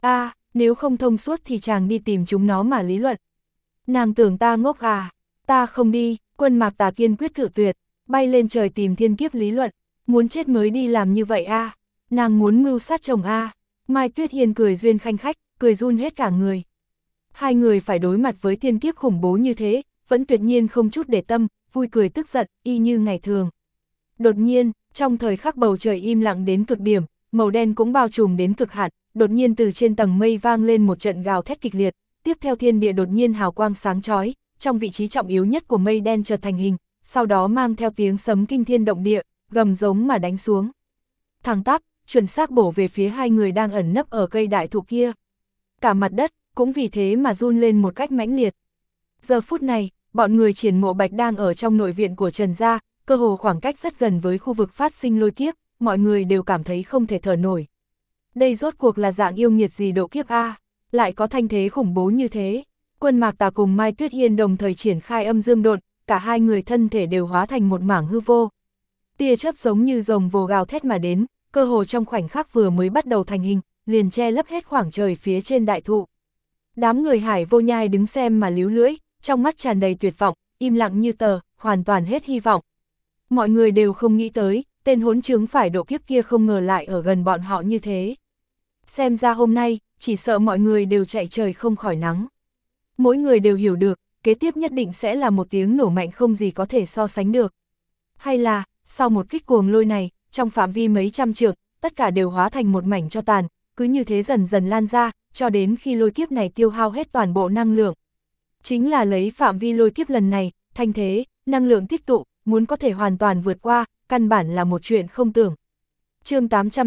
Nếu không thông suốt thì chàng đi tìm chúng nó mà lý luận. Nàng tưởng ta ngốc à? Ta không đi, Quân Mạc Tà kiên quyết cự tuyệt, bay lên trời tìm thiên kiếp lý luận, muốn chết mới đi làm như vậy à? Nàng muốn mưu sát chồng à? Mai Tuyết Hiên cười duyên khanh khách, cười run hết cả người. Hai người phải đối mặt với thiên kiếp khủng bố như thế, vẫn tuyệt nhiên không chút để tâm, vui cười tức giận, y như ngày thường. Đột nhiên, trong thời khắc bầu trời im lặng đến cực điểm, màu đen cũng bao trùm đến cực hạn, đột nhiên từ trên tầng mây vang lên một trận gào thét kịch liệt, tiếp theo thiên địa đột nhiên hào quang sáng chói, trong vị trí trọng yếu nhất của mây đen chợt thành hình, sau đó mang theo tiếng sấm kinh thiên động địa, gầm giống mà đánh xuống. Thẳng tắp, chuẩn xác bổ về phía hai người đang ẩn nấp ở cây đại thụ kia. Cả mặt đất cũng vì thế mà run lên một cách mãnh liệt. Giờ phút này, bọn người Triển Mộ Bạch đang ở trong nội viện của Trần gia, cơ hồ khoảng cách rất gần với khu vực phát sinh lôi kiếp, mọi người đều cảm thấy không thể thở nổi. Đây rốt cuộc là dạng yêu nghiệt gì độ kiếp a, lại có thanh thế khủng bố như thế. Quân Mạc Tà cùng Mai Tuyết Hiên đồng thời triển khai âm dương độn, cả hai người thân thể đều hóa thành một mảng hư vô. Tia chớp giống như rồng vồ gào thét mà đến, cơ hồ trong khoảnh khắc vừa mới bắt đầu thành hình, liền che lấp hết khoảng trời phía trên đại thụ. Đám người Hải Vô Nhai đứng xem mà líu lưỡi, trong mắt tràn đầy tuyệt vọng, im lặng như tờ, hoàn toàn hết hy vọng. Mọi người đều không nghĩ tới, tên hỗn trướng phải độ kiếp kia không ngờ lại ở gần bọn họ như thế. Xem ra hôm nay, chỉ sợ mọi người đều chạy trời không khỏi nắng. Mỗi người đều hiểu được, kế tiếp nhất định sẽ là một tiếng nổ mạnh không gì có thể so sánh được. Hay là, sau một kích cuồng lôi này, trong phạm vi mấy trăm trượng, tất cả đều hóa thành một mảnh tro tàn, cứ như thế dần dần lan ra, cho đến khi lôi kiếp này tiêu hao hết toàn bộ năng lượng. Chính là lấy phạm vi lôi kiếp lần này, thanh thế, năng lượng tích tụ, muốn có thể hoàn toàn vượt qua, căn bản là một chuyện không tưởng. Chương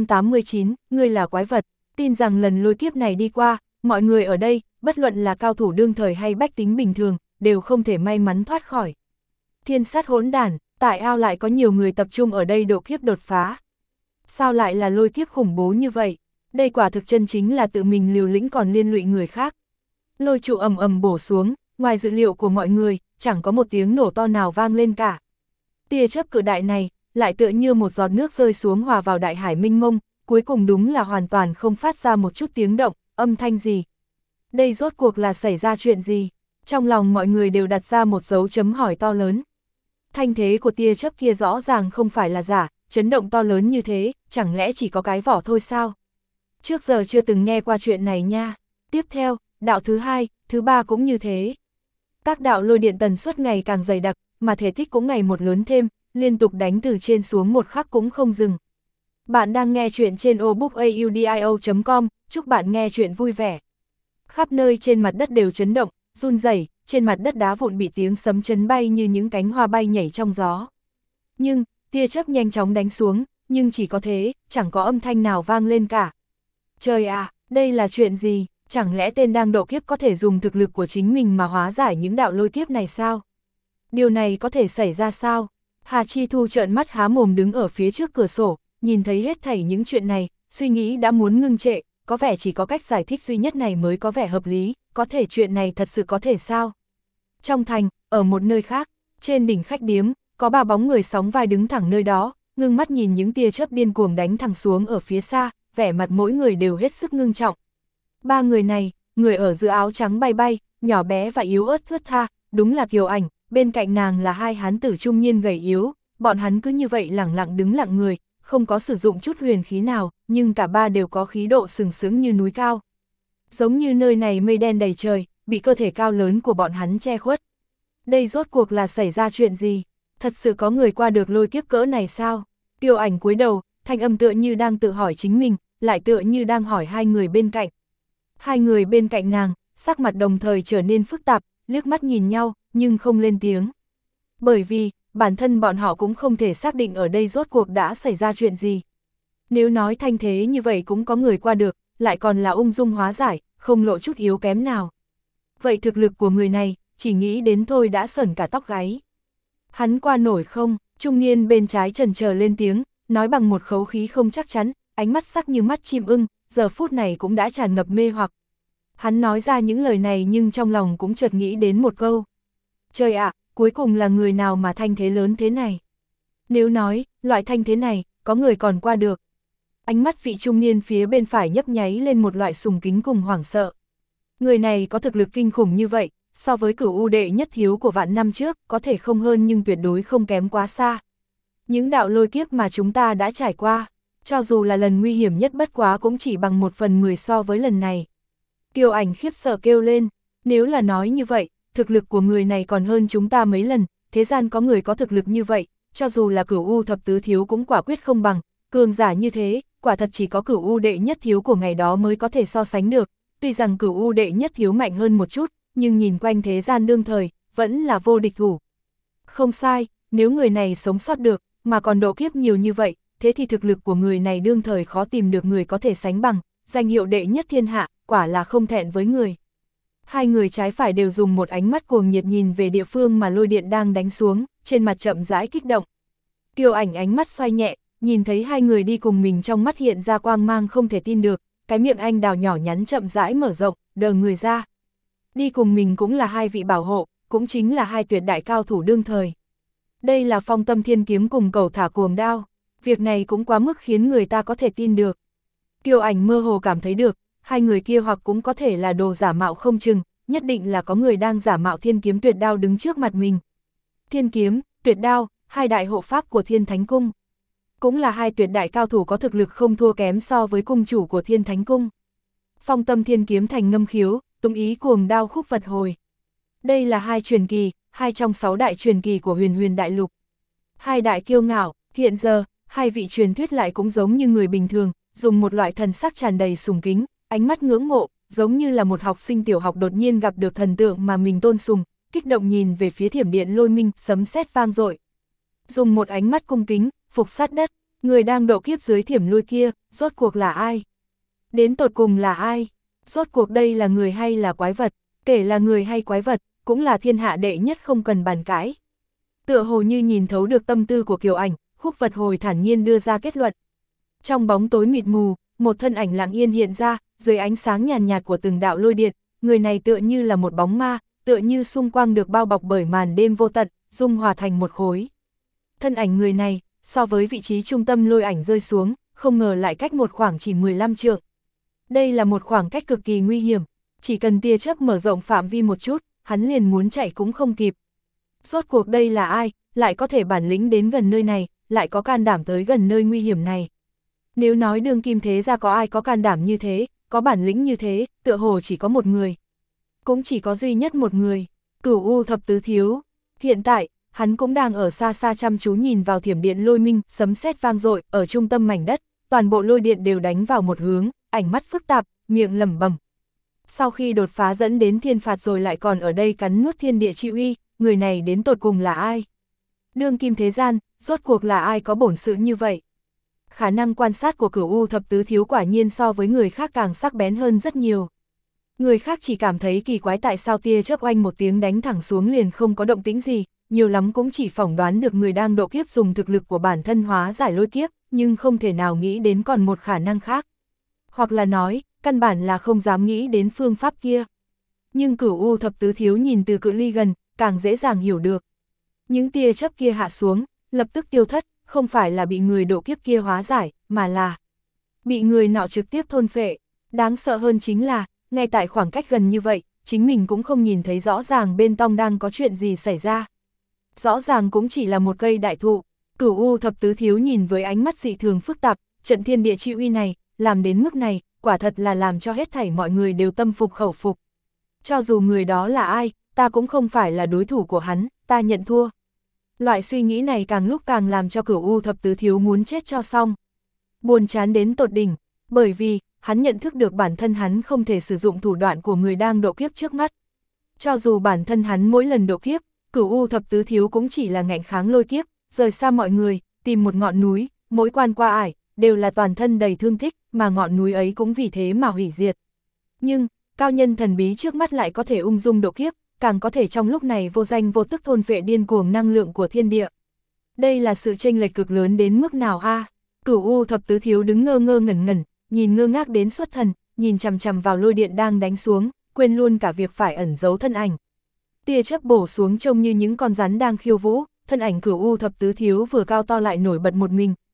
889, ngươi là quái vật, tin rằng lần lôi kiếp này đi qua, mọi người ở đây, bất luận là cao thủ đương thời hay bách tính bình thường, đều không thể may mắn thoát khỏi. Thiên sát hỗn đản, tại ao lại có nhiều người tập trung ở đây độ kiếp đột phá. Sao lại là lôi kiếp khủng bố như vậy? Đây quả thực chân chính là tự mình liều lĩnh còn liên lụy người khác. Lôi trụ ầm ầm bổ xuống, ngoài dự liệu của mọi người, chẳng có một tiếng nổ to nào vang lên cả. Tia chớp cự đại này, lại tựa như một giọt nước rơi xuống hòa vào đại hải mênh mông, cuối cùng đúng là hoàn toàn không phát ra một chút tiếng động, âm thanh gì. Đây rốt cuộc là xảy ra chuyện gì? Trong lòng mọi người đều đặt ra một dấu chấm hỏi to lớn. Thanh thế của tia chớp kia rõ ràng không phải là giả, chấn động to lớn như thế, chẳng lẽ chỉ có cái vỏ thôi sao? Trước giờ chưa từng nghe qua chuyện này nha. Tiếp theo, đạo thứ hai, thứ ba cũng như thế. Các đạo lôi điện tần suất ngày càng dày đặc, mà thể tích cũng ngày một lớn thêm, liên tục đánh từ trên xuống một khắc cũng không dừng. Bạn đang nghe chuyện trên obookaudio.com, chúc bạn nghe chuyện vui vẻ. Khắp nơi trên mặt đất đều chấn động, run rẩy, trên mặt đất đá vụn bị tiếng sấm chấn bay như những cánh hoa bay nhảy trong gió. Nhưng, tia chớp nhanh chóng đánh xuống, nhưng chỉ có thế, chẳng có âm thanh nào vang lên cả. Trời à, đây là chuyện gì? Chẳng lẽ tên đang độ kiếp có thể dùng thực lực của chính mình mà hóa giải những đạo lôi kiếp này sao? Điều này có thể xảy ra sao? Hà Chi Thu trợn mắt há mồm đứng ở phía trước cửa sổ, nhìn thấy hết thảy những chuyện này, suy nghĩ đã muốn ngưng trệ, có vẻ chỉ có cách giải thích duy nhất này mới có vẻ hợp lý, có thể chuyện này thật sự có thể sao? Trong thành, ở một nơi khác, trên đỉnh khách điếm, có ba bóng người sóng vai đứng thẳng nơi đó, ngưng mắt nhìn những tia chớp điên cuồng đánh thẳng xuống ở phía xa, vẻ mặt mỗi người đều hết sức ngưng trọng. Ba người này, người ở giữa áo trắng bay bay, nhỏ bé và yếu ớt thướt tha, đúng là Kiều Ảnh, bên cạnh nàng là hai hán tử trung niên gầy yếu, bọn hắn cứ như vậy lẳng lặng đứng lặng người, không có sử dụng chút huyền khí nào, nhưng cả ba đều có khí độ sừng sững như núi cao. Giống như nơi này mây đen đầy trời, bị cơ thể cao lớn của bọn hắn che khuất. Đây rốt cuộc là xảy ra chuyện gì? Thật sự có người qua được lôi kiếp cỡ này sao? Kiều Ảnh cúi đầu, thanh âm tựa như đang tự hỏi chính mình, lại tựa như đang hỏi hai người bên cạnh. Hai người bên cạnh nàng, sắc mặt đồng thời trở nên phức tạp, liếc mắt nhìn nhau, nhưng không lên tiếng. Bởi vì, bản thân bọn họ cũng không thể xác định ở đây rốt cuộc đã xảy ra chuyện gì. Nếu nói thanh thế như vậy cũng có người qua được, lại còn là ung dung hóa giải, không lộ chút yếu kém nào. Vậy thực lực của người này, chỉ nghĩ đến thôi đã sởn cả tóc gáy. Hắn qua nổi không? Trung niên bên trái chần chờ lên tiếng, nói bằng một khẩu khí không chắc chắn, ánh mắt sắc như mắt chim ưng, giờ phút này cũng đã tràn ngập mê hoặc. Hắn nói ra những lời này nhưng trong lòng cũng chợt nghĩ đến một câu. Trời ạ, cuối cùng là người nào mà thanh thế lớn thế này? Nếu nói, loại thanh thế này, có người còn qua được. Ánh mắt vị trung niên phía bên phải nhấp nháy lên một loại sùng kính cùng hoảng sợ. Người này có thực lực kinh khủng như vậy, so với Cửu U đệ nhất thiếu của vạn năm trước, có thể không hơn nhưng tuyệt đối không kém quá xa. Những đạo lôi kiếp mà chúng ta đã trải qua, cho dù là lần nguy hiểm nhất bất quá cũng chỉ bằng 1/10 so với lần này. Kiều Ảnh khiếp sợ kêu lên, nếu là nói như vậy, thực lực của người này còn hơn chúng ta mấy lần, thế gian có người có thực lực như vậy, cho dù là Cửu U thập tứ thiếu cũng quả quyết không bằng, cường giả như thế, quả thật chỉ có Cửu U đệ nhất thiếu của ngày đó mới có thể so sánh được, tuy rằng Cửu U đệ nhất thiếu mạnh hơn một chút, nhưng nhìn quanh thế gian đương thời, vẫn là vô địch thủ. Không sai, nếu người này sống sót được, mà còn độ kiếp nhiều như vậy, thế thì thực lực của người này đương thời khó tìm được người có thể sánh bằng, danh hiệu đệ nhất thiên hạ, quả là không thẹn với người. Hai người trái phải đều dùng một ánh mắt cuồng nhiệt nhìn về địa phương mà lôi điện đang đánh xuống, trên mặt chậm rãi kích động. Kiều Ảnh ánh mắt xoay nhẹ, nhìn thấy hai người đi cùng mình trong mắt hiện ra quang mang không thể tin được, cái miệng anh đào nhỏ nhắn chậm rãi mở rộng, đờ người ra. Đi cùng mình cũng là hai vị bảo hộ, cũng chính là hai tuyệt đại cao thủ đương thời. Đây là Phong Tâm Thiên Kiếm cùng Cẩu Thả Cuồng Đao, việc này cũng quá mức khiến người ta có thể tin được. Kiều Ảnh mơ hồ cảm thấy được, hai người kia hoặc cũng có thể là đồ giả mạo không chừng, nhất định là có người đang giả mạo Thiên Kiếm Tuyệt Đao đứng trước mặt mình. Thiên Kiếm, Tuyệt Đao, hai đại hộ pháp của Thiên Thánh Cung. Cũng là hai tuyệt đại cao thủ có thực lực không thua kém so với cung chủ của Thiên Thánh Cung. Phong Tâm Thiên Kiếm thành ngâm khiếu, tung ý cuồng đao khúc vật hồi. Đây là hai truyền kỳ, hai trong 6 đại truyền kỳ của Huyền Huyền Đại Lục. Hai đại kiêu ngạo, hiện giờ, hai vị truyền thuyết lại cũng giống như người bình thường, dùng một loại thần sắc tràn đầy sùng kính, ánh mắt ngưỡng mộ, giống như là một học sinh tiểu học đột nhiên gặp được thần tượng mà mình tôn sùng, kích động nhìn về phía thiểm điện lôi minh, sấm sét vang dội. Dùng một ánh mắt cung kính, phục sát đất, người đang độ kiếp dưới thiểm lôi kia, rốt cuộc là ai? Đến tột cùng là ai? Rốt cuộc đây là người hay là quái vật? Kể là người hay quái vật, cũng là thiên hạ đệ nhất không cần bàn cãi. Tựa hồ như nhìn thấu được tâm tư của Kiều Ảnh, khúc vật hồi thản nhiên đưa ra kết luận. Trong bóng tối mịt mù, một thân ảnh lặng yên hiện ra, dưới ánh sáng nhàn nhạt của từng đạo lôi điện, người này tựa như là một bóng ma, tựa như xung quanh được bao bọc bởi màn đêm vô tận, dung hòa thành một khối. Thân ảnh người này, so với vị trí trung tâm lôi ảnh rơi xuống, không ngờ lại cách một khoảng chỉ 15 trượng. Đây là một khoảng cách cực kỳ nguy hiểm, chỉ cần tia chớp mở rộng phạm vi một chút, hắn liền muốn chạy cũng không kịp. Rốt cuộc đây là ai, lại có thể bản lĩnh đến gần nơi này, lại có can đảm tới gần nơi nguy hiểm này. Nếu nói đương kim thế ra có ai có can đảm như thế, có bản lĩnh như thế, tựa hồ chỉ có một người. Cũng chỉ có duy nhất một người, Cửu U thập tứ thiếu. Hiện tại, hắn cũng đang ở xa xa chăm chú nhìn vào thiểm điện lôi minh, sấm sét vang dội ở trung tâm mảnh đất, toàn bộ lôi điện đều đánh vào một hướng, ánh mắt phức tạp, miệng lẩm bẩm. Sau khi đột phá dẫn đến thiên phạt rồi lại còn ở đây cắn nuốt thiên địa chi uy, người này đến tột cùng là ai? Đương kim thế gian, rốt cuộc là ai có bổn sự như vậy? Khả năng quan sát của Cửu U thập tứ thiếu quả nhiên so với người khác càng sắc bén hơn rất nhiều. Người khác chỉ cảm thấy kỳ quái tại sao tia chớp oanh một tiếng đánh thẳng xuống liền không có động tĩnh gì, nhiều lắm cũng chỉ phỏng đoán được người đang độ kiếp dùng thực lực của bản thân hóa giải lôi kiếp, nhưng không thể nào nghĩ đến còn một khả năng khác. Hoặc là nói, căn bản là không dám nghĩ đến phương pháp kia. Nhưng Cửu U thập tứ thiếu nhìn từ cự ly gần, càng dễ dàng hiểu được. Những tia chớp kia hạ xuống, lập tức tiêu thất, không phải là bị người độ kiếp kia hóa giải, mà là bị người nọ trực tiếp thôn phệ. Đáng sợ hơn chính là, ngay tại khoảng cách gần như vậy, chính mình cũng không nhìn thấy rõ ràng bên trong đang có chuyện gì xảy ra. Rõ ràng cũng chỉ là một cây đại thụ. Cửu U thập tứ thiếu nhìn với ánh mắt dị thường phức tạp, trận thiên địa chi uy này, làm đến mức này, quả thật là làm cho hết thảy mọi người đều tâm phục khẩu phục. Cho dù người đó là ai, ta cũng không phải là đối thủ của hắn, ta nhận thua. Loại suy nghĩ này càng lúc càng làm cho Cửu U thập tứ thiếu muốn chết cho xong. Buồn chán đến tột đỉnh, bởi vì, hắn nhận thức được bản thân hắn không thể sử dụng thủ đoạn của người đang độ kiếp trước mắt. Cho dù bản thân hắn mỗi lần độ kiếp, Cửu U thập tứ thiếu cũng chỉ là ngạnh kháng lôi kiếp, rời xa mọi người, tìm một ngọn núi, mỗi quan qua ải, đều là toàn thân đầy thương tích, mà ngọn núi ấy cũng vì thế mà hủy diệt. Nhưng, cao nhân thần bí trước mắt lại có thể ung dung độ kiếp, càng có thể trong lúc này vô danh vô tức thôn phệ điên cuồng năng lượng của thiên địa. Đây là sự chênh lệch cực lớn đến mức nào a? Cửu U thập tứ thiếu đứng ngơ ngơ ngẩn ngẩn, nhìn ngơ ngác đến xuất thần, nhìn chằm chằm vào lôi điện đang đánh xuống, quên luôn cả việc phải ẩn giấu thân ảnh. Tia chớp bổ xuống trông như những con rắn đang khiêu vũ, thân ảnh Cửu U thập tứ thiếu vừa cao to lại nổi bật một mình,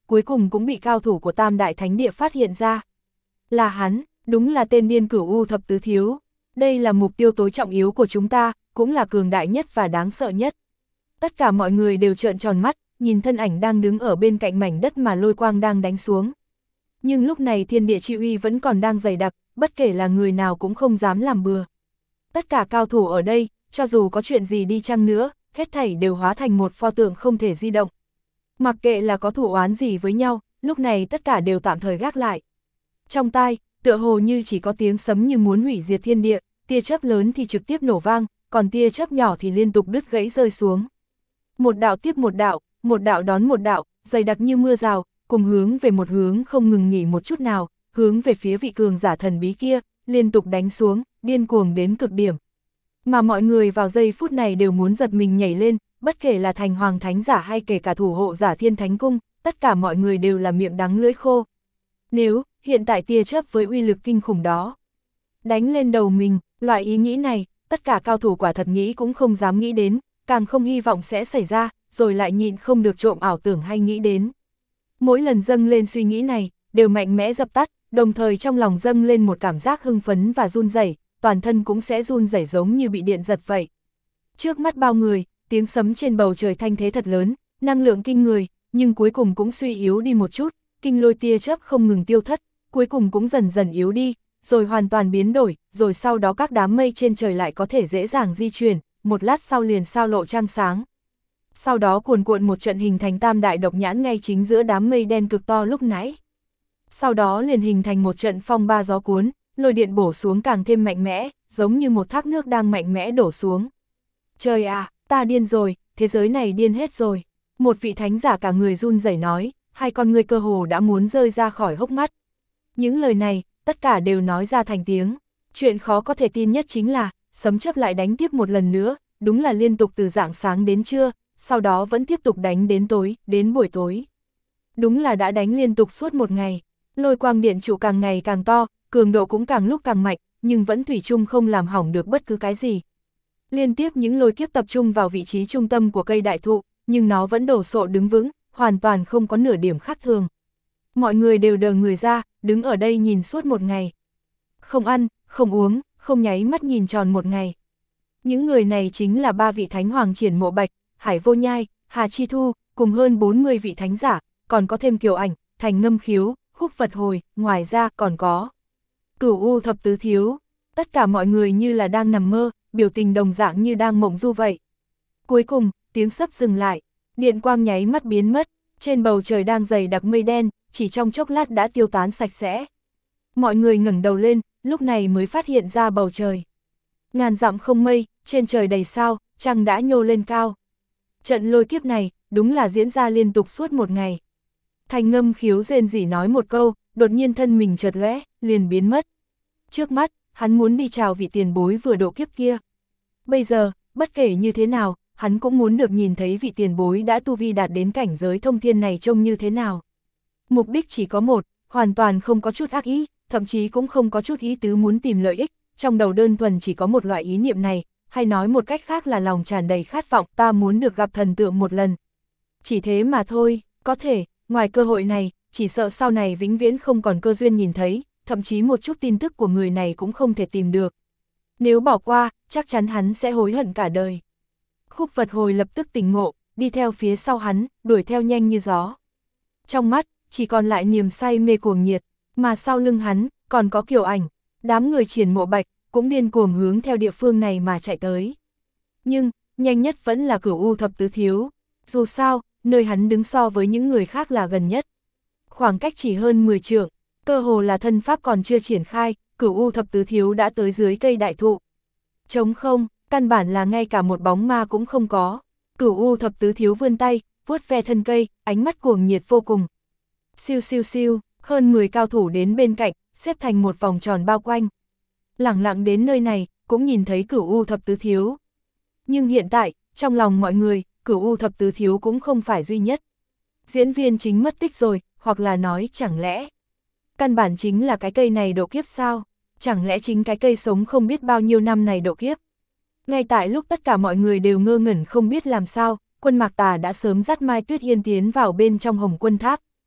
cuối cùng cũng bị cao thủ của Tam Đại Thánh Địa phát hiện ra. Là hắn, đúng là tên điên Cửu U Thập Tứ Thiếu. Đây là mục tiêu tối trọng yếu của chúng ta, cũng là cường đại nhất và đáng sợ nhất. Tất cả mọi người đều trợn tròn mắt, nhìn thân ảnh đang đứng ở bên cạnh mảnh đất mà lôi quang đang đánh xuống. Nhưng lúc này thiên địa chi uy vẫn còn đang dày đặc, bất kể là người nào cũng không dám làm bừa. Tất cả cao thủ ở đây, cho dù có chuyện gì đi chăng nữa, hết thảy đều hóa thành một pho tượng không thể di động. Mặc kệ là có thù oán gì với nhau, lúc này tất cả đều tạm thời gác lại. Trong tai, tựa hồ như chỉ có tiếng sấm như muốn hủy diệt thiên địa, tia chớp lớn thì trực tiếp nổ vang, còn tia chớp nhỏ thì liên tục đứt gãy rơi xuống. Một đạo tiếp một đạo đón một đạo, dày đặc như mưa rào, cùng hướng về một hướng không ngừng nghỉ một chút nào, hướng về phía vị cường giả thần bí kia, liên tục đánh xuống, điên cuồng đến cực điểm. Mà mọi người vào giây phút này đều muốn giật mình nhảy lên, bất kể là thành hoàng thánh giả hay kể cả thủ hộ giả Thiên Thánh Cung, tất cả mọi người đều là miệng đắng lưỡi khô. Nếu, hiện tại tia chớp với uy lực kinh khủng đó, đánh lên đầu mình, loại ý nghĩ này, tất cả cao thủ quả thật nghĩ cũng không dám nghĩ đến, càng không hy vọng sẽ xảy ra, rồi lại nhịn không được trộm ảo tưởng hay nghĩ đến. Mỗi lần dâng lên suy nghĩ này, đều mạnh mẽ dập tắt, đồng thời trong lòng dâng lên một cảm giác hưng phấn và run rẩy, toàn thân cũng sẽ run rẩy giống như bị điện giật vậy. Trước mắt bao người, tiếng sấm trên bầu trời thanh thế thật lớn, năng lượng kinh người, nhưng cuối cùng cũng suy yếu đi một chút, kinh lôi tia chớp không ngừng tiêu thất, cuối cùng cũng dần dần yếu đi, rồi hoàn toàn biến đổi, rồi sau đó các đám mây trên trời lại có thể dễ dàng di chuyển, một lát sau liền sao lộ trăng sáng. Sau đó cuồn cuộn một trận hình thành tam đại độc nhãn ngay chính giữa đám mây đen cực to lúc nãy. Sau đó liền hình thành một trận phong ba gió cuốn, lôi điện bổ xuống càng thêm mạnh mẽ, giống như một thác nước đang mạnh mẽ đổ xuống. Trời à, ta điên rồi, thế giới này điên hết rồi. Một vị thánh giả cả người run rẩy nói, hai con người cơ hồ đã muốn rơi ra khỏi hốc mắt. Những lời này, tất cả đều nói ra thành tiếng. Chuyện khó có thể tin nhất chính là, sấm chớp lại đánh tiếp một lần nữa, đúng là liên tục từ rạng sáng đến trưa, sau đó vẫn tiếp tục đánh đến tối, đến buổi tối. Đúng là đã đánh liên tục suốt một ngày. Lôi quang điện trụ càng ngày càng to, cường độ cũng càng lúc càng mạnh, nhưng vẫn thủy chung không làm hỏng được bất cứ cái gì. Liên tiếp những lôi kiếp tập trung vào vị trí trung tâm của cây đại thụ, nhưng nó vẫn đổ sộ đứng vững, hoàn toàn không có nửa điểm khác thường. Mọi người đều đờ người ra, đứng ở đây nhìn suốt một ngày. Không ăn, không uống, không nháy mắt nhìn tròn một ngày. Những người này chính là ba vị thánh hoàng Triển Mộ Bạch, Hải Vô Nhai, Hà Chi Thu, cùng hơn 40 vị thánh giả, còn có thêm Kiều Ảnh, Thành Ngâm Khiếu, Khúc Vật Hồi, ngoài ra còn có Cửu U Thập Tứ Thiếu. Tất cả mọi người như là đang nằm mơ, biểu tình đồng dạng như đang mộng du vậy. Cuối cùng, tiếng sấp dừng lại, điện quang nháy mắt biến mất, trên bầu trời đang dày đặc mây đen, chỉ trong chốc lát đã tiêu tán sạch sẽ. Mọi người ngẩng đầu lên, lúc này mới phát hiện ra bầu trời. Ngàn dặm không mây, trên trời đầy sao, trăng đã nhô lên cao. Trận lôi kiếp này, đúng là diễn ra liên tục suốt một ngày. Thành Ngâm Khiếu rên rỉ nói một câu, đột nhiên thân mình chợt lóe, liền biến mất. Trước mắt, hắn muốn đi chào vị tiền bối vừa độ kiếp kia. Bây giờ, bất kể như thế nào, hắn cũng muốn được nhìn thấy vị tiền bối đã tu vi đạt đến cảnh giới thông thiên này trông như thế nào. Mục đích chỉ có một, hoàn toàn không có chút ác ý, thậm chí cũng không có chút ý tứ muốn tìm lợi ích, trong đầu đơn thuần chỉ có một loại ý niệm này, hay nói một cách khác là lòng tràn đầy khát vọng ta muốn được gặp thần tượng một lần. Chỉ thế mà thôi, có thể, ngoài cơ hội này, chỉ sợ sau này vĩnh viễn không còn cơ duyên nhìn thấy, thậm chí một chút tin tức của người này cũng không thể tìm được. Nếu bỏ qua, chắc chắn hắn sẽ hối hận cả đời. Khúc Vật Hồi lập tức tỉnh ngộ, đi theo phía sau hắn, đuổi theo nhanh như gió. Trong mắt, chỉ còn lại niềm say mê cuồng nhiệt, mà sau lưng hắn, còn có Kiều Ảnh, đám người Triển Mộ Bạch, cũng điên cuồng hướng theo địa phương này mà chạy tới. Nhưng, nhanh nhất vẫn là Cửu U Thập Tứ Thiếu. Dù sao, nơi hắn đứng so với những người khác là gần nhất. Khoảng cách chỉ hơn 10 trượng, cơ hồ là thân pháp còn chưa triển khai, Cửu U Thập Tứ Thiếu đã tới dưới cây đại thụ. Trống không, căn bản là ngay cả một bóng ma cũng không có. Cửu U Thập Tứ Thiếu vươn tay, vuốt ve thân cây, ánh mắt cuồng nhiệt vô cùng. Siêu siêu siêu, hơn 10 cao thủ đến bên cạnh, xếp thành một vòng tròn bao quanh. Lẳng lặng đến nơi này, cũng nhìn thấy Cửu U Thập Tứ Thiếu. Nhưng hiện tại, trong lòng mọi người, Cửu U Thập Tứ Thiếu cũng không phải duy nhất. Diễn viên chính mất tích rồi, hoặc là nói chẳng lẽ căn bản chính là cái cây này độ kiếp sao? Chẳng lẽ chính cái cây sống không biết bao nhiêu năm này độ kiếp? Ngay tại lúc tất cả mọi người đều ngơ ngẩn không biết làm sao, Quân Mạc Tà đã sớm dắt Mai Tuyết Yên tiến vào bên trong Hồng Quân Tháp.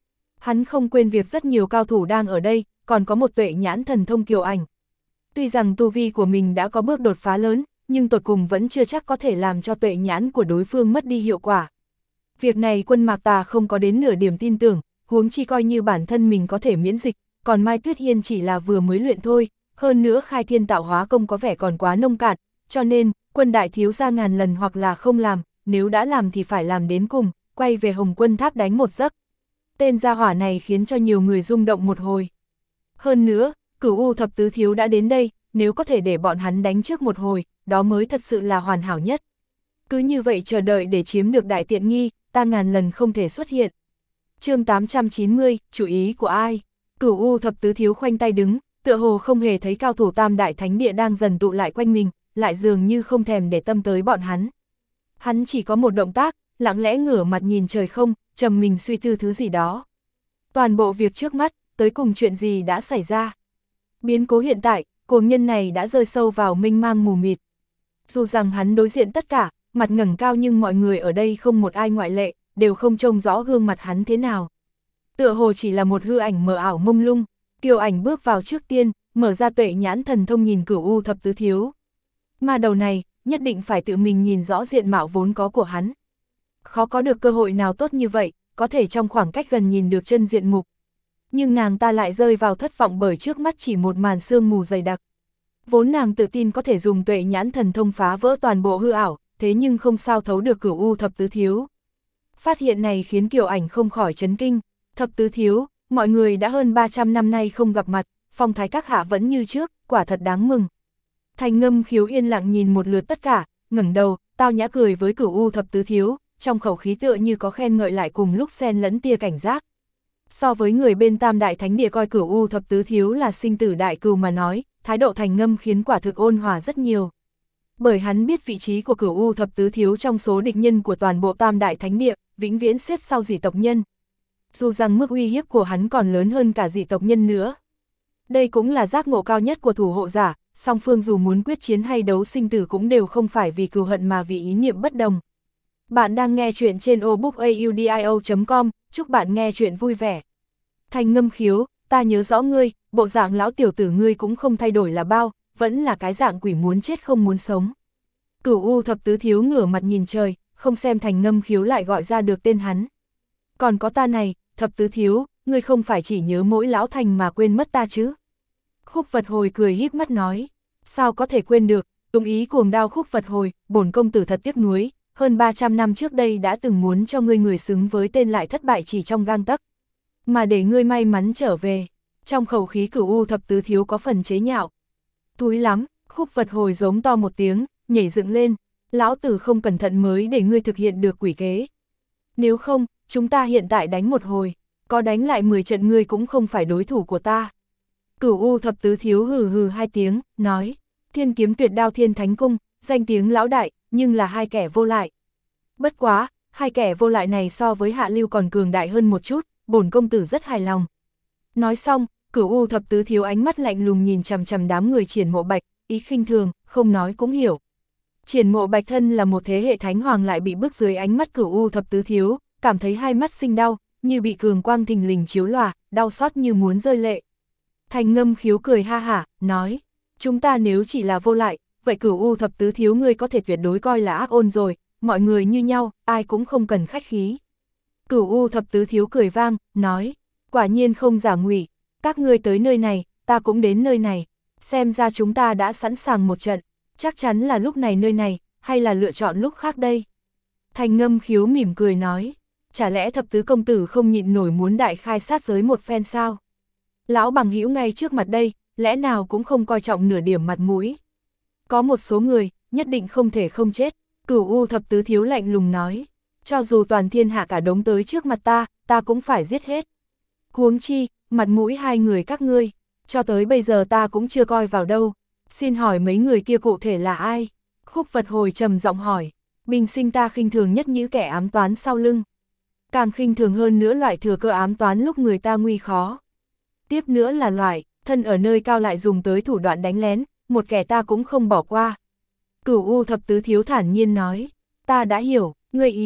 Hắn không quên việc rất nhiều cao thủ đang ở đây, còn có một tuệ nhãn thần thông Kiều Ảnh. Tuy rằng tu vi của mình đã có bước đột phá lớn, nhưng tột cùng vẫn chưa chắc có thể làm cho tuệ nhãn của đối phương mất đi hiệu quả. Việc này Quân Mạc Tà không có đến nửa điểm tin tưởng, huống chi coi như bản thân mình có thể miễn dịch, còn Mai Tuyết Hiên chỉ là vừa mới luyện thôi, hơn nữa khai thiên tạo hóa công có vẻ còn quá nông cạn, cho nên, Quân đại thiếu gia ngàn lần hoặc là không làm, nếu đã làm thì phải làm đến cùng, quay về Hồng Quân Tháp đánh một giấc. Tên gia hỏa này khiến cho nhiều người rung động một hồi. Hơn nữa, Cửu U thập tứ thiếu đã đến đây, nếu có thể để bọn hắn đánh trước một hồi, đó mới thật sự là hoàn hảo nhất. Cứ như vậy chờ đợi để chiếm được đại tiện nghi, ta ngàn lần không thể xuất hiện. Chương 890, chủ ý của ai? Cửu U thập tứ thiếu khoanh tay đứng, tựa hồ không hề thấy cao thủ Tam Đại Thánh Địa đang dần tụ lại quanh mình, lại dường như không thèm để tâm tới bọn hắn. Hắn chỉ có một động tác, lặng lẽ ngửa mặt nhìn trời không, trầm mình suy tư thứ gì đó. Toàn bộ việc trước mắt, tới cùng chuyện gì đã xảy ra. Biến cố hiện tại, cuồng nhân này đã rơi sâu vào mênh mang mù mịt. Dù rằng hắn đối diện tất cả, mặt ngẩng cao nhưng mọi người ở đây không một ai ngoại lệ, đều không trông rõ gương mặt hắn thế nào. Tựa hồ chỉ là một hư ảnh mờ ảo mông lung, Kiều Ảnh bước vào trước tiên, mở ra tuệ nhãn thần thông nhìn Cửu U thập tứ thiếu. Mà đầu này, nhất định phải tự mình nhìn rõ diện mạo vốn có của hắn. Khó có được cơ hội nào tốt như vậy, có thể trong khoảng cách gần nhìn được chân diện mục. Nhưng nàng ta lại rơi vào thất vọng bởi trước mắt chỉ một màn sương mù dày đặc. Vốn nàng tự tin có thể dùng tuệ nhãn thần thông phá vỡ toàn bộ hư ảo, thế nhưng không sao thấu được Cửu U thập tứ thiếu. Phát hiện này khiến Kiều Ảnh không khỏi chấn kinh. Thập tứ thiếu, mọi người đã hơn 300 năm nay không gặp mặt, phong thái các hạ vẫn như trước, quả thật đáng mừng. Thành Ngâm Khiếu yên lặng nhìn một lượt tất cả, ngẩng đầu, tao nhã cười với Cửu U thập tứ thiếu, trong khẩu khí tựa như có khen ngợi lại cùng lúc xen lẫn tia cảnh giác. So với người bên Tam Đại Thánh Địa coi Cửu U thập tứ thiếu là sinh tử đại cừu mà nói, thái độ Thành Ngâm khiến quả thực ôn hòa rất nhiều. Bởi hắn biết vị trí của Cửu U thập tứ thiếu trong số địch nhân của toàn bộ Tam Đại Thánh Địa, vĩnh viễn xếp sau dị tộc nhân. Dù rằng mức uy hiếp của hắn còn lớn hơn cả dị tộc nhân nữa. Đây cũng là giác ngộ cao nhất của thủ hộ giả, song phương dù muốn quyết chiến hay đấu sinh tử cũng đều không phải vì cừu hận mà vì ý niệm bất đồng. Bạn đang nghe chuyện trên obookaudio.com, chúc bạn nghe chuyện vui vẻ. Thành Ngâm Khiếu, ta nhớ rõ ngươi, bộ dạng lão tiểu tử ngươi cũng không thay đổi là bao, vẫn là cái dạng quỷ muốn chết không muốn sống. Cửu U thập tứ thiếu ngửa mặt nhìn trời, không xem Thành Ngâm Khiếu lại gọi ra được tên hắn. Còn có ta này, thập tứ thiếu, ngươi không phải chỉ nhớ mỗi lão Thành mà quên mất ta chứ? Khúc Vật Hồi cười híp mắt nói, sao có thể quên được, túng ý cuồng đao Khúc Vật Hồi, bổn công tử thật tiếc nuối, hơn 300 năm trước đây đã từng muốn cho ngươi người xứng với tên lại thất bại chỉ trong gang tấc. Mà để ngươi may mắn trở về, trong khẩu khí Cửu U thập tứ thiếu có phần chế nhạo. Túi lắm, Khúc Vật Hồi giống to một tiếng, nhảy dựng lên, lão tử không cẩn thận mới để ngươi thực hiện được quỷ kế. Nếu không, chúng ta hiện tại đánh một hồi, có đánh lại 10 trận ngươi cũng không phải đối thủ của ta. Cửu U thập tứ thiếu hừ hừ hai tiếng, nói, Thiên Kiếm Tuyệt Đao Thiên Thánh Cung, danh tiếng lão đại, nhưng là hai kẻ vô lại. Bất quá, hai kẻ vô lại này so với Hạ Lưu còn cường đại hơn một chút, bổn công tử rất hài lòng. Nói xong, Cửu U thập tứ thiếu ánh mắt lạnh lùng nhìn chằm chằm đám người Triển Mộ Bạch, ý khinh thường, không nói cũng hiểu. Triển Mộ Bạch thân là một thế hệ thánh hoàng lại bị bức dưới ánh mắt Cửu U thập tứ thiếu, cảm thấy hai mắt sinh đau, như bị cường quang thình lình chiếu lòa, đau xót như muốn rơi lệ. Thành Ngâm Khiếu cười ha hả, nói, chúng ta nếu chỉ là vô lại, vậy Cửu U thập tứ thiếu ngươi có thể tuyệt đối coi là ác ôn rồi, mọi người như nhau, ai cũng không cần khách khí. Cửu U thập tứ thiếu cười vang, nói, quả nhiên không giả ngụy, các ngươi tới nơi này, ta cũng đến nơi này, xem ra chúng ta đã sẵn sàng một trận, chắc chắn là lúc này nơi này, hay là lựa chọn lúc khác đây. Thành Ngâm Khiếu mỉm cười nói, chả lẽ thập tứ công tử không nhịn nổi muốn đại khai sát giới một phen sao? Lão bằng hữu ngay trước mặt đây, lẽ nào cũng không coi trọng nửa điểm mặt mũi. Có một số người, nhất định không thể không chết, Cửu U thập tứ thiếu lạnh lùng nói, cho dù toàn thiên hạ cả đống tới trước mặt ta cũng phải giết hết. Huống chi, mặt mũi hai người các ngươi, cho tới bây giờ ta cũng chưa coi vào đâu, xin hỏi mấy người kia cụ thể là ai? Khúc Vật Hồi trầm giọng hỏi, bình sinh ta khinh thường nhất những kẻ ám toán sau lưng. Càng khinh thường hơn nữa loại thừa cơ ám toán lúc người ta nguy khó. Tiếp nữa là loại, thân ở nơi cao lại dùng tới thủ đoạn đánh lén, một kẻ ta cũng không bỏ qua. Cửu U thập tứ thiếu thản nhiên nói, ta đã hiểu, ngươi ý chỉ,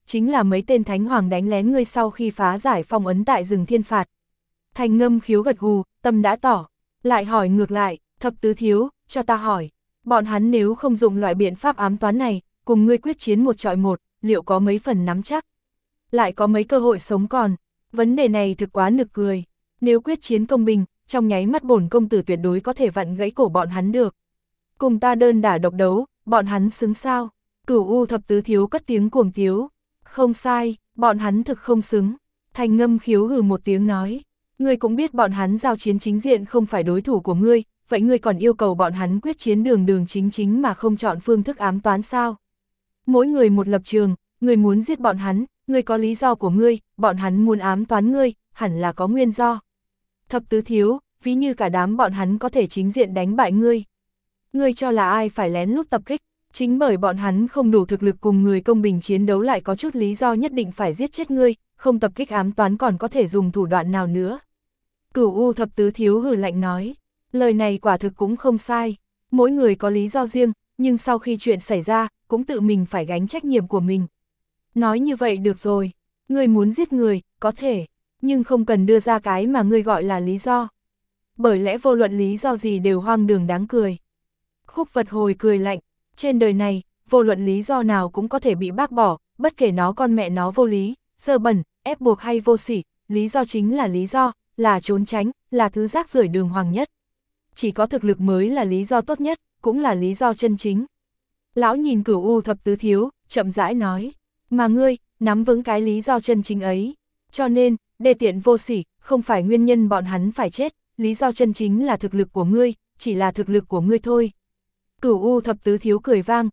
chính là mấy tên thánh hoàng đánh lén ngươi sau khi phá giải phong ấn tại rừng thiên phạt. Thành Ngâm Khiếu gật gù, tâm đã tỏ, lại hỏi ngược lại, Thập Tứ Thiếu, cho ta hỏi, bọn hắn nếu không dùng loại biện pháp ám toán này, cùng ngươi quyết chiến một trọi một, liệu có mấy phần nắm chắc? Lại có mấy cơ hội sống còn? Vấn đề này thực quá nực cười, nếu quyết chiến công bình, trong nháy mắt bổn công tử tuyệt đối có thể vặn gãy cổ bọn hắn được. Cùng ta đơn đả độc đấu, bọn hắn xứng sao? Cửu U Thập Tứ Thiếu cất tiếng cuồng tiếu. Không sai, bọn hắn thực không xứng. Thành Ngâm Khiếu hừ một tiếng nói. Ngươi cũng biết bọn hắn giao chiến chính diện không phải đối thủ của ngươi, vậy ngươi còn yêu cầu bọn hắn quyết chiến đường đường chính chính mà không chọn phương thức ám toán sao? Mỗi người một lập trường, ngươi muốn giết bọn hắn, ngươi có lý do của ngươi, bọn hắn muốn ám toán ngươi, hẳn là có nguyên do. Thập Tứ Thiếu, ví như cả đám bọn hắn có thể chính diện đánh bại ngươi. Ngươi cho là ai phải lén lút tập kích, chính bởi bọn hắn không đủ thực lực cùng người công bình chiến đấu lại có chút lý do nhất định phải giết chết ngươi, không tập kích ám toán còn có thể dùng thủ đoạn nào nữa. Cửu U Thập Tứ Thiếu hừ lạnh nói, lời này quả thực cũng không sai, mỗi người có lý do riêng, nhưng sau khi chuyện xảy ra, cũng tự mình phải gánh trách nhiệm của mình. Nói như vậy được rồi, ngươi muốn giết người, có thể, nhưng không cần đưa ra cái mà ngươi gọi là lý do. Bởi lẽ vô luận lý do gì đều hoang đường đáng cười. Khúc Vật Hồi cười lạnh, trên đời này, vô luận lý do nào cũng có thể bị bác bỏ, bất kể nó con mẹ nó vô lý, dơ bẩn, ép buộc hay vô sỉ, lý do chính là lý do, là trốn tránh, là thứ rác rưởi đường hoàng nhất. Chỉ có thực lực mới là lý do tốt nhất, cũng là lý do chân chính. Lão nhìn Cửu U Thập Tứ Thiếu, chậm rãi nói, mà ngươi, nắm vững cái lý do chân chính ấy. Cho nên, đê tiện vô sỉ, không phải nguyên nhân bọn hắn phải chết, lý do chân chính là thực lực của ngươi, chỉ là thực lực của ngươi thôi. Cửu U Thập Tứ Thiếu cười vang,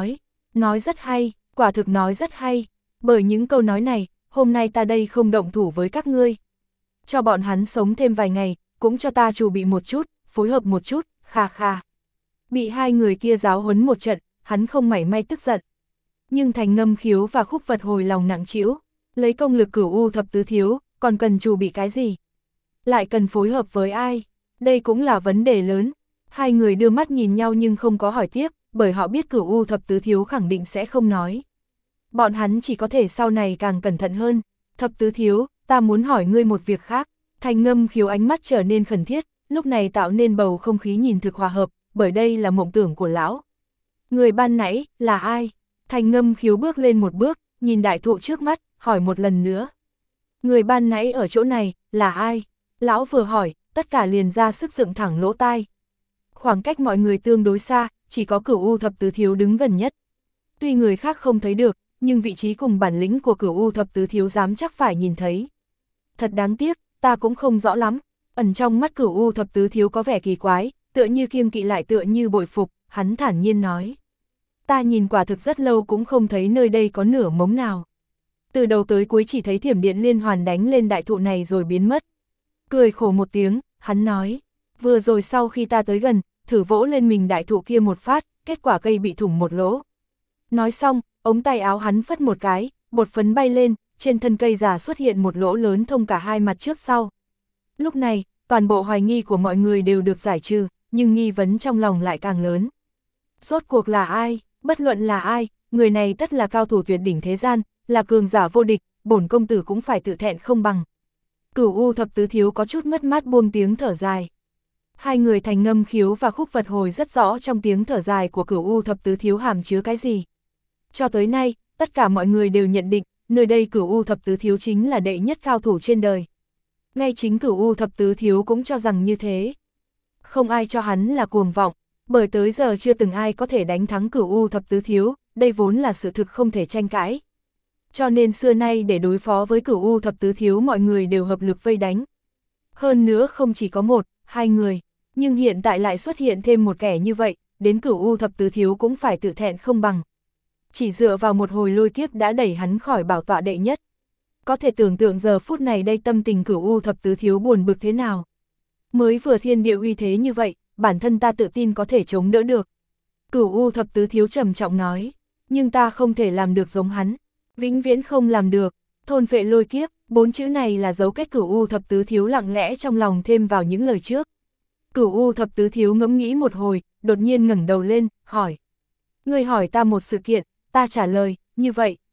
nói rất hay, quả thực nói rất hay, bởi những câu nói này, hôm nay ta đây không động thủ với các ngươi. Cho bọn hắn sống thêm vài ngày, cũng cho ta chuẩn bị một chút, phối hợp một chút, kha kha. Bị hai người kia giáo huấn một trận, hắn không mảy may tức giận. Nhưng Thành Ngâm Khiếu và Khúc Vật Hồi lòng nặng trĩu, lấy công lực Cửu U Thập Tứ Thiếu, còn cần chuẩn bị cái gì? Lại cần phối hợp với ai? Đây cũng là vấn đề lớn. Hai người đưa mắt nhìn nhau nhưng không có hỏi tiếp, bởi họ biết Cửu U Thập Tứ Thiếu khẳng định sẽ không nói. Bọn hắn chỉ có thể sau này càng cẩn thận hơn. Thập Tứ Thiếu, ta muốn hỏi ngươi một việc khác. Thành Ngâm Khiếu ánh mắt trở nên khẩn thiết, lúc này tạo nên bầu không khí nhìn thực hòa hợp, bởi đây là mộng tưởng của lão. Người ban nãy, là ai? Thành Ngâm Khiếu bước lên một bước, nhìn đại thụ trước mắt, hỏi một lần nữa. Người ban nãy ở chỗ này, là ai? Lão vừa hỏi, tất cả liền ra sức dựng thẳng lỗ tai. Khoảng cách mọi người tương đối xa, chỉ có Cửu U Thập Tứ Thiếu đứng gần nhất. Tuy người khác không thấy được, nhưng vị trí cùng bản lĩnh của Cửu U Thập Tứ Thiếu dám chắc phải nhìn thấy. Thật đáng tiếc, ta cũng không rõ lắm. Ẩn trong mắt Cửu U Thập Tứ Thiếu có vẻ kỳ quái, tựa như kiêng kỵ lại tựa như bội phục, hắn thản nhiên nói. Ta nhìn quả thực rất lâu cũng không thấy nơi đây có nửa mống nào. Từ đầu tới cuối chỉ thấy thiểm điện liên hoàn đánh lên đại thụ này rồi biến mất. Cười khổ một tiếng, hắn nói, vừa rồi sau khi ta tới gần, thử vỗ lên mình đại thụ kia một phát, kết quả cây bị thủng một lỗ. Nói xong, ống tay áo hắn phất một cái, bột phấn bay lên, trên thân cây già xuất hiện một lỗ lớn thông cả hai mặt trước sau. Lúc này, toàn bộ hoài nghi của mọi người đều được giải trừ, nhưng nghi vấn trong lòng lại càng lớn. Rốt cuộc là ai? Bất luận là ai, người này tất là cao thủ tuyệt đỉnh thế gian, là cường giả vô địch, bổn công tử cũng phải tự thẹn không bằng. Cửu U Thập Tứ Thiếu có chút mất mát buông tiếng thở dài. Hai người Thành Ngâm Khiếu và Khúc Vật Hồi rất rõ trong tiếng thở dài của Cửu U Thập Tứ Thiếu hàm chứa cái gì. Cho tới nay, tất cả mọi người đều nhận định, nơi đây Cửu U Thập Tứ Thiếu chính là đệ nhất cao thủ trên đời. Ngay chính Cửu U Thập Tứ Thiếu cũng cho rằng như thế. Không ai cho hắn là cuồng vọng, bởi tới giờ chưa từng ai có thể đánh thắng Cửu U Thập Tứ Thiếu, đây vốn là sự thực không thể tranh cãi. Cho nên xưa nay để đối phó với Cửu U Thập Tứ Thiếu mọi người đều hợp lực vây đánh. Hơn nữa không chỉ có một, hai người, nhưng hiện tại lại xuất hiện thêm một kẻ như vậy, đến Cửu U Thập Tứ Thiếu cũng phải tự thẹn không bằng. Chỉ dựa vào một hồi lôi kiếp đã đẩy hắn khỏi bảo tọa đệ nhất. Có thể tưởng tượng giờ phút này đây tâm tình Cửu U Thập Tứ Thiếu buồn bực thế nào. Mới vừa thiên địa uy thế như vậy, bản thân ta tự tin có thể chống đỡ được. Cửu U Thập Tứ Thiếu trầm trọng nói, nhưng ta không thể làm được giống hắn, vĩnh viễn không làm được. Thôn vệ lôi kiếp, 4 chữ này là dấu kết Cửu U Thập Tứ Thiếu lặng lẽ trong lòng thêm vào những lời trước. Cửu U Thập Tứ Thiếu ngẫm nghĩ một hồi, đột nhiên ngẩng đầu lên, hỏi. Ngươi hỏi ta một sự kiện, ta trả lời, như vậy,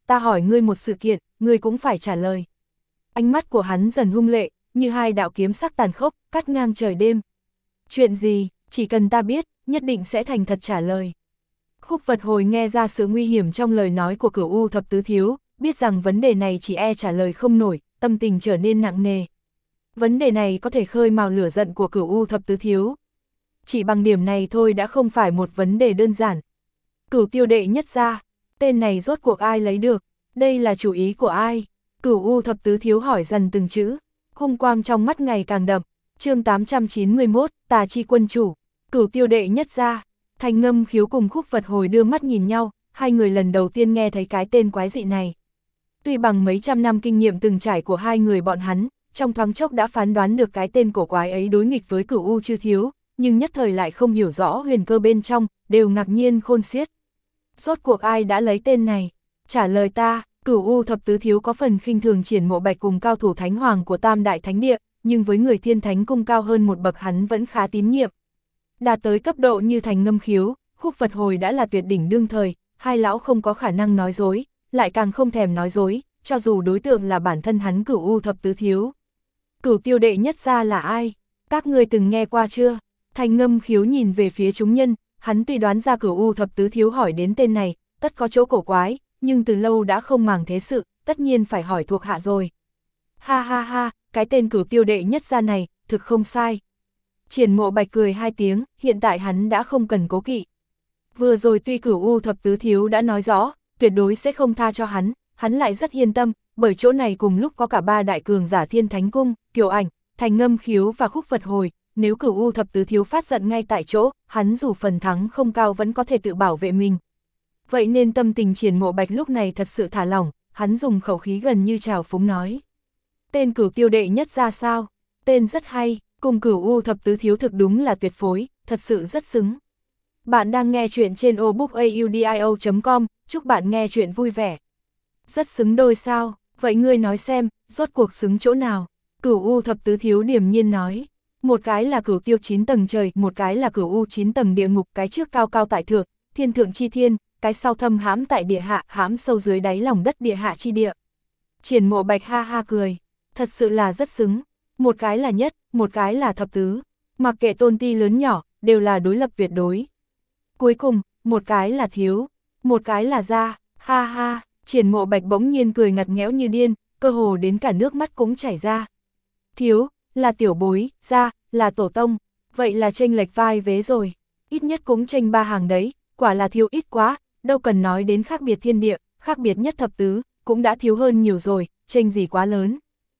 ta hỏi ngươi một sự kiện, ngươi cũng phải trả lời. Ánh mắt của hắn dần hung lệ, như hai đạo kiếm sắc tàn khốc, cắt ngang trời đêm. Chuyện gì, chỉ cần ta biết, nhất định sẽ thành thật trả lời. Khúc Vật Hồi nghe ra sự nguy hiểm trong lời nói của Cửu U Thập Tứ Thiếu, biết rằng vấn đề này chỉ e trả lời không nổi, tâm tình trở nên nặng nề. Vấn đề này có thể khơi mào lửa giận của Cửu U Thập Tứ Thiếu. Chỉ bằng điểm này thôi đã không phải một vấn đề đơn giản. Cửu Tiêu đệ nhất gia, tên này rốt cuộc ai lấy được, đây là chủ ý của ai? Cửu U Thập Tứ Thiếu hỏi dần từng chữ, hung quang trong mắt ngày càng đậm. Chương 891, Tà Chi Quân Chủ, Cửu Tiêu đệ nhất gia. Thành Ngâm Khiếu cùng Khúc Vật Hồi đưa mắt nhìn nhau, hai người lần đầu tiên nghe thấy cái tên quái dị này. Tuy bằng mấy trăm năm kinh nghiệm từng trải của hai người bọn hắn, trong thoáng chốc đã phán đoán được cái tên cổ quái ấy đối nghịch với Cửu U Chư Thiếu, nhưng nhất thời lại không hiểu rõ huyền cơ bên trong, đều ngạc nhiên khôn xiết. Rốt cuộc ai đã lấy tên này? Trả lời ta. Cửu U Thập Tứ Thiếu có phần khinh thường Triển Mộ Bạch cùng cao thủ thánh hoàng của Tam Đại Thánh Địa, nhưng với người Thiên Thánh Cung cao hơn một bậc hắn vẫn khá tín nhiệm. Đạt tới cấp độ như Thành Ngâm Khiếu, Khúc Vật Hồi đã là tuyệt đỉnh đương thời, hai lão không có khả năng nói dối, lại càng không thèm nói dối, cho dù đối tượng là bản thân hắn Cửu U Thập Tứ Thiếu. Cửu Tiêu đệ nhất gia là ai? Các ngươi từng nghe qua chưa? Thành Ngâm Khiếu nhìn về phía chúng nhân, hắn tuy đoán ra Cửu U Thập Tứ Thiếu hỏi đến tên này, tất có chỗ cổ quái, nhưng từ lâu đã không màng thế sự, tất nhiên phải hỏi thuộc hạ rồi. Ha ha ha, cái tên Cửu Tiêu đệ nhất gia này, thực không sai. Triển Mộ Bạch cười hai tiếng, hiện tại hắn đã không cần cố kỵ. Vừa rồi tuy Cửu U Thập Tứ Thiếu đã nói rõ, tuyệt đối sẽ không tha cho hắn lại rất yên tâm, bởi chỗ này cùng lúc có cả ba đại cường giả Thiên Thánh Cung, Kiều Ảnh, Thành Ngâm Khiếu và Khúc Vật Hồi, nếu Cửu U Thập Tứ Thiếu phát giận ngay tại chỗ, hắn dù phần thắng không cao vẫn có thể tự bảo vệ mình. Vậy nên tâm tình Triển Mộ Bạch lúc này thật sự thả lỏng, hắn dùng khẩu khí gần như trào phúng nói. Tên Cửu Tiêu đệ nhất ra sao? Tên rất hay, cùng Cửu U Thập Tứ Thiếu thực đúng là tuyệt phối, thật sự rất xứng. Bạn đang nghe chuyện trên obookaudio.com, chúc bạn nghe chuyện vui vẻ. Rất xứng đôi sao, vậy ngươi nói xem, rốt cuộc xứng chỗ nào? Cửu U Thập Tứ Thiếu điềm nhiên nói. Một cái là Cửu Tiêu 9 tầng trời, một cái là Cửu U 9 tầng địa ngục, cái trước cao cao tại thượng, thiên thượng chi thiên, cái sau thâm hãm tại địa hạ, hãm sâu dưới đáy lòng đất địa hạ chi địa. Triển Mộ Bạch ha ha cười, thật sự là rất xứng. Một cái là nhất, một cái là thập tứ, mặc kệ tôn ti lớn nhỏ, đều là đối lập tuyệt đối. Cuối cùng, một cái là thiếu, một cái là gia, ha ha, Triển Mộ Bạch bỗng nhiên cười ngặt nghẽo như điên, cơ hồ đến cả nước mắt cũng chảy ra. Thiếu, là tiểu bối, gia, là tổ tông, vậy là chênh lệch vai vế rồi, ít nhất cũng chênh ba hàng đấy, quả là thiếu ít quá, đâu cần nói đến khác biệt thiên địa, khác biệt nhất thập tứ, cũng đã thiếu hơn nhiều rồi, chênh gì quá lớn.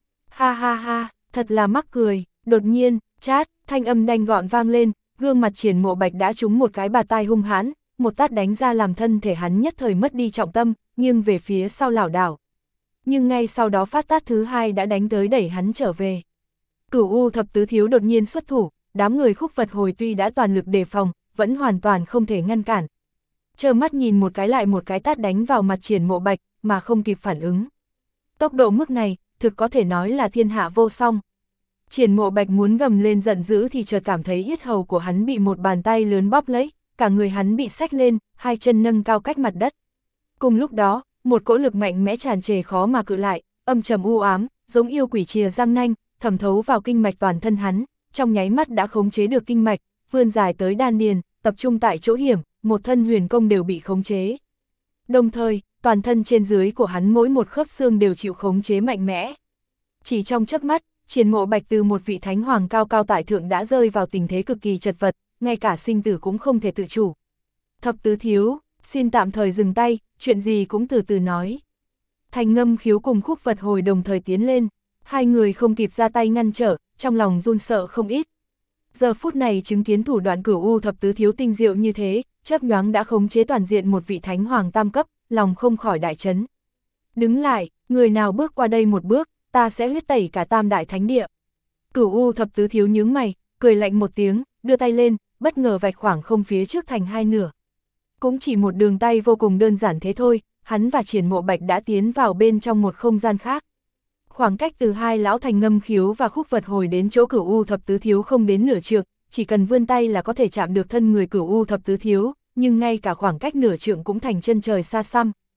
Ha ha ha, thật là mắc cười, đột nhiên, chát, thanh âm đanh gọn vang lên, gương mặt Triển Mộ Bạch đã trúng một cái bạt tai hung hãn, một tát đánh ra làm thân thể hắn nhất thời mất đi trọng tâm, nghiêng về phía sau lảo đảo. Nhưng ngay sau đó phát tát thứ hai đã đánh tới đẩy hắn trở về. Cửu U Thập Tứ Thiếu đột nhiên xuất thủ, đám người Khúc Vật Hồi tuy đã toàn lực đề phòng, vẫn hoàn toàn không thể ngăn cản. Trơ mắt nhìn một cái lại một cái tát đánh vào mặt Triển Mộ Bạch, mà không kịp phản ứng. Tốc độ mức này, thực có thể nói là thiên hạ vô song. Triển Mộ Bạch muốn gầm lên giận dữ thì chợt cảm thấy yết hầu của hắn bị một bàn tay lớn bóp lấy, cả người hắn bị xách lên, hai chân nâng cao cách mặt đất. Cùng lúc đó, một cỗ lực mạnh mẽ tràn trề khó mà cự lại, âm trầm u ám, giống yêu quỷ chìa răng nanh, thẩm thấu vào kinh mạch toàn thân hắn, trong nháy mắt đã khống chế được kinh mạch, vươn dài tới đan điền, tập trung tại chỗ hiểm, một thân huyền công đều bị khống chế. Đồng thời, toàn thân trên dưới của hắn mỗi một khớp xương đều chịu khống chế mạnh mẽ. Chỉ trong chớp mắt, Triển Mộ Bạch từ một vị thánh hoàng cao cao tại thượng đã rơi vào tình thế cực kỳ chật vật, ngay cả sinh tử cũng không thể tự chủ. Thập Tứ Thiếu, xin tạm thời dừng tay, chuyện gì cũng từ từ nói. Thành Ngâm Khiếu cùng Khúc Vật Hồi đồng thời tiến lên, hai người không kịp ra tay ngăn trở, trong lòng run sợ không ít. Giờ phút này chứng kiến thủ đoạn Cửu U Thập Tứ Thiếu tinh diệu như thế, chớp nhoáng đã khống chế toàn diện một vị thánh hoàng tam cấp, lòng không khỏi đại chấn. Đứng lại, người nào bước qua đây một bước, ta sẽ huyết tẩy cả Tam Đại Thánh Địa. Cửu U Thập Tứ Thiếu nhướng mày, cười lạnh một tiếng, đưa tay lên, bất ngờ vạch khoảng không phía trước thành hai nửa. Cũng chỉ một đường tay vô cùng đơn giản thế thôi, hắn và Triển Mộ Bạch đã tiến vào bên trong một không gian khác. Khoảng cách từ hai lão Thành Ngâm Khiếu và Khúc Vật Hồi đến chỗ Cửu U Thập Tứ Thiếu không đến nửa trượng, chỉ cần vươn tay là có thể chạm được thân người Cửu U Thập Tứ Thiếu, nhưng ngay cả khoảng cách nửa trượng cũng thành chân trời xa xăm.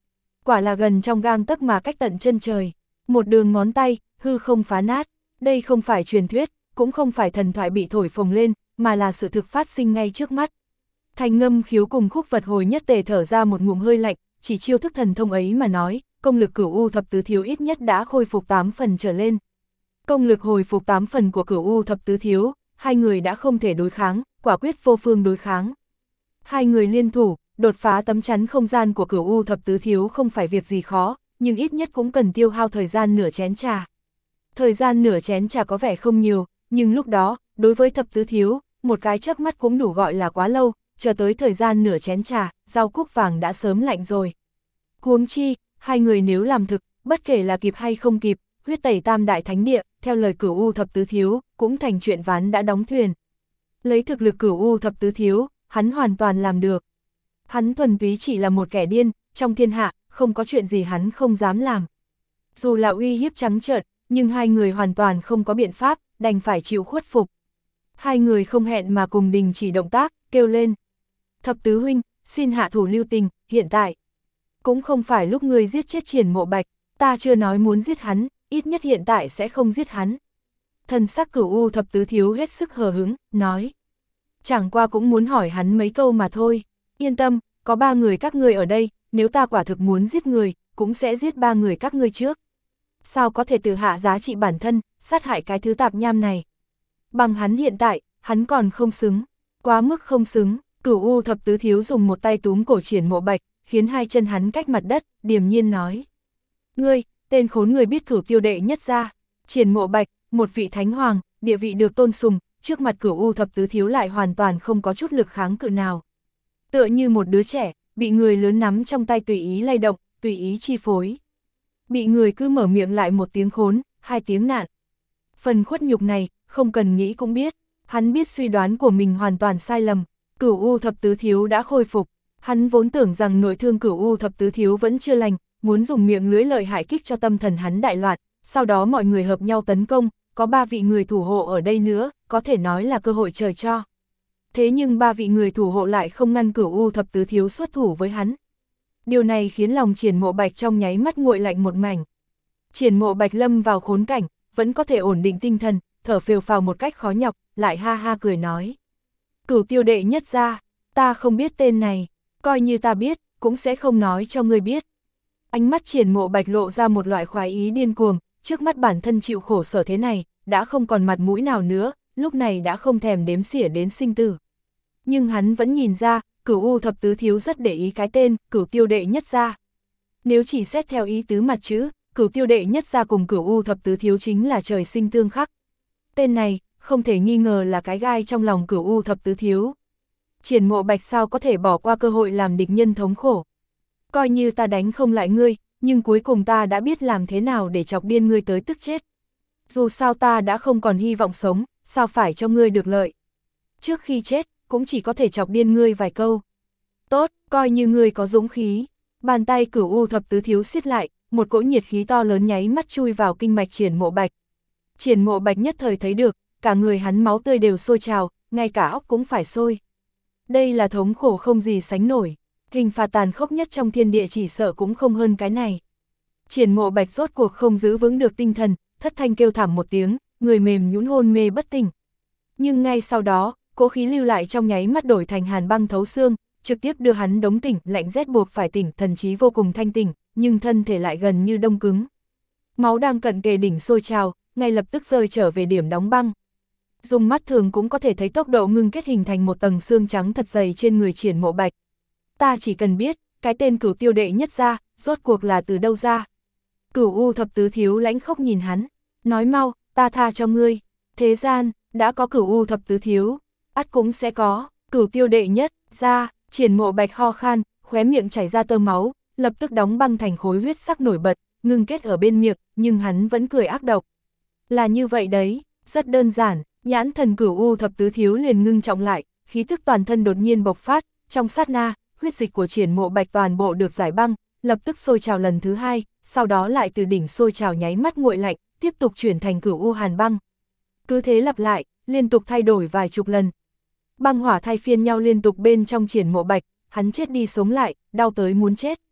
quả là gần trong gang tấc mà cách tận chân trời. Một đường ngón tay, hư không phá nát, đây không phải truyền thuyết, cũng không phải thần thoại bị thổi phồng lên, mà là sự thực phát sinh ngay trước mắt. Thành Ngâm Khiếu cùng Khúc Vật Hồi nhất tề thở ra một ngụm hơi lạnh, chỉ chiêu thức thần thông ấy mà nói, công lực Cửu U Thập Tứ Thiếu ít nhất đã khôi phục 8 phần trở lên. Công lực hồi phục 8 phần của Cửu U Thập Tứ Thiếu, hai người đã không thể đối kháng, quả quyết vô phương đối kháng. Hai người liên thủ, đột phá tấm chắn không gian của Cửu U Thập Tứ Thiếu không phải việc gì khó, nhưng ít nhất cũng cần tiêu hao thời gian nửa chén trà. Thời gian nửa chén trà có vẻ không nhiều, nhưng lúc đó, đối với Thập Tứ Thiếu, một cái chớp mắt cũng đủ gọi là quá lâu, chờ tới thời gian nửa chén trà, rau cúc vàng đã sớm lạnh rồi. Huống chi, hai người nếu làm thực, bất kể là kịp hay không kịp, huyết tẩy Tam Đại Thánh Địa, theo lời Cửu U Thập Tứ Thiếu, cũng thành chuyện ván đã đóng thuyền. Lấy thực lực Cửu U Thập Tứ Thiếu, hắn hoàn toàn làm được. Hắn thuần túy chỉ là một kẻ điên, trong thiên hạ, không có chuyện gì hắn không dám làm. Dù là uy hiếp trắng trợn, nhưng hai người hoàn toàn không có biện pháp, đành phải chịu khuất phục. Hai người không hẹn mà cùng đình chỉ động tác, kêu lên. Thập Tứ huynh, xin hạ thủ lưu tình, hiện tại. Cũng không phải lúc ngươi giết chết Triển Mộ Bạch, ta chưa nói muốn giết hắn, ít nhất hiện tại sẽ không giết hắn. Thần sắc Cửu U Thập Tứ Thiếu hết sức hờ hững, nói. Chẳng qua cũng muốn hỏi hắn mấy câu mà thôi, yên tâm, có 3 người các ngươi ở đây, nếu ta quả thực muốn giết người, cũng sẽ giết 3 người các ngươi trước. Sao có thể tự hạ giá trị bản thân, sát hại cái thứ tạp nham này? Bằng hắn hiện tại, hắn còn không xứng, quá mức không xứng. Cửu U Thập Tứ Thiếu dùng một tay túm cổ Triển Mộ Bạch, khiến hai chân hắn cách mặt đất, điềm nhiên nói. Ngươi, tên khốn người biết Cửu Tiêu đệ nhất gia. Triển Mộ Bạch, một vị thánh hoàng, địa vị được tôn sùng, trước mặt Cửu U Thập Tứ Thiếu lại hoàn toàn không có chút lực kháng cự nào. Tựa như một đứa trẻ, bị người lớn nắm trong tay tùy ý lay động, tùy ý chi phối. Bị người cứ mở miệng lại một tiếng khốn, 2 tiếng nạn. Phần khuất nhục này, không cần nghĩ cũng biết, hắn biết suy đoán của mình hoàn toàn sai lầm. Cửu U Thập Tứ Thiếu đã khôi phục, hắn vốn tưởng rằng nội thương Cửu U Thập Tứ Thiếu vẫn chưa lành, muốn dùng miệng lưỡi lợi hại kích cho tâm thần hắn đại loạn, sau đó mọi người hợp nhau tấn công, có 3 vị người thủ hộ ở đây nữa, có thể nói là cơ hội trời cho. Thế nhưng 3 vị người thủ hộ lại không ngăn Cửu U Thập Tứ Thiếu xuất thủ với hắn. Điều này khiến lòng Triển Mộ Bạch trong nháy mắt nguội lạnh một mảnh. Triển Mộ Bạch lâm vào khốn cảnh, vẫn có thể ổn định tinh thần, thở phều phào một cách khó nhọc, lại ha ha cười nói. Cửu Tiêu đệ nhất gia, ta không biết tên này, coi như ta biết, cũng sẽ không nói cho ngươi biết. Ánh mắt Triển Mộ Bạch lộ ra một loại khoái ý điên cuồng, trước mắt bản thân chịu khổ sở thế này, đã không còn mặt mũi nào nữa, lúc này đã không thèm đếm xỉa đến sinh tử. Nhưng hắn vẫn nhìn ra, Cửu U Thập Tứ Thiếu rất để ý cái tên, Cửu Tiêu đệ nhất gia. Nếu chỉ xét theo ý tứ mặt chữ, Cửu Tiêu đệ nhất gia cùng Cửu U Thập Tứ Thiếu chính là trời sinh tương khắc. Tên này, không thể nghi ngờ là cái gai trong lòng Cửu U Thập Tứ Thiếu. Triển Mộ Bạch sao có thể bỏ qua cơ hội làm địch nhân thống khổ. Coi như ta đánh không lại ngươi, nhưng cuối cùng ta đã biết làm thế nào để chọc điên ngươi tới tức chết. Dù sao ta đã không còn hy vọng sống, sao phải cho ngươi được lợi. Trước khi chết, cũng chỉ có thể chọc điên ngươi vài câu. Tốt, coi như ngươi có dũng khí. Bàn tay Cửu U Thập Tứ Thiếu siết lại, một cỗ nhiệt khí to lớn nháy mắt chui vào kinh mạch Triển Mộ Bạch. Triển Mộ Bạch nhất thời thấy được, cả người hắn máu tươi đều sôi trào, ngay cả óc cũng phải sôi. Đây là thống khổ không gì sánh nổi, hình phạt tàn khốc nhất trong thiên địa chỉ sợ cũng không hơn cái này. Triển Mộ Bạch rốt cuộc không giữ vững được tinh thần, thất thanh kêu thảm một tiếng, người mềm nhũn hôn mê bất tỉnh. Nhưng ngay sau đó, cỗ khí lưu lại trong nháy mắt đổi thành hàn băng thấu xương, trực tiếp đưa hắn đống tỉnh, lạnh rét buộc phải tỉnh, thần trí vô cùng thanh tỉnh, nhưng thân thể lại gần như đông cứng. Máu đang cận kề đỉnh sôi trào, ngay lập tức rơi trở về điểm đóng băng. Dùng mắt thường cũng có thể thấy tốc độ ngưng kết hình thành một tầng xương trắng thật dày trên người Triển Mộ Bạch. Ta chỉ cần biết, cái tên Cửu Tiêu đệ nhất gia, rốt cuộc là từ đâu ra. Cửu U Thập Tứ Thiếu lãnh khốc nhìn hắn, nói mau, ta tha cho ngươi. Thế gian, đã có Cửu U Thập Tứ Thiếu, ắt cũng sẽ có Cửu Tiêu đệ nhất gia. Triển Mộ Bạch ho khan, khóe miệng chảy ra tơ máu, lập tức đóng băng thành khối huyết sắc nổi bật, ngưng kết ở bên miệng, nhưng hắn vẫn cười ác độc. Là như vậy đấy, rất đơn giản, nhãn thần Cửu U Thập Tứ Thiếu liền ngưng trọng lại, khí tức toàn thân đột nhiên bộc phát, trong sát na, huyết dịch của Triển Mộ Bạch toàn bộ được giải băng, lập tức sôi trào lần thứ 2, sau đó lại từ đỉnh sôi trào nháy mắt nguội lạnh, tiếp tục chuyển thành Cửu U hàn băng. Cứ thế lặp lại, liên tục thay đổi vài chục lần. Băng hỏa thay phiên nhau liên tục bên trong Triển Mộ Bạch, hắn chết đi sống lại, đau tới muốn chết.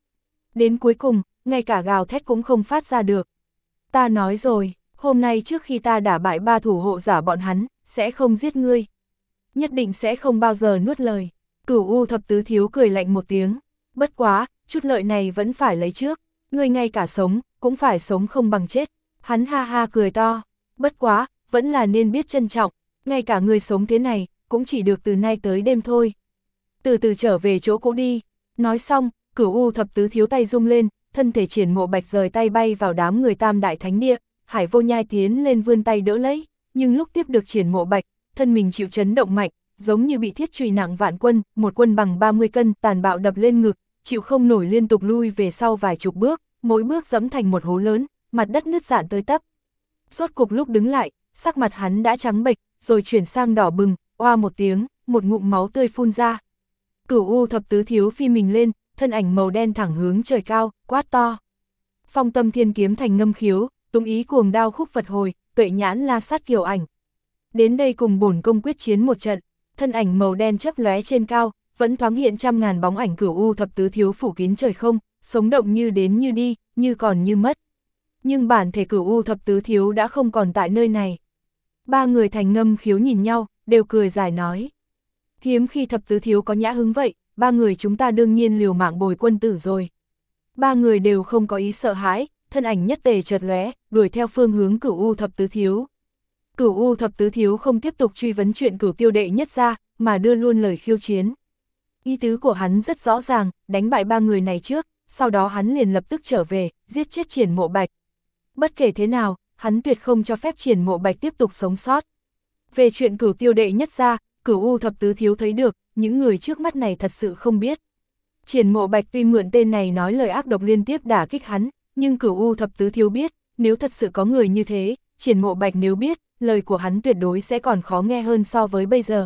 Đến cuối cùng, ngay cả gào thét cũng không phát ra được. Ta nói rồi, hôm nay trước khi ta đả bại 3 thủ hộ giả bọn hắn, sẽ không giết ngươi. Nhất định sẽ không bao giờ nuốt lời. Cửu U thập tứ thiếu cười lạnh một tiếng. Bất quá, chút lợi này vẫn phải lấy trước. Ngươi ngay cả sống, cũng phải sống không bằng chết. Hắn ha ha cười to. Bất quá, vẫn là nên biết trân trọng. Ngay cả ngươi sống thế này, cũng chỉ được từ nay tới đêm thôi. Từ từ trở về chỗ cũ đi. Nói xong, Cửu U thập tứ thiếu tay rung lên, thân thể Triển Mộ Bạch rời tay bay vào đám người Tam Đại Thánh Địa. Hải Vô Nhai tiến lên vươn tay đỡ lấy, nhưng lúc tiếp được Triển Mộ Bạch, thân mình chịu chấn động mạnh, giống như bị thiết chùy nặng vạn quân, một quân bằng 30 cân tàn bạo đập lên ngực, chịu không nổi liên tục lui về sau vài chục bước, mỗi bước dẫm thành một hố lớn, mặt đất nứt rạn tới tấp. Rốt cục lúc đứng lại, sắc mặt hắn đã trắng bệch, rồi chuyển sang đỏ bừng, oa một tiếng, một ngụm máu tươi phun ra. Cửu U thập tứ thiếu phi mình lên, thân ảnh màu đen thẳng hướng trời cao, quát to. Phong Tâm Thiên Kiếm thành ngâm khiếu, Túng Ý Cuồng Đao khúc Phật hồi, Tuệ Nhãn La Sát Kiều Ảnh. Đến đây cùng bổn công quyết chiến một trận, thân ảnh màu đen chớp lóe trên cao, vẫn thoáng hiện trăm ngàn bóng ảnh Cửu U thập tứ thiếu phủ kín trời không, sống động như đến như đi, như còn như mất. Nhưng bản thể Cửu U thập tứ thiếu đã không còn tại nơi này. Ba người thành ngâm khiếu nhìn nhau, đều cười dài nói. Hiếm khi thập tứ thiếu có nhã hứng vậy, ba người chúng ta đương nhiên liều mạng bồi quân tử rồi. Ba người đều không có ý sợ hãi, thân ảnh nhất tề chợt lóe, đuổi theo phương hướng Cửu U thập tứ thiếu. Cửu U thập tứ thiếu không tiếp tục truy vấn chuyện Cửu Tiêu đệ nhất ra, mà đưa luôn lời khiêu chiến. Ý tứ của hắn rất rõ ràng, đánh bại ba người này trước, sau đó hắn liền lập tức trở về, giết chết Triển Mộ Bạch. Bất kể thế nào, hắn tuyệt không cho phép Triển Mộ Bạch tiếp tục sống sót. Về chuyện Cửu Tiêu đệ nhất ra, Cửu U thập tứ thiếu thấy được, những người trước mắt này thật sự không biết. Triển Mộ Bạch tuy mượn tên này nói lời ác độc liên tiếp đả kích hắn, nhưng Cửu U thập tứ thiếu biết, nếu thật sự có người như thế, Triển Mộ Bạch nếu biết, lời của hắn tuyệt đối sẽ còn khó nghe hơn so với bây giờ.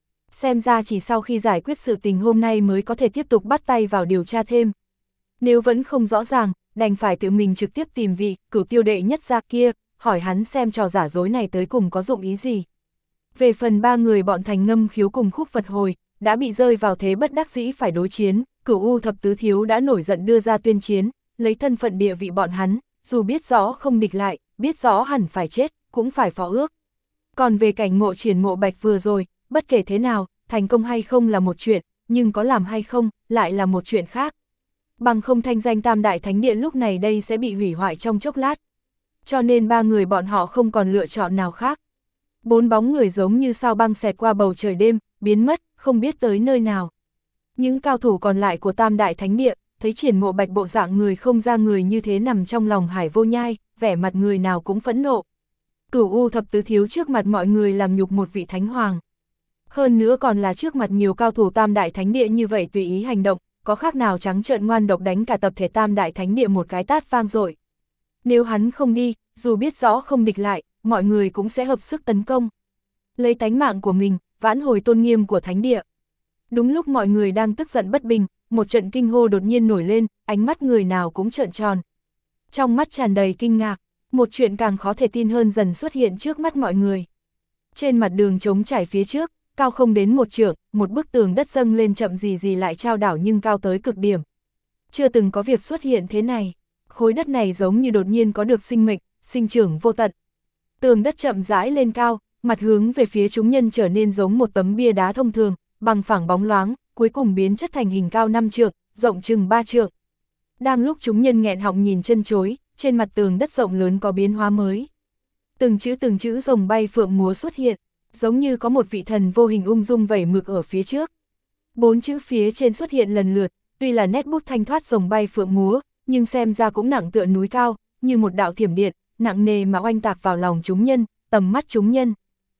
Xem ra chỉ sau khi giải quyết sự tình hôm nay mới có thể tiếp tục bắt tay vào điều tra thêm. Nếu vẫn không rõ ràng, đành phải tự mình trực tiếp tìm vị Cửu Tiêu đệ nhất ra kia, hỏi hắn xem trò giả dối này tới cùng có dụng ý gì. Về phần ba người bọn thành ngâm khiếu cùng khúc Phật hồi, đã bị rơi vào thế bất đắc dĩ phải đối chiến, Cửu U thập tứ thiếu đã nổi giận đưa ra tuyên chiến, lấy thân phận địa vị bọn hắn, dù biết rõ không địch lại, biết rõ hẳn phải chết, cũng phải phó ước. Còn về cảnh ngộ Triển Mộ Bạch vừa rồi, bất kể thế nào, thành công hay không là một chuyện, nhưng có làm hay không, lại là một chuyện khác. Bằng không thanh danh Tam Đại Thánh Địa lúc này đây sẽ bị hủy hoại trong chốc lát. Cho nên ba người bọn họ không còn lựa chọn nào khác. Bốn bóng người giống như sao băng xẹt qua bầu trời đêm, biến mất, không biết tới nơi nào. Những cao thủ còn lại của Tam Đại Thánh Địa, thấy Triển Mộ Bạch bộ dạng người không ra người như thế nằm trong lòng Hải Vô Nhai, vẻ mặt người nào cũng phẫn nộ. Cửu U thập tứ thiếu trước mặt mọi người làm nhục một vị thánh hoàng. Hơn nữa còn là trước mặt nhiều cao thủ Tam Đại Thánh Địa như vậy tùy ý hành động, có khác nào trắng trợn ngoan độc đánh cả tập thể Tam Đại Thánh Địa một cái tát vang dội. Nếu hắn không đi, dù biết rõ không địch lại, mọi người cũng sẽ hợp sức tấn công. Lấy tánh mạng của mình, vãn hồi tôn nghiêm của Thánh Địa. Đúng lúc mọi người đang tức giận bất bình, một trận kinh hô đột nhiên nổi lên, ánh mắt người nào cũng trợn tròn. Trong mắt tràn đầy kinh ngạc, một chuyện càng khó thể tin hơn dần xuất hiện trước mắt mọi người. Trên mặt đường trống trải phía trước, cao không đến một trượng, một bức tường đất dâng lên chậm gì lại trao đảo nhưng cao tới cực điểm. Chưa từng có việc xuất hiện thế này, khối đất này giống như đột nhiên có được sinh mệnh, sinh trưởng vô tận. Tường đất chậm rãi lên cao, mặt hướng về phía chúng nhân trở nên giống một tấm bia đá thông thường, bằng phẳng bóng loáng, cuối cùng biến chất thành hình cao 5 trượng, rộng chừng 3 trượng. Đang lúc chúng nhân nghẹn họng nhìn chân chối, trên mặt tường đất rộng lớn có biến hóa mới. Từng chữ rồng bay phượng múa xuất hiện, giống như có một vị thần vô hình ung dung vẩy mực ở phía trước. 4 chữ phía trên xuất hiện lần lượt, tuy là nét bút thanh thoát rồng bay phượng múa, nhưng xem ra cũng nặng tựa núi cao, như một đạo thiểm điện, nặng nề mà oanh tạc vào lòng chúng nhân, tầm mắt chúng nhân.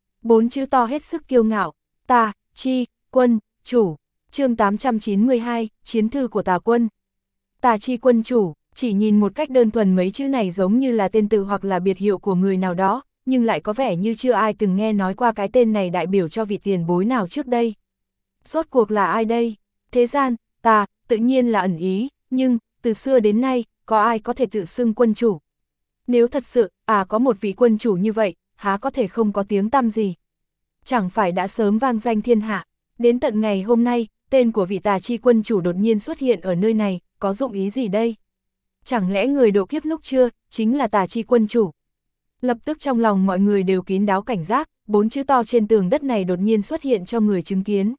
4 chữ to hết sức kiêu ngạo, Ta, Chi, Quân, Chủ. Chương 892, Chiến thư của Tà Quân. Tà Chi Quân Chủ, chỉ nhìn một cách đơn thuần mấy chữ này giống như là tên tự hoặc là biệt hiệu của người nào đó, nhưng lại có vẻ như chưa ai từng nghe nói qua cái tên này đại biểu cho vị tiền bối nào trước đây. Rốt cuộc là ai đây? Thế gian, tà, tự nhiên là ẩn ý, nhưng, từ xưa đến nay, có ai có thể tự xưng quân chủ? Nếu thật sự, có một vị quân chủ như vậy, há có thể không có tiếng tăm gì? Chẳng phải đã sớm vang danh thiên hạ, đến tận ngày hôm nay, tên của vị Tà Chi quân chủ đột nhiên xuất hiện ở nơi này, có dụng ý gì đây? Chẳng lẽ người độ kiếp lúc chưa, chính là Tà Chi quân chủ? Lập tức trong lòng mọi người đều kín đáo cảnh giác, 4 chữ to trên tường đất này đột nhiên xuất hiện cho người chứng kiến.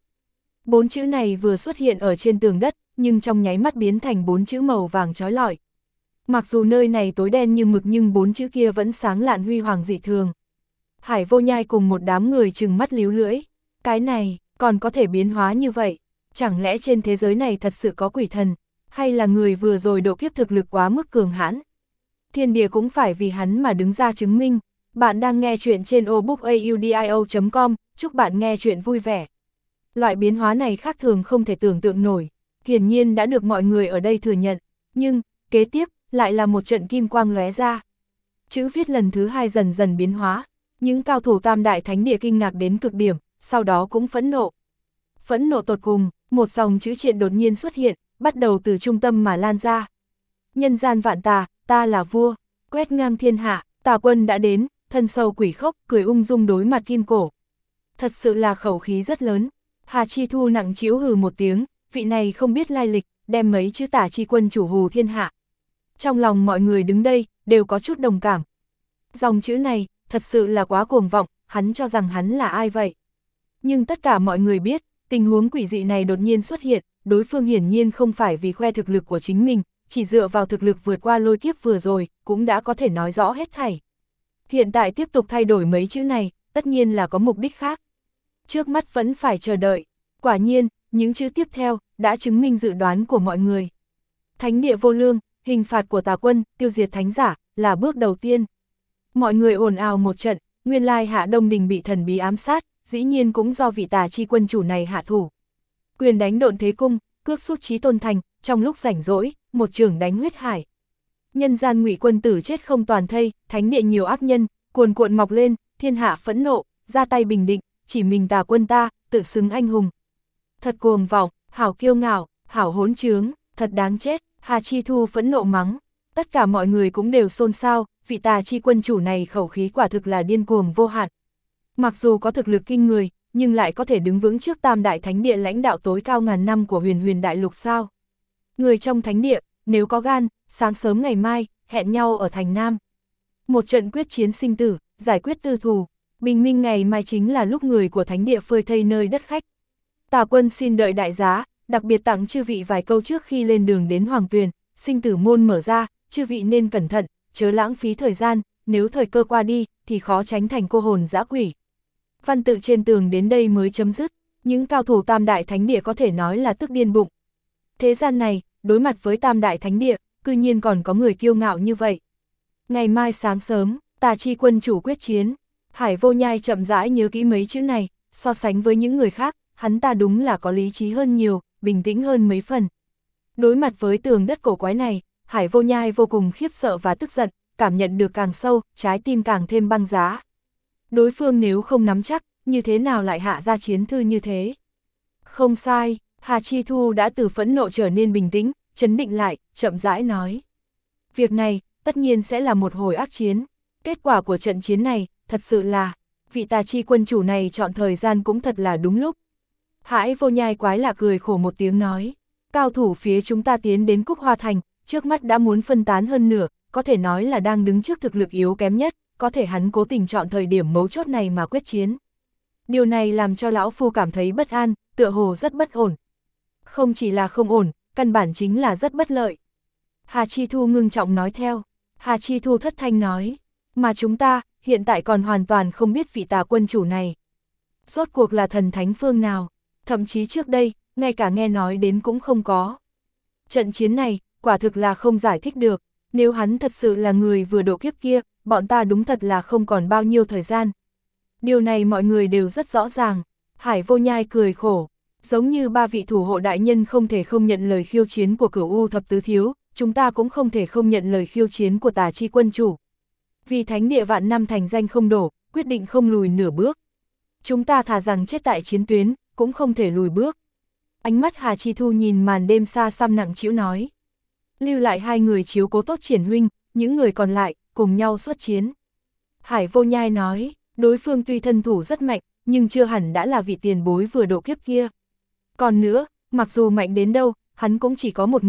4 chữ này vừa xuất hiện ở trên tường đất, nhưng trong nháy mắt biến thành 4 chữ màu vàng chói lọi. Mặc dù nơi này tối đen như mực nhưng 4 chữ kia vẫn sáng lạn huy hoàng dị thường. Hải Vô Nhai cùng một đám người trừng mắt líu lưỡi. Cái này, còn có thể biến hóa như vậy? Chẳng lẽ trên thế giới này thật sự có quỷ thần? Hay là người vừa rồi độ kiếp thực lực quá mức cường hãn? Thiên địa cũng phải vì hắn mà đứng ra chứng minh. Bạn đang nghe chuyện trên obookaudio.com, chúc bạn nghe chuyện vui vẻ. Loại biến hóa này khác thường không thể tưởng tượng nổi, hiển nhiên đã được mọi người ở đây thừa nhận, nhưng, kế tiếp, lại là một trận kim quang lóe ra. Chữ viết lần thứ 2 dần dần biến hóa, những cao thủ Tam Đại Thánh Địa kinh ngạc đến cực điểm, sau đó cũng phẫn nộ. Phẫn nộ tột cùng, một dòng chữ triện đột nhiên xuất hiện, bắt đầu từ trung tâm mà lan ra. Nhân gian vạn tà, ta là vua, quét ngang thiên hạ, tà quân đã đến, thân sâu quỷ khốc, cười ung dung đối mặt kim cổ. Thật sự là khẩu khí rất lớn. Hà Chi Thu nặng trĩu hừ một tiếng, vị này không biết lai lịch, đem mấy chữ Tà Chi quân chủ hù thiên hạ. Trong lòng mọi người đứng đây, đều có chút đồng cảm. Dòng chữ này, thật sự là quá cuồng vọng, hắn cho rằng hắn là ai vậy? Nhưng tất cả mọi người biết, tình huống quỷ dị này đột nhiên xuất hiện, đối phương hiển nhiên không phải vì khoe thực lực của chính mình, chỉ dựa vào thực lực vượt qua lôi kiếp vừa rồi, cũng đã có thể nói rõ hết thảy. Hiện tại tiếp tục thay đổi mấy chữ này, tất nhiên là có mục đích khác. Trước mắt vẫn phải chờ đợi. Quả nhiên, những chữ tiếp theo, đã chứng minh dự đoán của mọi người. Thánh địa vô lương, hình phạt của tà quân, tiêu diệt thánh giả, là bước đầu tiên. Mọi người ồn ào một trận, nguyên lai Hạ Đông Đình bị thần bí ám sát, dĩ nhiên cũng do vị Tà Chi quân chủ này hạ thủ. Quyền đánh độn thế cung, cước sút chí tôn thành, trong lúc rảnh rỗi, một trường đánh huyết hải. Nhân gian Ngụy quân tử chết không toàn thây, thánh địa nhiều ác nhân, cuồn cuộn mọc lên, thiên hạ phẫn nộ, ra tay bình định, chỉ mình tà quân ta, tự xứng anh hùng. Thật cuồng vọng, hảo kiêu ngạo, hảo hỗn trướng, thật đáng chết, Hà Chi Thu phẫn nộ mắng. Tất cả mọi người cũng đều xôn xao, vị Tà Chi quân chủ này khẩu khí quả thực là điên cuồng vô hạn. Mặc dù có thực lực kinh người, nhưng lại có thể đứng vững trước Tam Đại Thánh Địa lãnh đạo tối cao ngàn năm của Huyền Huyền Đại Lục sao. Người trong Thánh Địa, nếu có gan, sáng sớm ngày mai, hẹn nhau ở thành Nam. Một trận quyết chiến sinh tử, giải quyết tư thù, bình minh ngày mai chính là lúc người của Thánh Địa phơi thây nơi đất khách. Tà quân xin đợi đại giá, đặc biệt tặng chư vị vài câu trước khi lên đường đến Hoàng Tuyền, sinh tử môn mở ra, chư vị nên cẩn thận, chớ lãng phí thời gian, nếu thời cơ qua đi, thì khó tránh thành cô hồn dã quỷ. Văn tự trên tường đến đây mới chấm dứt, những cao thủ Tam Đại Thánh Địa có thể nói là tức điên bụng. Thế gian này, đối mặt với Tam Đại Thánh Địa, cư nhiên còn có người kiêu ngạo như vậy. Ngày mai sáng sớm, Tà Chi quân chủ quyết chiến. Hải Vô Nhai chậm rãi nhớ kỹ mấy chữ này, so sánh với những người khác, hắn ta đúng là có lý trí hơn nhiều, bình tĩnh hơn mấy phần. Đối mặt với tường đất cổ quái này, Hải Vô Nhai vô cùng khiếp sợ và tức giận, cảm nhận được càng sâu, trái tim càng thêm băng giá. Đối phương nếu không nắm chắc, như thế nào lại hạ ra chiến thư như thế? Không sai, Hà Chi Thu đã từ phẫn nộ trở nên bình tĩnh, trấn định lại, chậm rãi nói. Việc này, tất nhiên sẽ là một hồi ác chiến. Kết quả của trận chiến này, thật sự là, vị Tà Chi quân chủ này chọn thời gian cũng thật là đúng lúc. Hải Vô Nhai quái lạ cười khổ một tiếng nói. Cao thủ phía chúng ta tiến đến Cúc Hoa Thành, trước mắt đã muốn phân tán hơn nửa, có thể nói là đang đứng trước thực lực yếu kém nhất, có thể hắn cố tình chọn thời điểm mấu chốt này mà quyết chiến. Điều này làm cho lão phu cảm thấy bất an, tựa hồ rất bất ổn. Không chỉ là không ổn, căn bản chính là rất bất lợi. Hà Chi Thu ngưng trọng nói theo. Hà Chi Thu thất thanh nói, mà chúng ta, hiện tại còn hoàn toàn không biết vị Tà quân chủ này. Rốt cuộc là thần thánh phương nào, thậm chí trước đây, ngay cả nghe nói đến cũng không có. Trận chiến này, quả thực là không giải thích được, nếu hắn thật sự là người vừa độ kiếp kia, bọn ta đúng thật là không còn bao nhiêu thời gian. Điều này mọi người đều rất rõ ràng. Hải Vô Nhai cười khổ, giống như ba vị thủ hộ đại nhân không thể không nhận lời khiêu chiến của Cửu U thập tứ thiếu, chúng ta cũng không thể không nhận lời khiêu chiến của Tà Chi quân chủ. Vì thánh địa vạn năm thành danh không đổ, quyết định không lùi nửa bước. Chúng ta thà rằng chết tại chiến tuyến, cũng không thể lùi bước. Ánh mắt Hà Chi Thu nhìn màn đêm xa xăm nặng trĩu nói. Lưu lại hai người chiếu cố tốt Triển huynh, những người còn lại, cùng nhau xuất chiến. Hải Vô Nhai nói, đối phương tuy thân thủ rất mạnh, nhưng chưa hẳn đã là vị tiền bối vừa độ kiếp kia. Còn nữa, mặc dù mạnh đến đâu, hắn cũng chỉ có một người,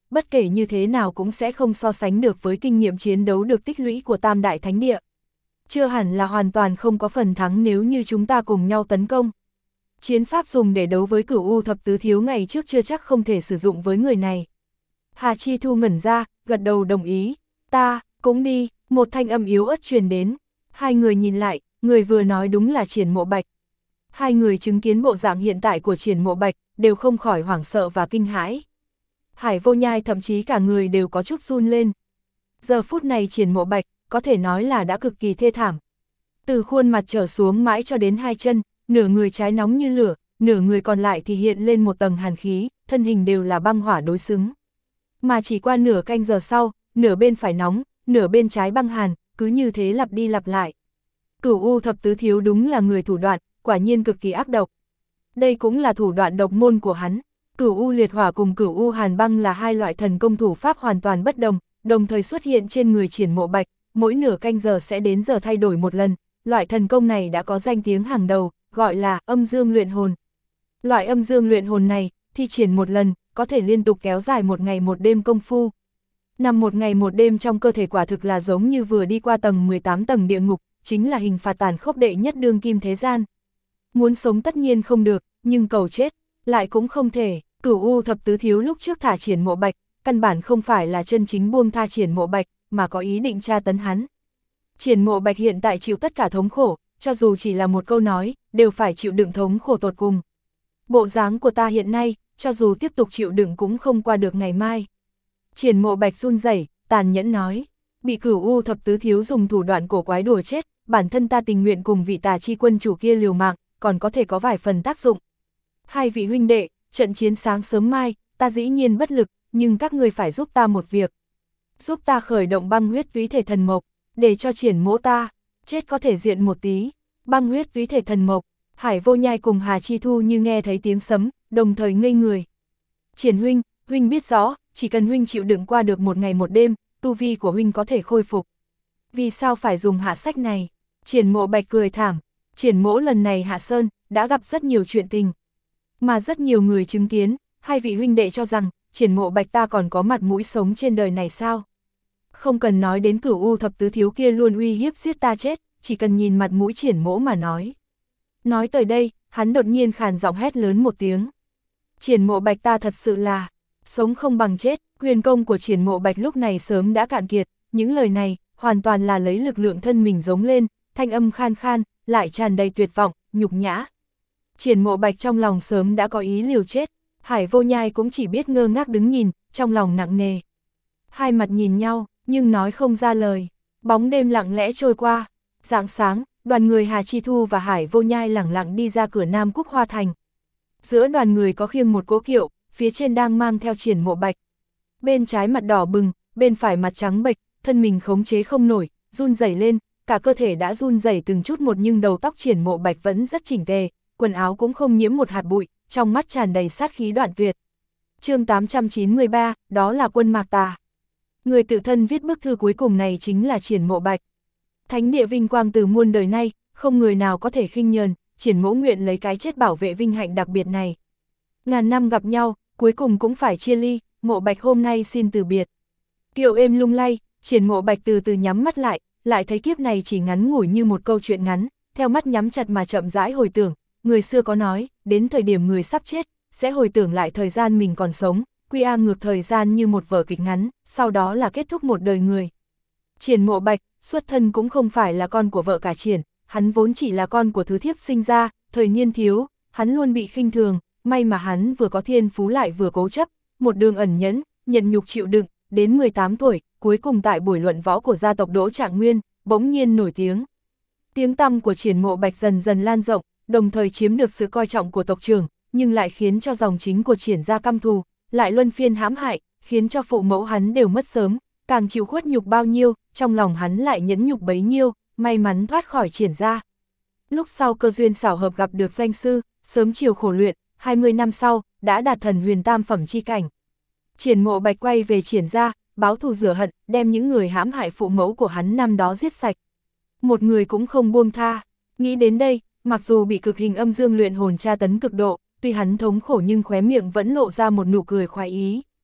bất kể như thế nào cũng sẽ không so sánh được với kinh nghiệm chiến đấu được tích lũy của Tam Đại Thánh Địa. Chưa hẳn là hoàn toàn không có phần thắng nếu như chúng ta cùng nhau tấn công. Chiến pháp dùng để đấu với Cửu U Thập Tứ Thiếu ngày trước chưa chắc không thể sử dụng với người này. Hà Chi Thu ngẩn ra, gật đầu đồng ý. Ta, cũng đi, một thanh âm yếu ớt truyền đến. Hai người nhìn lại, người vừa nói đúng là Triển Mộ Bạch. Hai người chứng kiến bộ dạng hiện tại của Triển Mộ Bạch, đều không khỏi hoảng sợ và kinh hãi. Hải Vô Nhai thậm chí cả người đều có chút run lên. Giờ phút này Triển Mộ Bạch, có thể nói là đã cực kỳ thê thảm. Từ khuôn mặt trở xuống mãi cho đến hai chân, nửa người trái nóng như lửa, nửa người còn lại thì hiện lên một tầng hàn khí, thân hình đều là băng hỏa đối xứng. Mà chỉ qua nửa canh giờ sau, nửa bên phải nóng, nửa bên trái băng hàn, cứ như thế lặp đi lặp lại. Cửu U Thập Tứ Thiếu đúng là người thủ đoạn, quả nhiên cực kỳ ác độc. Đây cũng là thủ đoạn độc môn của hắn. Cửu U Liệt Hỏa cùng Cửu U Hàn Băng là hai loại thần công thủ pháp hoàn toàn bất đồng, đồng thời xuất hiện trên người Triển Mộ Bạch, mỗi nửa canh giờ sẽ đến giờ thay đổi một lần. Loại thần công này đã có danh tiếng hàng đầu, gọi là âm dương luyện hồn. Loại âm dương luyện hồn này, thi triển một lần, có thể liên tục kéo dài một ngày một đêm công phu. Nằm một ngày một đêm trong cơ thể quả thực là giống như vừa đi qua tầng 18 tầng địa ngục, chính là hình phạt tàn khốc đệ nhất đương kim thế gian. Muốn sống tất nhiên không được, nhưng cầu chết, lại cũng không thể. Cửu U Thập Tứ Thiếu lúc trước thả Triển Mộ Bạch, căn bản không phải là chân chính buông tha Triển Mộ Bạch, mà có ý định tra tấn hắn. Triển Mộ Bạch hiện tại chịu tất cả thống khổ, cho dù chỉ là một câu nói, đều phải chịu đựng thống khổ tột cùng. Bộ dáng của ta hiện nay, cho dù tiếp tục chịu đựng cũng không qua được ngày mai. Triển Mộ Bạch run rẩy, tàn nhẫn nói, bị Cửu U Thập Tứ Thiếu dùng thủ đoạn cổ quái đùa chết, bản thân ta tình nguyện cùng vị Tà Chi quân chủ kia liều mạng, còn có thể có vài phần tác dụng. Hai vị huynh đệ, trận chiến sáng sớm mai, ta dĩ nhiên bất lực, nhưng các ngươi phải giúp ta một việc. Giúp ta khởi động băng huyết túy thể thần mộc, để cho Triển Mỗ ta, chết có thể diện một tí. Băng huyết túy thể thần mộc, Hải Vô Nhai cùng Hà Chi Thu như nghe thấy tiếng sấm, đồng thời ngây người. Triển huynh, huynh biết rõ, chỉ cần huynh chịu đựng qua được một ngày một đêm, tu vi của huynh có thể khôi phục. Vì sao phải dùng hạ sách này? Triển Mộ Bạch cười thảm, Triển Mỗ lần này hạ sơn, đã gặp rất nhiều chuyện tình. Mà rất nhiều người chứng kiến, hai vị huynh đệ cho rằng, Triển Mộ Bạch ta còn có mặt mũi sống trên đời này sao? Không cần nói đến Cửu U Thập Tứ Thiếu kia luôn uy hiếp giết ta chết, chỉ cần nhìn mặt mũi Triển Mỗ mà nói. Nói tới đây, hắn đột nhiên khàn giọng hét lớn một tiếng. Triển Mộ Bạch ta thật sự là, sống không bằng chết, huyền công của Triển Mộ Bạch lúc này sớm đã cạn kiệt, những lời này, hoàn toàn là lấy lực lượng thân mình giống lên, thanh âm khan khan, lại tràn đầy tuyệt vọng, nhục nhã. Triển Mộ Bạch trong lòng sớm đã có ý liều chết, Hải Vô Nhai cũng chỉ biết ngơ ngác đứng nhìn, trong lòng nặng nề. Hai mặt nhìn nhau, nhưng nói không ra lời, bóng đêm lặng lẽ trôi qua, rạng sáng, đoàn người Hà Chi Thu và Hải Vô Nhai lẳng lặng đi ra cửa Nam Cúc Hoa Thành. Giữa đoàn người có khiêng một cỗ kiệu, phía trên đang mang theo Triển Mộ Bạch. Bên trái mặt đỏ bừng, bên phải mặt trắng bệch, thân mình khống chế không nổi, run rẩy lên, cả cơ thể đã run rẩy từng chút một nhưng đầu tóc Triển Mộ Bạch vẫn rất chỉnh tề, quần áo cũng không nhiễm một hạt bụi, trong mắt tràn đầy sát khí đoạn tuyệt. Chương 893, đó là Quân Mạc Tà. Người tự thân viết bức thư cuối cùng này chính là Triển Mộ Bạch. Thánh địa vinh quang từ muôn đời nay, không người nào có thể khinh nhờn, Triển Mỗ nguyện lấy cái chết bảo vệ vinh hạnh đặc biệt này. Ngàn năm gặp nhau, cuối cùng cũng phải chia ly, Mộ Bạch hôm nay xin từ biệt. Kiệu êm lung lay, Triển Mộ Bạch từ từ nhắm mắt lại thấy kiếp này chỉ ngắn ngủi như một câu chuyện ngắn, theo mắt nhắm chặt mà chậm rãi hồi tưởng, người xưa có nói, đến thời điểm người sắp chết, sẽ hồi tưởng lại thời gian mình còn sống, quy a ngược thời gian như một vở kịch ngắn, sau đó là kết thúc một đời người. Triển Mộ Bạch, xuất thân cũng không phải là con của vợ cả Triển, hắn vốn chỉ là con của thứ thiếp sinh ra, thời niên thiếu, hắn luôn bị khinh thường, may mà hắn vừa có thiên phú lại vừa cố chấp, một đường ẩn nhẫn, nhận nhục chịu đựng, đến 18 tuổi, cuối cùng tại buổi luận võ của gia tộc Đỗ Trạng Nguyên, bỗng nhiên nổi tiếng. Tiếng tăm của Triển Mộ Bạch dần dần lan rộng, đồng thời chiếm được sự coi trọng của tộc trưởng, nhưng lại khiến cho dòng chính của Triển gia căm thù, lại luân phiên hãm hại, khiến cho phụ mẫu hắn đều mất sớm, càng chịu khuất nhục bao nhiêu, trong lòng hắn lại nhẫn nhục bấy nhiêu, may mắn thoát khỏi Triển gia. Lúc sau cơ duyên xảo hợp gặp được danh sư, sớm chiều khổ luyện, 20 năm sau, đã đạt thần huyền tam phẩm chi cảnh. Triển Mộ Bạch quay về Triển gia, báo thù rửa hận, đem những người hãm hại phụ mẫu của hắn năm đó giết sạch. Một người cũng không buông tha. Nghĩ đến đây, mặc dù bị cực hình âm dương luyện hồn tra tấn cực độ, tuy hắn thống khổ nhưng khóe miệng vẫn lộ ra một nụ cười khoái ý.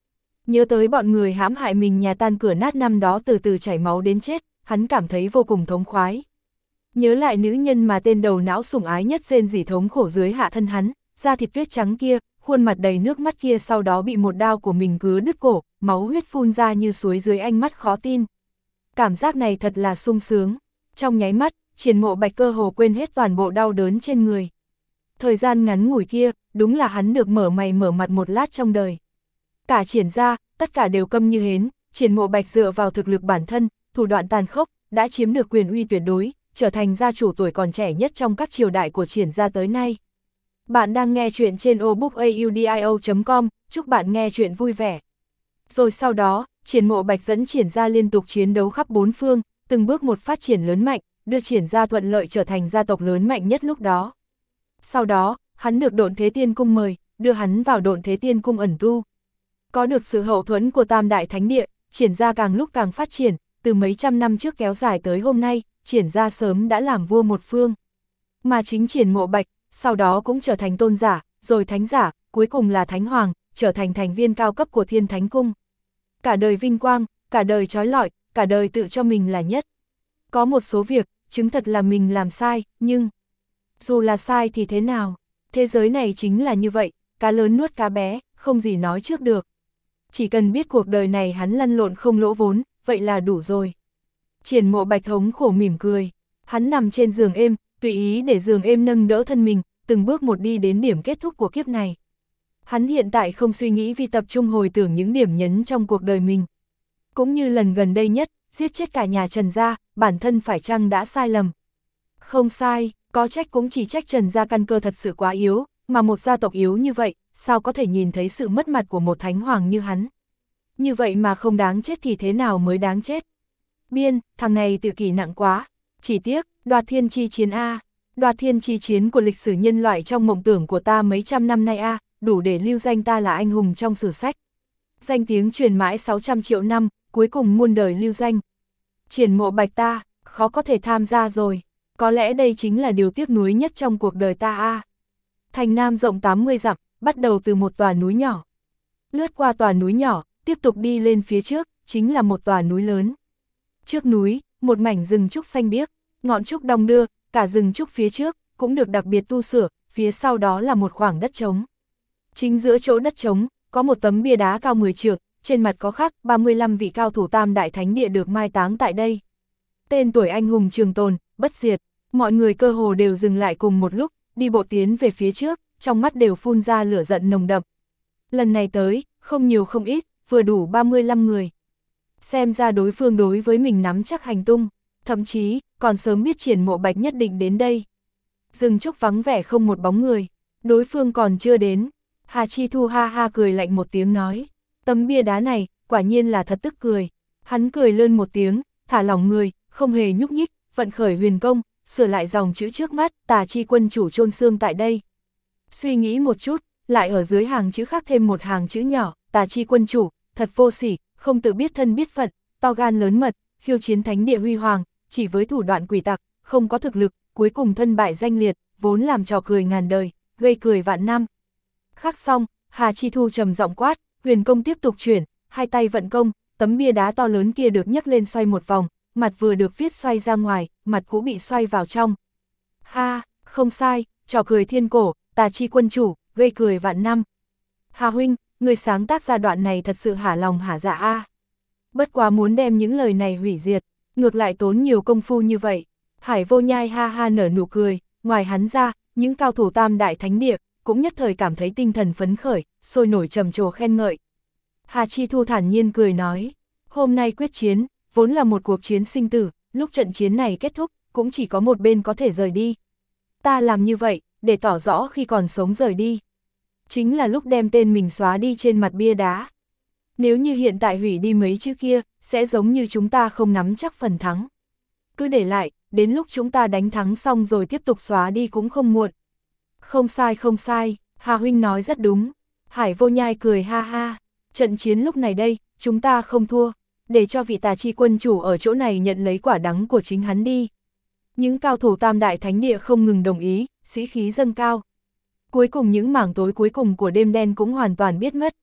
Nhớ tới bọn người hãm hại mình nhà tan cửa nát năm đó từ từ chảy máu đến chết, hắn cảm thấy vô cùng thống khoái. Nhớ lại nữ nhân mà tên đầu não sủng ái nhất rên rỉ thống khổ dưới hạ thân hắn, da thịt tuyết trắng kia, khuôn mặt đầy nước mắt kia sau đó bị một đao của mình cứa đứt cổ, máu huyết phun ra như suối dưới ánh mắt khó tin. Cảm giác này thật là sung sướng. Trong nháy mắt, Triển Mộ Bạch cơ hồ quên hết toàn bộ đau đớn trên người. Thời gian ngắn ngủi kia, đúng là hắn được mở mày mở mặt một lát trong đời. Cả Triển gia, tất cả đều câm như hến, Triển Mộ Bạch dựa vào thực lực bản thân, thủ đoạn tàn khốc, đã chiếm được quyền uy tuyệt đối, trở thành gia chủ tuổi còn trẻ nhất trong các triều đại của Triển gia tới nay. Bạn đang nghe chuyện trên obookaudio.com, chúc bạn nghe chuyện vui vẻ. Rồi sau đó, Triển Mộ Bạch dẫn Triển gia liên tục chiến đấu khắp bốn phương, từng bước một phát triển lớn mạnh, đưa Triển gia thuận lợi trở thành gia tộc lớn mạnh nhất lúc đó. Sau đó, hắn được Độn Thế Tiên Cung mời, đưa hắn vào Độn Thế Tiên Cung ẩn tu. Có được sự hậu thuẫn của Tam Đại Thánh Địa, Triển gia càng lúc càng phát triển, từ mấy trăm năm trước kéo dài tới hôm nay, Triển gia sớm đã làm vua một phương. Mà chính Triển Mộ Bạch, sau đó cũng trở thành tôn giả, rồi thánh giả, cuối cùng là thánh hoàng, trở thành thành viên cao cấp của Thiên Thánh Cung. Cả đời vinh quang, cả đời trói lọi, cả đời tự cho mình là nhất. Có một số việc, chứng thật là mình làm sai, nhưng dù là sai thì thế nào? Thế giới này chính là như vậy, cá lớn nuốt cá bé, không gì nói trước được. Chỉ cần biết cuộc đời này hắn lăn lộn không lỗ vốn, vậy là đủ rồi. Triển Mộ Bạch thống khổ mỉm cười, hắn nằm trên giường êm, tùy ý để giường êm nâng đỡ thân mình, từng bước một đi đến điểm kết thúc của kiếp này. Hắn hiện tại không suy nghĩ vì tập trung hồi tưởng những điểm nhấn trong cuộc đời mình. Cũng như lần gần đây nhất, giết chết cả nhà Trần gia, bản thân phải chăng đã sai lầm? Không sai, có trách cũng chỉ trách Trần gia căn cơ thật sự quá yếu, mà một gia tộc yếu như vậy, sao có thể nhìn thấy sự mất mặt của một thánh hoàng như hắn? Như vậy mà không đáng chết thì thế nào mới đáng chết? Biên, thằng này tự kỷ nặng quá. Chỉ tiếc, đoạt thiên chi chiến A. Đoạt thiên chi chiến của lịch sử nhân loại trong mộng tưởng của ta mấy trăm năm nay A, đủ để lưu danh ta là anh hùng trong sử sách. Danh tiếng truyền mãi 600 triệu năm, cuối cùng muôn đời lưu danh. Triển Mộ Bạch ta, khó có thể tham gia rồi. Có lẽ đây chính là điều tiếc nuối nhất trong cuộc đời ta A. Thành Nam rộng 80 dặm, bắt đầu từ một tòa núi nhỏ. Lướt qua tòa núi nhỏ, tiếp tục đi lên phía trước, chính là một tòa núi lớn. Trước núi, một mảnh rừng trúc xanh biếc, ngọn trúc đong đưa, cả rừng trúc phía trước, cũng được đặc biệt tu sửa, phía sau đó là một khoảng đất trống. Chính giữa chỗ đất trống, có một tấm bia đá cao 10 trượng, trên mặt có khắc 35 vị cao thủ Tam Đại Thánh Địa được mai táng tại đây. Tên tuổi anh hùng trường tồn, bất diệt, mọi người cơ hồ đều dừng lại cùng một lúc, đi bộ tiến về phía trước, trong mắt đều phun ra lửa giận nồng đậm. Lần này tới, không nhiều không ít, vừa đủ 35 người. Xem ra đối phương đối với mình nắm chắc hành tung, thậm chí, còn sớm biết Triển Mộ Bạch nhất định đến đây. Rừng trúc vắng vẻ không một bóng người, đối phương còn chưa đến. Hà Chi Thu ha ha cười lạnh một tiếng nói, tấm bia đá này, quả nhiên là thật tức cười. Hắn cười lơn một tiếng, thả lỏng người, không hề nhúc nhích, vận khởi huyền công, sửa lại dòng chữ trước mắt, Tà Chi quân chủ chôn xương tại đây. Suy nghĩ một chút, lại ở dưới hàng chữ khác thêm một hàng chữ nhỏ, Tà Chi quân chủ, thật vô sỉ, không tự biết thân biết phận, to gan lớn mật, khiêu chiến thánh địa huy hoàng, chỉ với thủ đoạn quỷ tặc, không có thực lực, cuối cùng thân bại danh liệt, vốn làm trò cười ngàn đời, gây cười vạn năm. Khắc xong, Hà Chi Thu trầm giọng quát, huyền công tiếp tục chuyển, hai tay vận công, tấm bia đá to lớn kia được nhấc lên xoay một vòng, mặt vừa được viết xoay ra ngoài, mặt cũ bị xoay vào trong. Ha, không sai, trò cười thiên cổ, Tà Chi quân chủ, gây cười vạn năm. Hà huynh, người sáng tác ra đoạn này thật sự hả lòng hả dạ a. Bất quá muốn đem những lời này hủy diệt, ngược lại tốn nhiều công phu như vậy. Hải Vô Nhai ha ha nở nụ cười, ngoài hắn ra, những cao thủ Tam Đại Thánh Địa cũng nhất thời cảm thấy tinh thần phấn khởi, sôi nổi trầm trồ khen ngợi. Hà Chi Thu thản nhiên cười nói, hôm nay quyết chiến, vốn là một cuộc chiến sinh tử, lúc trận chiến này kết thúc, cũng chỉ có một bên có thể rời đi. Ta làm như vậy, để tỏ rõ khi còn sống rời đi. Chính là lúc đem tên mình xóa đi trên mặt bia đá. Nếu như hiện tại hủy đi mấy chữ kia, sẽ giống như chúng ta không nắm chắc phần thắng. Cứ để lại, đến lúc chúng ta đánh thắng xong rồi tiếp tục xóa đi cũng không muộn. Không sai không sai, Hà huynh nói rất đúng. Hải Vô Nhai cười ha ha, trận chiến lúc này đây, chúng ta không thua, để cho vị Tà Chi quân chủ ở chỗ này nhận lấy quả đắng của chính hắn đi. Những cao thủ Tam Đại Thánh Địa không ngừng đồng ý, sĩ khí dâng cao. Cuối cùng những mảng tối cuối cùng của đêm đen cũng hoàn toàn biết mất.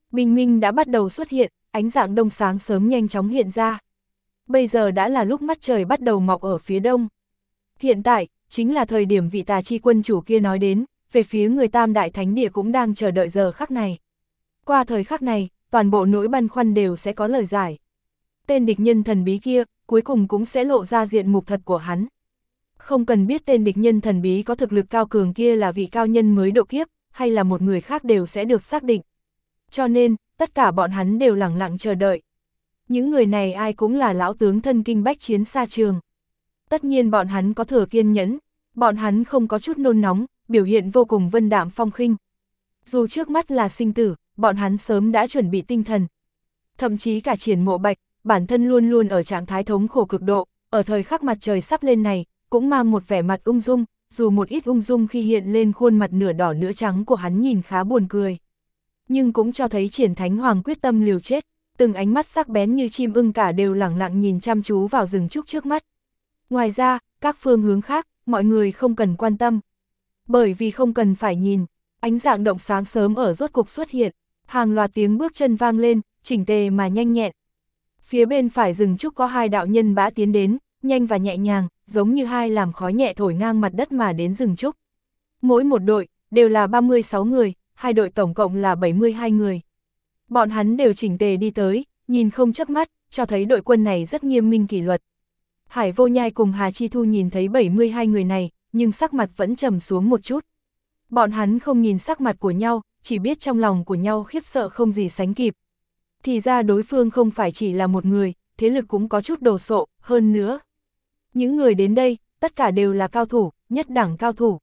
Bình minh đã bắt đầu xuất hiện, ánh dạng đông sáng sớm nhanh chóng hiện ra. Bây giờ đã là lúc mắt trời bắt đầu mọc ở phía đông. Hiện tại, chính là thời điểm vị Tà Chi quân chủ kia nói đến, về phía người Tam Đại Thánh Địa cũng đang chờ đợi giờ khắc này. Qua thời khắc này, toàn bộ nỗi băn khoăn đều sẽ có lời giải. Tên địch nhân thần bí kia, cuối cùng cũng sẽ lộ ra diện mục thật của hắn. Không cần biết tên địch nhân thần bí có thực lực cao cường kia là vị cao nhân mới độ kiếp, hay là một người khác đều sẽ được xác định. Cho nên, tất cả bọn hắn đều lẳng lặng chờ đợi. Những người này ai cũng là lão tướng thân kinh bách chiến xa trường. Tất nhiên bọn hắn có thừa kiên nhẫn, bọn hắn không có chút nôn nóng, biểu hiện vô cùng vân đạm phong khinh. Dù trước mắt là sinh tử, bọn hắn sớm đã chuẩn bị tinh thần. Thậm chí cả Triển Mộ Bạch, bản thân luôn luôn ở trạng thái thống khổ cực độ, ở thời khắc mặt trời sắp lên này, cũng mang một vẻ mặt ung dung, dù một ít ung dung khi hiện lên khuôn mặt nửa đỏ nửa trắng của hắn nhìn khá buồn cười. Nhưng cũng cho thấy Triển Thánh Hoàng quyết tâm liều chết, từng ánh mắt sắc bén như chim ưng cả đều lẳng lặng nhìn chăm chú vào rừng trúc trước mắt. Ngoài ra, các phương hướng khác, mọi người không cần quan tâm. Bởi vì không cần phải nhìn, ánh dạng động sáng sớm ở rốt cục xuất hiện, hàng loạt tiếng bước chân vang lên, chỉnh tề mà nhanh nhẹn. Phía bên phải rừng trúc có hai đạo nhân bã tiến đến, nhanh và nhẹ nhàng, giống như hai làn khói nhẹ thổi ngang mặt đất mà đến rừng trúc. Mỗi một đội, đều là 36 người, hai đội tổng cộng là 72 người. Bọn hắn đều chỉnh tề đi tới, nhìn không chớp mắt, cho thấy đội quân này rất nghiêm minh kỷ luật. Hải Vô Nhai cùng Hà Chi Thu nhìn thấy 72 người này, nhưng sắc mặt vẫn trầm xuống một chút. Bọn hắn không nhìn sắc mặt của nhau, chỉ biết trong lòng của nhau khiếp sợ không gì sánh kịp. Thì ra đối phương không phải chỉ là một người, thế lực cũng có chút đồ sộ, hơn nữa. Những người đến đây, tất cả đều là cao thủ, nhất đẳng cao thủ.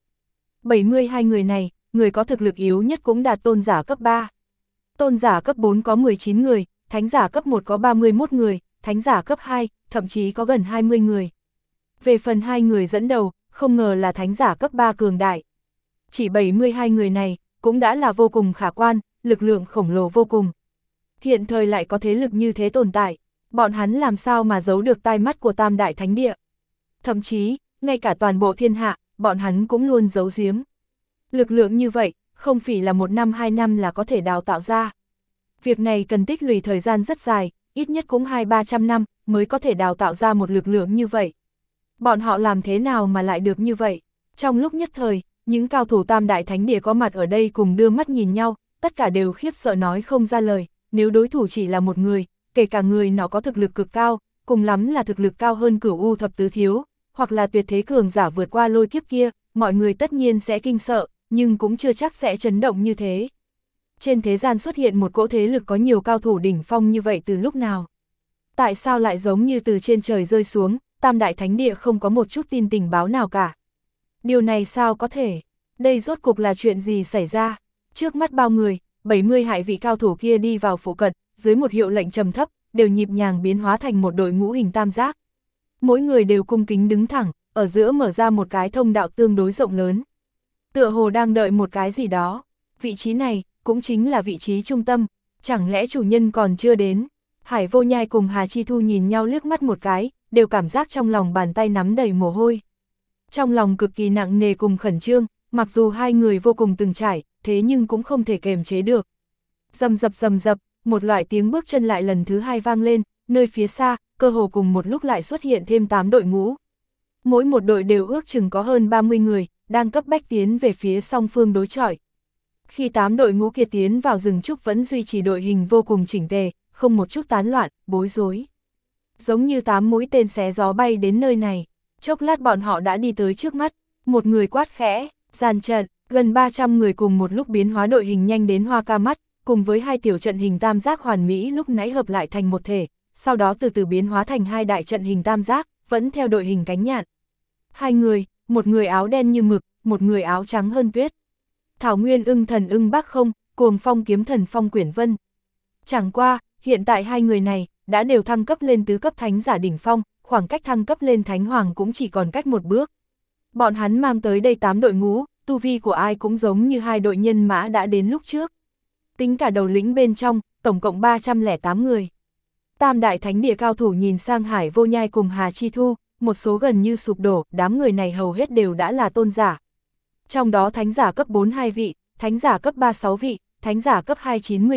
72 người này, người có thực lực yếu nhất cũng đạt tôn giả cấp 3. Tôn giả cấp 4 có 19 người, thánh giả cấp 1 có 31 người, thánh giả cấp 2, thậm chí có gần 20 người. Về phần hai người dẫn đầu, không ngờ là thánh giả cấp 3 cường đại. Chỉ 72 người này, cũng đã là vô cùng khả quan, lực lượng khổng lồ vô cùng. Hiện thời lại có thế lực như thế tồn tại, bọn hắn làm sao mà giấu được tai mắt của Tam Đại Thánh Địa. Thậm chí, ngay cả toàn bộ thiên hạ, bọn hắn cũng luôn giấu giếm. Lực lượng như vậy, không phải là 1 năm 2 năm là có thể đào tạo ra. Việc này cần tích lũy thời gian rất dài, ít nhất cũng 200-300 năm mới có thể đào tạo ra một lực lượng như vậy. Bọn họ làm thế nào mà lại được như vậy? Trong lúc nhất thời, những cao thủ Tam Đại Thánh Địa có mặt ở đây cùng đưa mắt nhìn nhau, tất cả đều khiếp sợ nói không ra lời. Nếu đối thủ chỉ là một người, kể cả người nó có thực lực cực cao, cùng lắm là thực lực cao hơn Cửu U Thập Tứ Thiếu, hoặc là tuyệt thế cường giả vượt qua lôi kiếp kia, mọi người tất nhiên sẽ kinh sợ, nhưng cũng chưa chắc sẽ chấn động như thế. Trên thế gian xuất hiện một cỗ thế lực có nhiều cao thủ đỉnh phong như vậy từ lúc nào? Tại sao lại giống như từ trên trời rơi xuống, Tam Đại Thánh Địa không có một chút tin tình báo nào cả? Điều này sao có thể? Đây rốt cục là chuyện gì xảy ra? Trước mắt bao người, 72 vị cao thủ kia đi vào phụ cận, dưới một hiệu lệnh trầm thấp, đều nhịp nhàng biến hóa thành một đội ngũ hình tam giác. Mỗi người đều cung kính đứng thẳng, ở giữa mở ra một cái thông đạo tương đối rộng lớn. Tựa hồ đang đợi một cái gì đó. Vị trí này, cũng chính là vị trí trung tâm, chẳng lẽ chủ nhân còn chưa đến? Hải Vô Nhai cùng Hà Chi Thu nhìn nhau liếc mắt một cái, đều cảm giác trong lòng bàn tay nắm đầy mồ hôi. Trong lòng cực kỳ nặng nề cùng khẩn trương, mặc dù hai người vô cùng từng trải, thế nhưng cũng không thể kềm chế được. Rầm rập, một loại tiếng bước chân lại lần thứ hai vang lên, nơi phía xa, cơ hồ cùng một lúc lại xuất hiện thêm 8 đội ngũ. Mỗi một đội đều ước chừng có hơn 30 người, đang cấp bách tiến về phía song phương đối chọi. Khi 8 đội ngũ kia tiến vào rừng trúc vẫn duy trì đội hình vô cùng chỉnh tề, không một chút tán loạn, bối rối. Giống như 8 mũi tên xé gió bay đến nơi này, chốc lát bọn họ đã đi tới trước mắt, một người quát khẽ, dàn trận, gần 300 người cùng một lúc biến hóa đội hình nhanh đến hoa ca mắt, cùng với hai tiểu trận hình tam giác hoàn mỹ lúc nãy hợp lại thành một thể, sau đó từ từ biến hóa thành hai đại trận hình tam giác, vẫn theo đội hình cánh nhạn. Hai người, một người áo đen như mực, một người áo trắng hơn tuyết. Thảo Nguyên ưng thần ưng Bác Không, Cuồng Phong kiếm thần Phong Quyển Vân. Chẳng qua, hiện tại hai người này đã đều thăng cấp lên tứ cấp thánh giả đỉnh phong, khoảng cách thăng cấp lên thánh hoàng cũng chỉ còn cách một bước. Bọn hắn mang tới đây 8 đội ngũ, tu vi của ai cũng giống như hai đội nhân mã đã đến lúc trước. Tính cả đầu lĩnh bên trong, tổng cộng 308 người. Tam Đại Thánh Địa cao thủ nhìn sang Hải Vô Nhai cùng Hà Chi Thu, một số gần như sụp đổ, đám người này hầu hết đều đã là tôn giả. Trong đó thánh giả cấp 4 2 vị, thánh giả cấp 3 6 vị, thánh giả cấp 2 90 vị,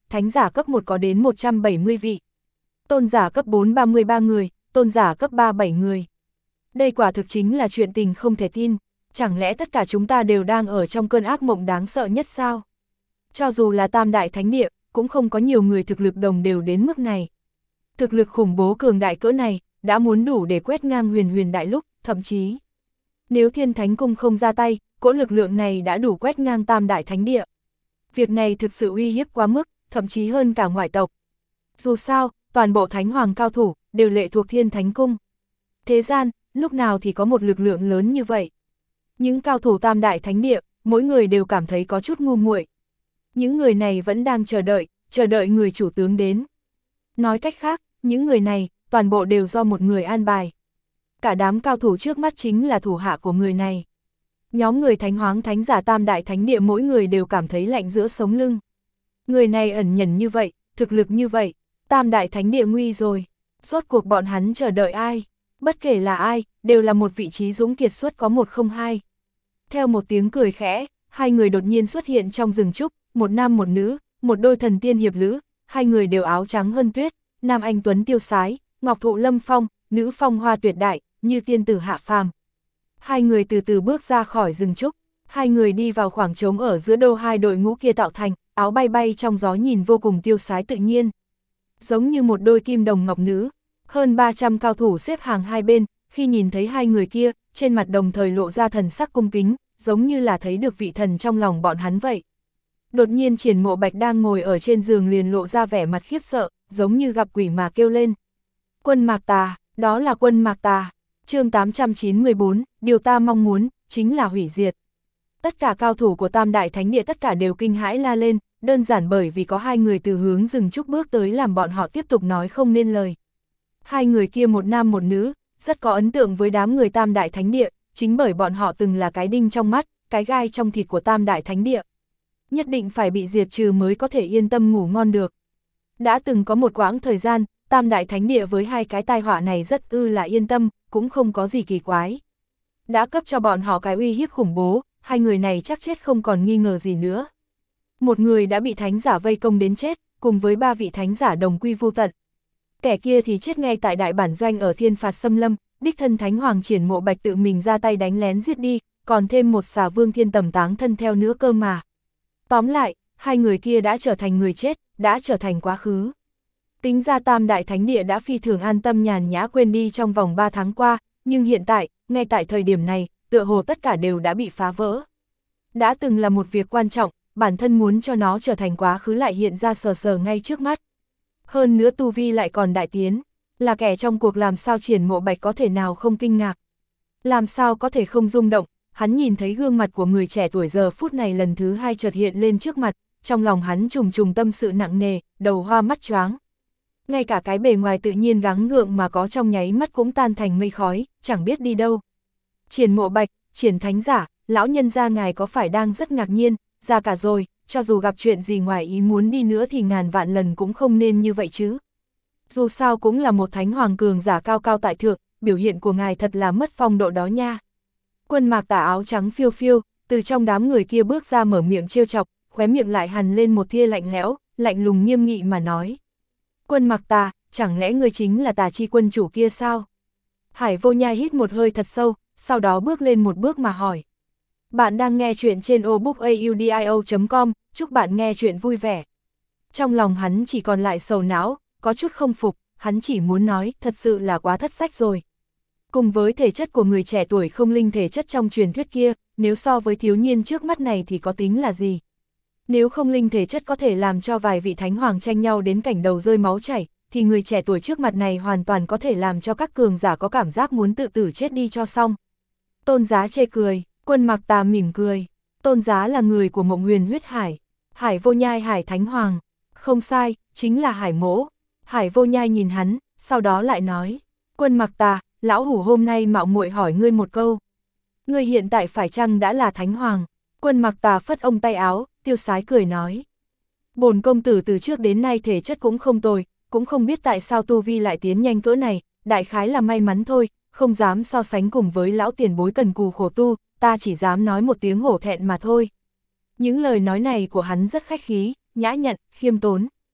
thánh giả cấp 1 có đến 170 vị. Tôn giả cấp 4 33 người, tôn giả cấp 3 7 người. Đây quả thực chính là chuyện tình không thể tin, chẳng lẽ tất cả chúng ta đều đang ở trong cơn ác mộng đáng sợ nhất sao? Cho dù là Tam Đại Thánh Địa, cũng không có nhiều người thực lực đồng đều đến mức này. Thực lực khủng bố cường đại cỡ này, đã muốn đủ để quét ngang huyền huyền đại lục, thậm chí. Nếu Thiên Thánh Cung không ra tay, cỗ lực lượng này đã đủ quét ngang Tam Đại Thánh Địa. Việc này thực sự uy hiếp quá mức, thậm chí hơn cả ngoại tộc. Dù sao, toàn bộ Thánh Hoàng cao thủ, đều lệ thuộc Thiên Thánh Cung. Thế gian, lúc nào thì có một lực lượng lớn như vậy. Những cao thủ Tam Đại Thánh Địa, mỗi người đều cảm thấy có chút ngu muội. Những người này vẫn đang chờ đợi người chủ tướng đến. Nói cách khác, những người này, toàn bộ đều do một người an bài. Cả đám cao thủ trước mắt chính là thủ hạ của người này. Nhóm người Thánh Hoáng Thánh giả Tam Đại Thánh Địa mỗi người đều cảm thấy lạnh giữa sống lưng. Người này ẩn nhẫn như vậy, thực lực như vậy, Tam Đại Thánh Địa nguy rồi. Rốt cuộc bọn hắn chờ đợi ai? Bất kể là ai, đều là một vị trí dũng kiệt xuất có 102. Theo một tiếng cười khẽ, hai người đột nhiên xuất hiện trong rừng trúc, một nam một nữ, một đôi thần tiên hiệp lữ, hai người đều áo trắng hơn tuyết, nam anh tuấn tiêu sái, ngọc thụ lâm phong, nữ phong hoa tuyệt đại, như tiên tử hạ phàm. Hai người từ từ bước ra khỏi rừng trúc, hai người đi vào khoảng trống ở giữa đô hai đội ngũ kia tạo thành, áo bay bay trong gió nhìn vô cùng tiêu sái tự nhiên. Giống như một đôi kim đồng ngọc nữ, hơn 300 cao thủ xếp hàng hai bên, khi nhìn thấy hai người kia, trên mặt đồng thời lộ ra thần sắc cung kính, giống như là thấy được vị thần trong lòng bọn hắn vậy. Đột nhiên Triển Mộ Bạch đang ngồi ở trên giường liền lộ ra vẻ mặt khiếp sợ, giống như gặp quỷ mà kêu lên. Quân Mạc Tà, đó là Quân Mạc Tà. Chương 894, điều ta mong muốn, chính là hủy diệt. Tất cả cao thủ của Tam Đại Thánh Địa tất cả đều kinh hãi la lên, đơn giản bởi vì có hai người từ hướng rừng trúc bước tới làm bọn họ tiếp tục nói không nên lời. Hai người kia một nam một nữ, rất có ấn tượng với đám người Tam Đại Thánh Địa, chính bởi bọn họ từng là cái đinh trong mắt, cái gai trong thịt của Tam Đại Thánh Địa. Nhất định phải bị diệt trừ mới có thể yên tâm ngủ ngon được. Đã từng có một quãng thời gian, Tam Đại Thánh Địa với hai cái tai họa này rất là yên tâm, cũng không có gì kỳ quái. Đã cấp cho bọn họ cái uy hiếp khủng bố, hai người này chắc chết không còn nghi ngờ gì nữa. Một người đã bị thánh giả vây công đến chết, cùng với ba vị thánh giả đồng quy vô tận. Kẻ kia thì chết ngay tại đại bản doanh ở Thiên Phạt Xâm Lâm, đích thân Thánh Hoàng Triển Mộ Bạch tự mình ra tay đánh lén giết đi, còn thêm một xà vương thiên tầm táng thân theo nữa cơ mà. Tóm lại, hai người kia đã trở thành người chết, đã trở thành quá khứ. Tính ra Tam Đại Thánh Địa đã phi thường an tâm nhàn nhã quên đi trong vòng 3 tháng qua, nhưng hiện tại, ngay tại thời điểm này, tựa hồ tất cả đều đã bị phá vỡ. Đã từng là một việc quan trọng, bản thân muốn cho nó trở thành quá khứ lại hiện ra sờ sờ ngay trước mắt. Hơn nữa tu vi lại còn đại tiến, là kẻ trong cuộc làm sao Triển Mộ Bạch có thể nào không kinh ngạc. Làm sao có thể không rung động, hắn nhìn thấy gương mặt của người trẻ tuổi giờ phút này lần thứ hai chợt hiện lên trước mặt, trong lòng hắn trùng trùng tâm sự nặng nề, đầu hoa mắt choáng. Ngay cả cái bề ngoài tự nhiên gắng gượng mà có trong nháy mắt cũng tan thành mây khói, chẳng biết đi đâu. Triển Mộ Bạch, Triển Thánh Giả, lão nhân gia ngài có phải đang rất ngạc nhiên, già cả rồi, cho dù gặp chuyện gì ngoài ý muốn đi nữa thì ngàn vạn lần cũng không nên như vậy chứ. Dù sao cũng là một thánh hoàng cường giả cao cao tại thượng, biểu hiện của ngài thật là mất phong độ đó nha. Quân Mạc Tà áo trắng phiêu phiêu, từ trong đám người kia bước ra mở miệng trêu chọc, khóe miệng lại hằn lên một tia lạnh lẽo, lạnh lùng nghiêm nghị mà nói. Quân Mạc Tà, chẳng lẽ ngươi chính là Tà Chi quân chủ kia sao? Hải Vô Nhai hít một hơi thật sâu, sau đó bước lên một bước mà hỏi. Bạn đang nghe chuyện trên obookaudio.com, chúc bạn nghe chuyện vui vẻ. Trong lòng hắn chỉ còn lại sầu não, có chút không phục, hắn chỉ muốn nói, thật sự là quá thất sách rồi. Cùng với thể chất của người trẻ tuổi không linh thể chất trong truyền thuyết kia, nếu so với thiếu niên trước mắt này thì có tính là gì? Nếu không linh thể chất có thể làm cho vài vị thánh hoàng tranh nhau đến cảnh đầu rơi máu chảy, thì người trẻ tuổi trước mặt này hoàn toàn có thể làm cho các cường giả có cảm giác muốn tự tử chết đi cho xong. Tôn Giá chê cười, Quân Mạc Tà mỉm cười. Tôn Giá là người của Mộng Huyền huyết hải, Hải Vô Nhai Hải Thánh Hoàng. Không sai, chính là Hải Mỗ. Hải Vô Nhai nhìn hắn, sau đó lại nói. Quân Mạc Tà, lão hủ hôm nay mạo muội hỏi ngươi một câu. Ngươi hiện tại phải chăng đã là Thánh Hoàng? Quân Mạc Tà phất ông tay áo, tiêu sái cười nói. Bổn công tử từ trước đến nay thể chất cũng không tồi, cũng không biết tại sao tu vi lại tiến nhanh cỡ này, đại khái là may mắn thôi, không dám so sánh cùng với lão tiền bối cần cù khổ tu, ta chỉ dám nói một tiếng hổ thẹn mà thôi. Những lời nói này của hắn rất khách khí, nhã nhặn, khiêm tốn.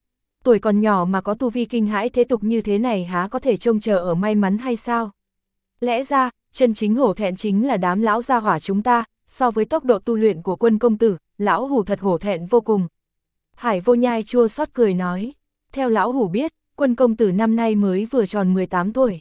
tuổi còn nhỏ mà có tu vi kinh hãi thế tục như thế này há có thể trông chờ ở may mắn hay sao? Lẽ ra, chân chính hổ thẹn chính là đám lão gia hỏa chúng ta, so với tốc độ tu luyện của Quân công tử, lão hủ thật hổ thẹn vô cùng. Hải Vô Nhai chua xót cười nói, theo lão hủ biết, Quân công tử năm nay mới vừa tròn 18 tuổi.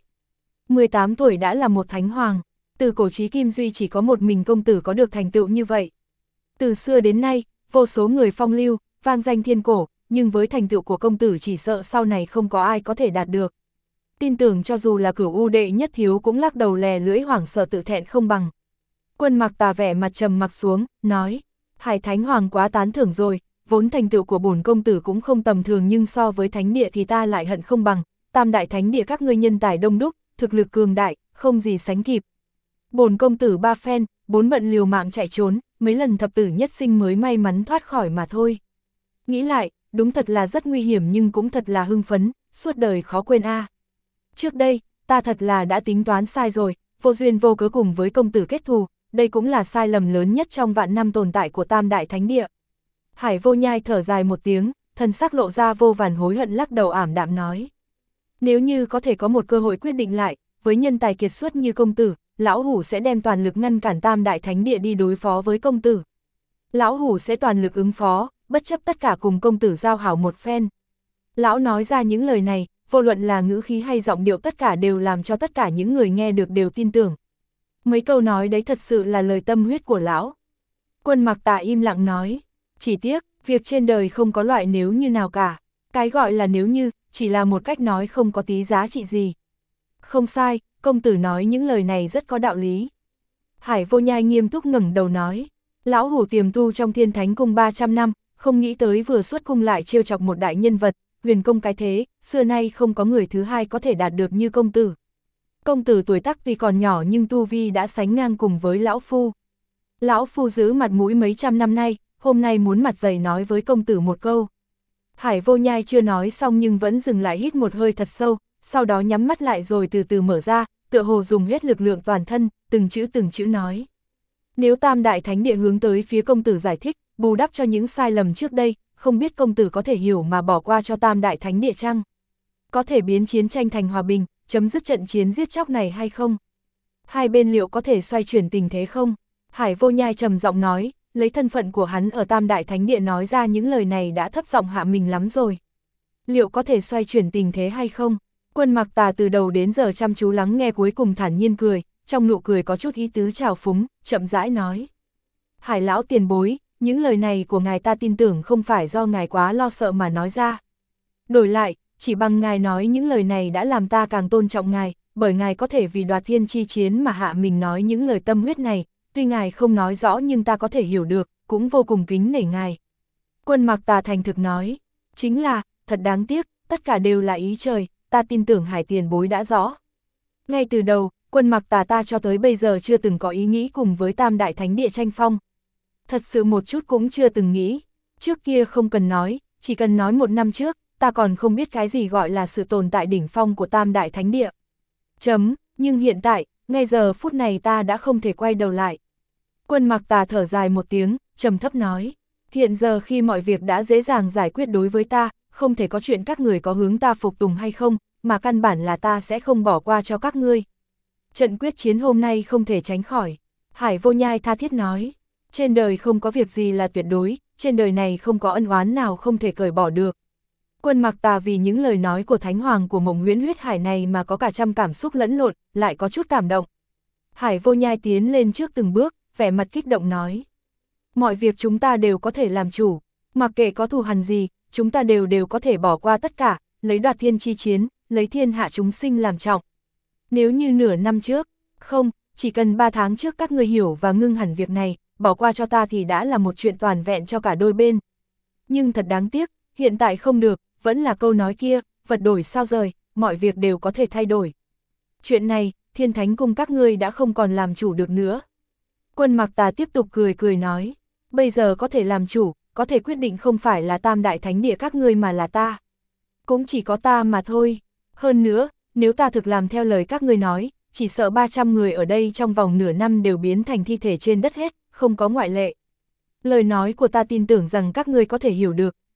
18 tuổi đã là một thánh hoàng, từ cổ chí kim duy chỉ có một mình công tử có được thành tựu như vậy. Từ xưa đến nay, vô số người phong lưu, vang danh thiên cổ, nhưng với thành tựu của công tử chỉ sợ sau này không có ai có thể đạt được. Tin tưởng cho dù là Cửu U đệ nhất thiếu cũng lắc đầu lè lưỡi hoảng sợ tự thẹn không bằng. Quân Mặc Tà vẻ mặt trầm mặc xuống, nói, Hải Thánh Hoàng quá tán thưởng rồi, vốn thành tựu của bổn công tử cũng không tầm thường nhưng so với thánh địa thì ta lại hận không bằng, tam đại thánh địa các ngươi nhân tài đông đúc, thực lực cường đại, không gì sánh kịp. Bổn công tử 3 phen, 4 bận liều mạng chạy trốn, mấy lần thập tử nhất sinh mới may mắn thoát khỏi mà thôi. Nghĩ lại, đúng thật là rất nguy hiểm nhưng cũng thật là hưng phấn, suốt đời khó quên a. Trước đây, ta thật là đã tính toán sai rồi, vô duyên vô cớ cùng với công tử kết thù, đây cũng là sai lầm lớn nhất trong vạn năm tồn tại của tam đại thánh địa. Hải Vô Nhai thở dài một tiếng, thần sắc lộ ra vô vàn hối hận lắc đầu ảm đạm nói. Nếu như có thể có một cơ hội quyết định lại, với nhân tài kiệt xuất như công tử, lão hủ sẽ đem toàn lực ngăn cản tam đại thánh địa đi đối phó với công tử. Lão hủ sẽ toàn lực ứng phó, bất chấp tất cả cùng công tử giao hảo một phen. Lão nói ra những lời này, vô luận là ngữ khí hay giọng điệu tất cả đều làm cho tất cả những người nghe được đều tin tưởng. Mấy câu nói đấy thật sự là lời tâm huyết của lão. Quân Mặc Tà im lặng nói, chỉ tiếc, việc trên đời không có loại nếu như nào cả. Cái gọi là nếu như, chỉ là một cách nói không có tí giá trị gì. Không sai, công tử nói những lời này rất có đạo lý. Hải Vô Nhai nghiêm túc ngẩng đầu nói, lão hủ tiềm tu trong Thiên Thánh Cung 300 năm, không nghĩ tới vừa xuất cung lại trêu chọc một đại nhân vật, huyền công cái thế, xưa nay không có người thứ hai có thể đạt được như công tử. Công tử tuổi tác tuy còn nhỏ nhưng tu vi đã sánh ngang cùng với lão phu. Lão phu giữ mặt mũi mấy trăm năm nay, hôm nay muốn mặt dày nói với công tử một câu. Hải Vô Nhai chưa nói xong nhưng vẫn dừng lại hít một hơi thật sâu, sau đó nhắm mắt lại rồi từ từ mở ra, tựa hồ dùng hết lực lượng toàn thân, từng chữ nói. Nếu tam đại thánh địa hướng tới phía công tử giải thích, bù đắp cho những sai lầm trước đây, không biết công tử có thể hiểu mà bỏ qua cho tam đại thánh địa chăng? Có thể biến chiến tranh thành hòa bình, chấm dứt trận chiến giết chóc này hay không? Hai bên liệu có thể xoay chuyển tình thế không? Hải Vô Nhai trầm giọng nói, lấy thân phận của hắn ở tam đại thánh địa nói ra những lời này đã thấp giọng hạ mình lắm rồi. Liệu có thể xoay chuyển tình thế hay không? Quân Mặc Tà từ đầu đến giờ chăm chú lắng nghe cuối cùng thản nhiên cười, trong nụ cười có chút ý tứ trào phúng, chậm rãi nói. Hải lão tiền bối, những lời này của ngài ta tin tưởng không phải do ngài quá lo sợ mà nói ra. Đổi lại, chỉ bằng ngài nói những lời này đã làm ta càng tôn trọng ngài, bởi ngài có thể vì đoạt thiên chi chiến mà hạ mình nói những lời tâm huyết này, tuy ngài không nói rõ nhưng ta có thể hiểu được, cũng vô cùng kính nể ngài. Quân Mặc Tà thành thực nói, chính là, thật đáng tiếc, tất cả đều là ý trời, ta tin tưởng Hải tiền bối đã rõ. Ngay từ đầu, Quân Mặc Tà ta cho tới bây giờ chưa từng có ý nghĩ cùng với tam đại thánh địa tranh phong. Thật sự một chút cũng chưa từng nghĩ, trước kia không cần nói, chỉ cần nói 1 năm trước, ta còn không biết cái gì gọi là sự tồn tại đỉnh phong của tam đại thánh địa. Nhưng hiện tại, ngay giờ phút này ta đã không thể quay đầu lại. Quân Mặc Tà thở dài một tiếng, trầm thấp nói, hiện giờ khi mọi việc đã dễ dàng giải quyết đối với ta, không thể có chuyện các người có hướng ta phục tùng hay không, mà căn bản là ta sẽ không bỏ qua cho các ngươi. Trận quyết chiến hôm nay không thể tránh khỏi. Hải Vô Nhai tha thiết nói, trên đời không có việc gì là tuyệt đối, trên đời này không có ân oán nào không thể cởi bỏ được. Quân Mặc Tà vì những lời nói của Thánh Hoàng của Mộng Huyễn Huyết Hải này mà có cả trăm cảm xúc lẫn lộn, lại có chút cảm động. Hải Vô Nhai tiến lên trước từng bước, vẻ mặt kích động nói. Mọi việc chúng ta đều có thể làm chủ, mặc kệ có thù hằn gì, chúng ta đều có thể bỏ qua tất cả, lấy đoạt thiên chi chiến, lấy thiên hạ chúng sinh làm trọng. Nếu như nửa năm trước, không, chỉ cần 3 tháng trước các ngươi hiểu và ngưng hẳn việc này, bỏ qua cho ta thì đã là một chuyện toàn vẹn cho cả đôi bên. Nhưng thật đáng tiếc, hiện tại không được, vẫn là câu nói kia, vật đổi sao rời, mọi việc đều có thể thay đổi. Chuyện này, Thiên Thánh Cung các ngươi đã không còn làm chủ được nữa. Quân Mặc Tà tiếp tục cười nói, bây giờ có thể làm chủ, có thể quyết định không phải là tam đại thánh địa các ngươi mà là ta. Cũng chỉ có ta mà thôi. Hơn nữa, nếu ta thực làm theo lời các ngươi nói, chỉ sợ 300 người ở đây trong vòng nửa năm đều biến thành thi thể trên đất hết, không có ngoại lệ. Lời nói của ta tin tưởng rằng các ngươi có thể hiểu được,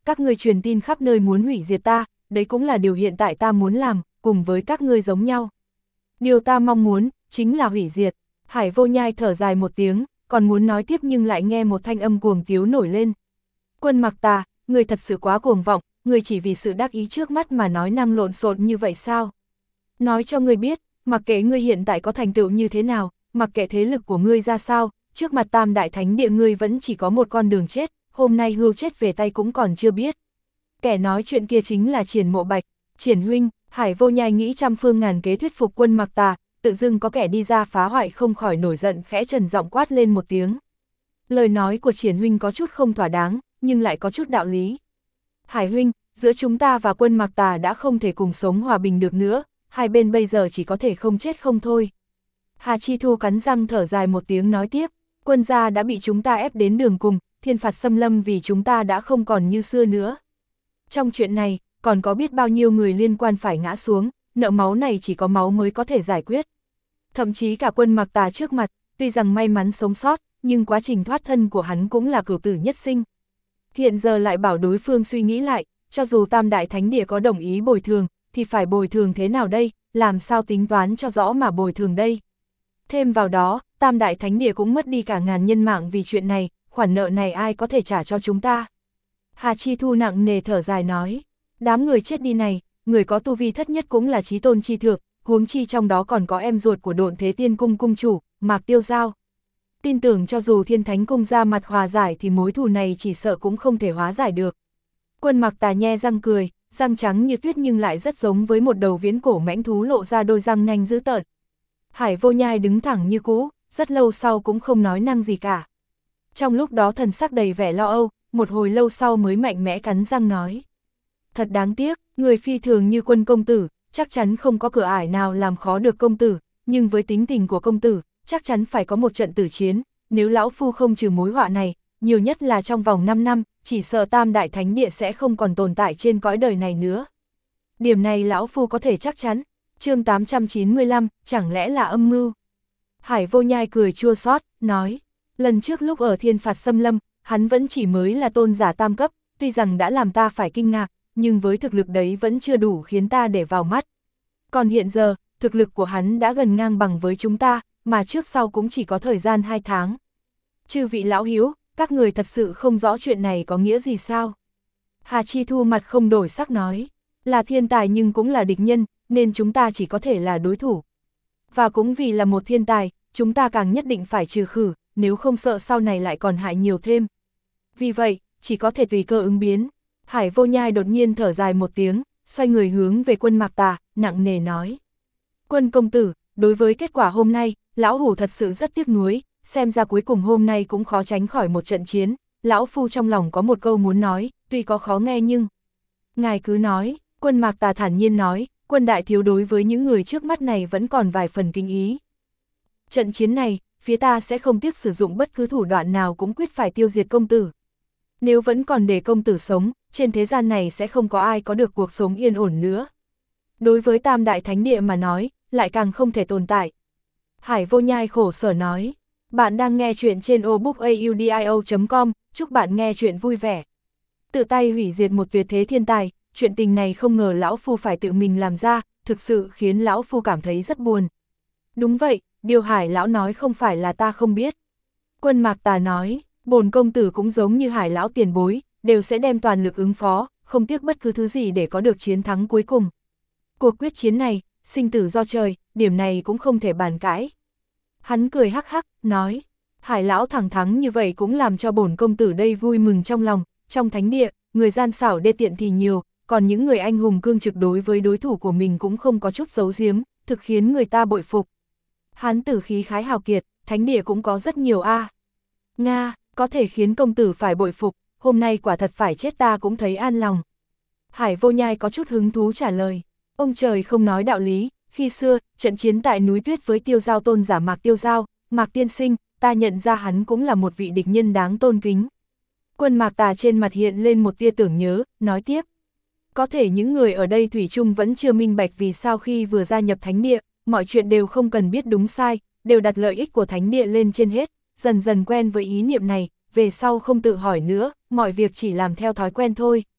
các ngươi truyền tin khắp nơi muốn hủy diệt ta, đấy cũng là điều hiện tại ta muốn làm, cùng với các ngươi giống nhau. Điều ta mong muốn, chính là hủy diệt. Hải Vô Nhai thở dài một tiếng, còn muốn nói tiếp nhưng lại nghe một thanh âm cuồng tiếu nổi lên. Quân Mặc Tà, ngươi thật sự quá cuồng vọng, ngươi chỉ vì sự đắc ý trước mắt mà nói năng lộn xộn như vậy sao? Nói cho ngươi biết, mặc kệ ngươi hiện tại có thành tựu như thế nào, mặc kệ thế lực của ngươi ra sao, trước mặt Tam Đại Thánh Địa ngươi vẫn chỉ có một con đường chết, hôm nay hưu chết về tay cũng còn chưa biết. Kẻ nói chuyện kia chính là Triển Mộ Bạch. Triển huynh, Hải Vô Nhai nghĩ trăm phương ngàn kế thuyết phục Quân Mặc Tà, tự dưng có kẻ đi ra phá hoại không khỏi nổi giận, khẽ trần giọng quát lên một tiếng. Lời nói của Triển huynh có chút không thỏa đáng, nhưng lại có chút đạo lý. Hải huynh, giữa chúng ta và Quân Mặc Tà đã không thể cùng sống hòa bình được nữa, hai bên bây giờ chỉ có thể không chết không thôi. Hà Chi Thu cắn răng thở dài một tiếng nói tiếp, Quân gia đã bị chúng ta ép đến đường cùng, thiên phạt xâm lâm vì chúng ta đã không còn như xưa nữa. Trong chuyện này, còn có biết bao nhiêu người liên quan phải ngã xuống, nợ máu này chỉ có máu mới có thể giải quyết. Thậm chí cả Quân Mặc Tà trước mặt, tuy rằng may mắn sống sót, nhưng quá trình thoát thân của hắn cũng là cửu tử nhất sinh. Hiện giờ lại bảo đối phương suy nghĩ lại, cho dù Tam Đại Thánh Địa có đồng ý bồi thường, thì phải bồi thường thế nào đây, làm sao tính toán cho rõ mà bồi thường đây. Thêm vào đó, Tam Đại Thánh Địa cũng mất đi cả ngàn nhân mạng vì chuyện này, khoản nợ này ai có thể trả cho chúng ta. Hà Chi Thu nặng nề thở dài nói, đám người chết đi này, người có tu vi thất nhất cũng là chí tôn chi thượng, huống chi trong đó còn có em ruột của Độn Thế Tiên Cung cung chủ, Mạc Tiêu Giao. Tin tưởng cho dù Thiên Thánh Cung ra mặt hòa giải thì mối thù này chỉ sợ cũng không thể hóa giải được. Quân Mặc Tà nhe răng cười, răng trắng như tuyết nhưng lại rất giống với một đầu viễn cổ mãnh thú lộ ra đôi răng nanh dữ tợn. Hải Vô Nhai đứng thẳng như cũ, rất lâu sau cũng không nói năng gì cả. Trong lúc đó thần sắc đầy vẻ lo âu, một hồi lâu sau mới mạnh mẽ cắn răng nói. Thật đáng tiếc, người phi thường như Quân công tử, chắc chắn không có cửa ải nào làm khó được công tử, nhưng với tính tình của công tử, chắc chắn phải có một trận tử chiến, nếu lão phu không trừ mối họa này, nhiều nhất là trong vòng 5 năm, chỉ sợ Tam Đại Thánh Địa sẽ không còn tồn tại trên cõi đời này nữa. Điểm này lão phu có thể chắc chắn. Chương 895, chẳng lẽ là âm mưu? Hải Vô Nhai cười chua xót, nói, lần trước lúc ở Thiên Phạt Xâm Lâm, hắn vẫn chỉ mới là tôn giả tam cấp, tuy rằng đã làm ta phải kinh ngạc, nhưng với thực lực đấy vẫn chưa đủ khiến ta để vào mắt. Còn hiện giờ, thực lực của hắn đã gần ngang bằng với chúng ta, mà trước sau cũng chỉ có thời gian 2 tháng. Chư vị lão hiếu, các người thật sự không rõ chuyện này có nghĩa gì sao? Hà Chi Thu mặt không đổi sắc nói, là thiên tài nhưng cũng là địch nhân, nên chúng ta chỉ có thể là đối thủ. Và cũng vì là một thiên tài, chúng ta càng nhất định phải trừ khử, nếu không sợ sau này lại còn hại nhiều thêm. Vì vậy, chỉ có thể tùy cơ ứng biến. Hải Vô Nhai đột nhiên thở dài một tiếng, xoay người hướng về Quân Mặc Tà, nặng nề nói. Quân công tử, đối với kết quả hôm nay, lão hủ thật sự rất tiếc nuối, xem ra cuối cùng hôm nay cũng khó tránh khỏi một trận chiến. Lão phu trong lòng có một câu muốn nói, tuy có khó nghe nhưng... Ngài cứ nói, Quân Mặc Tà thản nhiên nói, Quân đại thiếu đối với những người trước mắt này vẫn còn vài phần kinh ý. Trận chiến này, phía ta sẽ không tiếc sử dụng bất cứ thủ đoạn nào cũng quyết phải tiêu diệt công tử. Nếu vẫn còn để công tử sống, trên thế gian này sẽ không có ai có được cuộc sống yên ổn nữa. Đối với Tam Đại Thánh Địa mà nói, lại càng không thể tồn tại. Hải Vô Nhai khổ sở nói, bạn đang nghe chuyện trên obookaudio.com, chúc bạn nghe chuyện vui vẻ. Tự tay hủy diệt một tuyệt thế thiên tài, chuyện tình này không ngờ lão phu phải tự mình làm ra, thực sự khiến lão phu cảm thấy rất buồn. Đúng vậy, điều Hải lão nói không phải là ta không biết. Quân Mạc Tà nói, bổn công tử cũng giống như Hải lão tiền bối, đều sẽ đem toàn lực ứng phó, không tiếc bất cứ thứ gì để có được chiến thắng cuối cùng. Cuộc quyết chiến này, sinh tử do trời, điểm này cũng không thể bàn cãi. Hắn cười hắc hắc, nói, Hải lão thẳng thắn như vậy cũng làm cho bổn công tử đây vui mừng trong lòng, trong thánh địa, người gian xảo đê tiện thì nhiều, còn những người anh hùng cương trực đối với đối thủ của mình cũng không có chút giấu giếm, thực khiến người ta bội phục. Hắn tử khí khái hào kiệt, thánh địa cũng có rất nhiều a. Nga, có thể khiến công tử phải bội phục, hôm nay quả thật phải chết ta cũng thấy an lòng. Hải Vô Nhai có chút hứng thú trả lời, ông trời không nói đạo lý, khi xưa, trận chiến tại núi tuyết với Tiêu Giao tôn giả Mạc Tiêu Giao, Mạc tiên sinh, ta nhận ra hắn cũng là một vị địch nhân đáng tôn kính. Quân Mạc Tà trên mặt hiện lên một tia tưởng nhớ, nói tiếp. Có thể những người ở đây thủy chung vẫn chưa minh bạch vì sao khi vừa gia nhập thánh địa, mọi chuyện đều không cần biết đúng sai, đều đặt lợi ích của thánh địa lên trên hết, dần dần quen với ý niệm này, về sau không tự hỏi nữa, mọi việc chỉ làm theo thói quen thôi,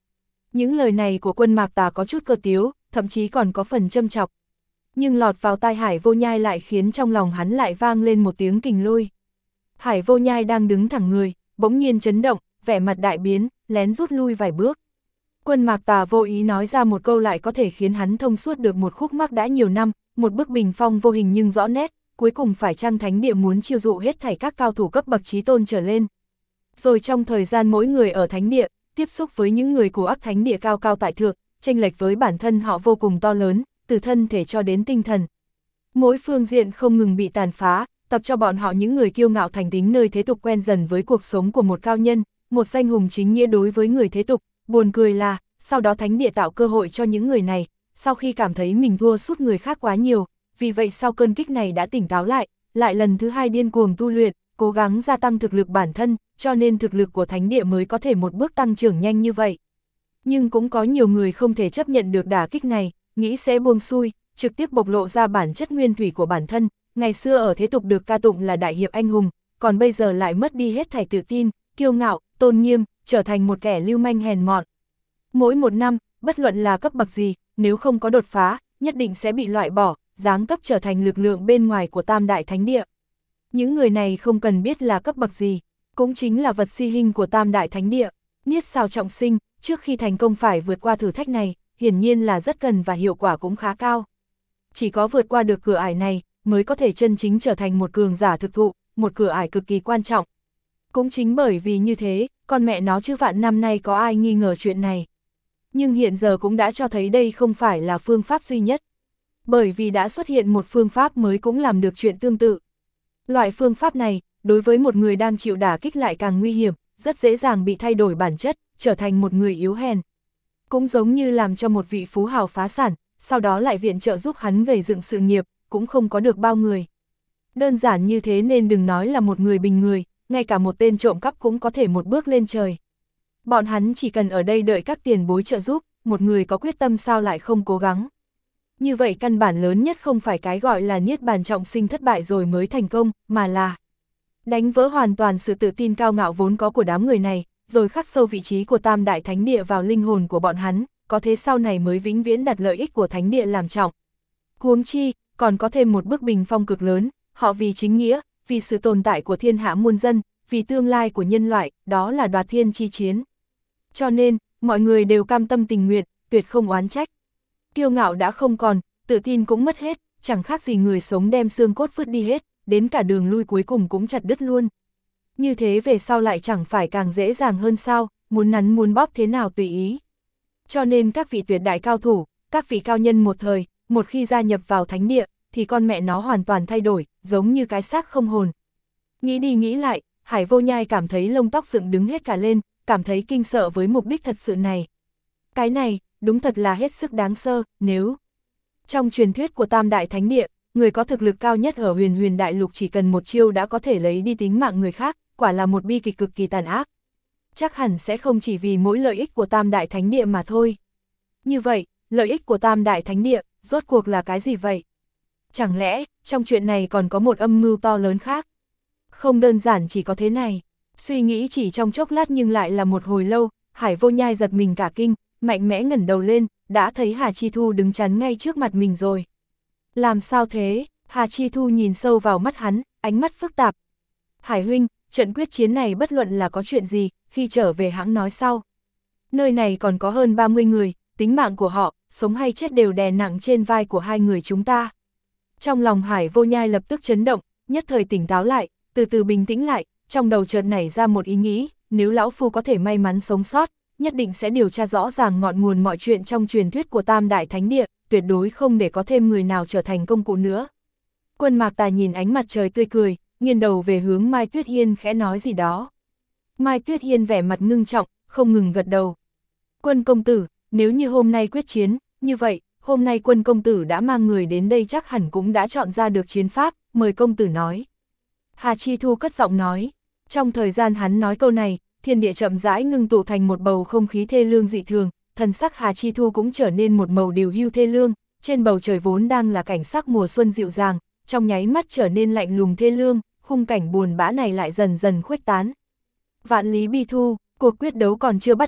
Những lời này của Quân Mạc Tà có chút cơ tiếu, thậm chí còn có phần châm chọc. Nhưng lọt vào tai Hải Vô Nhai lại khiến trong lòng hắn lại vang lên một tiếng kình lôi. Hải Vô Nhai đang đứng thẳng người, bỗng nhiên chấn động, vẻ mặt đại biến, lén rút lui vài bước. Quân Mạc Tà vô ý nói ra một câu lại có thể khiến hắn thông suốt được một khúc mắc đã nhiều năm, một bức bình phong vô hình nhưng rõ nét, cuối cùng phải chăng thánh địa muốn chiêu dụ hết thảy các cao thủ cấp bậc chí tôn trở lên. Rồi trong thời gian mỗi người ở thánh địa, tiếp xúc với những người của ác thánh địa cao cao tại thượng, chênh lệch với bản thân họ vô cùng to lớn, từ thân thể cho đến tinh thần. Mỗi phương diện không ngừng bị tàn phá, tập cho bọn họ những người kiêu ngạo thành tính nơi thế tục quen dần với cuộc sống của một cao nhân, một danh hùng chính nghĩa đối với người thế tục. Buồn cười là, sau đó thánh địa tạo cơ hội cho những người này, sau khi cảm thấy mình thua sút người khác quá nhiều, vì vậy sau cơn kích này đã tỉnh táo lại lần thứ hai điên cuồng tu luyện, cố gắng gia tăng thực lực bản thân, cho nên thực lực của thánh địa mới có thể một bước tăng trưởng nhanh như vậy. Nhưng cũng có nhiều người không thể chấp nhận được đả kích này, nghĩ sẽ buông xuôi, trực tiếp bộc lộ ra bản chất nguyên thủy của bản thân, ngày xưa ở thế tục được ca tụng là đại hiệp anh hùng, còn bây giờ lại mất đi hết thảy tự tin, kiêu ngạo, tôn nghiêm, trở thành một kẻ lưu manh hèn mọn. Mỗi một năm, bất luận là cấp bậc gì, nếu không có đột phá, nhất định sẽ bị loại bỏ, giáng cấp trở thành lực lượng bên ngoài của Tam Đại Thánh Địa. Những người này không cần biết là cấp bậc gì, cũng chính là vật si hình của Tam Đại Thánh Địa. Niết Sao trọng sinh, trước khi thành công phải vượt qua thử thách này, hiển nhiên là rất cần và hiệu quả cũng khá cao. Chỉ có vượt qua được cửa ải này, mới có thể chân chính trở thành một cường giả thực thụ, một cửa ải cực kỳ quan trọng. Cũng chính bởi vì như thế, con mẹ nó chứ vạn năm nay có ai nghi ngờ chuyện này. Nhưng hiện giờ cũng đã cho thấy đây không phải là phương pháp duy nhất. Bởi vì đã xuất hiện một phương pháp mới cũng làm được chuyện tương tự. Loại phương pháp này, đối với một người đang chịu đả kích lại càng nguy hiểm, rất dễ dàng bị thay đổi bản chất, trở thành một người yếu hèn. Cũng giống như làm cho một vị phú hào phá sản, sau đó lại viện trợ giúp hắn gầy dựng sự nghiệp, cũng không có được bao người. Đơn giản như thế nên đừng nói là một người bình người, ngay cả một tên trộm cắp cũng có thể một bước lên trời. Bọn hắn chỉ cần ở đây đợi các tiền bối trợ giúp, một người có quyết tâm sao lại không cố gắng. Như vậy căn bản lớn nhất không phải cái gọi là niết bàn trọng sinh thất bại rồi mới thành công, mà là đánh vỡ hoàn toàn sự tự tin cao ngạo vốn có của đám người này, rồi khắc sâu vị trí của Tam Đại Thánh Địa vào linh hồn của bọn hắn, có thế sau này mới vĩnh viễn đặt lợi ích của Thánh Địa làm trọng. Huống chi, còn có thêm một bức bình phong cực lớn, họ vì chính nghĩa, vì sự tồn tại của thiên hạ muôn dân, vì tương lai của nhân loại, đó là đoạt thiên chi chiến. Cho nên, mọi người đều cam tâm tình nguyện, tuyệt không oán trách. Kiêu ngạo đã không còn, tự tin cũng mất hết, chẳng khác gì người sống đem xương cốt vứt đi hết, đến cả đường lui cuối cùng cũng chặt đứt luôn. Như thế về sau lại chẳng phải càng dễ dàng hơn sao, muốn nắn muốn bóp thế nào tùy ý. Cho nên các vị tuyệt đại cao thủ, các vị cao nhân một thời, một khi gia nhập vào thánh địa, thì con mẹ nó hoàn toàn thay đổi, giống như cái xác không hồn. Nghĩ đi nghĩ lại, Hải Vô Nhai cảm thấy lông tóc dựng đứng hết cả lên, cảm thấy kinh sợ với mục đích thật sự này. Cái này, đúng thật là hết sức đáng sợ, nếu trong truyền thuyết của Tam Đại Thánh Địa, người có thực lực cao nhất ở huyền huyền đại lục chỉ cần một chiêu đã có thể lấy đi tính mạng người khác, quả là một bi kịch cực kỳ tàn ác. Chắc hẳn sẽ không chỉ vì mỗi lợi ích của Tam Đại Thánh Địa mà thôi. Như vậy, lợi ích của Tam Đại Thánh Địa, rốt cuộc là cái gì vậy? Chẳng lẽ, trong chuyện này còn có một âm mưu to lớn khác? Không đơn giản chỉ có thế này. Suy nghĩ chỉ trong chốc lát nhưng lại là một hồi lâu, Hải Vô Nhai giật mình cả kinh, mạnh mẽ ngẩng đầu lên, đã thấy Hà Chi Thu đứng chắn ngay trước mặt mình rồi. Làm sao thế? Hà Chi Thu nhìn sâu vào mắt hắn, ánh mắt phức tạp. Hải huynh, trận quyết chiến này bất luận là có chuyện gì, khi trở về hãng nói sau. Nơi này còn có hơn 30 người, tính mạng của họ, sống hay chết đều đè nặng trên vai của hai người chúng ta. Trong lòng Hải Vô Nhai lập tức chấn động, nhất thời tỉnh táo lại, từ từ bình tĩnh lại, trong đầu chợt nảy ra một ý nghĩ, nếu lão phu có thể may mắn sống sót, nhất định sẽ điều tra rõ ràng ngọn nguồn mọi chuyện trong truyền thuyết của Tam Đại Thánh Địa, tuyệt đối không để có thêm người nào trở thành công cụ nữa. Quân Mạc Tà nhìn ánh mặt trời tươi cười, nghiêng đầu về hướng Mai Tuyết Hiên khẽ nói gì đó. Mai Tuyết Hiên vẻ mặt ngưng trọng, không ngừng gật đầu. Quân công tử, nếu như hôm nay quyết chiến, như vậy, hôm nay Quân công tử đã mang người đến đây chắc hẳn cũng đã chọn ra được chiến pháp, mời công tử nói. Hà Chi Thu cất giọng nói. Trong thời gian hắn nói câu này, thiên địa chậm rãi ngưng tụ thành một bầu không khí thê lương dị thường, thần sắc Hà Chi Thu cũng trở nên một màu điều hưu thê lương, trên bầu trời vốn đang là cảnh sắc mùa xuân dịu dàng, trong nháy mắt trở nên lạnh lùng thê lương, khung cảnh buồn bã này lại dần dần khuếch tán. Vạn lý bi thu, cuộc quyết đấu còn chưa bắt đầu,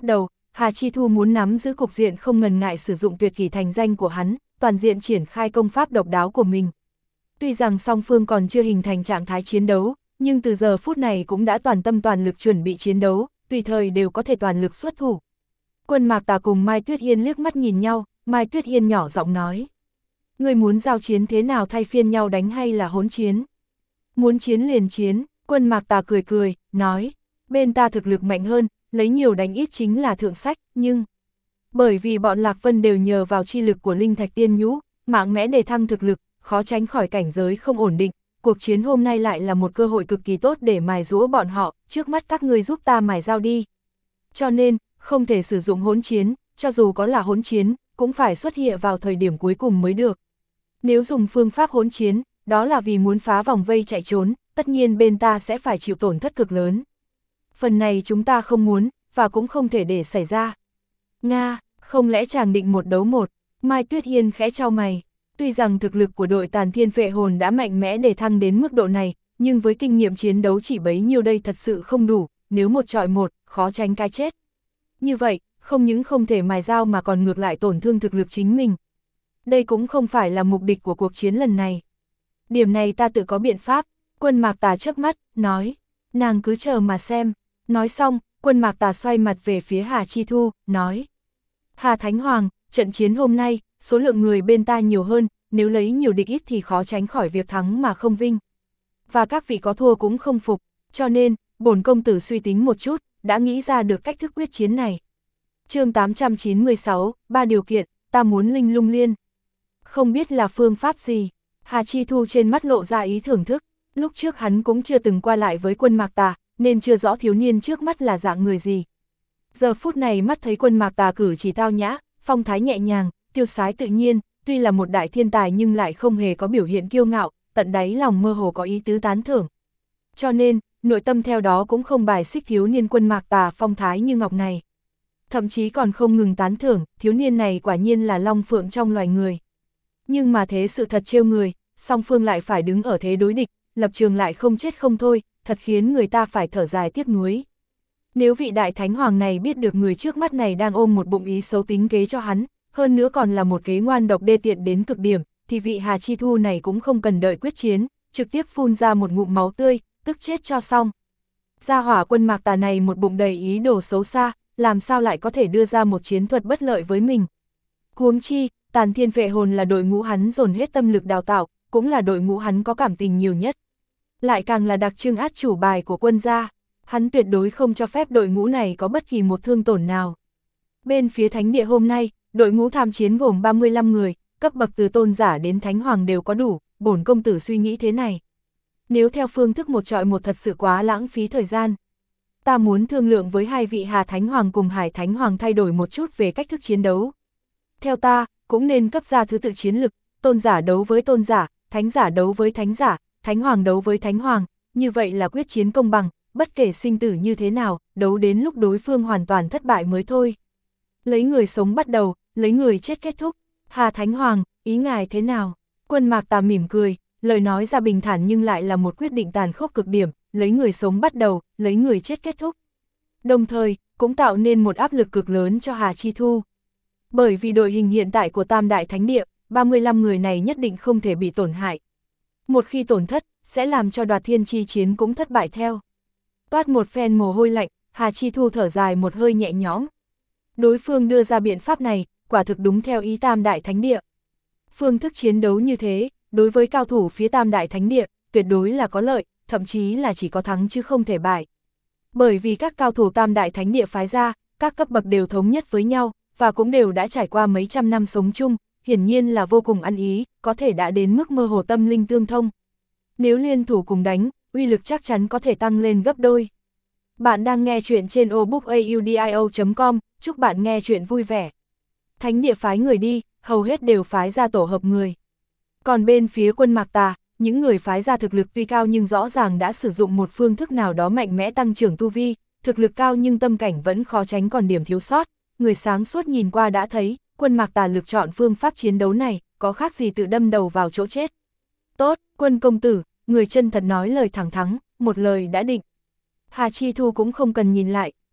Hà Chi Thu muốn nắm giữ cục diện không ngần ngại sử dụng tuyệt kỹ thành danh của hắn, toàn diện triển khai công pháp độc đáo của mình. Tuy rằng song phương còn chưa hình thành trạng thái chiến đấu, nhưng từ giờ phút này cũng đã toàn tâm toàn lực chuẩn bị chiến đấu, tùy thời đều có thể toàn lực xuất thủ. Quân Mạc Tà cùng Mai Tuyết Yên liếc mắt nhìn nhau, Mai Tuyết Yên nhỏ giọng nói. Người muốn giao chiến thế nào, thay phiên nhau đánh hay là hỗn chiến? Muốn chiến liền chiến, Quân Mạc Tà cười cười, nói. Bên ta thực lực mạnh hơn, lấy nhiều đánh ít chính là thượng sách, nhưng... Bởi vì bọn Lạc Vân đều nhờ vào chi lực của Linh Thạch Tiên Nhũ, mạnh mẽ để thăng thực lực, khó tránh khỏi cảnh giới không ổn định. Cuộc chiến hôm nay lại là một cơ hội cực kỳ tốt để mài giũa bọn họ, trước mắt các ngươi giúp ta mài dao đi. Cho nên, không thể sử dụng hỗn chiến, cho dù có là hỗn chiến, cũng phải xuất hiện vào thời điểm cuối cùng mới được. Nếu dùng phương pháp hỗn chiến, đó là vì muốn phá vòng vây chạy trốn, tất nhiên bên ta sẽ phải chịu tổn thất cực lớn. Phần này chúng ta không muốn, và cũng không thể để xảy ra. Nga, không lẽ chàng định một đấu một? Mai Tuyết Yên khẽ chau mày. Tuy rằng thực lực của đội Tàn Thiên Phệ Hồn đã mạnh mẽ để thăng đến mức độ này, nhưng với kinh nghiệm chiến đấu chỉ bấy nhiêu đây thật sự không đủ, nếu một chọi một, khó tránh cái chết. Như vậy, không những không thể mài dao mà còn ngược lại tổn thương thực lực chính mình. Đây cũng không phải là mục đích của cuộc chiến lần này. Điểm này ta tự có biện pháp, Quân Mạc Tà chớp mắt, nói, nàng cứ chờ mà xem. Nói xong, Quân Mạc Tà xoay mặt về phía Hà Chi Thu, nói, Hà Thánh Hoàng, trận chiến hôm nay, số lượng người bên ta nhiều hơn, nếu lấy nhiều địch ít thì khó tránh khỏi việc thắng mà không vinh. Và các vị có thua cũng không phục, cho nên, bổn công tử suy tính một chút, đã nghĩ ra được cách thức quyết chiến này. Chương 896, 3 điều kiện, ta muốn Linh Lung Liên. Không biết là phương pháp gì, Hà Chi Thu trên mắt lộ ra ý thưởng thức, lúc trước hắn cũng chưa từng qua lại với Quân Mạc Tà, nên chưa rõ thiếu niên trước mắt là dạng người gì. Giờ phút này mắt thấy Quân Mạc Tà cử chỉ tao nhã, phong thái nhẹ nhàng, tiêu sái tự nhiên, tuy là một đại thiên tài nhưng lại không hề có biểu hiện kiêu ngạo, tận đáy lòng mơ hồ có ý tứ tán thưởng. Cho nên, nội tâm theo đó cũng không bài xích thiếu niên Quân Mạc Tà phong thái như ngọc này. Thậm chí còn không ngừng tán thưởng, thiếu niên này quả nhiên là long phượng trong loài người. Nhưng mà thế sự thật trêu người, song phương lại phải đứng ở thế đối địch, lập trường lại không chết không thôi, thật khiến người ta phải thở dài tiếc nuối. Nếu vị đại thánh hoàng này biết được người trước mắt này đang ôm một bụng ý xấu tính kế cho hắn, hơn nữa còn là một kế ngoan độc đê tiện đến cực điểm, thì vị Hà Chi Thu này cũng không cần đợi quyết chiến, trực tiếp phun ra một ngụm máu tươi, tức chết cho xong. Gia hỏa Quân Mạc Tà này một bụng đầy ý đồ xấu xa, làm sao lại có thể đưa ra một chiến thuật bất lợi với mình. Huống chi, Tàn Thiên Phệ Hồn là đội ngũ hắn dồn hết tâm lực đào tạo, cũng là đội ngũ hắn có cảm tình nhiều nhất. Lại càng là đặc trưng át chủ bài của Quân gia, hắn tuyệt đối không cho phép đội ngũ này có bất kỳ một thương tổn nào. Bên phía thánh địa hôm nay, đội ngũ tham chiến gồm 35 người, cấp bậc từ tôn giả đến thánh hoàng đều có đủ, bổn công tử suy nghĩ thế này. Nếu theo phương thức một chọi một thật sự quá lãng phí thời gian. Ta muốn thương lượng với hai vị Hà Thánh Hoàng cùng Hải Thánh Hoàng thay đổi một chút về cách thức chiến đấu. Theo ta, cũng nên cấp ra thứ tự chiến lực, tôn giả đấu với tôn giả, thánh giả đấu với thánh giả, thánh hoàng đấu với thánh hoàng, như vậy là quyết chiến công bằng, bất kể sinh tử như thế nào, đấu đến lúc đối phương hoàn toàn thất bại mới thôi. Lấy người sống bắt đầu, lấy người chết kết thúc. Hà Thánh Hoàng, ý ngài thế nào? Quân Mạc Tà mỉm cười, lời nói ra bình thản nhưng lại là một quyết định tàn khốc cực điểm, lấy người sống bắt đầu, lấy người chết kết thúc. Đồng thời, cũng tạo nên một áp lực cực lớn cho Hà Chi Thu. Bởi vì đội hình hiện tại của Tam Đại Thánh Địa, 35 người này nhất định không thể bị tổn hại. Một khi tổn thất, sẽ làm cho Đoạt Thiên chi chiến cũng thất bại theo. Toát một phen mồ hôi lạnh, Hà Chi Thu thở dài một hơi nhẹ nhõm. Đối phương đưa ra biện pháp này, quả thực đúng theo ý Tam Đại Thánh Địa. Phương thức chiến đấu như thế, đối với cao thủ phía Tam Đại Thánh Địa, tuyệt đối là có lợi, thậm chí là chỉ có thắng chứ không thể bại. Bởi vì các cao thủ Tam Đại Thánh Địa phái ra, các cấp bậc đều thống nhất với nhau, và cũng đều đã trải qua mấy trăm năm sống chung, hiển nhiên là vô cùng ăn ý, có thể đã đến mức mơ hồ tâm linh tương thông. Nếu liên thủ cùng đánh, uy lực chắc chắn có thể tăng lên gấp đôi. Bạn đang nghe chuyện trên obookaudio.com, chúc bạn nghe chuyện vui vẻ. Thánh địa phái người đi, hầu hết đều phái ra tổ hợp người. Còn bên phía Quân Mạc Tà, những người phái ra thực lực tuy cao nhưng rõ ràng đã sử dụng một phương thức nào đó mạnh mẽ tăng trưởng tu vi, thực lực cao nhưng tâm cảnh vẫn khó tránh còn điểm thiếu sót. Người sáng suốt nhìn qua đã thấy, Quân Mạc Tà lựa chọn phương pháp chiến đấu này, có khác gì tự đâm đầu vào chỗ chết. Tốt, Quân công tử, người chân thật nói lời thẳng thắn, một lời đã định. Hà Chi Thu cũng không cần nhìn lại,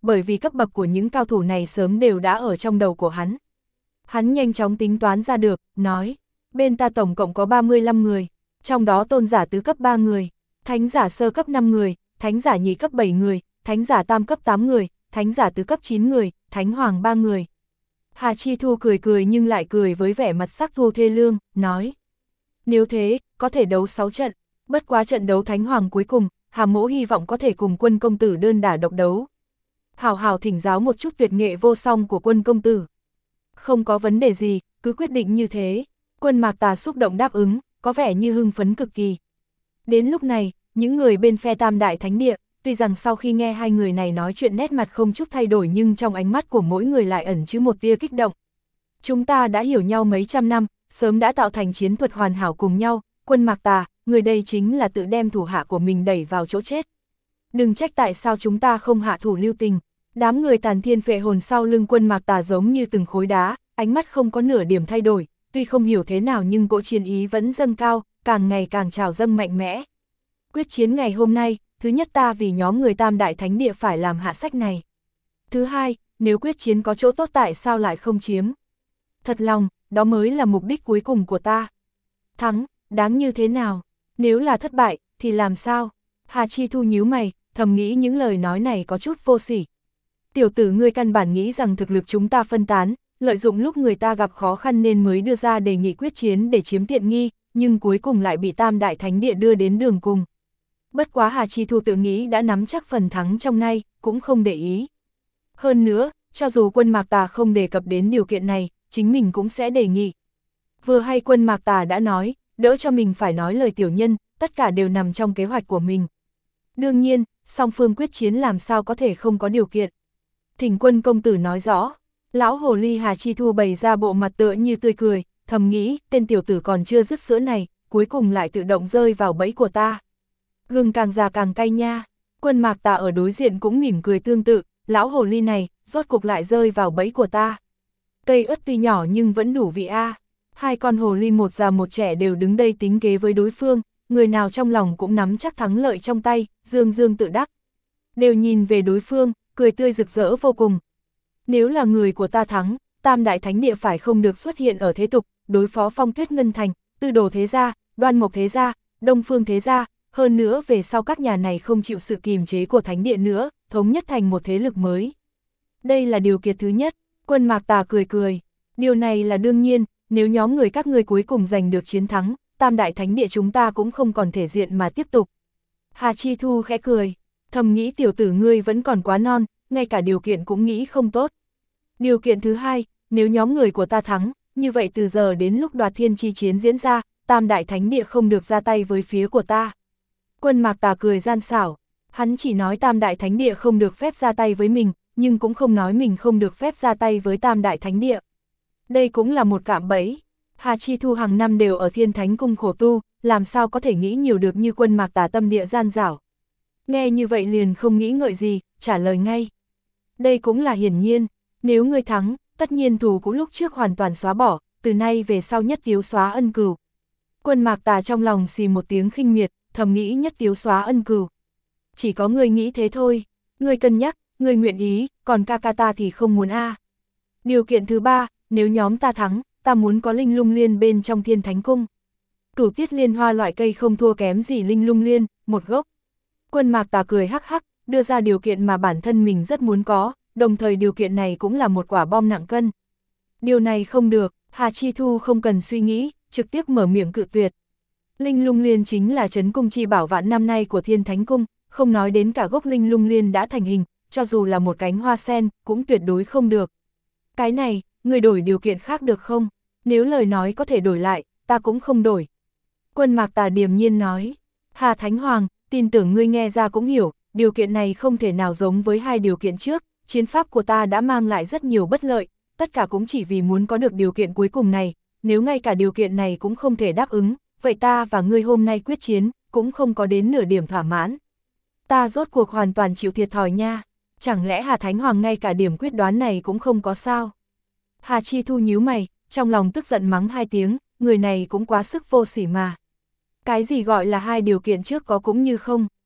bởi vì cấp bậc của những cao thủ này sớm đều đã ở trong đầu của hắn. Hắn nhanh chóng tính toán ra được, nói, bên ta tổng cộng có 35 người, trong đó tôn giả tứ cấp 3 người, thánh giả sơ cấp 5 người, thánh giả nhị cấp 7 người, thánh giả tam cấp 8 người, thánh giả tứ cấp 9 người, thánh hoàng 3 người. Hà Chi Thu cười cười nhưng lại cười với vẻ mặt sắc thu thê lương, nói, nếu thế, có thể đấu 6 trận, bất quá trận đấu thánh hoàng cuối cùng, Hà mỗ hy vọng có thể cùng Quân công tử đơn đả độc đấu. Hào hào thỉnh giáo một chút tuyệt nghệ vô song của Quân công tử. Không có vấn đề gì, cứ quyết định như thế. Quân Mạc Tà xúc động đáp ứng, có vẻ như hưng phấn cực kỳ. Đến lúc này, những người bên phe Tam Đại Thánh Địa, tuy rằng sau khi nghe hai người này nói chuyện nét mặt không chút thay đổi nhưng trong ánh mắt của mỗi người lại ẩn chứa một tia kích động. Chúng ta đã hiểu nhau mấy trăm năm, sớm đã tạo thành chiến thuật hoàn hảo cùng nhau, Quân Mạc Tà, người đây chính là tự đem thủ hạ của mình đẩy vào chỗ chết. Đừng trách tại sao chúng ta không hạ thủ lưu tình. Đám người Tàn Thiên Phệ Hồn sau lưng Quân Mạc Tà giống như từng khối đá, ánh mắt không có nửa điểm thay đổi, tuy không hiểu thế nào nhưng cỗ chiến ý vẫn dâng cao, càng ngày càng trào dâng mạnh mẽ. Quyết chiến ngày hôm nay, thứ nhất ta vì nhóm người Tam Đại Thánh Địa phải làm hạ sách này. Thứ hai, nếu quyết chiến có chỗ tốt tại sao lại không chiếm? Thật lòng, đó mới là mục đích cuối cùng của ta. Thắng, đáng như thế nào? Nếu là thất bại, thì làm sao? Hà Chi Thu nhíu mày, thầm nghĩ những lời nói này có chút vô sỉ. Tiểu tử ngươi căn bản nghĩ rằng thực lực chúng ta phân tán, lợi dụng lúc người ta gặp khó khăn nên mới đưa ra đề nghị quyết chiến để chiếm tiện nghi, nhưng cuối cùng lại bị Tam Đại Thánh Địa đưa đến đường cùng. Bất quá Hà Chi Thu tự nghĩ đã nắm chắc phần thắng trong nay, cũng không để ý. Hơn nữa, cho dù Quân Mạc Tà không đề cập đến điều kiện này, chính mình cũng sẽ đề nghị. Vừa hay Quân Mạc Tà đã nói, đỡ cho mình phải nói lời tiểu nhân, tất cả đều nằm trong kế hoạch của mình. Đương nhiên, song phương quyết chiến làm sao có thể không có điều kiện. Thỉnh Quân công tử nói rõ. Lão hồ ly Hà Chi Thu bày ra bộ mặt tựa như tươi cười, thầm nghĩ, tên tiểu tử còn chưa dứt sữa này, cuối cùng lại tự động rơi vào bẫy của ta. Gừng càng già càng cay nha. Quân Mạc Tà ở đối diện cũng mỉm cười tương tự, lão hồ ly này, rốt cục lại rơi vào bẫy của ta. Cây ớt tuy nhỏ nhưng vẫn đủ vị a. Hai con hồ ly một già một trẻ đều đứng đây tính kế với đối phương, người nào trong lòng cũng nắm chắc thắng lợi trong tay, dương dương tự đắc. Đều nhìn về đối phương, cười tươi rực rỡ vô cùng. Nếu là người của ta thắng, Tam Đại Thánh Địa phải không được xuất hiện ở thế tục, đối phó Phong Tuyết Ngân Thành, Tư Đồ Thế Gia, Đoan Mộc Thế Gia, Đông Phương Thế Gia, hơn nữa về sau các nhà này không chịu sự kìm chế của Thánh Địa nữa, thống nhất thành một thế lực mới. Đây là điều kiện thứ nhất. Quân Mạc Tà cười cười. Điều này là đương nhiên, nếu nhóm người các ngươi cuối cùng giành được chiến thắng, Tam Đại Thánh Địa chúng ta cũng không còn thể diện mà tiếp tục. Hà Chi Thu khẽ cười, thầm nghĩ tiểu tử ngươi vẫn còn quá non, ngay cả điều kiện cũng nghĩ không tốt. Điều kiện thứ hai, nếu nhóm người của ta thắng, như vậy từ giờ đến lúc đoạt thiên chi chiến diễn ra, Tam Đại Thánh Địa không được ra tay với phía của ta. Quân Mạc Tà cười gian xảo, hắn chỉ nói Tam Đại Thánh Địa không được phép ra tay với mình, nhưng cũng không nói mình không được phép ra tay với Tam Đại Thánh Địa. Đây cũng là một cạm bẫy. Hà Chi Thu hàng năm đều ở Thiên Thánh Cung khổ tu, làm sao có thể nghĩ nhiều được như Quân Mạc Tà tâm địa gian dảo. Nghe như vậy liền không nghĩ ngợi gì, trả lời ngay. Đây cũng là hiển nhiên, nếu ngươi thắng, tất nhiên thù cũ lúc trước hoàn toàn xóa bỏ, từ nay về sau nhất tiếu xóa ân cừu. Quân Mạc Tà trong lòng xì một tiếng khinh miệt, thầm nghĩ nhất tiếu xóa ân cừu. Chỉ có ngươi nghĩ thế thôi, ngươi cân nhắc, ngươi nguyện ý, còn ca ca ta thì không muốn a. Điều kiện thứ ba, nếu nhóm ta thắng, ta muốn có linh lung liên bên trong Thiên Thánh Cung. Cửu tiết liên hoa loại cây không thua kém gì linh lung liên, một gốc. Quân Mạc Tà cười hắc hắc, đưa ra điều kiện mà bản thân mình rất muốn có, đồng thời điều kiện này cũng là một quả bom nặng cân. Điều này không được, Hà Chi Thu không cần suy nghĩ, trực tiếp mở miệng cự tuyệt. Linh lung liên chính là trấn cung chi bảo vạn năm nay của Thiên Thánh Cung, không nói đến cả gốc linh lung liên đã thành hình, cho dù là một cánh hoa sen, cũng tuyệt đối không được. Cái này, người đổi điều kiện khác được không? Nếu lời nói có thể đổi lại, ta cũng không đổi. Quân Mạc Tà điềm nhiên nói, Hà Thánh Hoàng, tin tưởng ngươi nghe ra cũng hiểu, điều kiện này không thể nào giống với hai điều kiện trước, chiến pháp của ta đã mang lại rất nhiều bất lợi, tất cả cũng chỉ vì muốn có được điều kiện cuối cùng này, nếu ngay cả điều kiện này cũng không thể đáp ứng, vậy ta và ngươi hôm nay quyết chiến, cũng không có đến nửa điểm thỏa mãn. Ta rốt cuộc hoàn toàn chịu thiệt thòi nha, chẳng lẽ Hà Thánh Hoàng ngay cả điểm quyết đoán này cũng không có sao? Hà Chi Thu nhíu mày, trong lòng tức giận mắng hai tiếng, người này cũng quá sức vô sỉ mà. Cái gì gọi là hai điều kiện trước có cũng như không?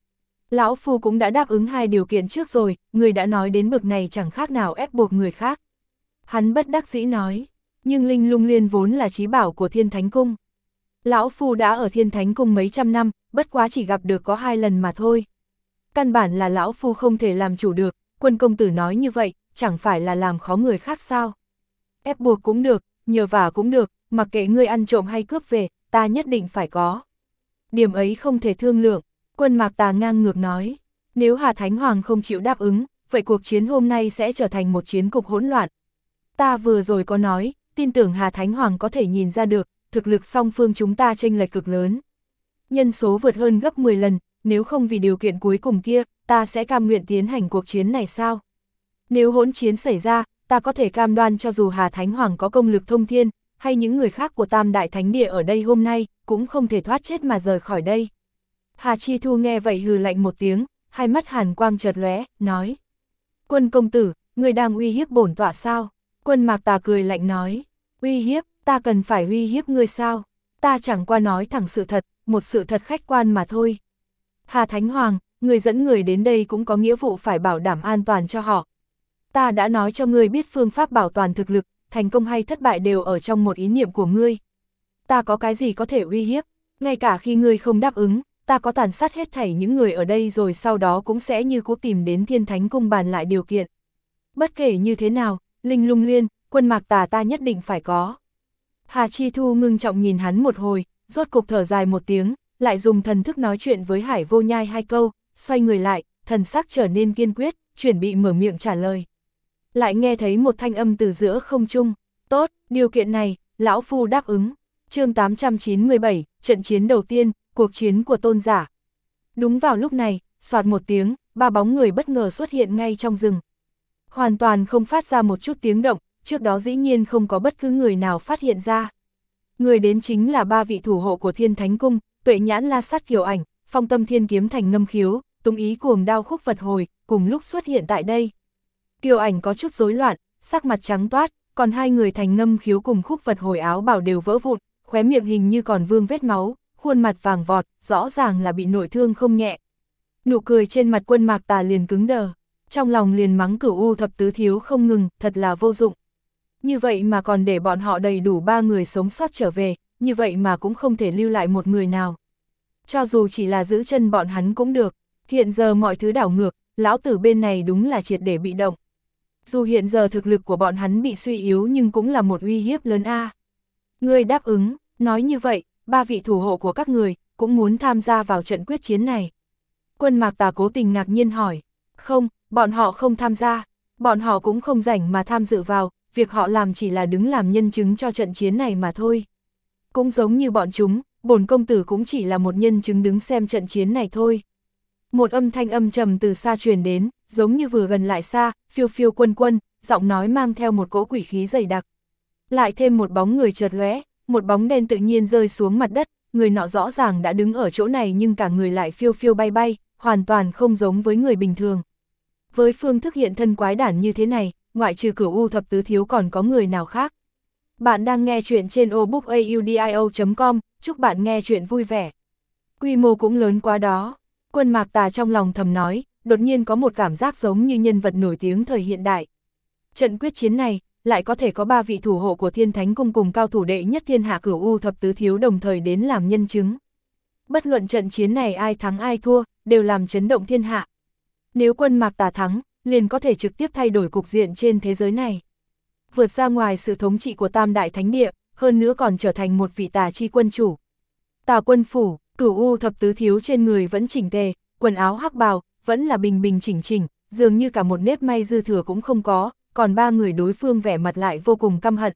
Lão Phu cũng đã đáp ứng 2 điều kiện trước rồi, người đã nói đến bực này chẳng khác nào ép buộc người khác. Hắn bất đắc dĩ nói, nhưng Linh Lung Liên vốn là chí bảo của Thiên Thánh Cung. Lão Phu đã ở Thiên Thánh Cung mấy trăm năm, bất quá chỉ gặp được có 2 lần mà thôi. Căn bản là Lão Phu không thể làm chủ được, Quân công tử nói như vậy, chẳng phải là làm khó người khác sao. Ép buộc cũng được, nhờ vả cũng được, mặc kệ ngươi ăn trộm hay cướp về, ta nhất định phải có. Điểm ấy không thể thương lượng, Quân Mạc Tà ngang ngược nói, nếu Hà Thánh Hoàng không chịu đáp ứng, vậy cuộc chiến hôm nay sẽ trở thành một chiến cục hỗn loạn. Ta vừa rồi có nói, tin tưởng Hà Thánh Hoàng có thể nhìn ra được, thực lực song phương chúng ta chênh lệch cực lớn. Nhân số vượt hơn gấp 10 lần, nếu không vì điều kiện cuối cùng kia, ta sẽ cam nguyện tiến hành cuộc chiến này sao? Nếu hỗn chiến xảy ra, ta có thể cam đoan cho dù Hà Thánh Hoàng có công lực thông thiên, hay những người khác của Tam Đại Thánh Địa ở đây hôm nay, cũng không thể thoát chết mà rời khỏi đây. Hà Chi Thu nghe vậy hừ lạnh một tiếng, hai mắt hàn quang chợt lóe, nói. Quân công tử, người đang uy hiếp bổn tọa sao? Quân Mạc Tà cười lạnh nói, uy hiếp, ta cần phải uy hiếp ngươi sao? Ta chẳng qua nói thẳng sự thật, một sự thật khách quan mà thôi. Hà Thánh Hoàng, người dẫn người đến đây cũng có nghĩa vụ phải bảo đảm an toàn cho họ. Ta đã nói cho ngươi biết phương pháp bảo toàn thực lực, thành công hay thất bại đều ở trong một ý niệm của ngươi. Ta có cái gì có thể uy hiếp, ngay cả khi ngươi không đáp ứng, ta có tàn sát hết thảy những người ở đây rồi sau đó cũng sẽ như cũ tìm đến Thiên Thánh Cung bàn lại điều kiện. Bất kể như thế nào, Linh Lung Liên, Quân Mạc Tà ta nhất định phải có. Hà Chi Thu ngưng trọng nhìn hắn một hồi, rốt cục thở dài một tiếng, lại dùng thần thức nói chuyện với Hải Vô Nhai 2 câu, xoay người lại, thần sắc trở nên kiên quyết, chuẩn bị mở miệng trả lời. Lại nghe thấy một thanh âm từ giữa không trung, tốt, điều kiện này, lão phu đáp ứng. Chương 897, trận chiến đầu tiên, cuộc chiến của tôn giả. Đúng vào lúc này, xoạt một tiếng, 3 bóng người bất ngờ xuất hiện ngay trong rừng. Hoàn toàn không phát ra một chút tiếng động, trước đó dĩ nhiên không có bất cứ người nào phát hiện ra. Người đến chính là 3 vị thủ hộ của Thiên Thánh Cung, Tuệ Nhãn La Sát Kiều Ảnh, Phong Tâm Thiên Kiếm Thành Ngâm Khiếu, Túng Ý Cuồng Đao Khúc Vật Hồi, cùng lúc xuất hiện tại đây. Kiều Ảnh có chút rối loạn, sắc mặt trắng toát, còn 2 người Thành Ngâm Khiếu cùng Khúc Vật Hồi áo bào đều vỡ vụn, khóe miệng hình như còn vương vết máu, khuôn mặt vàng vọt, rõ ràng là bị nội thương không nhẹ. Nụ cười trên mặt Quân Mạc Tà liền cứng đờ, trong lòng liền mắng Cửu U Thập Tứ Thiếu không ngừng, thật là vô dụng. Như vậy mà còn để bọn họ đầy đủ 3 người sống sót trở về, như vậy mà cũng không thể lưu lại một người nào. Cho dù chỉ là giữ chân bọn hắn cũng được, hiện giờ mọi thứ đảo ngược, lão tử bên này đúng là triệt để bị động. Dù hiện giờ thực lực của bọn hắn bị suy yếu nhưng cũng là một uy hiếp lớn a. Ngươi đáp ứng, nói như vậy, 3 vị thủ hộ của các người cũng muốn tham gia vào trận quyết chiến này. Quân Mạc Tà cố tình ngạc nhiên hỏi, không, bọn họ không tham gia, bọn họ cũng không rảnh mà tham dự vào, việc họ làm chỉ là đứng làm nhân chứng cho trận chiến này mà thôi. Cũng giống như bọn chúng, bổn công tử cũng chỉ là một nhân chứng đứng xem trận chiến này thôi. Một âm thanh âm trầm từ xa truyền đến, giống như vừa gần lại xa, phiêu phiêu quân quân, giọng nói mang theo một cỗ quỷ khí dày đặc. Lại thêm một bóng người chợt lóe, một bóng đen tự nhiên rơi xuống mặt đất, người nọ rõ ràng đã đứng ở chỗ này nhưng cả người lại phiêu phiêu bay bay, hoàn toàn không giống với người bình thường. Với phương thức hiện thân quái đản như thế này, ngoại trừ Cửu U Thập Tứ Thiếu còn có người nào khác. Bạn đang nghe chuyện trên obookaudio.com, chúc bạn nghe chuyện vui vẻ. Quy mô cũng lớn quá đó. Quân Mạc Tà trong lòng thầm nói, đột nhiên có một cảm giác giống như nhân vật nổi tiếng thời hiện đại. Trận quyết chiến này, lại có thể có 3 vị thủ hộ của Thiên Thánh Cung cùng cao thủ đệ nhất thiên hạ Cửu U Thập Tứ Thiếu đồng thời đến làm nhân chứng. Bất luận trận chiến này ai thắng ai thua, đều làm chấn động thiên hạ. Nếu Quân Mạc Tà thắng, liền có thể trực tiếp thay đổi cục diện trên thế giới này. Vượt ra ngoài sự thống trị của Tam Đại Thánh Địa, hơn nữa còn trở thành một vị tà chi quân chủ. Tà quân phủ, Cửu U Thập Tứ Thiếu trên người vẫn chỉnh tề, quần áo hắc bào, vẫn là bình bình chỉnh chỉnh, dường như cả một nếp may dư thừa cũng không có, còn 3 người đối phương vẻ mặt lại vô cùng căm hận.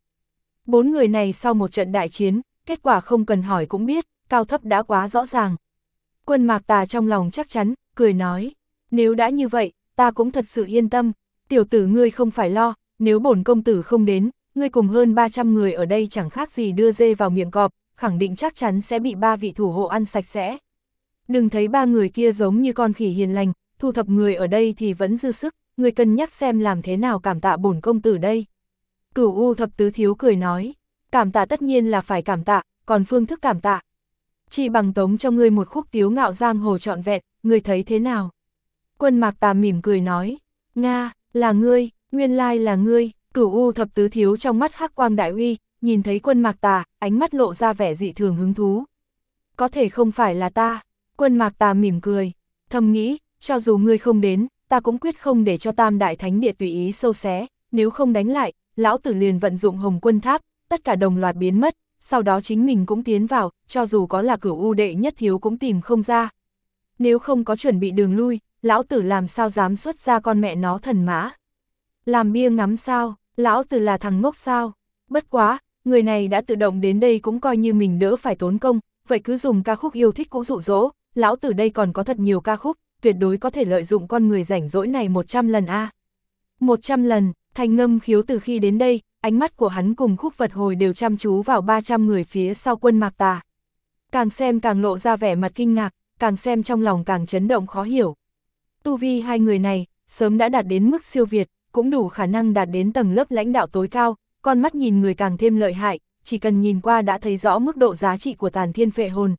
4 người này sau một trận đại chiến, kết quả không cần hỏi cũng biết, cao thấp đã quá rõ ràng. Quân Mạc Tà trong lòng chắc chắn, cười nói, nếu đã như vậy, ta cũng thật sự yên tâm, tiểu tử ngươi không phải lo, nếu bổn công tử không đến, ngươi cùng hơn 300 người ở đây chẳng khác gì đưa dê vào miệng cọp, khẳng định chắc chắn sẽ bị 3 vị thủ hộ ăn sạch sẽ. Đừng thấy 3 người kia giống như con khỉ hiền lành, thu thập người ở đây thì vẫn dư sức, ngươi cân nhắc xem làm thế nào cảm tạ bổn công tử đây. Cửu U Thập Tứ Thiếu cười nói, cảm tạ tất nhiên là phải cảm tạ, còn phương thức cảm tạ. Chỉ bằng tống cho ngươi một khúc tiếu ngạo giang hồ trọn vẹn, ngươi thấy thế nào? Quân Mạc Tà mỉm cười nói, Nga, là ngươi, nguyên lai là ngươi. Cửu U thập tứ thiếu trong mắt hắc quang đại uy, nhìn thấy Quân Mạc Tà, ánh mắt lộ ra vẻ dị thường hứng thú. Có thể không phải là ta. Quân Mạc Tà mỉm cười, thầm nghĩ, cho dù ngươi không đến, ta cũng quyết không để cho Tam Đại Thánh Địa tùy ý sâu xé, nếu không đánh lại, lão tử liền vận dụng Hồng Quân Tháp, tất cả đồng loạt biến mất, sau đó chính mình cũng tiến vào, cho dù có là Cửu U đệ nhất thiếu cũng tìm không ra. Nếu không có chuẩn bị đường lui, lão tử làm sao dám xuất ra con mẹ nó thần mã. Làm bia ngắm sao, lão tử là thằng ngốc sao? Bất quá, người này đã tự động đến đây cũng coi như mình đỡ phải tốn công, vậy cứ dùng ca khúc yêu thích cũ dụ dỗ, lão tử đây còn có thật nhiều ca khúc, tuyệt đối có thể lợi dụng con người rảnh rỗi này 100 lần a. 100 lần, Thành Ngâm Khiếu từ khi đến đây, ánh mắt của hắn cùng Khúc Vật Hồi đều chăm chú vào 300 người phía sau Quân Mạc Tà. Càng xem càng lộ ra vẻ mặt kinh ngạc, càng xem trong lòng càng chấn động khó hiểu. Tu vi hai người này, sớm đã đạt đến mức siêu việt, cũng đủ khả năng đạt đến tầng lớp lãnh đạo tối cao, con mắt nhìn người càng thêm lợi hại, chỉ cần nhìn qua đã thấy rõ mức độ giá trị của Tàn Thiên Phệ Hồn.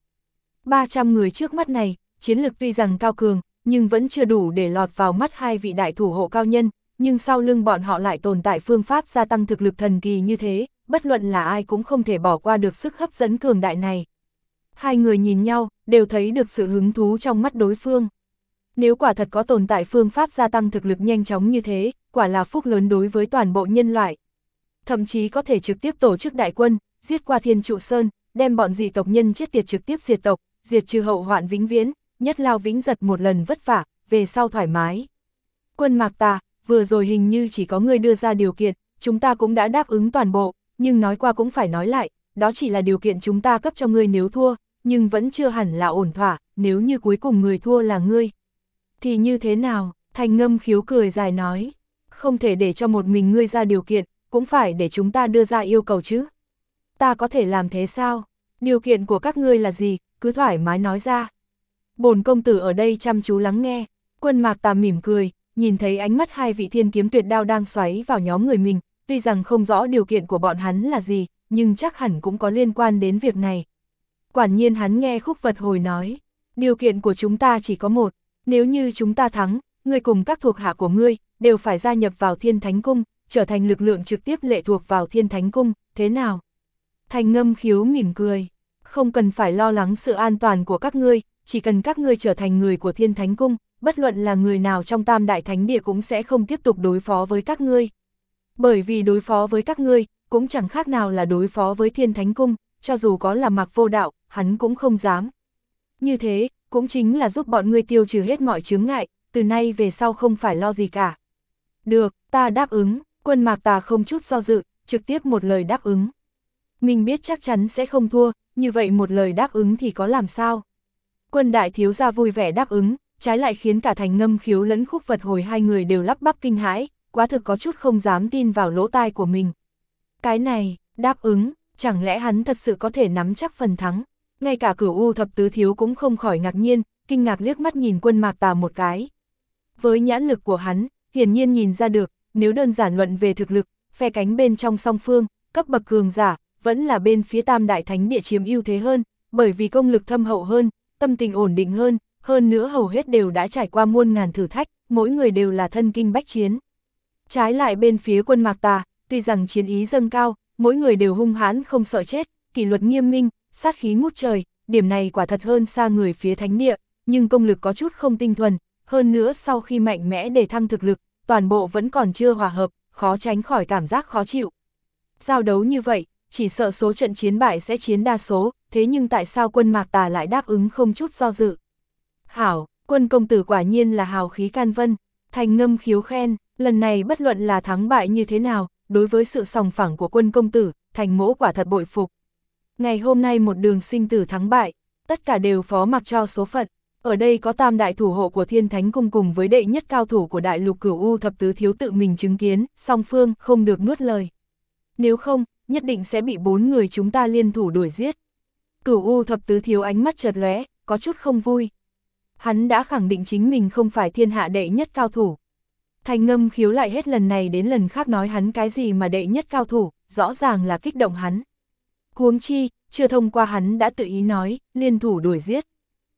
300 người trước mắt này, chiến lực tuy rằng cao cường, nhưng vẫn chưa đủ để lọt vào mắt hai vị đại thủ hộ cao nhân, nhưng sau lưng bọn họ lại tồn tại phương pháp gia tăng thực lực thần kỳ như thế, bất luận là ai cũng không thể bỏ qua được sức hấp dẫn cường đại này. Hai người nhìn nhau, đều thấy được sự hứng thú trong mắt đối phương. Nếu quả thật có tồn tại phương pháp gia tăng thực lực nhanh chóng như thế, quả là phúc lớn đối với toàn bộ nhân loại. Thậm chí có thể trực tiếp tổ chức đại quân, giết qua Thiên Trụ Sơn, đem bọn dị tộc nhân chết tiệt trực tiếp diệt tộc, diệt trừ hậu hoạn vĩnh viễn, nhất lao vĩnh giật một lần vất vả, về sau thoải mái. Quân Mạc Tà, vừa rồi hình như chỉ có người đưa ra điều kiện, chúng ta cũng đã đáp ứng toàn bộ, nhưng nói qua cũng phải nói lại, đó chỉ là điều kiện chúng ta cấp cho ngươi nếu thua, nhưng vẫn chưa hẳn là ổn thỏa, nếu như cuối cùng người thua là ngươi. Thì như thế nào? Thành Ngâm Khiếu cười dài nói, không thể để cho một mình ngươi ra điều kiện, cũng phải để chúng ta đưa ra yêu cầu chứ. Ta có thể làm thế sao? Điều kiện của các ngươi là gì? Cứ thoải mái nói ra. Bổn công tử ở đây chăm chú lắng nghe. Quân Mạc Tà mỉm cười, nhìn thấy ánh mắt hai vị thiên kiếm tuyệt đao đang xoáy vào nhóm người mình, tuy rằng không rõ điều kiện của bọn hắn là gì, nhưng chắc hẳn cũng có liên quan đến việc này. Quả nhiên hắn nghe Khúc Vật Hồi nói, điều kiện của chúng ta chỉ có một, nếu như chúng ta thắng, ngươi cùng các thuộc hạ của ngươi đều phải gia nhập vào Thiên Thánh Cung, trở thành lực lượng trực tiếp lệ thuộc vào Thiên Thánh Cung, thế nào? Thành Ngâm Khiếu mỉm cười, không cần phải lo lắng sự an toàn của các ngươi, chỉ cần các ngươi trở thành người của Thiên Thánh Cung, bất luận là người nào trong Tam Đại Thánh Địa cũng sẽ không tiếp tục đối phó với các ngươi. Bởi vì đối phó với các ngươi, cũng chẳng khác nào là đối phó với Thiên Thánh Cung, cho dù có là Mạc Vô Đạo, hắn cũng không dám. Như thế, cũng chính là giúp bọn ngươi tiêu trừ hết mọi chướng ngại, từ nay về sau không phải lo gì cả. Được, ta đáp ứng. Quân Mạc Tà không chút do dự, trực tiếp một lời đáp ứng. Mình biết chắc chắn sẽ không thua, như vậy một lời đáp ứng thì có làm sao? Quân đại thiếu gia vui vẻ đáp ứng, trái lại khiến cả Thành Ngâm Khiếu lẫn Khúc Vật Hồi hai người đều lắp bắp kinh hãi, quá thực có chút không dám tin vào lỗ tai của mình. Cái này, đáp ứng, chẳng lẽ hắn thật sự có thể nắm chắc phần thắng? Ngay cả Cửu U thập tứ thiếu cũng không khỏi ngạc nhiên, kinh ngạc liếc mắt nhìn Quân Mạc Tà một cái. Với nhãn lực của hắn, hiển nhiên nhìn ra được, nếu đơn giản luận về thực lực, phe cánh bên trong song phương, cấp bậc cường giả, vẫn là bên phía Tam Đại Thánh Địa chiếm ưu thế hơn, bởi vì công lực thâm hậu hơn, tâm tình ổn định hơn nữa hầu hết đều đã trải qua muôn ngàn thử thách, mỗi người đều là thân kinh bách chiến. Trái lại bên phía Quân Mạc Tà, tuy rằng chiến ý dâng cao, mỗi người đều hung hãn không sợ chết, kỷ luật nghiêm minh, sát khí ngút trời, điểm này quả thật hơn xa người phía Thánh Địa, nhưng công lực có chút không tinh thuần, hơn nữa sau khi mạnh mẽ để thăng thực lực, toàn bộ vẫn còn chưa hòa hợp, khó tránh khỏi cảm giác khó chịu. Giao đấu như vậy, chỉ sợ số trận chiến bại sẽ chiếm đa số, thế nhưng tại sao Quân Mạc Tà lại đáp ứng không chút do dự? Hảo, Quân công tử quả nhiên là hào khí can vân. Thành Ngâm Khiếu khen, lần này bất luận là thắng bại như thế nào, đối với sự sòng phẳng của Quân công tử, Thành mỗ quả thật bội phục. Ngày hôm nay một đường sinh tử thắng bại, tất cả đều phó mặc cho số phận. Ở đây có tam đại thủ hộ của Thiên Thánh Cung cùng với đệ nhất cao thủ của đại lục Cửu U thập tứ thiếu tự mình chứng kiến, song phương không được nuốt lời. Nếu không, nhất định sẽ bị 4 người chúng ta liên thủ đuổi giết. Cửu U thập tứ thiếu ánh mắt chợt lóe, có chút không vui. Hắn đã khẳng định chính mình không phải thiên hạ đệ nhất cao thủ. Thành Ngâm Khiếu lại hết lần này đến lần khác nói hắn cái gì mà đệ nhất cao thủ, rõ ràng là kích động hắn. Huống chi, chưa thông qua hắn đã tự ý nói, liên thủ đuổi giết.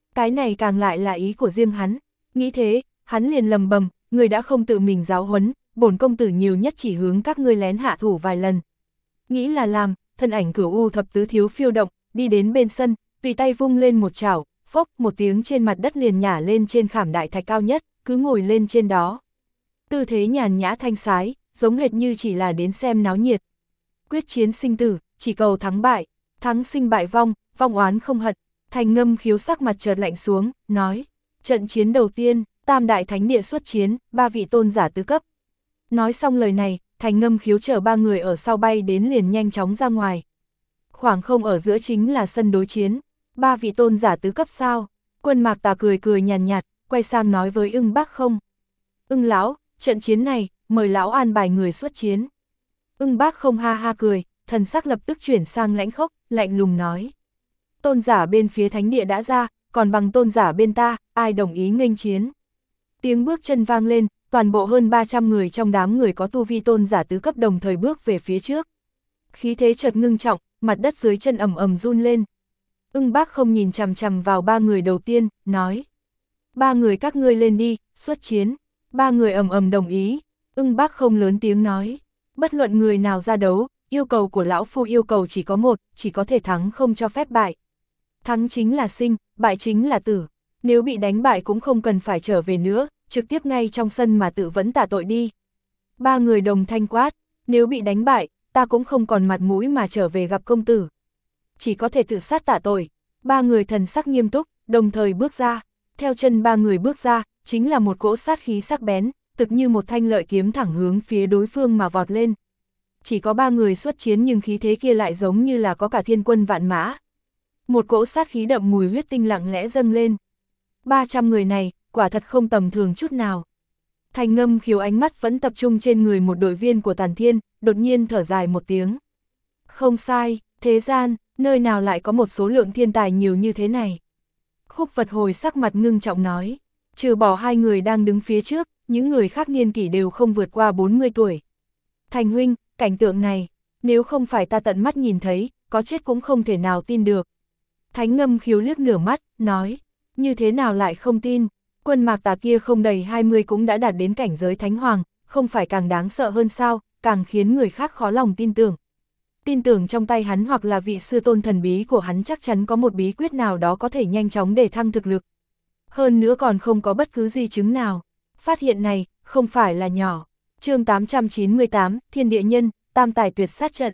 Cái này càng lại là ý của riêng hắn. Nghĩ thế, hắn liền lầm bầm, người đã không tự mình giáo huấn, bổn công tử nhiều nhất chỉ hướng các ngươi lén hạ thủ vài lần. Nghĩ là làm, thân ảnh Cửu U thập tứ thiếu phiêu động, đi đến bên sân, tùy tay vung lên một chảo, phốc một tiếng trên mặt đất liền nhả lên trên khảm đại thạch cao nhất, cứ ngồi lên trên đó. Tư thế nhàn nhã thanh sái, giống hệt như chỉ là đến xem náo nhiệt. Quyết chiến sinh tử, chỉ cầu thắng bại, thắng sinh bại vong, vong oán không hận. Thành Ngâm Khiếu sắc mặt chợt lạnh xuống, nói, trận chiến đầu tiên, Tam Đại Thánh Địa xuất chiến, 3 vị tôn giả tứ cấp. Nói xong lời này, Thành Ngâm Khiếu chở 3 người ở sau bay đến liền nhanh chóng ra ngoài. Khoảng không ở giữa chính là sân đối chiến, 3 vị tôn giả tứ cấp sao? Quân Mạc Tà cười cười nhàn nhạt, quay sang nói với Ưng Bác Không. Ưng lão, trận chiến này, mời lão an bài người xuất chiến. Ưng Bác Không ha ha cười, thần sắc lập tức chuyển sang lãnh khốc, lạnh lùng nói. Tôn giả bên phía thánh địa đã ra, còn bằng tôn giả bên ta, ai đồng ý nghênh chiến. Tiếng bước chân vang lên, toàn bộ hơn 300 người trong đám người có tu vi tôn giả tứ cấp đồng thời bước về phía trước. Khí thế chợt ngưng trọng, mặt đất dưới chân ầm ầm run lên. Ưng Bác Không nhìn chằm chằm vào 3 người đầu tiên, nói. 3 người các ngươi lên đi, xuất chiến. 3 người ầm ầm đồng ý. Ưng Bác Không lớn tiếng nói. Bất luận người nào ra đấu, yêu cầu của lão phu yêu cầu chỉ có một, chỉ có thể thắng không cho phép bại. Thắng chính là sinh, bại chính là tử. Nếu bị đánh bại cũng không cần phải trở về nữa, trực tiếp ngay trong sân mà tự vẫn tạ tội đi. 3 người đồng thanh quát, nếu bị đánh bại, ta cũng không còn mặt mũi mà trở về gặp công tử. Chỉ có thể tự sát tạ tội. 3 người thần sắc nghiêm túc, đồng thời bước ra. Theo chân 3 người bước ra, chính là một cỗ sát khí sắc bén, thực như một thanh lợi kiếm thẳng hướng phía đối phương mà vọt lên. Chỉ có 3 người xuất chiến nhưng khí thế kia lại giống như là có cả thiên quân vạn mã. Một cỗ sát khí đậm mùi huyết tinh lặng lẽ dâng lên. 300 người này, quả thật không tầm thường chút nào. Thành Ngâm Khiếu ánh mắt vẫn tập trung trên người một đội viên của Tàn Thiên, đột nhiên thở dài một tiếng. Không sai, thế gian, nơi nào lại có một số lượng thiên tài nhiều như thế này. Khúc Vật Hồi sắc mặt ngưng trọng nói, trừ bỏ 2 người đang đứng phía trước, những người khác niên kỷ đều không vượt qua 40 tuổi. Thành huynh, cảnh tượng này, nếu không phải ta tận mắt nhìn thấy, có chết cũng không thể nào tin được. Thánh Ngâm Khiếu liếc nửa mắt, nói, như thế nào lại không tin, Quân Mạc Tà kia không đầy 20 cũng đã đạt đến cảnh giới thánh hoàng, không phải càng đáng sợ hơn sao, càng khiến người khác khó lòng tin tưởng. Tin tưởng trong tay hắn hoặc là vị sư tôn thần bí của hắn chắc chắn có một bí quyết nào đó có thể nhanh chóng để thăng thực lực. Hơn nữa còn không có bất cứ di chứng nào. Phát hiện này, không phải là nhỏ. Chương 898, Thiên Địa Nhân, Tam Tài Tuyệt Sát Trận.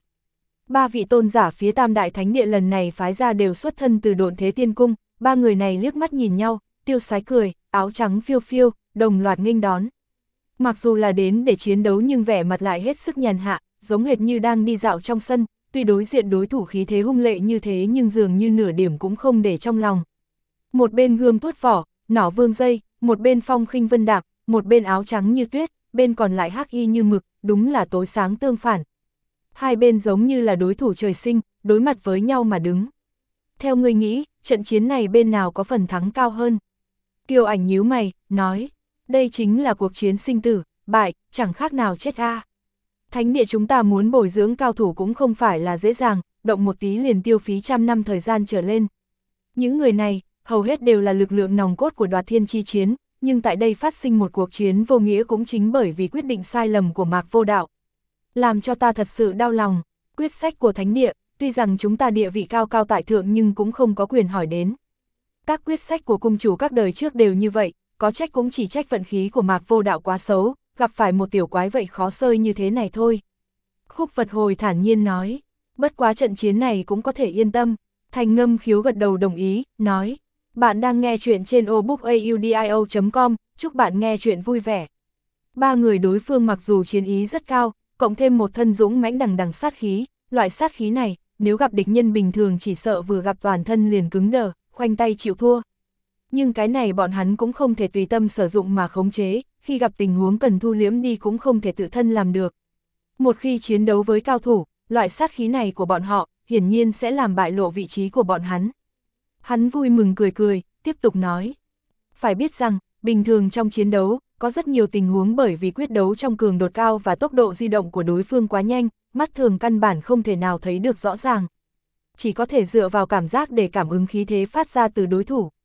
3 vị tôn giả phía Tam Đại Thánh Địa lần này phái ra đều xuất thân từ Độn Thế Tiên Cung, 3 người này liếc mắt nhìn nhau, tiêu sái cười, áo trắng phiêu phiêu, đồng loạt nghênh đón. Mặc dù là đến để chiến đấu nhưng vẻ mặt lại hết sức nhàn hạ, giống hệt như đang đi dạo trong sân, tuy đối diện đối thủ khí thế hung lệ như thế nhưng dường như nửa điểm cũng không để trong lòng. Một bên gươm tuốt vỏ, nỏ vương dây, một bên phong khinh vân đạm, một bên áo trắng như tuyết, bên còn lại hắc y như mực, đúng là tối sáng tương phản. Hai bên giống như là đối thủ trời sinh, đối mặt với nhau mà đứng. Theo người nghĩ, trận chiến này bên nào có phần thắng cao hơn? Kiều Ảnh nhíu mày, nói, đây chính là cuộc chiến sinh tử, bại, chẳng khác nào chết a. Thánh địa chúng ta muốn bồi dưỡng cao thủ cũng không phải là dễ dàng, động một tí liền tiêu phí trăm năm thời gian trở lên. Những người này, hầu hết đều là lực lượng nòng cốt của Đoạt Thiên chi chiến, nhưng tại đây phát sinh một cuộc chiến vô nghĩa cũng chính bởi vì quyết định sai lầm của Mạc Vô Đạo. Làm cho ta thật sự đau lòng, quyết sách của thánh địa, tuy rằng chúng ta địa vị cao cao tại thượng nhưng cũng không có quyền hỏi đến. Các quyết sách của cung chủ các đời trước đều như vậy, có trách cũng chỉ trách vận khí của Mạc Vô Đạo quá xấu, gặp phải một tiểu quái vậy khó xơi như thế này thôi. Khúc Vật Hồi thản nhiên nói, bất quá trận chiến này cũng có thể yên tâm. Thành Ngâm Khiếu gật đầu đồng ý, nói, bạn đang nghe chuyện trên obookaudio.com, chúc bạn nghe chuyện vui vẻ. 3 người đối phương mặc dù chiến ý rất cao, cộng thêm một thân dũng mãnh đằng đằng sát khí, loại sát khí này, nếu gặp địch nhân bình thường chỉ sợ vừa gặp toàn thân liền cứng đờ, khoanh tay chịu thua. Nhưng cái này bọn hắn cũng không thể tùy tâm sử dụng mà khống chế, khi gặp tình huống cần thu liếm đi cũng không thể tự thân làm được. Một khi chiến đấu với cao thủ, loại sát khí này của bọn họ, hiển nhiên sẽ làm bại lộ vị trí của bọn hắn. Hắn vui mừng cười cười, tiếp tục nói. Phải biết rằng, bình thường trong chiến đấu, có rất nhiều tình huống bởi vì quyết đấu trong cường đột cao và tốc độ di động của đối phương quá nhanh, mắt thường căn bản không thể nào thấy được rõ ràng. Chỉ có thể dựa vào cảm giác để cảm ứng khí thế phát ra từ đối thủ.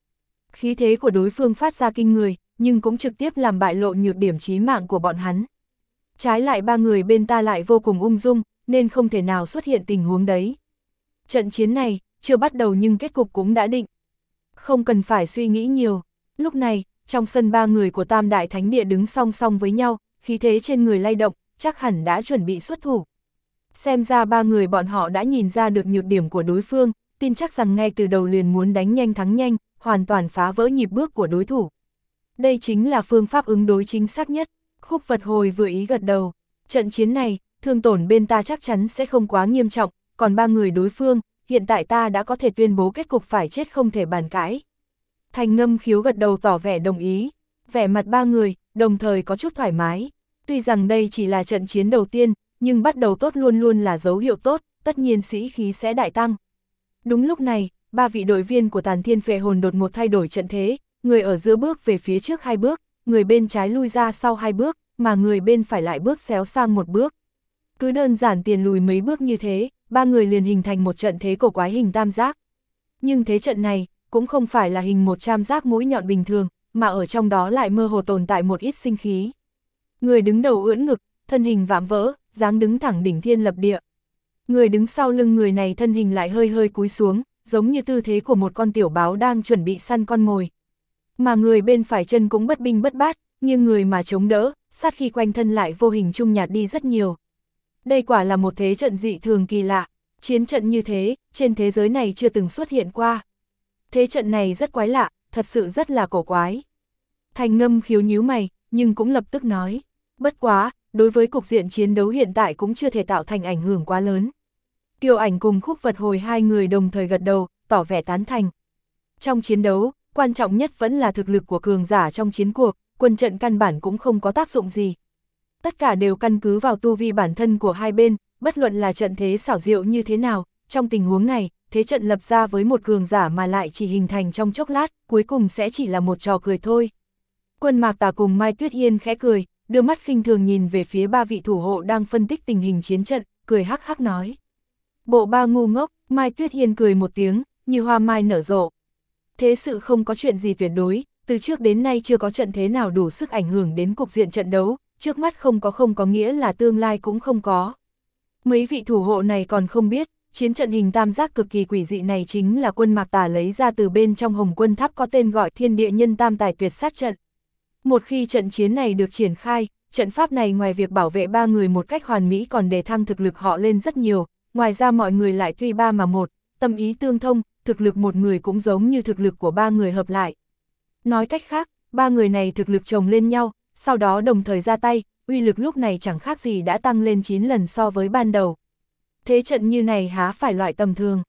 Khí thế của đối phương phát ra kinh người, nhưng cũng trực tiếp làm bại lộ nhược điểm chí mạng của bọn hắn. Trái lại ba người bên ta lại vô cùng ung dung, nên không thể nào xuất hiện tình huống đấy. Trận chiến này, chưa bắt đầu nhưng kết cục cũng đã định. Không cần phải suy nghĩ nhiều. Lúc này, trong sân ba người của Tam Đại Thánh Địa đứng song song với nhau, khí thế trên người lay động, chắc hẳn đã chuẩn bị xuất thủ. Xem ra ba người bọn họ đã nhìn ra được nhược điểm của đối phương, tin chắc rằng ngay từ đầu liền muốn đánh nhanh thắng nhanh, hoàn toàn phá vỡ nhịp bước của đối thủ. Đây chính là phương pháp ứng đối chính xác nhất. Khúc Vật Hồi vừa ý gật đầu. Trận chiến này, thương tổn bên ta chắc chắn sẽ không quá nghiêm trọng, còn ba người đối phương, hiện tại ta đã có thể tuyên bố kết cục phải chết không thể bàn cãi. Thành Ngâm Khiếu gật đầu tỏ vẻ đồng ý. Vẻ mặt ba người, đồng thời có chút thoải mái. Tuy rằng đây chỉ là trận chiến đầu tiên, nhưng bắt đầu tốt luôn luôn là dấu hiệu tốt, tất nhiên sĩ khí sẽ đại tăng. Đúng lúc này, ba vị đội viên của Tàn Thiên Phệ Hồn đột ngột thay đổi trận thế, người ở giữa bước về phía trước 2 bước, người bên trái lui ra sau 2 bước, mà người bên phải lại bước xéo sang 1 bước. Cứ đơn giản tiền lùi mấy bước như thế, ba người liền hình thành một trận thế cổ quái hình tam giác. Nhưng thế trận này, cũng không phải là hình một tam giác mũi nhọn bình thường, mà ở trong đó lại mơ hồ tồn tại một ít sinh khí. Người đứng đầu ưỡn ngực, thân hình vạm vỡ, dáng đứng thẳng đỉnh thiên lập địa. Người đứng sau lưng người này thân hình lại hơi hơi cúi xuống, giống như tư thế của một con tiểu báo đang chuẩn bị săn con mồi. Mà người bên phải chân cũng bất binh bất bát, nhưng người mà chống đỡ, sát khi quanh thân lại vô hình trung nhạt đi rất nhiều. Đây quả là một thế trận dị thường kỳ lạ, chiến trận như thế, trên thế giới này chưa từng xuất hiện qua. Thế trận này rất quái lạ, thật sự rất là cổ quái. Thành Ngâm Khiếu nhíu mày, nhưng cũng lập tức nói, bất quá, đối với cục diện chiến đấu hiện tại cũng chưa thể tạo thành ảnh hưởng quá lớn. Kiều Ảnh cùng Khúc Vật Hồi hai người đồng thời gật đầu, tỏ vẻ tán thành. Trong chiến đấu, quan trọng nhất vẫn là thực lực của cường giả trong chiến cuộc, quân trận căn bản cũng không có tác dụng gì. Tất cả đều căn cứ vào tu vi bản thân của hai bên, bất luận là trận thế xảo diệu như thế nào, trong tình huống này, thế trận lập ra với một cường giả mà lại chỉ hình thành trong chốc lát, cuối cùng sẽ chỉ là một trò cười thôi. Quân Mạc Tà cùng Mai Tuyết Yên khẽ cười, đưa mắt khinh thường nhìn về phía ba vị thủ hộ đang phân tích tình hình chiến trận, cười hắc hắc nói. Bộ ba ngu ngốc, Mai Tuyết Yên cười một tiếng, như hoa mai nở rộ. Thế sự không có chuyện gì tuyệt đối, từ trước đến nay chưa có trận thế nào đủ sức ảnh hưởng đến cục diện trận đấu, trước mắt không có nghĩa là tương lai cũng không có. Mấy vị thủ hộ này còn không biết, chiến trận hình tam giác cực kỳ quỷ dị này chính là quân Mạc Tà lấy ra từ bên trong Hồng Quân Tháp có tên gọi Thiên Địa Nhân Tam Tài Tuyệt Sát Trận. Một khi trận chiến này được triển khai, trận pháp này ngoài việc bảo vệ ba người một cách hoàn mỹ còn đề thăng thực lực họ lên rất nhiều, ngoài ra mọi người lại tuy ba mà một, tâm ý tương thông, thực lực một người cũng giống như thực lực của ba người hợp lại. Nói cách khác, ba người này thực lực chồng lên nhau, sau đó đồng thời ra tay, uy lực lúc này chẳng khác gì đã tăng lên 9 lần so với ban đầu. Thế trận như này há phải loại tầm thường.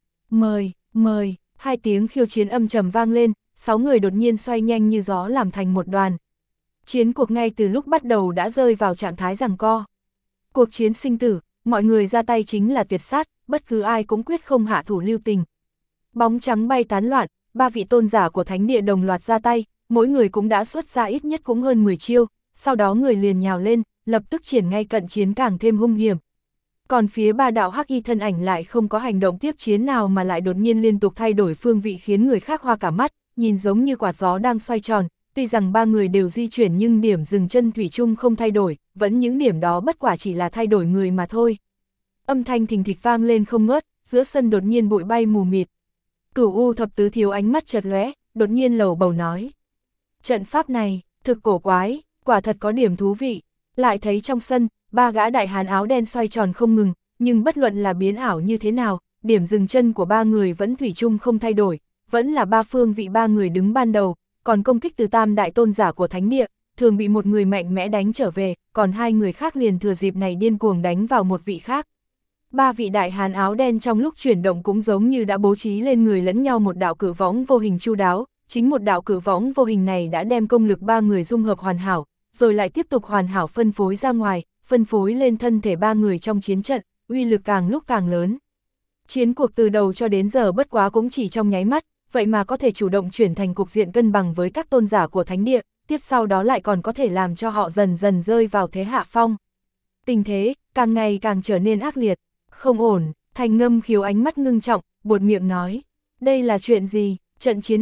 Mời, hai tiếng khiêu chiến âm trầm vang lên, 6 người đột nhiên xoay nhanh như gió làm thành một đoàn. Chiến cuộc ngay từ lúc bắt đầu đã rơi vào trạng thái giằng co. Cuộc chiến sinh tử, mọi người ra tay chính là tuyệt sát, bất cứ ai cũng quyết không hạ thủ lưu tình. Bóng trắng bay tán loạn, ba vị tôn giả của thánh địa đồng loạt ra tay, mỗi người cũng đã xuất ra ít nhất cũng hơn 10 chiêu, sau đó người liền nhào lên, lập tức triển ngay cận chiến càng thêm hung hiểm. Còn phía ba đạo hắc y thân ảnh lại không có hành động tiếp chiến nào mà lại đột nhiên liên tục thay đổi phương vị khiến người khác hoa cả mắt, nhìn giống như quạt gió đang xoay tròn, tuy rằng ba người đều di chuyển nhưng điểm dừng chân thủy chung không thay đổi, vẫn những điểm đó bất quả chỉ là thay đổi người mà thôi. Âm thanh thình thịch vang lên không ngớt, giữa sân đột nhiên bụi bay mù mịt. Cửu U thập tứ thiếu ánh mắt chợt lóe, đột nhiên lầu bầu nói. Trận pháp này, thực cổ quái, quả thật có điểm thú vị. Lại thấy trong sân, ba gã đại hán áo đen xoay tròn không ngừng, nhưng bất luận là biến ảo như thế nào, điểm dừng chân của ba người vẫn thủy chung không thay đổi, vẫn là ba phương vị ba người đứng ban đầu, còn công kích từ tam đại tôn giả của thánh địa, thường bị một người mạnh mẽ đánh trở về, còn hai người khác liền thừa dịp này điên cuồng đánh vào một vị khác. Ba vị đại hán áo đen trong lúc chuyển động cũng giống như đã bố trí lên người lẫn nhau một đạo cự võng vô hình chu đáo, chính một đạo cự võng vô hình này đã đem công lực ba người dung hợp hoàn hảo, rồi lại tiếp tục hoàn hảo phân phối ra ngoài, phân phối lên thân thể ba người trong chiến trận, uy lực càng lúc càng lớn. Chiến cuộc từ đầu cho đến giờ bất quá cũng chỉ trong nháy mắt, vậy mà có thể chủ động chuyển thành cục diện cân bằng với các tôn giả của thánh địa, tiếp sau đó lại còn có thể làm cho họ dần dần rơi vào thế hạ phong. Tình thế, càng ngày càng trở nên ác liệt, không ổn, Thành Ngâm Khiếu ánh mắt ngưng trọng, buột miệng nói. Đây là chuyện gì, trận chiến này,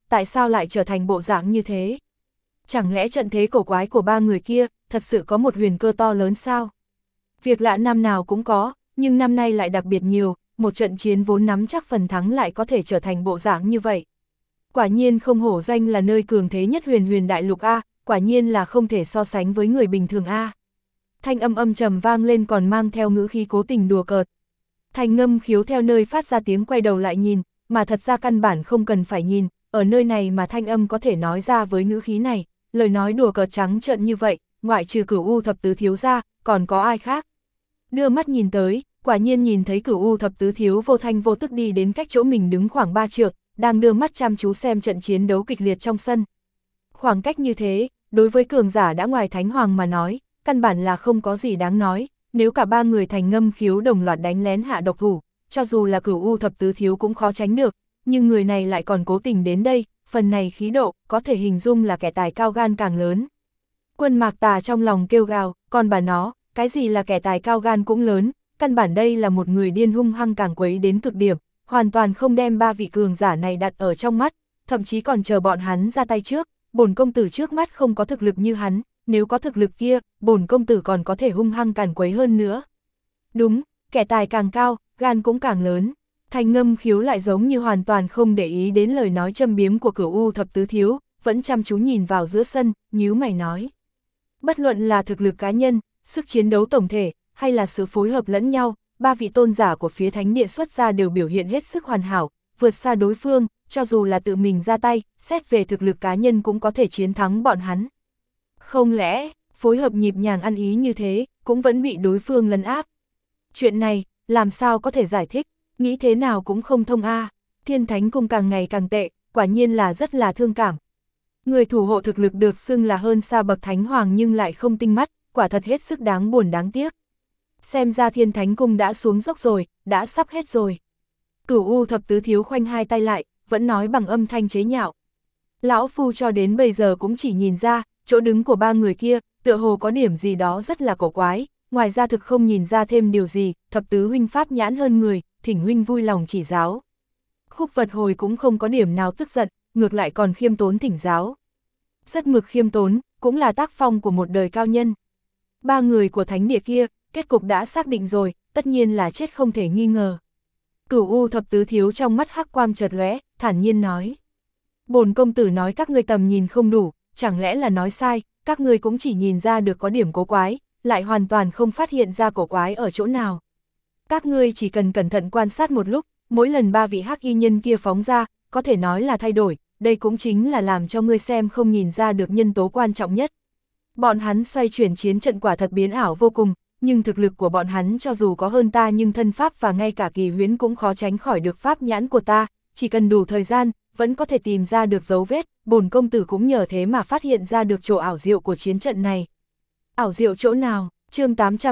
tại sao lại trở thành bộ dạng như thế? Chẳng lẽ trận thế cổ quái của ba người kia, thật sự có một huyền cơ to lớn sao? Việc lạ năm nào cũng có, nhưng năm nay lại đặc biệt nhiều, một trận chiến vốn nắm chắc phần thắng lại có thể trở thành bộ dạng như vậy. Quả nhiên không hổ danh là nơi cường thế nhất huyền huyền đại lục A, quả nhiên là không thể so sánh với người bình thường A. Thanh âm âm trầm vang lên còn mang theo ngữ khí cố tình đùa cợt. Thành Ngâm Khiếu theo nơi phát ra tiếng quay đầu lại nhìn, mà thật ra căn bản không cần phải nhìn, ở nơi này mà thanh âm có thể nói ra với ngữ khí này, lời nói đùa cợt trắng trợn như vậy, ngoại trừ Cửu U thập tứ thiếu ra, còn có ai khác. Đưa mắt nhìn tới, quả nhiên nhìn thấy Cửu U thập tứ thiếu vô thanh vô tức đi đến cách chỗ mình đứng khoảng 3 trượng, đang đưa mắt chăm chú xem trận chiến đấu kịch liệt trong sân. Khoảng cách như thế, đối với cường giả đã ngoài Thánh Hoàng mà nói, căn bản là không có gì đáng nói, nếu cả ba người Thành Ngâm Khiếu đồng loạt đánh lén hạ độc thủ, cho dù là Cửu U thập tứ thiếu cũng khó tránh được, nhưng người này lại còn cố tình đến đây, phần này khí độ, có thể hình dung là kẻ tài cao gan càng lớn. Quân Mạc Tà trong lòng kêu gào, còn bà nó, cái gì là kẻ tài cao gan cũng lớn, căn bản đây là một người điên hung hăng càng quấy đến cực điểm, hoàn toàn không đem ba vị cường giả này đặt ở trong mắt, thậm chí còn chờ bọn hắn ra tay trước, bổn công tử trước mắt không có thực lực như hắn, nếu có thực lực kia, bổn công tử còn có thể hung hăng càn quấy hơn nữa. Đúng, kẻ tài càng cao, gan cũng càng lớn. Thành Ngâm Khiếu lại giống như hoàn toàn không để ý đến lời nói châm biếm của Cửu U thập tứ thiếu, vẫn chăm chú nhìn vào giữa sân, nhíu mày nói. Bất luận là thực lực cá nhân, sức chiến đấu tổng thể, hay là sự phối hợp lẫn nhau, ba vị tôn giả của phía thánh địa xuất ra đều biểu hiện hết sức hoàn hảo, vượt xa đối phương, cho dù là tự mình ra tay, xét về thực lực cá nhân cũng có thể chiến thắng bọn hắn. Không lẽ, phối hợp nhịp nhàng ăn ý như thế, cũng vẫn bị đối phương lấn áp. Chuyện này, làm sao có thể giải thích, nghĩ thế nào cũng không thông a. Thiên Thánh Cung càng ngày càng tệ, quả nhiên là rất là thương cảm. Người thủ hộ thực lực được xưng là hơn xa bậc Thánh Hoàng nhưng lại không tinh mắt, quả thật hết sức đáng buồn đáng tiếc. Xem ra Thiên Thánh Cung đã xuống dốc rồi, đã sắp hết rồi. Cửu U thập tứ thiếu khoanh hai tay lại, vẫn nói bằng âm thanh chế nhạo. Lão Phu cho đến bây giờ cũng chỉ nhìn ra, chỗ đứng của ba người kia, tựa hồ có điểm gì đó rất là cổ quái, ngoài ra thực không nhìn ra thêm điều gì, thập tứ huynh pháp nhãn hơn người, thỉnh huynh vui lòng chỉ giáo. Khúc Vật Hồi cũng không có điểm nào tức giận, ngược lại còn khiêm tốn thỉnh giáo. Rất mực khiêm tốn, cũng là tác phong của một đời cao nhân. Ba người của thánh địa kia, kết cục đã xác định rồi, tất nhiên là chết không thể nghi ngờ. Cửu U thập tứ thiếu trong mắt hắc quang chợt lóe, thản nhiên nói. Bổn công tử nói các ngươi tầm nhìn không đủ, chẳng lẽ là nói sai, các ngươi cũng chỉ nhìn ra được có điểm cổ quái, lại hoàn toàn không phát hiện ra cổ quái ở chỗ nào. Các ngươi chỉ cần cẩn thận quan sát một lúc, mỗi lần ba vị hắc y nhân kia phóng ra, có thể nói là thay đổi, đây cũng chính là làm cho ngươi xem không nhìn ra được nhân tố quan trọng nhất. Bọn hắn xoay chuyển chiến trận quả thật biến ảo vô cùng, nhưng thực lực của bọn hắn cho dù có hơn ta nhưng thân pháp và ngay cả kỳ huyễn cũng khó tránh khỏi được pháp nhãn của ta, chỉ cần đủ thời gian, vẫn có thể tìm ra được dấu vết, bổn công tử cũng nhờ thế mà phát hiện ra được chỗ ảo diệu của chiến trận này. Ảo diệu chỗ nào? Chương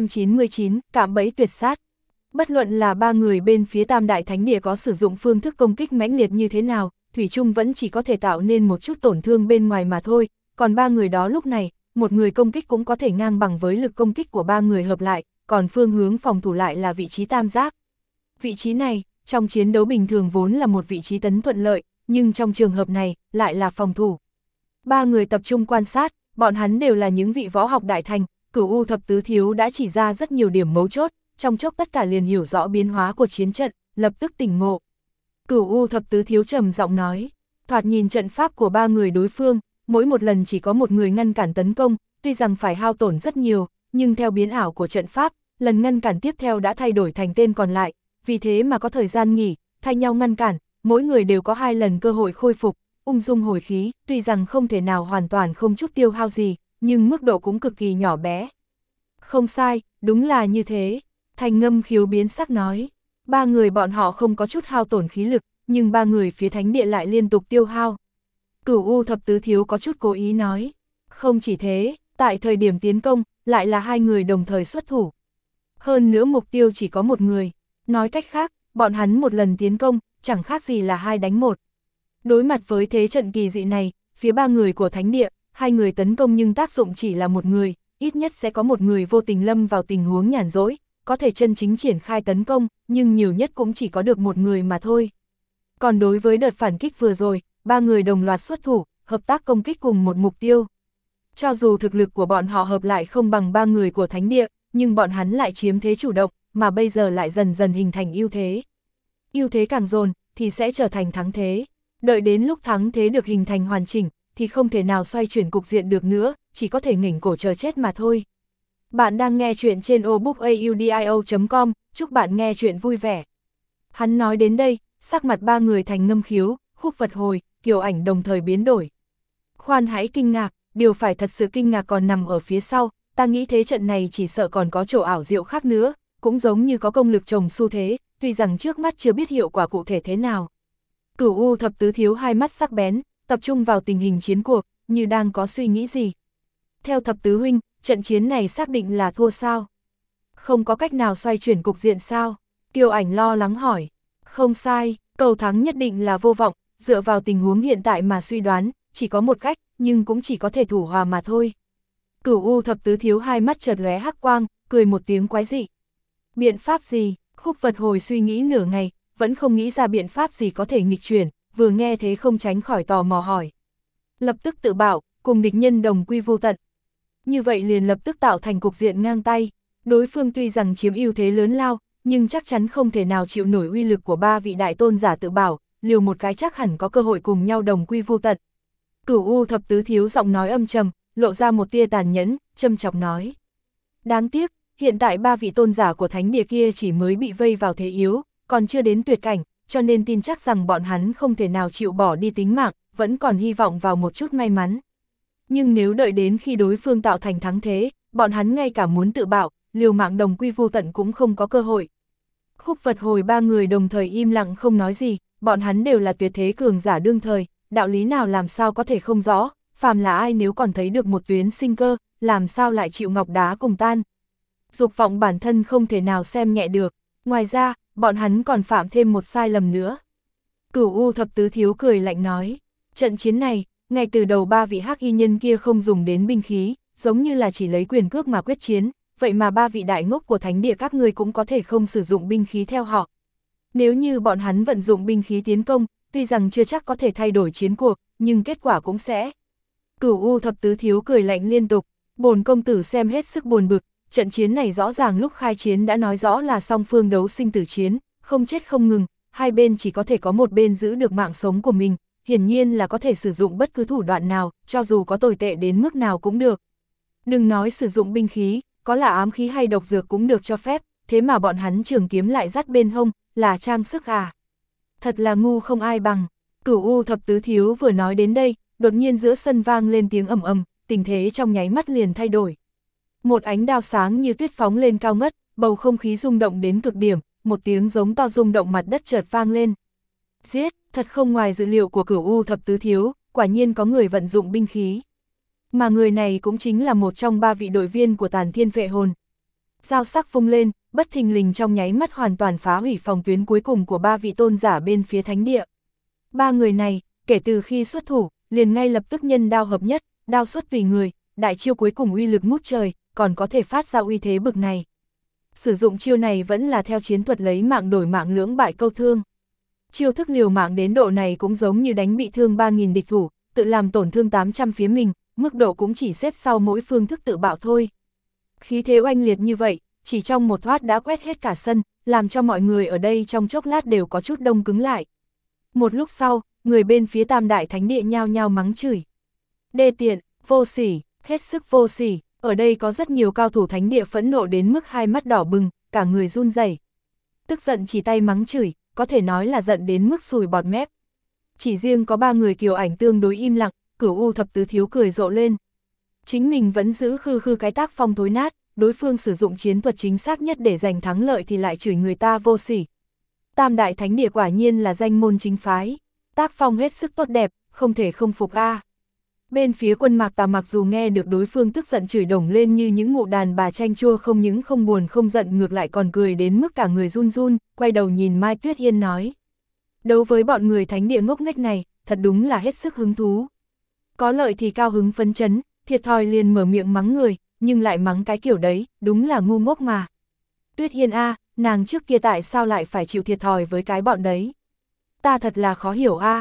899, cạm bẫy tuyệt sát. Bất luận là ba người bên phía Tam Đại Thánh Địa có sử dụng phương thức công kích mãnh liệt như thế nào, thủy chung vẫn chỉ có thể tạo nên một chút tổn thương bên ngoài mà thôi, còn ba người đó lúc này, một người công kích cũng có thể ngang bằng với lực công kích của ba người hợp lại, còn phương hướng phòng thủ lại là vị trí tam giác. Vị trí này, trong chiến đấu bình thường vốn là một vị trí tấn thuận lợi, nhưng trong trường hợp này, lại là phòng thủ. Ba người tập trung quan sát, bọn hắn đều là những vị võ học đại thành, Cửu U thập tứ thiếu đã chỉ ra rất nhiều điểm mấu chốt, trong chốc tất cả liền hiểu rõ biến hóa của chiến trận, lập tức tỉnh ngộ. Cửu U thập tứ thiếu trầm giọng nói, thoạt nhìn trận pháp của ba người đối phương, mỗi một lần chỉ có một người ngăn cản tấn công, tuy rằng phải hao tổn rất nhiều, nhưng theo biến ảo của trận pháp, lần ngăn cản tiếp theo đã thay đổi thành tên còn lại, vì thế mà có thời gian nghỉ, thay nhau ngăn cản, mỗi người đều có 2 lần cơ hội khôi phục, ung dung hồi khí, tuy rằng không thể nào hoàn toàn không chút tiêu hao gì, nhưng mức độ cũng cực kỳ nhỏ bé. Không sai, đúng là như thế, Thành Ngâm Khiếu biến sắc nói, ba người bọn họ không có chút hao tổn khí lực, nhưng ba người phía thánh địa lại liên tục tiêu hao. Cửu U thập tứ thiếu có chút cố ý nói, không chỉ thế, tại thời điểm tiến công, lại là 2 người đồng thời xuất thủ. Hơn nữa mục tiêu chỉ có một người, nói cách khác, bọn hắn một lần tiến công, chẳng khác gì là 2 đánh 1. Đối mặt với thế trận kỳ dị này, phía ba người của thánh địa, 2 người tấn công nhưng tác dụng chỉ là một người, ít nhất sẽ có một người vô tình lâm vào tình huống nhàn rỗi, có thể chân chính triển khai tấn công, nhưng nhiều nhất cũng chỉ có được một người mà thôi. Còn đối với đợt phản kích vừa rồi, ba người đồng loạt xuất thủ, hợp tác công kích cùng một mục tiêu. Cho dù thực lực của bọn họ hợp lại không bằng ba người của thánh địa, nhưng bọn hắn lại chiếm thế chủ động, mà bây giờ lại dần dần hình thành ưu thế. Ưu thế càng dồn, thì sẽ trở thành thắng thế. Đợi đến lúc thắng thế được hình thành hoàn chỉnh, thì không thể nào xoay chuyển cục diện được nữa, chỉ có thể nghỉnh cổ chờ chết mà thôi. Bạn đang nghe chuyện trên obookaudio.com, chúc bạn nghe chuyện vui vẻ. Hắn nói đến đây, sắc mặt ba người thành ngâm khiếu, Khúc Vật Hồi, Kiều Ảnh đồng thời biến đổi. Khoan hãy kinh ngạc, điều phải thật sự kinh ngạc còn nằm ở phía sau, ta nghĩ thế trận này chỉ sợ còn có chỗ ảo diệu khác nữa, cũng giống như có công lực chồng xu thế, tuy rằng trước mắt chưa biết hiệu quả cụ thể thế nào. Cửu U Thập Tứ Thiếu hai mắt sắc bén, tập trung vào tình hình chiến cuộc, như đang có suy nghĩ gì. Theo Thập Tứ huynh, trận chiến này xác định là thua sao? Không có cách nào xoay chuyển cục diện sao? Kiều Ảnh lo lắng hỏi. Không sai, cầu thắng nhất định là vô vọng, dựa vào tình huống hiện tại mà suy đoán, chỉ có một cách, nhưng cũng chỉ có thể thủ hòa mà thôi. Cửu U Thập Tứ Thiếu hai mắt chợt lóe hắc quang, cười một tiếng quái dị. Biện pháp gì? Khúc Vật Hồi suy nghĩ nửa ngày, vẫn không nghĩ ra biện pháp gì có thể nghịch chuyển, vừa nghe thế không tránh khỏi tò mò hỏi. Lập tức tự bảo, cùng địch nhân đồng quy vô tận. Như vậy liền lập tức tạo thành cục diện ngang tay. Đối phương tuy rằng chiếm ưu thế lớn lao, nhưng chắc chắn không thể nào chịu nổi uy lực của ba vị đại tôn giả tự bảo, liều một cái chắc hẳn có cơ hội cùng nhau đồng quy vô tận. Cửu U Thập Tứ Thiếu giọng nói âm trầm, lộ ra một tia tàn nhẫn, châm chọc nói. Đáng tiếc, hiện tại ba vị tôn giả của thánh địa kia chỉ mới bị vây vào thế yếu, còn chưa đến tuyệt cảnh, cho nên tin chắc rằng bọn hắn không thể nào chịu bỏ đi tính mạng, vẫn còn hy vọng vào một chút may mắn. Nhưng nếu đợi đến khi đối phương tạo thành thắng thế, bọn hắn ngay cả muốn tự bảo, liều mạng đồng quy vô tận cũng không có cơ hội. Khúc Vật Hồi ba người đồng thời im lặng không nói gì, bọn hắn đều là tuyệt thế cường giả đương thời, đạo lý nào làm sao có thể không rõ, phàm là ai nếu còn thấy được một tuyến sinh cơ, làm sao lại chịu ngọc đá cùng tan. Dục vọng bản thân không thể nào xem nhẹ được, ngoài ra, bọn hắn còn phạm thêm một sai lầm nữa. Cửu U Thập Tứ Thiếu cười lạnh nói, trận chiến này, ngay từ đầu ba vị hắc y nhân kia không dùng đến binh khí, giống như là chỉ lấy quyền cước mà quyết chiến, vậy mà ba vị đại ngốc của thánh địa các ngươi cũng có thể không sử dụng binh khí theo họ. Nếu như bọn hắn vận dụng binh khí tiến công, tuy rằng chưa chắc có thể thay đổi chiến cuộc, nhưng kết quả cũng sẽ. Cửu U Thập Tứ Thiếu cười lạnh liên tục, bổn công tử xem hết sức buồn bực, trận chiến này rõ ràng lúc khai chiến đã nói rõ là song phương đấu sinh tử chiến, không chết không ngừng, hai bên chỉ có thể có một bên giữ được mạng sống của mình, hiển nhiên là có thể sử dụng bất cứ thủ đoạn nào, cho dù có tồi tệ đến mức nào cũng được. Đừng nói sử dụng binh khí, có là ám khí hay độc dược cũng được cho phép, thế mà bọn hắn trường kiếm lại dắt bên hông, là trang sức à. Thật là ngu không ai bằng. Cửu U Thập Tứ Thiếu vừa nói đến đây, đột nhiên giữa sân vang lên tiếng ầm ầm, tình thế trong nháy mắt liền thay đổi. Một ánh đao sáng như tuyết phóng lên cao ngất, bầu không khí rung động đến cực điểm, một tiếng giống to rung động mặt đất chợt vang lên. Giết, thật không ngoài dự liệu của Cửu U Thập Tứ Thiếu, quả nhiên có người vận dụng binh khí. Mà người này cũng chính là một trong ba vị đội viên của Tàn Thiên Phệ Hồn. Dao sắc vung lên, bất thình lình trong nháy mắt hoàn toàn phá hủy phòng tuyến cuối cùng của ba vị tôn giả bên phía thánh địa. Ba người này, kể từ khi xuất thủ, liền ngay lập tức nhân đao hợp nhất, đao xuất tùy người, đại chiêu cuối cùng uy lực ngút trời, còn có thể phát ra uy thế bực này. Sử dụng chiêu này vẫn là theo chiến thuật lấy mạng đổi mạng lưỡng bại câu thương. Chiêu thức liều mạng đến độ này cũng giống như đánh bị thương 3.000 địch thủ, tự làm tổn thương 800 phía mình, mức độ cũng chỉ xếp sau mỗi phương thức tự bạo thôi. Khí thế oanh liệt như vậy, chỉ trong một thoát đã quét hết cả sân, làm cho mọi người ở đây trong chốc lát đều có chút đông cứng lại. Một lúc sau, người bên phía Tam Đại Thánh Địa nhao nhao mắng chửi. Đê tiện, vô sỉ, hết sức vô sỉ, ở đây có rất nhiều cao thủ Thánh Địa phẫn nộ đến mức hai mắt đỏ bừng, cả người run rẩy. Tức giận chỉ tay mắng chửi, có thể nói là giận đến mức sùi bọt mép. Chỉ riêng có ba người Kiều Ảnh tương đối im lặng, Cửu U Thập Tứ Thiếu cười rộ lên. Chính mình vẫn giữ khư cái tác phong thối nát, đối phương sử dụng chiến thuật chính xác nhất để giành thắng lợi thì lại chửi người ta vô sỉ. Tam Đại Thánh Địa quả nhiên là danh môn chính phái, tác phong hết sức tốt đẹp, không thể không phục a. Bên phía Quân Mạc Tà mặc dù nghe được đối phương tức giận chửi đồng lên như những mụ đàn bà chanh chua không những không buồn không giận ngược lại còn cười đến mức cả người run run, quay đầu nhìn Mai Tuyết Yên nói. Đấu với bọn người Thánh Địa ngốc nghếch này, thật đúng là hết sức hứng thú. Có lợi thì cao hứng phấn chấn, thiệt thòi liền mở miệng mắng người, nhưng lại mắng cái kiểu đấy, đúng là ngu ngốc mà. Tuyết Yên a, nàng trước kia tại sao lại phải chịu thiệt thòi với cái bọn đấy? Ta thật là khó hiểu a.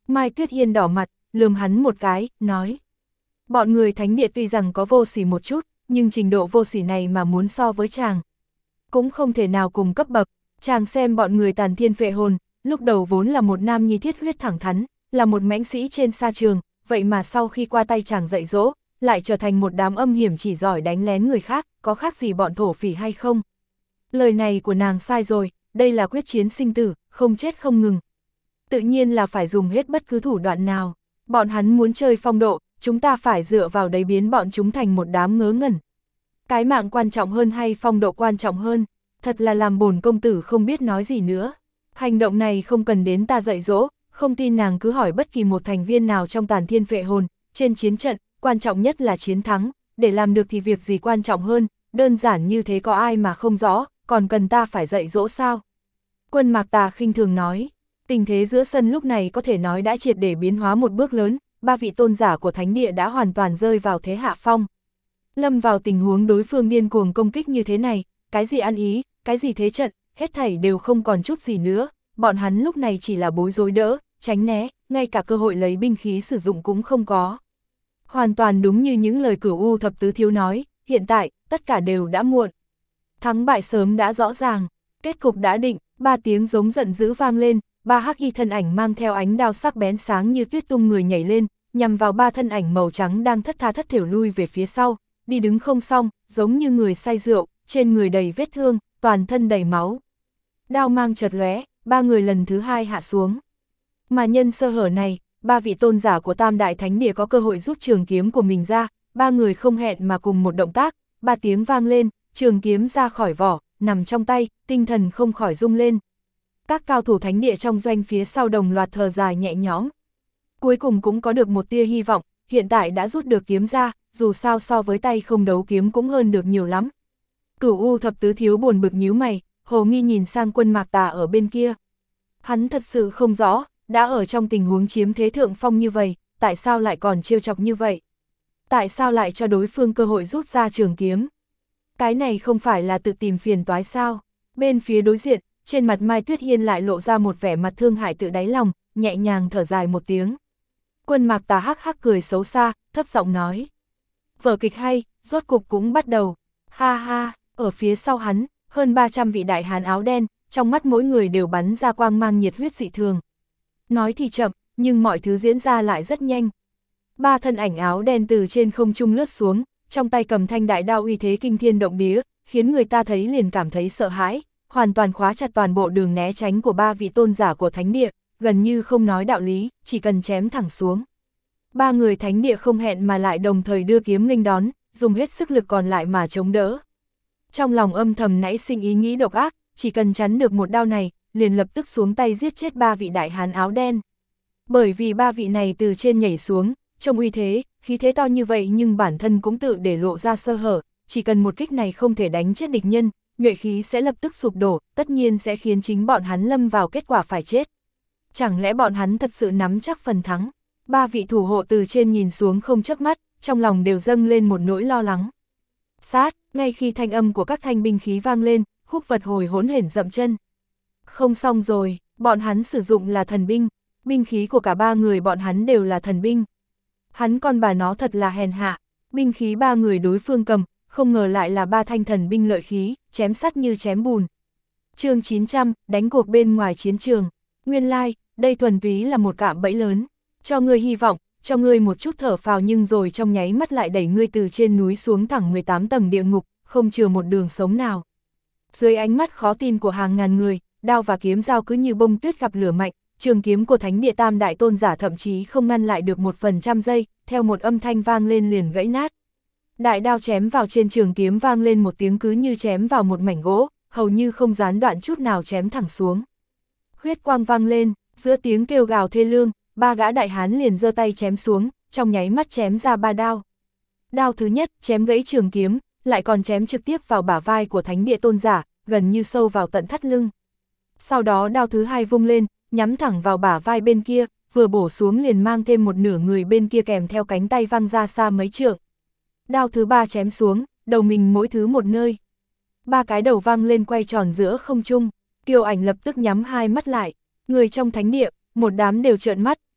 Mai Tuyết Yên đỏ mặt, lườm hắn một cái, nói. Bọn người thánh địa tuy rằng có vô sỉ một chút, nhưng trình độ vô sỉ này mà muốn so với chàng cũng không thể nào cùng cấp bậc. Chàng xem bọn người Tàn Thiên Phệ Hồn, lúc đầu vốn là một nam nhi thiết huyết thẳng thắn, là một mãnh sĩ trên sa trường, vậy mà sau khi qua tay chàng dạy dỗ, lại trở thành một đám âm hiểm chỉ giỏi đánh lén người khác, có khác gì bọn thổ phỉ hay không? Lời này của nàng sai rồi, đây là quyết chiến sinh tử, không chết không ngừng. Tự nhiên là phải dùng hết bất cứ thủ đoạn nào. Bọn hắn muốn chơi phong độ, chúng ta phải dựa vào đấy biến bọn chúng thành một đám ngớ ngẩn. Cái mạng quan trọng hơn hay phong độ quan trọng hơn? Thật là làm bổn công tử không biết nói gì nữa. Hành động này không cần đến ta dạy dỗ, không tin nàng cứ hỏi bất kỳ một thành viên nào trong Tàn Thiên Phệ Hồn. Trên chiến trận, quan trọng nhất là chiến thắng, để làm được thì việc gì quan trọng hơn, đơn giản như thế có ai mà không rõ, còn cần ta phải dạy dỗ sao? Quân Mạc Tà khinh thường nói, tình thế giữa sân lúc này có thể nói đã triệt để biến hóa một bước lớn, ba vị tôn giả của thánh địa đã hoàn toàn rơi vào thế hạ phong. Lâm vào tình huống đối phương điên cuồng công kích như thế này, cái gì ăn ý, cái gì thế trận, hết thảy đều không còn chút gì nữa, bọn hắn lúc này chỉ là bối rối đỡ, tránh né, ngay cả cơ hội lấy binh khí sử dụng cũng không có. Hoàn toàn đúng như những lời Cửu U thập tứ thiếu nói, hiện tại, tất cả đều đã muộn. Thắng bại sớm đã rõ ràng, kết cục đã định, ba tiếng giống giận dữ vang lên, ba hắc y thân ảnh mang theo ánh đao sắc bén sáng như tuyết tung người nhảy lên, nhằm vào ba thân ảnh màu trắng đang thất tha thất thểu lui về phía sau, đi đứng không xong, giống như người say rượu, trên người đầy vết thương, toàn thân đầy máu. Đao mang chợt lóe, ba người lần thứ hai hạ xuống. Mà nhân sơ hở này, ba vị tôn giả của Tam Đại Thánh Địa có cơ hội rút trường kiếm của mình ra, ba người không hẹn mà cùng một động tác, ba tiếng vang lên, trường kiếm ra khỏi vỏ, nằm trong tay, tinh thần không khỏi rung lên. Các cao thủ thánh địa trong doanh phía sau đồng loạt thở dài nhẹ nhõm. Cuối cùng cũng có được một tia hy vọng, hiện tại đã rút được kiếm ra, dù sao so với tay không đấu kiếm cũng hơn được nhiều lắm. Cửu U thập tứ thiếu buồn bực nhíu mày, hồ nghi nhìn sang Quân Mạc Tà ở bên kia. Hắn thật sự không rõ, đã ở trong tình huống chiếm thế thượng phong như vậy, tại sao lại còn trêu chọc như vậy? Tại sao lại cho đối phương cơ hội rút ra trường kiếm? Cái này không phải là tự tìm phiền toái sao? Bên phía đối diện, trên mặt Mai Tuyết Yên lại lộ ra một vẻ mặt thương hại tự đáy lòng, nhẹ nhàng thở dài một tiếng. Quân Mạc Tà hắc hắc cười xấu xa, thấp giọng nói. Vở kịch hay, rốt cục cũng bắt đầu. Ha ha, ở phía sau hắn, hơn 300 vị đại hán áo đen, trong mắt mỗi người đều bắn ra quang mang nhiệt huyết dị thường. Nói thì chậm, nhưng mọi thứ diễn ra lại rất nhanh. Ba thân ảnh áo đen từ trên không trung lướt xuống, trong tay cầm thanh đại đao uy thế kinh thiên động địa, khiến người ta thấy liền cảm thấy sợ hãi, hoàn toàn khóa chặt toàn bộ đường né tránh của ba vị tôn giả của thánh địa, gần như không nói đạo lý, chỉ cần chém thẳng xuống. Ba người thánh địa không hẹn mà lại đồng thời đưa kiếm nghênh đón, dùng hết sức lực còn lại mà chống đỡ. Trong lòng âm thầm nảy sinh ý nghĩ độc ác, chỉ cần chắn được một đao này, liền lập tức xuống tay giết chết ba vị đại hán áo đen. Bởi vì ba vị này từ trên nhảy xuống, trông uy thế, khí thế to như vậy nhưng bản thân cũng tự để lộ ra sơ hở, chỉ cần một kích này không thể đánh chết địch nhân, nhuệ khí sẽ lập tức sụp đổ, tất nhiên sẽ khiến chính bọn hắn lâm vào kết quả phải chết. Chẳng lẽ bọn hắn thật sự nắm chắc phần thắng? Ba vị thủ hộ từ trên nhìn xuống không chớp mắt, trong lòng đều dâng lên một nỗi lo lắng. Sát, ngay khi thanh âm của các thanh binh khí vang lên, khúc vật hồi hỗn hển dậm chân. Không xong rồi, bọn hắn sử dụng là thần binh, binh khí của cả ba người bọn hắn đều là thần binh. Hắn con bà nó thật là hèn hạ, binh khí ba người đối phương cầm, không ngờ lại là ba thanh thần binh lợi khí, chém sắt như chém bùn. Chương 900, đánh cuộc bên ngoài chiến trường. Nguyên lai, đây thuần túy là một cạm bẫy lớn, cho ngươi hy vọng, cho ngươi một chút thở phào nhưng rồi trong nháy mắt lại đẩy ngươi từ trên núi xuống thẳng 18 tầng địa ngục, không chừa một đường sống nào. Dưới ánh mắt khó tin của hàng ngàn người, đao và kiếm dao cứ như bông tuyết gặp lửa mạnh, trường kiếm của Thánh Địa Tam Đại Tôn giả thậm chí không ngăn lại được 1% giây, theo một âm thanh vang lên liền gãy nát. Đại đao chém vào trên trường kiếm vang lên một tiếng cứ như chém vào một mảnh gỗ, hầu như không gián đoạn chút nào chém thẳng xuống. Huyết quang vang lên, giữa tiếng kêu gào thê lương, ba gã đại hán liền giơ tay chém xuống, trong nháy mắt chém ra ba đao. Đao thứ nhất chém gãy trường kiếm, lại còn chém trực tiếp vào bả vai của Thánh Địa Tôn giả, gần như sâu vào tận thắt lưng. Sau đó đao thứ hai vung lên, nhắm thẳng vào bả vai bên kia, vừa bổ xuống liền mang thêm một nửa người bên kia kèm theo cánh tay văng ra xa mấy trượng. Đao thứ ba chém xuống, đầu mình mỗi thứ một nơi. Ba cái đầu văng lên quay tròn giữa không trung, Kiều Ảnh lập tức nhắm hai mắt lại, người trong thánh địa, một đám đều trợn mắt,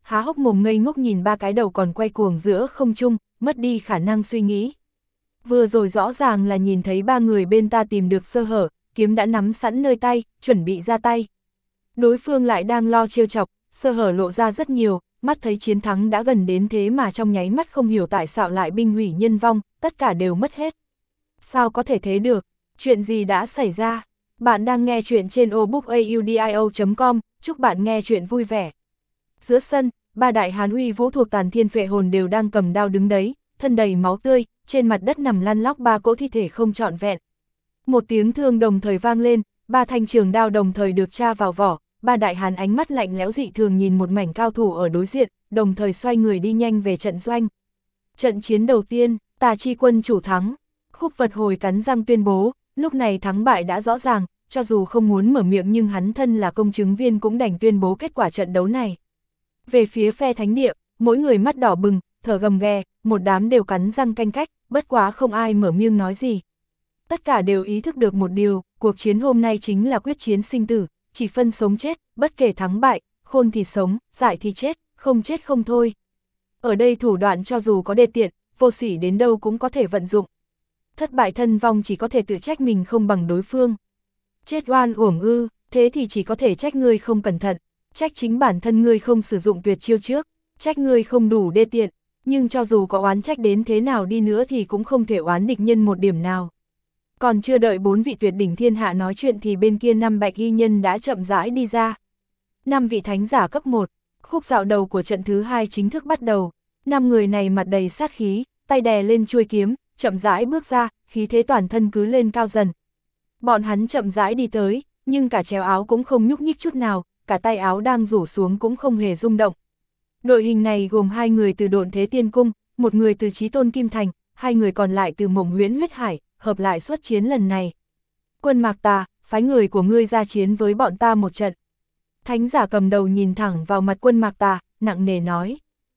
há hốc mồm ngây ngốc nhìn ba cái đầu còn quay cuồng giữa không trung, mất đi khả năng suy nghĩ. Vừa rồi rõ ràng là nhìn thấy ba người bên ta tìm được sơ hở, kiếm đã nắm sẵn nơi tay, chuẩn bị ra tay. Đối phương lại đang lo trêu chọc, sơ hở lộ ra rất nhiều, mắt thấy chiến thắng đã gần đến thế mà trong nháy mắt không hiểu tại sao lại binh hủy nhân vong, tất cả đều mất hết. Sao có thể thế được? Chuyện gì đã xảy ra? Bạn đang nghe chuyện trên audiobook.com, chúc bạn nghe chuyện vui vẻ. Giữa sân, ba đại hán uy vũ thuộc Tàn Thiên Phệ Hồn đều đang cầm đao đứng đấy, thân đầy máu tươi, trên mặt đất nằm lăn lóc ba cỗ thi thể không trọn vẹn. Một tiếng thương đồng thời vang lên, ba thanh trường đao đồng thời được tra vào vỏ, ba đại hán ánh mắt lạnh lẽo dị thường nhìn một mảnh cao thủ ở đối diện, đồng thời xoay người đi nhanh về trận doanh. Trận chiến đầu tiên, Tà Chi quân chủ thắng. Khúc Vật Hồi cắn răng tuyên bố, lúc này thắng bại đã rõ ràng, cho dù không muốn mở miệng nhưng hắn thân là công chứng viên cũng đành tuyên bố kết quả trận đấu này. Về phía phe thánh địa, mỗi người mắt đỏ bừng, thở gầm ghè, một đám đều cắn răng canh cách, bất quá không ai mở miệng nói gì. Tất cả đều ý thức được một điều, cuộc chiến hôm nay chính là quyết chiến sinh tử, chỉ phân sống chết, bất kể thắng bại, khôn thì sống, dại thì chết không thôi. Ở đây thủ đoạn cho dù có đê tiện, vô sỉ đến đâu cũng có thể vận dụng. Thất bại thân vong chỉ có thể tự trách mình không bằng đối phương. Chết oan uổng ư, thế thì chỉ có thể trách ngươi không cẩn thận, trách chính bản thân ngươi không sử dụng tuyệt chiêu trước, trách ngươi không đủ đê tiện, nhưng cho dù có oán trách đến thế nào đi nữa thì cũng không thể oán địch nhân một điểm nào. Còn chưa đợi bốn vị tuyệt đỉnh thiên hạ nói chuyện thì bên kia năm bạch y nhân đã chậm rãi đi ra. Năm vị thánh giả cấp 1, khúc dạo đầu của trận thứ 2 chính thức bắt đầu. Năm người này mặt đầy sát khí, tay đè lên chuôi kiếm, chậm rãi bước ra, khí thế toàn thân cứ lên cao dần. Bọn hắn chậm rãi đi tới, nhưng cả chéo áo cũng không nhúc nhích chút nào, cả tay áo đang rủ xuống cũng không hề rung động. Đội hình này gồm 2 người từ Độn Thế Tiên Cung, một người từ Chí Tôn Kim Thành, 2 người còn lại từ Mộng Huyễn Huyết Hải, hợp lại xuất chiến lần này. Quân Mạc Tà, phái người của ngươi ra chiến với bọn ta một trận. Thánh giả cầm đầu nhìn thẳng vào mặt Quân Mạc Tà, nặng nề nói.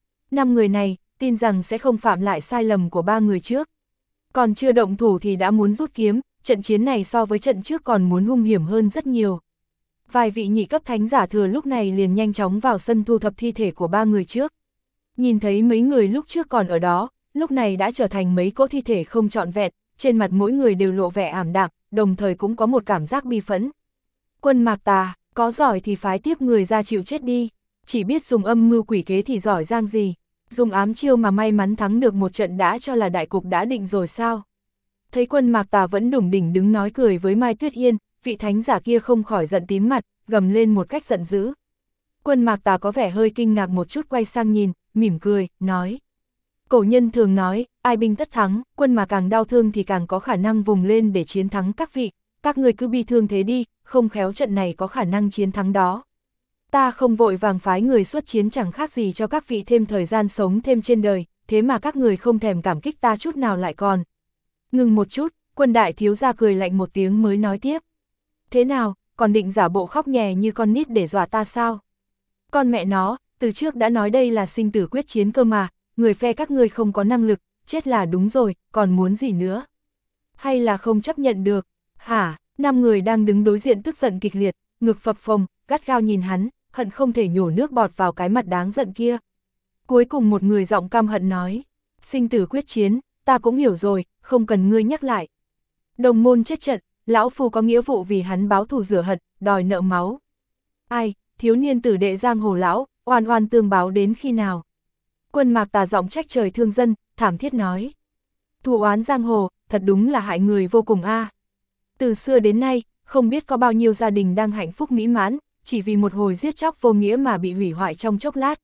5 người này, tin rằng sẽ không phạm lại sai lầm của 3 người trước. Còn chưa động thủ thì đã muốn rút kiếm, trận chiến này so với trận trước còn muốn hung hiểm hơn rất nhiều. Vài vị nhị cấp thánh giả thừa lúc này liền nhanh chóng vào sân thu thập thi thể của 3 người trước. Nhìn thấy mấy người lúc trước còn ở đó, lúc này đã trở thành mấy cỗ thi thể không trọn vẹn, trên mặt mỗi người đều lộ vẻ ảm đạm, đồng thời cũng có một cảm giác bi phẫn. Quân Mạc Tà, có giỏi thì phái tiếp người ra chịu chết đi, chỉ biết dùng âm mưu quỷ kế thì giỏi giang gì, dùng ám chiêu mà may mắn thắng được một trận đã cho là đại cục đã định rồi sao? Thấy Quân Mạc Tà vẫn đủng đỉnh đứng nói cười với Mai Tuyết Yên, vị thánh giả kia không khỏi giận tím mặt, gầm lên một cách giận dữ. Quân Mạc Tà có vẻ hơi kinh ngạc một chút, quay sang nhìn, mỉm cười, nói. Cổ nhân thường nói, ai binh tất thắng, quân mà càng đau thương thì càng có khả năng vùng lên để chiến thắng các vị, các người cứ bi thương thế đi, không khéo trận này có khả năng chiến thắng đó. Ta không vội vàng phái người xuất chiến chẳng khác gì cho các vị thêm thời gian sống thêm trên đời, thế mà các người không thèm cảm kích ta chút nào lại còn. Ngừng một chút, Quân đại thiếu gia cười lạnh một tiếng mới nói tiếp. Thế nào, còn định giả bộ khóc nhè như con nít để dọa ta sao? Con mẹ nó, từ trước đã nói đây là sinh tử quyết chiến cơ mà, người phe các ngươi không có năng lực, chết là đúng rồi, còn muốn gì nữa? Hay là không chấp nhận được? Hả? 5 người đang đứng đối diện tức giận kịch liệt, ngực phập phồng, gắt gao nhìn hắn, hận không thể nhổ nước bọt vào cái mặt đáng giận kia. Cuối cùng một người giọng căm hận nói, sinh tử quyết chiến, ta cũng hiểu rồi, không cần ngươi nhắc lại. Đồng môn chết trận, lão phu có nghĩa vụ vì hắn báo thù rửa hận, đòi nợ máu. Ai, thiếu niên tử đệ giang hồ lão, oan oan tương báo đến khi nào? Quân Mạc Tà giọng trách trời thương dân, thảm thiết nói. Thù oán giang hồ, thật đúng là hại người vô cùng a. Từ xưa đến nay, không biết có bao nhiêu gia đình đang hạnh phúc mỹ mãn, chỉ vì một hồi giết chóc vô nghĩa mà bị hủy hoại trong chốc lát.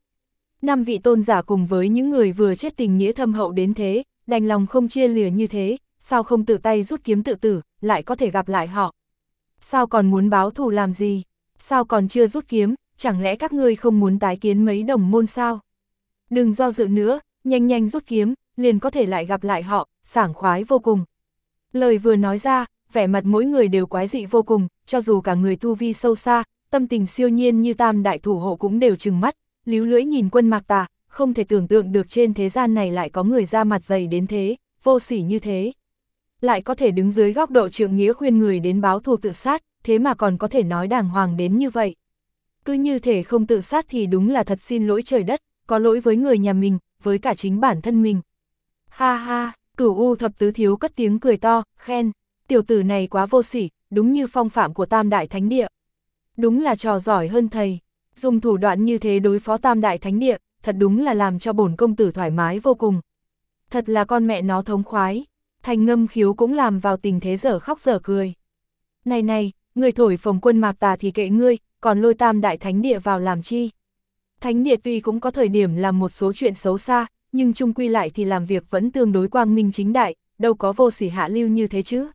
5 vị tôn giả cùng với những người vừa chết tình nghĩa thâm hậu đến thế, đành lòng không chia lìa như thế, sao không tự tay rút kiếm tự tử, lại có thể gặp lại họ? Sao còn muốn báo thù làm gì? Sao còn chưa rút kiếm, chẳng lẽ các ngươi không muốn tái kiến mấy đồng môn sao? Đừng do dự nữa, nhanh nhanh rút kiếm, liền có thể lại gặp lại họ, sảng khoái vô cùng. Lời vừa nói ra, vẻ mặt mỗi người đều quái dị vô cùng, cho dù cả người tu vi sâu xa, tâm tình siêu nhiên như tam đại thủ hộ cũng đều trừng mắt, líu lưỡi nhìn Quân Mạc Tà, không thể tưởng tượng được trên thế gian này lại có người ra mặt dày đến thế, vô sỉ như thế. Lại có thể đứng dưới góc độ trượng nghĩa khuyên người đến báo thù tự sát, thế mà còn có thể nói đàng hoàng đến như vậy. Cứ như thể không tự sát thì đúng là thật xin lỗi trời đất, có lỗi với người nhà mình, với cả chính bản thân mình. Ha ha, Cửu U thập tứ thiếu cất tiếng cười to, khen, tiểu tử này quá vô sỉ, đúng như phong phạm của Tam Đại Thánh Địa. Đúng là trò giỏi hơn thầy, dùng thủ đoạn như thế đối phó Tam Đại Thánh Địa, thật đúng là làm cho bổn công tử thoải mái vô cùng. Thật là con mẹ nó thống khoái, Thành Ngâm Khiếu cũng làm vào tình thế dở khóc dở cười. Này này, người thổi phồng Quân Mạc Tà thì kệ ngươi, còn lôi Tam Đại Thánh Địa vào làm chi? Thánh Địa tuy cũng có thời điểm làm một số chuyện xấu xa, nhưng chung quy lại thì làm việc vẫn tương đối quang minh chính đại, đâu có vô sỉ hạ lưu như thế chứ.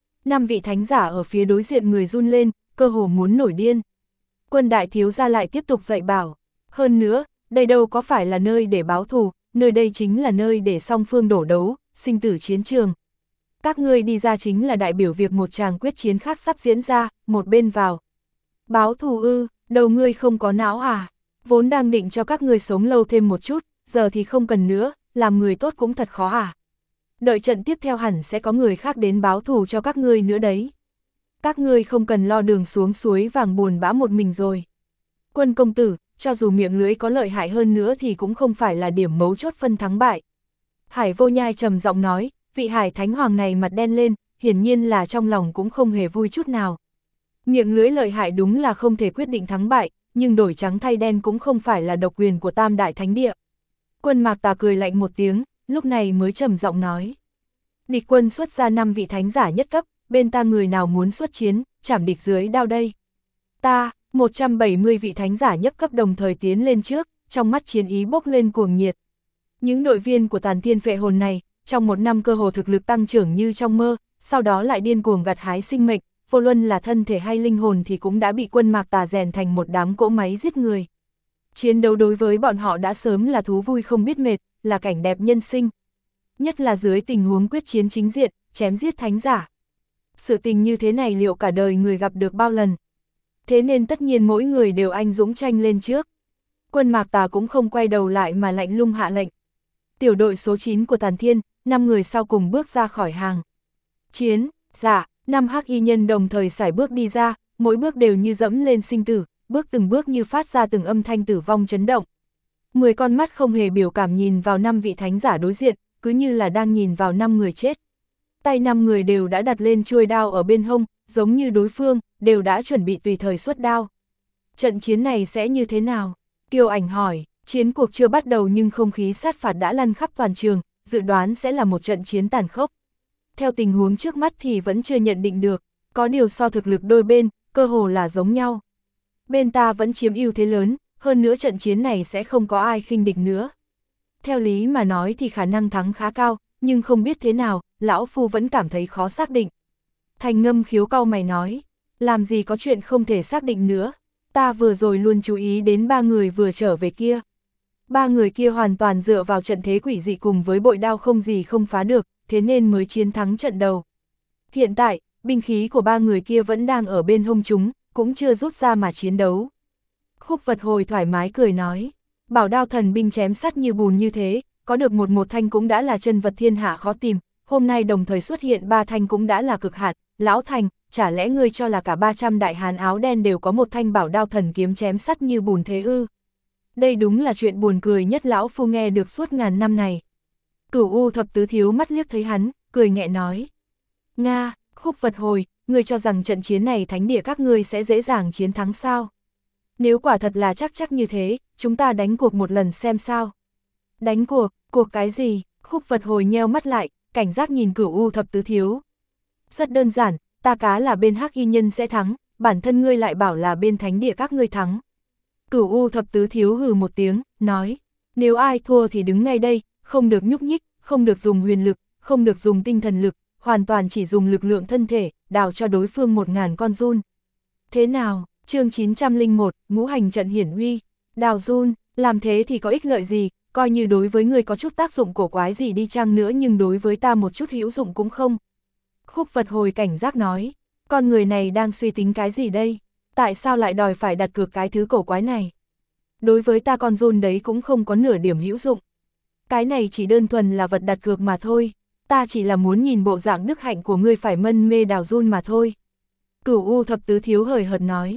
5 vị thánh giả ở phía đối diện người run lên, cơ hồ muốn nổi điên. Quân đại thiếu gia lại tiếp tục dạy bảo, hơn nữa, đây đâu có phải là nơi để báo thù, nơi đây chính là nơi để song phương đổ đấu, sinh tử chiến trường. Các ngươi đi ra chính là đại biểu việc một tràng quyết chiến khác sắp diễn ra, một bên vào. Báo thù ư, đầu ngươi không có não à, vốn đang định cho các ngươi sống lâu thêm một chút, giờ thì không cần nữa, làm người tốt cũng thật khó à. Đợi trận tiếp theo hẳn sẽ có người khác đến báo thù cho các ngươi nữa đấy. Các ngươi không cần lo đường xuống suối vàng buồn bã một mình rồi. Quân công tử, cho dù miệng lưỡi có lợi hại hơn nữa thì cũng không phải là điểm mấu chốt phân thắng bại. Hải Vô Nhai trầm giọng nói, vị Hải Thánh Hoàng này mặt đen lên, hiển nhiên là trong lòng cũng không hề vui chút nào. Miệng lưỡi lợi hại đúng là không thể quyết định thắng bại, nhưng đổi trắng thay đen cũng không phải là độc quyền của Tam Đại Thánh Địa. Quân Mạc Tà cười lạnh một tiếng, lúc này mới trầm giọng nói. Địch quân xuất ra 5 vị thánh giả nhất cấp, bên ta người nào muốn xuất chiến, chảm địch dưới đao đây. Ta, 170 vị thánh giả nhất cấp đồng thời tiến lên trước, trong mắt chiến ý bốc lên cuồng nhiệt. Những đội viên của Tàn Thiên Phệ Hồn này, trong một năm cơ hồ thực lực tăng trưởng như trong mơ, sau đó lại điên cuồng gặt hái sinh mệnh, vô luân là thân thể hay linh hồn thì cũng đã bị Quân Mạc Tà rèn thành một đám cỗ máy giết người. Chiến đấu đối với bọn họ đã sớm là thú vui không biết mệt, là cảnh đẹp nhân sinh. Nhất là dưới tình huống quyết chiến chính diện, chém giết thánh giả. Sự tình như thế này liệu cả đời người gặp được bao lần? Thế nên tất nhiên mỗi người đều anh dũng tranh lên trước. Quân Mạc Tà cũng không quay đầu lại mà lạnh lùng hạ lệnh. Tiểu đội số 9 của Tàn Thiên, 5 người sau cùng bước ra khỏi hàng. Chiến, dạ, 5 hắc y nhân đồng thời sải bước đi ra, mỗi bước đều như dẫm lên sinh tử, bước từng bước như phát ra từng âm thanh tử vong chấn động. 10 con mắt không hề biểu cảm nhìn vào 5 vị thánh giả đối diện, cứ như là đang nhìn vào 5 người chết. Tay 5 người đều đã đặt lên chuôi đao ở bên hông, giống như đối phương, đều đã chuẩn bị tùy thời xuất đao. Trận chiến này sẽ như thế nào? Kiều Ảnh hỏi, chiến cuộc chưa bắt đầu nhưng không khí sát phạt đã lăn khắp toàn trường, dự đoán sẽ là một trận chiến tàn khốc. Theo tình huống trước mắt thì vẫn chưa nhận định được, có điều so thực lực đôi bên, cơ hồ là giống nhau. Bên ta vẫn chiếm ưu thế lớn, hơn nữa trận chiến này sẽ không có ai khinh địch nữa. Theo lý mà nói thì khả năng thắng khá cao, nhưng không biết thế nào, lão phu vẫn cảm thấy khó xác định. Thành Ngâm Khiếu cau mày nói, làm gì có chuyện không thể xác định nữa, ta vừa rồi luôn chú ý đến 3 người vừa trở về kia. 3 người kia hoàn toàn dựa vào trận thế quỷ dị cùng với bội đao không gì không phá được, thế nên mới chiến thắng trận đầu. Hiện tại, binh khí của 3 người kia vẫn đang ở bên hông chúng, cũng chưa rút ra mà chiến đấu. Khúc Vật Hồi thoải mái cười nói, bảo đao thần binh chém sắt như bùn như thế, có được một thanh cũng đã là chân vật thiên hạ khó tìm, hôm nay đồng thời xuất hiện 3 thanh cũng đã là cực hạn. Lão Thành, chả lẽ ngươi cho là cả 300 đại hán áo đen đều có một thanh bảo đao thần kiếm chém sắt như bùn thế ư? Đây đúng là chuyện buồn cười nhất lão phu nghe được suốt ngàn năm này. Cửu U thập tứ thiếu mắt liếc thấy hắn, cười nhẹ nói. Nga, Khúc Vật Hồi, ngươi cho rằng trận chiến này thánh địa các ngươi sẽ dễ dàng chiến thắng sao? Nếu quả thật là chắc như thế, chúng ta đánh cuộc một lần xem sao? Đánh cuộc cái gì? Khúc Vật Hồi nheo mắt lại, cảnh giác nhìn Cửu U thập tứ thiếu. Rất đơn giản, ta cá là bên hắc y nhân sẽ thắng, bản thân ngươi lại bảo là bên thánh địa các ngươi thắng. Cửu U thập tứ thiếu hừ một tiếng, nói, nếu ai thua thì đứng ngay đây, không được nhúc nhích, không được dùng huyền lực, không được dùng tinh thần lực, hoàn toàn chỉ dùng lực lượng thân thể, đào cho đối phương 1000 con giun. Thế nào, chương 901, ngũ hành trận hiển uy, đào giun, làm thế thì có ích lợi gì, coi như đối với người có chút tác dụng cổ quái gì đi chăng nữa nhưng đối với ta một chút hữu dụng cũng không. Khúc Vật Hồi cảnh giác nói, con người này đang suy tính cái gì đây? Tại sao lại đòi phải đặt cược cái thứ cổ quái này? Đối với ta con giun đấy cũng không có nửa điểm hữu dụng. Cái này chỉ đơn thuần là vật đặt cược mà thôi. Ta chỉ là muốn nhìn bộ dạng đức hạnh của ngươi phải mân mê đào giun mà thôi. Cửu U thập tứ thiếu hời hợt nói.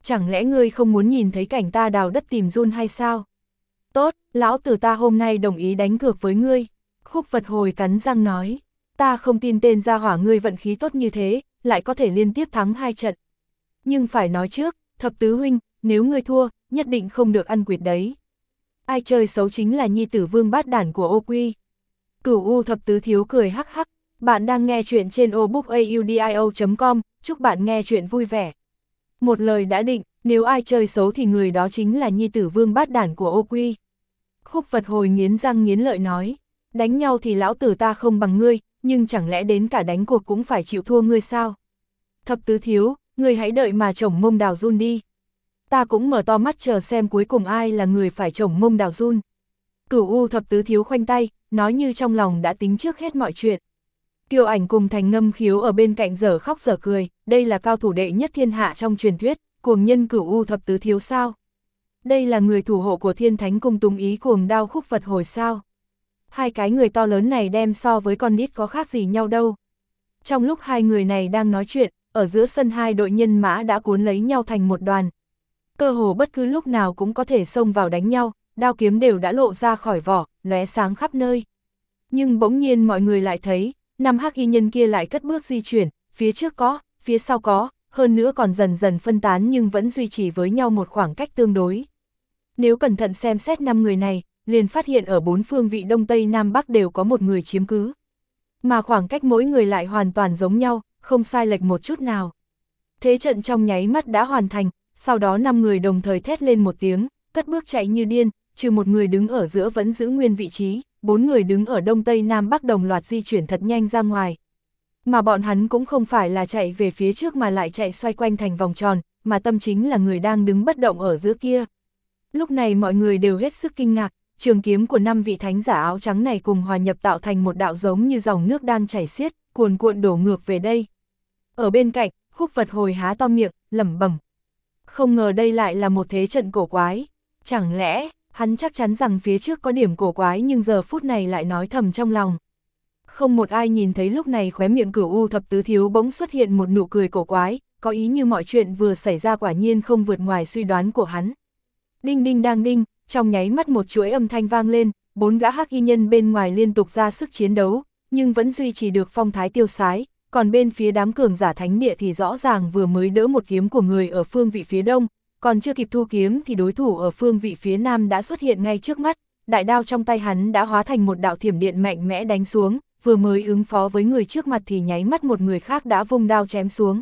chẳng lẽ ngươi không muốn nhìn thấy cảnh ta đào đất tìm Jun hay sao? Tốt, lão tử ta hôm nay đồng ý đánh cược với ngươi. Khúc Vật Hồi cắn răng nói, ta không tin tên gia hỏa ngươi vận khí tốt như thế, lại có thể liên tiếp thắng 2 trận. Nhưng phải nói trước, Thập Tứ huynh, nếu ngươi thua, nhất định không được ăn quỵt đấy. Ai chơi xấu chính là nhi tử vương bát đản của Ô Quy. Cửu U Thập Tứ Thiếu cười hắc hắc, bạn đang nghe chuyện trên obookaudio.com, chúc bạn nghe chuyện vui vẻ. Một lời đã định, nếu ai chơi xấu thì người đó chính là nhi tử vương bát đản của Ô Quy. Khúc Vật Hồi nghiến răng nghiến lợi nói, đánh nhau thì lão tử ta không bằng ngươi, nhưng chẳng lẽ đến cả đánh cuộc cũng phải chịu thua ngươi sao? Thập Tứ Thiếu, ngươi hãy đợi mà chổng mông đào Jun đi. Ta cũng mở to mắt chờ xem cuối cùng ai là người phải chổng mông đào Jun. Cửu U Thập Tứ Thiếu khoanh tay, nói như trong lòng đã tính trước hết mọi chuyện. Kiều Ảnh cùng Thành Ngâm Khiếu ở bên cạnh dở khóc dở cười, đây là cao thủ đệ nhất thiên hạ trong truyền thuyết, cuồng nhân Cửu U Thập Tứ Thiếu sao? Đây là người thủ hộ của Thiên Thánh Cung Tùng Ý cuồng đao Khúc Vật Hồi sao? Hai cái người to lớn này đem so với con nít có khác gì nhau đâu. Trong lúc hai người này đang nói chuyện, ở giữa sân hai đội nhân mã đã cuốn lấy nhau thành một đoàn. Cơ hồ bất cứ lúc nào cũng có thể xông vào đánh nhau, đao kiếm đều đã lộ ra khỏi vỏ, lóe sáng khắp nơi. Nhưng bỗng nhiên mọi người lại thấy, 5 hắc y nhân kia lại cất bước di chuyển, phía trước có, phía sau có, hơn nữa còn dần dần phân tán nhưng vẫn duy trì với nhau một khoảng cách tương đối. Nếu cẩn thận xem xét 5 người này, liền phát hiện ở 4 phương vị Đông Tây Nam Bắc đều có một người chiếm cứ. Mà khoảng cách mỗi người lại hoàn toàn giống nhau, không sai lệch một chút nào. Thế trận trong nháy mắt đã hoàn thành, sau đó 5 người đồng thời thét lên một tiếng, cất bước chạy như điên, trừ một người đứng ở giữa vẫn giữ nguyên vị trí, 4 người đứng ở Đông Tây Nam Bắc đồng loạt di chuyển thật nhanh ra ngoài. Mà bọn hắn cũng không phải là chạy về phía trước mà lại chạy xoay quanh thành vòng tròn, mà tâm chính là người đang đứng bất động ở giữa kia. Lúc này mọi người đều hết sức kinh ngạc, trường kiếm của 5 vị thánh giả áo trắng này cùng hòa nhập tạo thành một đạo giống như dòng nước đang chảy xiết, cuồn cuộn đổ ngược về đây. Ở bên cạnh, Khúc Vật Hồi há to miệng, lẩm bẩm. Không ngờ đây lại là một thế trận cổ quái. Chẳng lẽ, hắn chắc chắn rằng phía trước có điểm cổ quái nhưng giờ phút này lại nói thầm trong lòng. Không một ai nhìn thấy lúc này khóe miệng Cửu U Thập Tứ Thiếu bỗng xuất hiện một nụ cười cổ quái, có ý như mọi chuyện vừa xảy ra quả nhiên không vượt ngoài suy đoán của hắn. Đinh đinh đang đinh, trong nháy mắt một chuỗi âm thanh vang lên, 4 gã hắc y nhân bên ngoài liên tục ra sức chiến đấu, nhưng vẫn duy trì được phong thái tiêu sái, còn bên phía đám cường giả thánh địa thì rõ ràng vừa mới đỡ một kiếm của người ở phương vị phía đông, còn chưa kịp thu kiếm thì đối thủ ở phương vị phía nam đã xuất hiện ngay trước mắt, đại đao trong tay hắn đã hóa thành một đạo thiểm điện mạnh mẽ đánh xuống, vừa mới ứng phó với người trước mặt thì nháy mắt một người khác đã vung đao chém xuống.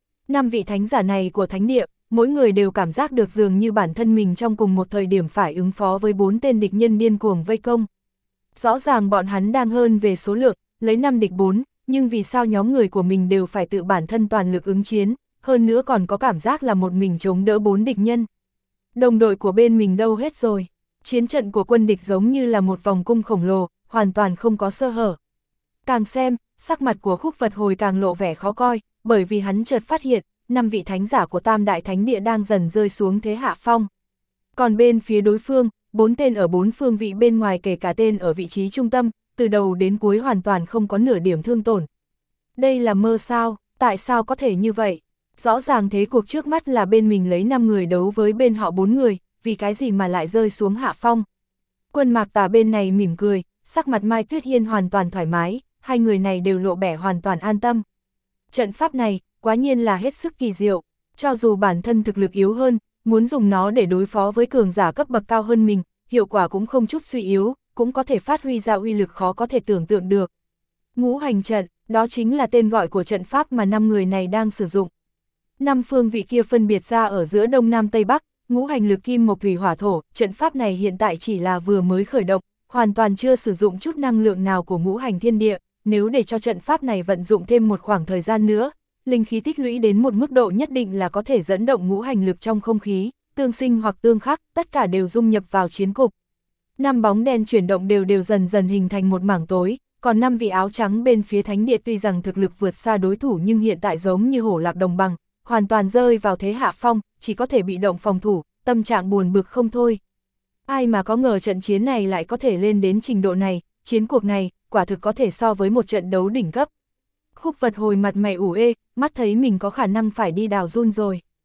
5 vị thánh giả này của thánh địa, mỗi người đều cảm giác được dường như bản thân mình trong cùng một thời điểm phải ứng phó với 4 tên địch nhân điên cuồng vây công. Rõ ràng bọn hắn đang hơn về số lượng, lấy 5 địch 4, nhưng vì sao nhóm người của mình đều phải tự bản thân toàn lực ứng chiến, hơn nữa còn có cảm giác là một mình chống đỡ 4 địch nhân. Đồng đội của bên mình đâu hết rồi? Chiến trận của quân địch giống như là một vòng cung khổng lồ, hoàn toàn không có sơ hở. Càng xem, sắc mặt của Khúc Vật Hồi càng lộ vẻ khó coi, bởi vì hắn chợt phát hiện, 5 vị thánh giả của Tam Đại Thánh Địa đang dần rơi xuống thế hạ phong. Còn bên phía đối phương, 4 tên ở 4 phương vị bên ngoài kể cả tên ở vị trí trung tâm, từ đầu đến cuối hoàn toàn không có nửa điểm thương tổn. Đây là mơ sao? Tại sao có thể như vậy? Rõ ràng thế cuộc trước mắt là bên mình lấy 5 người đấu với bên họ 4 người, vì cái gì mà lại rơi xuống hạ phong? Quân Mạc Tà bên này mỉm cười, sắc mặt Mai Tuyết Hiên hoàn toàn thoải mái, hai người này đều lộ vẻ hoàn toàn an tâm. Trận pháp này, quá nhiên là hết sức kỳ diệu, cho dù bản thân thực lực yếu hơn, muốn dùng nó để đối phó với cường giả cấp bậc cao hơn mình, hiệu quả cũng không chút suy yếu, cũng có thể phát huy ra uy lực khó có thể tưởng tượng được. Ngũ hành trận, đó chính là tên gọi của trận pháp mà 5 người này đang sử dụng. 5 phương vị kia phân biệt ra ở giữa Đông Nam Tây Bắc, ngũ hành lực kim mộc thủy hỏa thổ, trận pháp này hiện tại chỉ là vừa mới khởi động, hoàn toàn chưa sử dụng chút năng lượng nào của ngũ hành thiên địa, nếu để cho trận pháp này vận dụng thêm một khoảng thời gian nữa, linh khí tích lũy đến một mức độ nhất định là có thể dẫn động ngũ hành lực trong không khí, tương sinh hoặc tương khắc, tất cả đều dung nhập vào chiến cục. 5 bóng đen chuyển động đều dần dần hình thành một mảng tối, còn 5 vị áo trắng bên phía thánh địa tuy rằng thực lực vượt xa đối thủ nhưng hiện tại giống như hổ lạc đồng bằng, hoàn toàn rơi vào thế hạ phong, chỉ có thể bị động phòng thủ, tâm trạng buồn bực không thôi. Ai mà có ngờ trận chiến này lại có thể lên đến trình độ này, chiến cuộc này, quả thực có thể so với một trận đấu đỉnh cấp. Khúc Vật Hồi mặt mày ủ ê, mắt thấy mình có khả năng phải đi đào Jun rồi.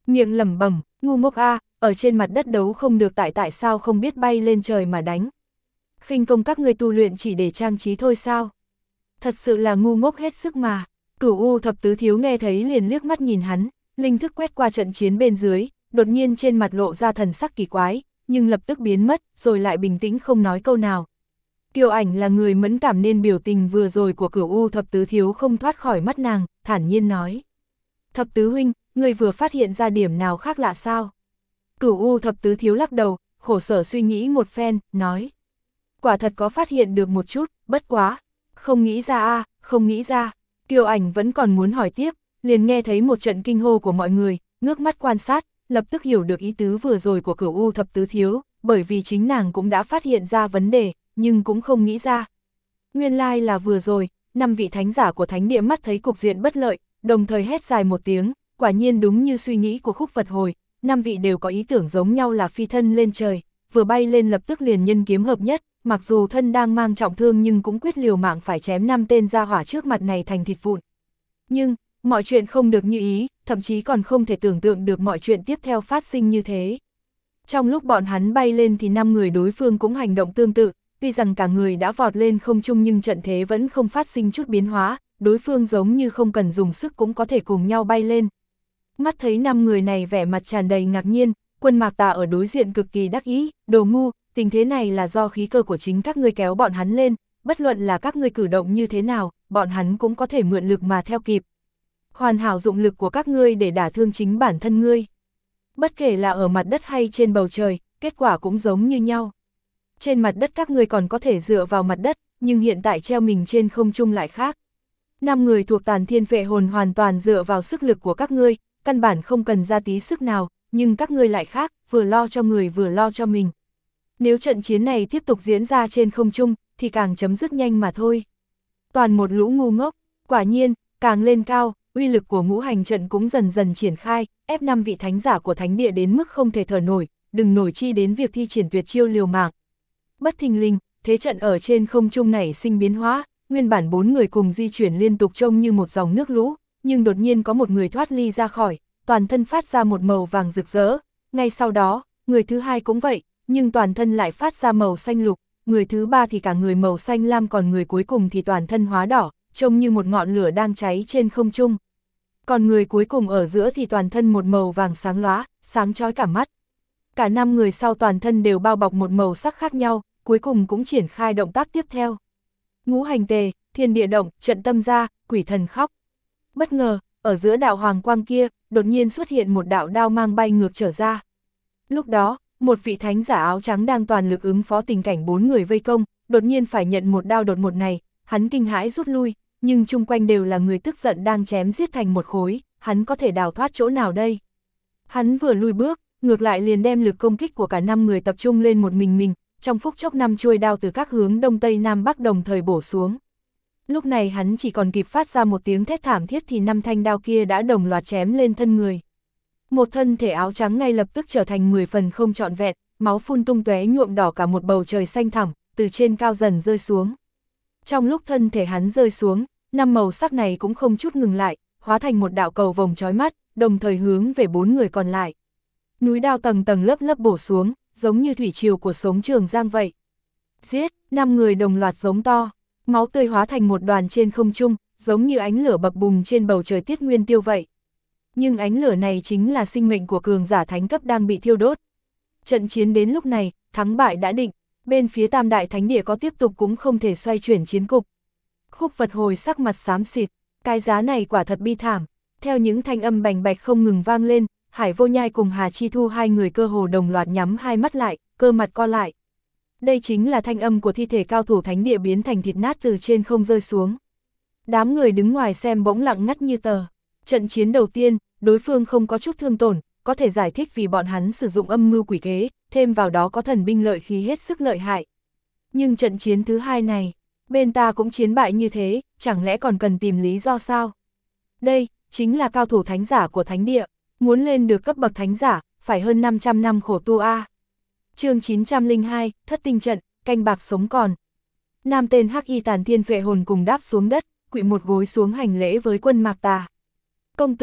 miệng lẩm bẩm, ngu ngốc a, ở trên mặt đất đấu không được tại sao không biết bay lên trời mà đánh. Khinh công các ngươi tu luyện chỉ để trang trí thôi sao? Thật sự là ngu ngốc hết sức mà. Cửu U thập tứ thiếu nghe thấy liền liếc mắt nhìn hắn, linh thức quét qua trận chiến bên dưới, đột nhiên trên mặt lộ ra thần sắc kỳ quái, nhưng lập tức biến mất, rồi lại bình tĩnh không nói câu nào. Kiều Ảnh là người mẫn cảm nên biểu tình vừa rồi của Cửu U thập tứ thiếu không thoát khỏi mắt nàng, thản nhiên nói. Thập tứ huynh, người vừa phát hiện ra điểm nào khác lạ sao? Cửu U thập tứ thiếu lắc đầu, khổ sở suy nghĩ một phen, nói. Quả thật có phát hiện được một chút, bất quá. Không nghĩ ra a, không nghĩ ra. Kiều Ảnh vẫn còn muốn hỏi tiếp, liền nghe thấy một trận kinh hô của mọi người, ngước mắt quan sát, lập tức hiểu được ý tứ vừa rồi của Cửu U thập tứ thiếu, bởi vì chính nàng cũng đã phát hiện ra vấn đề, nhưng cũng không nghĩ ra. Nguyên lai là vừa rồi, 5 vị thánh giả của thánh địa mắt thấy cục diện bất lợi, đồng thời hét dài một tiếng, quả nhiên đúng như suy nghĩ của Khúc Phật Hồi, 5 vị đều có ý tưởng giống nhau là phi thân lên trời, vừa bay lên lập tức liền nhân kiếm hợp nhất, mặc dù thân đang mang trọng thương nhưng cũng quyết liều mạng phải chém 5 tên gia hỏa trước mặt này thành thịt vụn. Nhưng, mọi chuyện không được như ý, thậm chí còn không thể tưởng tượng được mọi chuyện tiếp theo phát sinh như thế. Trong lúc bọn hắn bay lên thì 5 người đối phương cũng hành động tương tự, tuy rằng cả người đã vọt lên không trung nhưng trận thế vẫn không phát sinh chút biến hóa, đối phương giống như không cần dùng sức cũng có thể cùng nhau bay lên. Mắt thấy 5 người này vẻ mặt tràn đầy ngạc nhiên, Quân Mạc Tà ở đối diện cực kỳ đắc ý, đồ ngu, tình thế này là do khí cơ của chính các ngươi kéo bọn hắn lên, bất luận là các ngươi cử động như thế nào, bọn hắn cũng có thể mượn lực mà theo kịp. Hoàn hảo dụng lực của các ngươi để đả thương chính bản thân ngươi. Bất kể là ở mặt đất hay trên bầu trời, kết quả cũng giống như nhau. Trên mặt đất các ngươi còn có thể dựa vào mặt đất, nhưng hiện tại treo mình trên không trung lại khác. 5 người thuộc Tàn Thiên Phệ Hồn hoàn toàn dựa vào sức lực của các ngươi, căn bản không cần ra tí sức nào, nhưng các ngươi lại khác, vừa lo cho người vừa lo cho mình. Nếu trận chiến này tiếp tục diễn ra trên không trung, thì càng chấm dứt nhanh mà thôi. Toàn một lũ ngu ngốc, quả nhiên, càng lên cao, uy lực của ngũ hành trận cũng dần dần triển khai, ép 5 vị thánh giả của thánh địa đến mức không thể thở nổi, đừng nổi chi đến việc thi triển tuyệt chiêu liều mạng. Bất thình lình, thế trận ở trên không trung này sinh biến hóa, nguyên bản 4 người cùng di chuyển liên tục trông như một dòng nước lũ, nhưng đột nhiên có một người thoát ly ra khỏi, toàn thân phát ra một màu vàng rực rỡ, ngay sau đó, người thứ hai cũng vậy, nhưng toàn thân lại phát ra màu xanh lục, người thứ ba thì cả người màu xanh lam, còn người cuối cùng thì toàn thân hóa đỏ, trông như một ngọn lửa đang cháy trên không trung. Còn người cuối cùng ở giữa thì toàn thân một màu vàng sáng lóa, sáng chói cả mắt. Cả 5 người sau toàn thân đều bao bọc một màu sắc khác nhau, cuối cùng cũng triển khai động tác tiếp theo. Ngũ hành tề, thiên địa động, trận tâm gia, quỷ thần khóc. Bất ngờ, ở giữa đạo hoàng quang kia, đột nhiên xuất hiện một đạo đao mang bay ngược trở ra. Lúc đó, một vị thánh giả áo trắng đang toàn lực ứng phó tình cảnh 4 người vây công, đột nhiên phải nhận một đao đột ngột này, hắn kinh hãi rút lui, nhưng chung quanh đều là người tức giận đang chém giết thành một khối, hắn có thể đào thoát chỗ nào đây? Hắn vừa lui bước, ngược lại liền đem lực công kích của cả 5 người tập trung lên một mình, trong phút chốc 5 chuôi đao từ các hướng đông tây nam bắc đồng thời bổ xuống. Lúc này hắn chỉ còn kịp phát ra một tiếng thét thảm thiết thì 5 thanh đao kia đã đồng loạt chém lên thân người. Một thân thể áo trắng ngay lập tức trở thành 10 phần không trọn vẹn, máu phun tung tóe nhuộm đỏ cả một bầu trời xanh thẳm, từ trên cao dần rơi xuống. Trong lúc thân thể hắn rơi xuống, 5 màu sắc này cũng không chút ngừng lại, hóa thành một đạo cầu vồng chói mắt, đồng thời hướng về 4 người còn lại. Núi đao tầng tầng lớp lớp bổ xuống, giống như thủy triều của sống Trường Giang vậy. Giết, 5 người đồng loạt giống to, máu tươi hóa thành một đoàn trên không trung, giống như ánh lửa bập bùng trên bầu trời tiết nguyên tiêu vậy. Nhưng ánh lửa này chính là sinh mệnh của cường giả thánh cấp đang bị thiêu đốt. Trận chiến đến lúc này, thắng bại đã định, bên phía Tam Đại Thánh Địa có tiếp tục cũng không thể xoay chuyển chiến cục. Khúc Phật Hồi sắc mặt xám xịt, cái giá này quả thật bi thảm. Theo những thanh âm bành bạch không ngừng vang lên, Hải Vô Nhai cùng Hà Chi Thu hai người cơ hồ đồng loạt nhắm hai mắt lại, cơ mặt co lại. Đây chính là thanh âm của thi thể cao thủ thánh địa biến thành thịt nát từ trên không rơi xuống. Đám người đứng ngoài xem bỗng lặng ngắt như tờ. Trận chiến đầu tiên, đối phương không có chút thương tổn, có thể giải thích vì bọn hắn sử dụng âm mưu quỷ kế, thêm vào đó có thần binh lợi khí hết sức lợi hại. Nhưng trận chiến thứ hai này, bên ta cũng chiến bại như thế, chẳng lẽ còn cần tìm lý do sao? Đây, chính là cao thủ thánh giả của thánh địa, muốn lên được cấp bậc thánh giả, phải hơn 500 năm khổ tu a. Chương 902, Thất Tinh Trận, canh bạc sống còn. Nam tên Hắc Y Tàn Thiên Phệ Hồn cùng đáp xuống đất, quỵ một gối xuống hành lễ với Quân Mạc Tà. Công tử,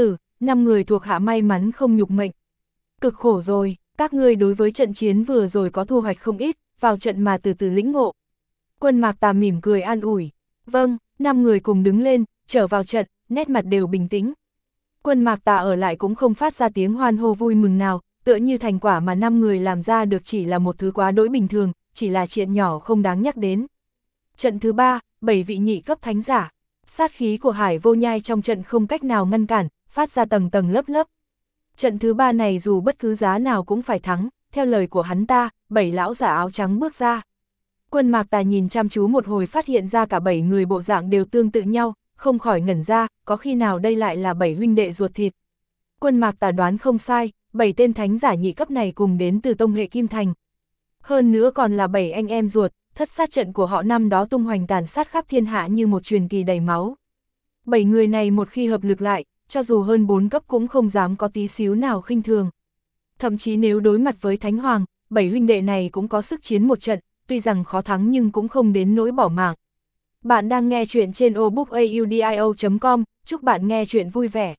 5 người thuộc hạ may mắn không nhục mệnh. Cực khổ rồi, các ngươi đối với trận chiến vừa rồi có thu hoạch không ít, vào trận mà từ từ lĩnh ngộ. Quân Mạc Tà mỉm cười an ủi. Vâng, 5 người cùng đứng lên, trở vào trận, nét mặt đều bình tĩnh. Quân Mạc Tà ở lại cũng không phát ra tiếng hoan hô vui mừng nào, tựa như thành quả mà 5 người làm ra được chỉ là một thứ quá đỗi bình thường, chỉ là chuyện nhỏ không đáng nhắc đến. Trận thứ 3, 7 vị nhị cấp thánh giả. Sát khí của Hải Vô Nhai trong trận không cách nào ngăn cản, phát ra tầng tầng lớp lớp. Trận thứ 3 này dù bất cứ giá nào cũng phải thắng, theo lời của hắn ta, 7 lão giả áo trắng bước ra. Quân Mạc Tà nhìn chăm chú một hồi phát hiện ra cả 7 người bộ dạng đều tương tự nhau, không khỏi ngẩn ra, có khi nào đây lại là 7 huynh đệ ruột thịt. Quân Mạc Tà đoán không sai, 7 tên thánh giả nhị cấp này cùng đến từ tông hệ Kim Thành. Hơn nữa còn là 7 anh em ruột, thất sát trận của họ năm đó tung hoành tàn sát khắp thiên hạ như một truyền kỳ đầy máu. 7 người này một khi hợp lực lại, cho dù hơn 4 cấp cũng không dám có tí xíu nào khinh thường. Thậm chí nếu đối mặt với Thánh Hoàng, 7 huynh đệ này cũng có sức chiến một trận, tuy rằng khó thắng nhưng cũng không đến nỗi bỏ mạng. Bạn đang nghe chuyện trên obookaudio.com, chúc bạn nghe chuyện vui vẻ.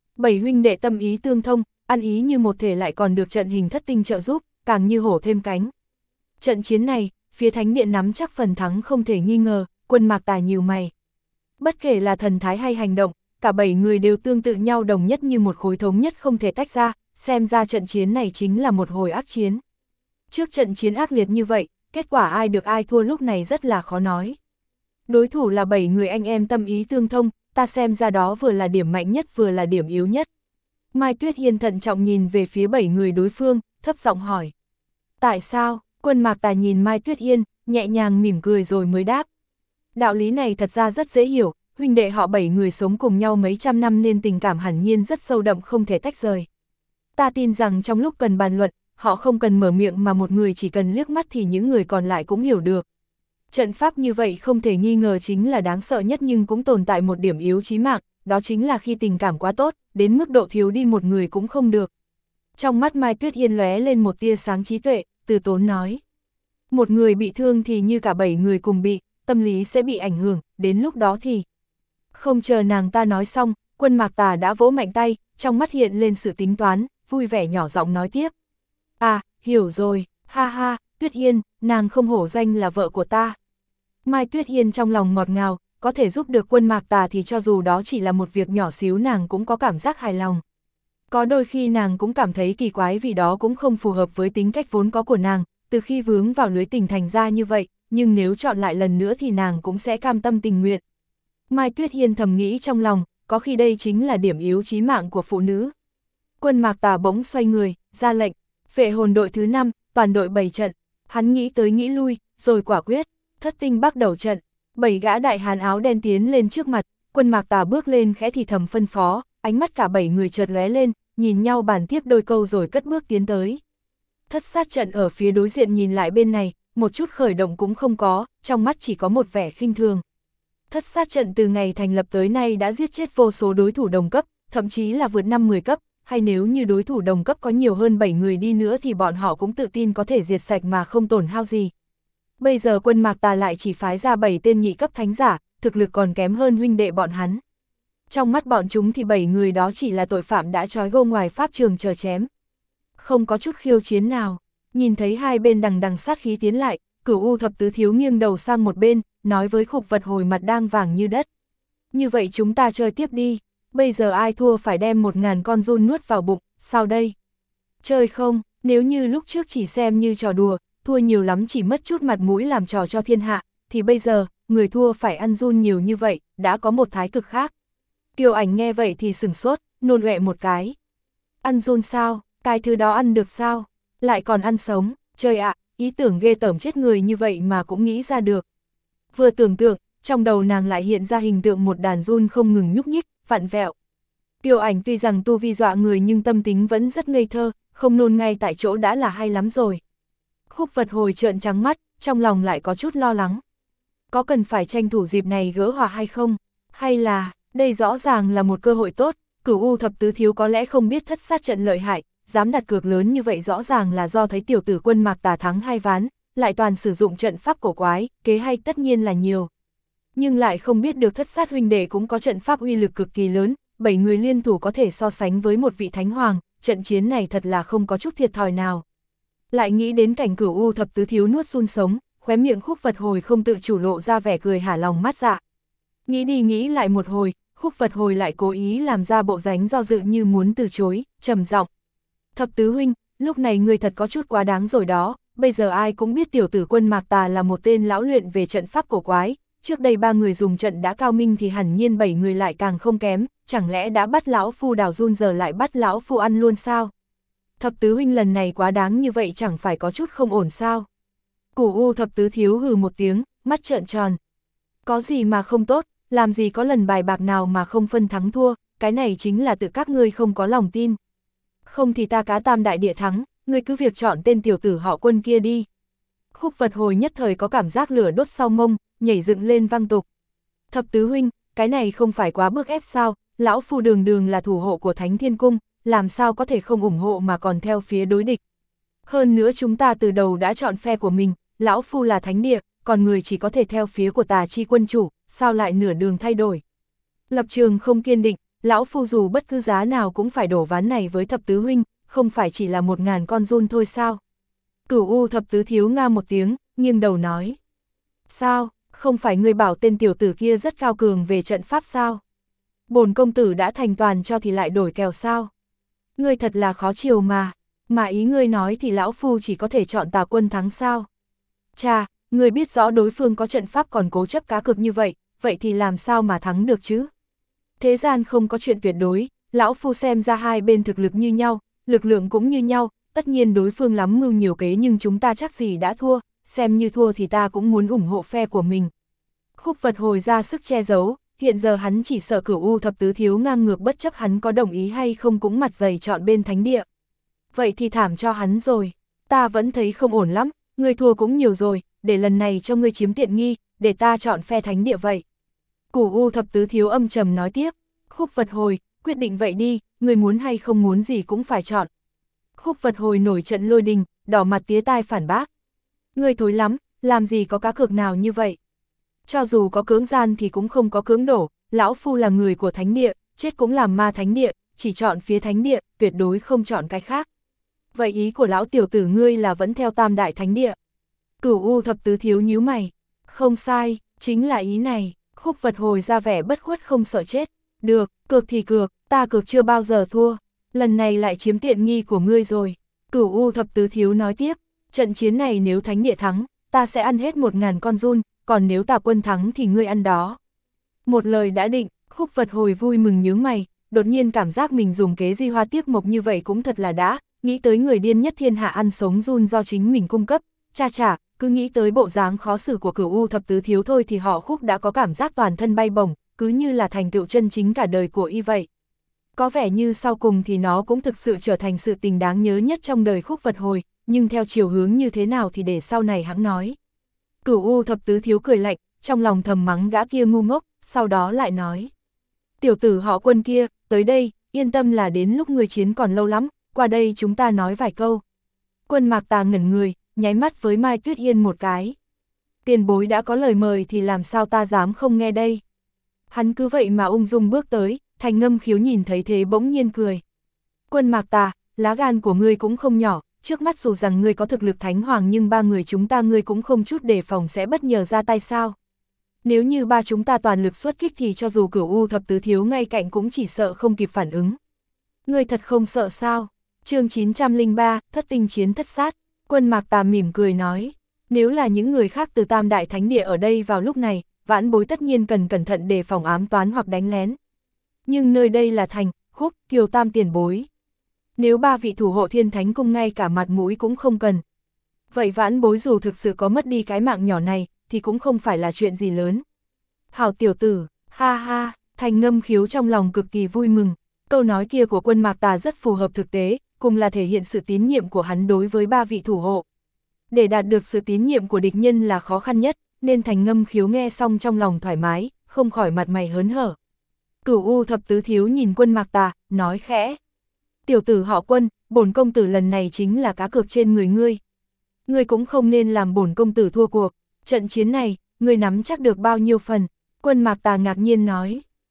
7 huynh đệ tâm ý tương thông, ăn ý như một thể lại còn được trận hình thất tinh trợ giúp, càng như hổ thêm cánh. Trận chiến này, phía Thánh Điện nắm chắc phần thắng không thể nghi ngờ, Quân Mạc Tà nhíu mày. Bất kể là thần thái hay hành động, cả 7 người đều tương tự nhau đồng nhất như một khối thống nhất không thể tách ra, xem ra trận chiến này chính là một hồi ác chiến. Trước trận chiến ác liệt như vậy, kết quả ai được ai thua lúc này rất là khó nói. Đối thủ là 7 người anh em tâm ý tương thông, ta xem ra đó vừa là điểm mạnh nhất vừa là điểm yếu nhất. Mai Tuyết Hiên thận trọng nhìn về phía 7 người đối phương, thấp giọng hỏi. Tại sao? Quân Mạc Tà nhìn Mai Tuyết Hiên, nhẹ nhàng mỉm cười rồi mới đáp. Đạo lý này thật ra rất dễ hiểu, huynh đệ họ 7 người sống cùng nhau mấy trăm năm nên tình cảm hẳn nhiên rất sâu đậm không thể tách rời. Ta tin rằng trong lúc cần bàn luận, họ không cần mở miệng mà một người chỉ cần liếc mắt thì những người còn lại cũng hiểu được. Trận pháp như vậy không thể nghi ngờ chính là đáng sợ nhất nhưng cũng tồn tại một điểm yếu chí mạng, đó chính là khi tình cảm quá tốt, đến mức độ thiếu đi một người cũng không được. Trong mắt Mai Tuyết Yên lóe lên một tia sáng trí tuệ, từ tốn nói. Một người bị thương thì như cả 7 người cùng bị, tâm lý sẽ bị ảnh hưởng, đến lúc đó thì... Không chờ nàng ta nói xong, Quân Mạc Tà đã vỗ mạnh tay, trong mắt hiện lên sự tính toán, vui vẻ nhỏ giọng nói tiếp. À, hiểu rồi, ha ha, Tuyết Hiên, nàng không hổ danh là vợ của ta. Mai Tuyết Hiên trong lòng ngọt ngào, có thể giúp được Quân Mạc Tà thì cho dù đó chỉ là một việc nhỏ xíu nàng cũng có cảm giác hài lòng. Có đôi khi nàng cũng cảm thấy kỳ quái vì đó cũng không phù hợp với tính cách vốn có của nàng, từ khi vướng vào lưới tình thành ra như vậy, nhưng nếu chọn lại lần nữa thì nàng cũng sẽ cam tâm tình nguyện. Mai Tuyết Hiên thầm nghĩ trong lòng, có khi đây chính là điểm yếu chí mạng của phụ nữ. Quân Mạc Tà bỗng xoay người, ra lệnh, phệ hồn đội thứ 5, toàn đội 7 trận. Hắn nghĩ tới nghĩ lui, rồi quả quyết, thất tinh bắt đầu trận. 7 gã đại hán áo đen tiến lên trước mặt, Quân Mạc Tà bước lên khẽ thì thầm phân phó, ánh mắt cả 7 người chợt lóe lên, nhìn nhau bàn tiếp đôi câu rồi cất bước tiến tới. Thất sát trận ở phía đối diện nhìn lại bên này, một chút khởi động cũng không có, trong mắt chỉ có một vẻ khinh thường. Thất sát trận từ ngày thành lập tới nay đã giết chết vô số đối thủ đồng cấp, thậm chí là vượt 5-10 cấp, hay nếu như đối thủ đồng cấp có nhiều hơn 7 người đi nữa thì bọn họ cũng tự tin có thể diệt sạch mà không tổn hao gì. Bây giờ Quân Mạc Tà lại chỉ phái ra 7 tên nhị cấp thánh giả, thực lực còn kém hơn huynh đệ bọn hắn. Trong mắt bọn chúng thì 7 người đó chỉ là tội phạm đã trói gô ngoài pháp trường chờ chém. Không có chút khiêu chiến nào, nhìn thấy hai bên đằng đằng sát khí tiến lại, Cửu U thập tứ thiếu nghiêng đầu sang một bên, nói với Khục Vật Hồi mặt đang vàng như đất. Như vậy chúng ta chơi tiếp đi, bây giờ ai thua phải đem 1000 con giun nuốt vào bụng, sao đây? Chơi không, nếu như lúc trước chỉ xem như trò đùa, thua nhiều lắm chỉ mất chút mặt mũi làm trò cho thiên hạ, thì bây giờ, người thua phải ăn giun nhiều như vậy, đã có một thái cực khác. Kiều Ảnh nghe vậy thì sửng sốt, nôn ọe một cái. Ăn giun sao, cái thứ đó ăn được sao, lại còn ăn sống, trời ạ, ý tưởng ghê tởm chết người như vậy mà cũng nghĩ ra được. Vừa tưởng tượng, trong đầu nàng lại hiện ra hình tượng một đàn giun không ngừng nhúc nhích, vặn vẹo. Kiều Ảnh tuy rằng tu vi dọa người nhưng tâm tính vẫn rất ngây thơ, không nôn ngay tại chỗ đã là hay lắm rồi. Khúc Vật Hồi trợn trắng mắt, trong lòng lại có chút lo lắng. Có cần phải tranh thủ dịp này gỡ hòa hay không? Hay là, đây rõ ràng là một cơ hội tốt, Cửu U thập tứ thiếu có lẽ không biết thất sát trận lợi hại, dám đặt cược lớn như vậy rõ ràng là do thấy tiểu tử Quân Mạc Tà thắng 2 ván, lại toàn sử dụng trận pháp cổ quái, kế hay tất nhiên là nhiều. Nhưng lại không biết được thất sát huynh đệ cũng có trận pháp uy lực cực kỳ lớn, 7 người liên thủ có thể so sánh với một vị thánh hoàng, trận chiến này thật là không có chút thiệt thòi nào. Lại nghĩ đến cảnh Cửu U thập tứ thiếu nuốt run sống, khóe miệng Khúc Vật Hồi không tự chủ lộ ra vẻ cười hả lòng mắt dạ. Nghĩ đi nghĩ lại một hồi, Khúc Vật Hồi lại cố ý làm ra bộ dáng do dự như muốn từ chối, trầm giọng. Thập tứ huynh, lúc này ngươi thật có chút quá đáng rồi đó, bây giờ ai cũng biết tiểu tử Quân Mạc Tà là một tên lão luyện về trận pháp cổ quái, trước đây 3 người dùng trận đã cao minh thì hẳn nhiên 7 người lại càng không kém, chẳng lẽ đã bắt lão phu đào run giờ lại bắt lão phu ăn luôn sao? Thập tứ huynh lần này quá đáng như vậy chẳng phải có chút không ổn sao? Cửu U thập tứ thiếu hừ một tiếng, mắt trợn tròn. Có gì mà không tốt, làm gì có lần bài bạc nào mà không phân thắng thua, cái này chính là tự các ngươi không có lòng tin. Không thì ta cá tam đại địa thắng, ngươi cứ việc chọn tên tiểu tử họ Quân kia đi. Khúc Vật Hồi nhất thời có cảm giác lửa đốt sau mông, nhảy dựng lên vang tục. Thập tứ huynh, cái này không phải quá bức ép sao, lão phu đường đường là thủ hộ của Thánh Thiên Cung, làm sao có thể không ủng hộ mà còn theo phía đối địch. Hơn nữa chúng ta từ đầu đã chọn phe của mình, lão phu là thánh địa, còn người chỉ có thể theo phía của Tà Chi quân chủ, sao lại nửa đường thay đổi. Lập trường không kiên định, lão phu dù bất cứ giá nào cũng phải đổ ván này với thập tứ huynh, không phải chỉ là 1000 con giun thôi sao. Cửu U thập tứ thiếu nga một tiếng, nghiêng đầu nói. Sao, không phải ngươi bảo tên tiểu tử kia rất cao cường về trận pháp sao? Bổn công tử đã thành toàn cho thì lại đổi kèo sao? Ngươi thật là khó chiều mà ý ngươi nói thì lão phu chỉ có thể chọn Tà Quân thắng sao? Chà, ngươi biết rõ đối phương có trận pháp còn cố chấp cá cược như vậy thì làm sao mà thắng được chứ? Thế gian không có chuyện tuyệt đối, lão phu xem ra hai bên thực lực như nhau, lực lượng cũng như nhau, tất nhiên đối phương lắm mưu nhiều kế nhưng chúng ta chắc gì đã thua, xem như thua thì ta cũng muốn ủng hộ phe của mình. Khúc Vật Hồi ra sức che giấu, hiện giờ hắn chỉ sợ Cửu U thập tứ thiếu ngang ngược bất chấp hắn có đồng ý hay không cũng mặt dày chọn bên thánh địa. Vậy thì thảm cho hắn rồi, ta vẫn thấy không ổn lắm, ngươi thua cũng nhiều rồi, để lần này cho ngươi chiếm tiện nghi, để ta chọn phe thánh địa vậy. Cửu U thập tứ thiếu âm trầm nói tiếp, Khúc Vật Hồi, quyết định vậy đi, ngươi muốn hay không muốn gì cũng phải chọn. Khúc Vật Hồi nổi trận lôi đình, đỏ mặt tía tai phản bác. Ngươi thối lắm, làm gì có cá cược nào như vậy. Cho dù có cưỡng gian thì cũng không có cưỡng đổ, lão phu là người của thánh địa, chết cũng làm ma thánh địa, chỉ chọn phía thánh địa, tuyệt đối không chọn cái khác. Vậy ý của lão tiểu tử ngươi là vẫn theo tam đại thánh địa. Cửu U thập tứ thiếu nhíu mày. Không sai, chính là ý này. Khúc Vật Hồi ra vẻ bất khuất không sợ chết. Được, cược thì cược, ta cược chưa bao giờ thua. Lần này lại chiếm tiện nghi của ngươi rồi. Cửu U thập tứ thiếu nói tiếp. Trận chiến này nếu thánh địa thắng, ta sẽ ăn hết 1000 con giun, còn nếu Tà Quân thắng thì ngươi ăn đó. Một lời đã định, Khúc Vật Hồi vui mừng nhướng mày, đột nhiên cảm giác mình dùng kế di hoa tiếp mộc như vậy cũng thật là đã, nghĩ tới người điên nhất thiên hạ ăn sống giun do chính mình cung cấp, chà, cứ nghĩ tới bộ dáng khó xử của Cửu U thập tứ thiếu thôi thì họ Khúc đã có cảm giác toàn thân bay bổng, cứ như là thành tựu chân chính cả đời của y vậy. Có vẻ như sau cùng thì nó cũng thực sự trở thành sự tình đáng nhớ nhất trong đời Khúc Vật Hồi, nhưng theo chiều hướng như thế nào thì để sau này hãng nói. Cửu U thập tứ thiếu cười lạnh, trong lòng thầm mắng gã kia ngu ngốc, sau đó lại nói. Tiểu tử họ Quân kia, tới đây, yên tâm là đến lúc ngươi chiến còn lâu lắm, qua đây chúng ta nói vài câu. Quân Mạc Tà ngẩn người, nháy mắt với Mai Tuyết Yên một cái. Tiền bối đã có lời mời thì làm sao ta dám không nghe đây. Hắn cứ vậy mà ung dung bước tới, Thành Ngâm Khiếu nhìn thấy thế bỗng nhiên cười. Quân Mạc Tà, lá gan của ngươi cũng không nhỏ, trước mắt dù rằng ngươi có thực lực thánh hoàng nhưng 3 người chúng ta ngươi cũng không chút đề phòng sẽ bất ngờ ra tay sao. Nếu như 3 chúng ta toàn lực xuất kích thì cho dù Cửu U thập tứ thiếu ngay cạnh cũng chỉ sợ không kịp phản ứng. Ngươi thật không sợ sao? Chương 903, thất tinh chiến thất sát. Quân Mạc Tà mỉm cười nói, nếu là những người khác từ Tam Đại Thánh Địa ở đây vào lúc này, vãn bối tất nhiên cần cẩn thận đề phòng ám toán hoặc đánh lén. Nhưng nơi đây là Thành, Khúc, Kiều Tam tiền bối. Nếu 3 vị thủ hộ Thiên Thánh Cung ngay cả mặt mũi cũng không cần. Vậy vãn bối dù thực sự có mất đi cái mạng nhỏ này, thì cũng không phải là chuyện gì lớn. Hảo tiểu tử, ha ha, Thành Ngâm Khiếu trong lòng cực kỳ vui mừng. Câu nói kia của Quân Mạc Tà rất phù hợp thực tế, cùng là thể hiện sự tín nhiệm của hắn đối với 3 vị thủ hộ. Để đạt được sự tín nhiệm của địch nhân là khó khăn nhất, nên Thành Ngâm Khiếu nghe xong trong lòng thoải mái, không khỏi mặt mày hớn hở. Cửu U thập tứ thiếu nhìn Quân Mạc Tà, nói khẽ. Tiểu tử họ Quân, bổn công tử lần này chính là cá cược trên người ngươi. Ngươi cũng không nên làm bổn công tử thua cuộc, trận chiến này, ngươi nắm chắc được bao nhiêu phần? Quân Mạc Tà ngạc nhiên nói.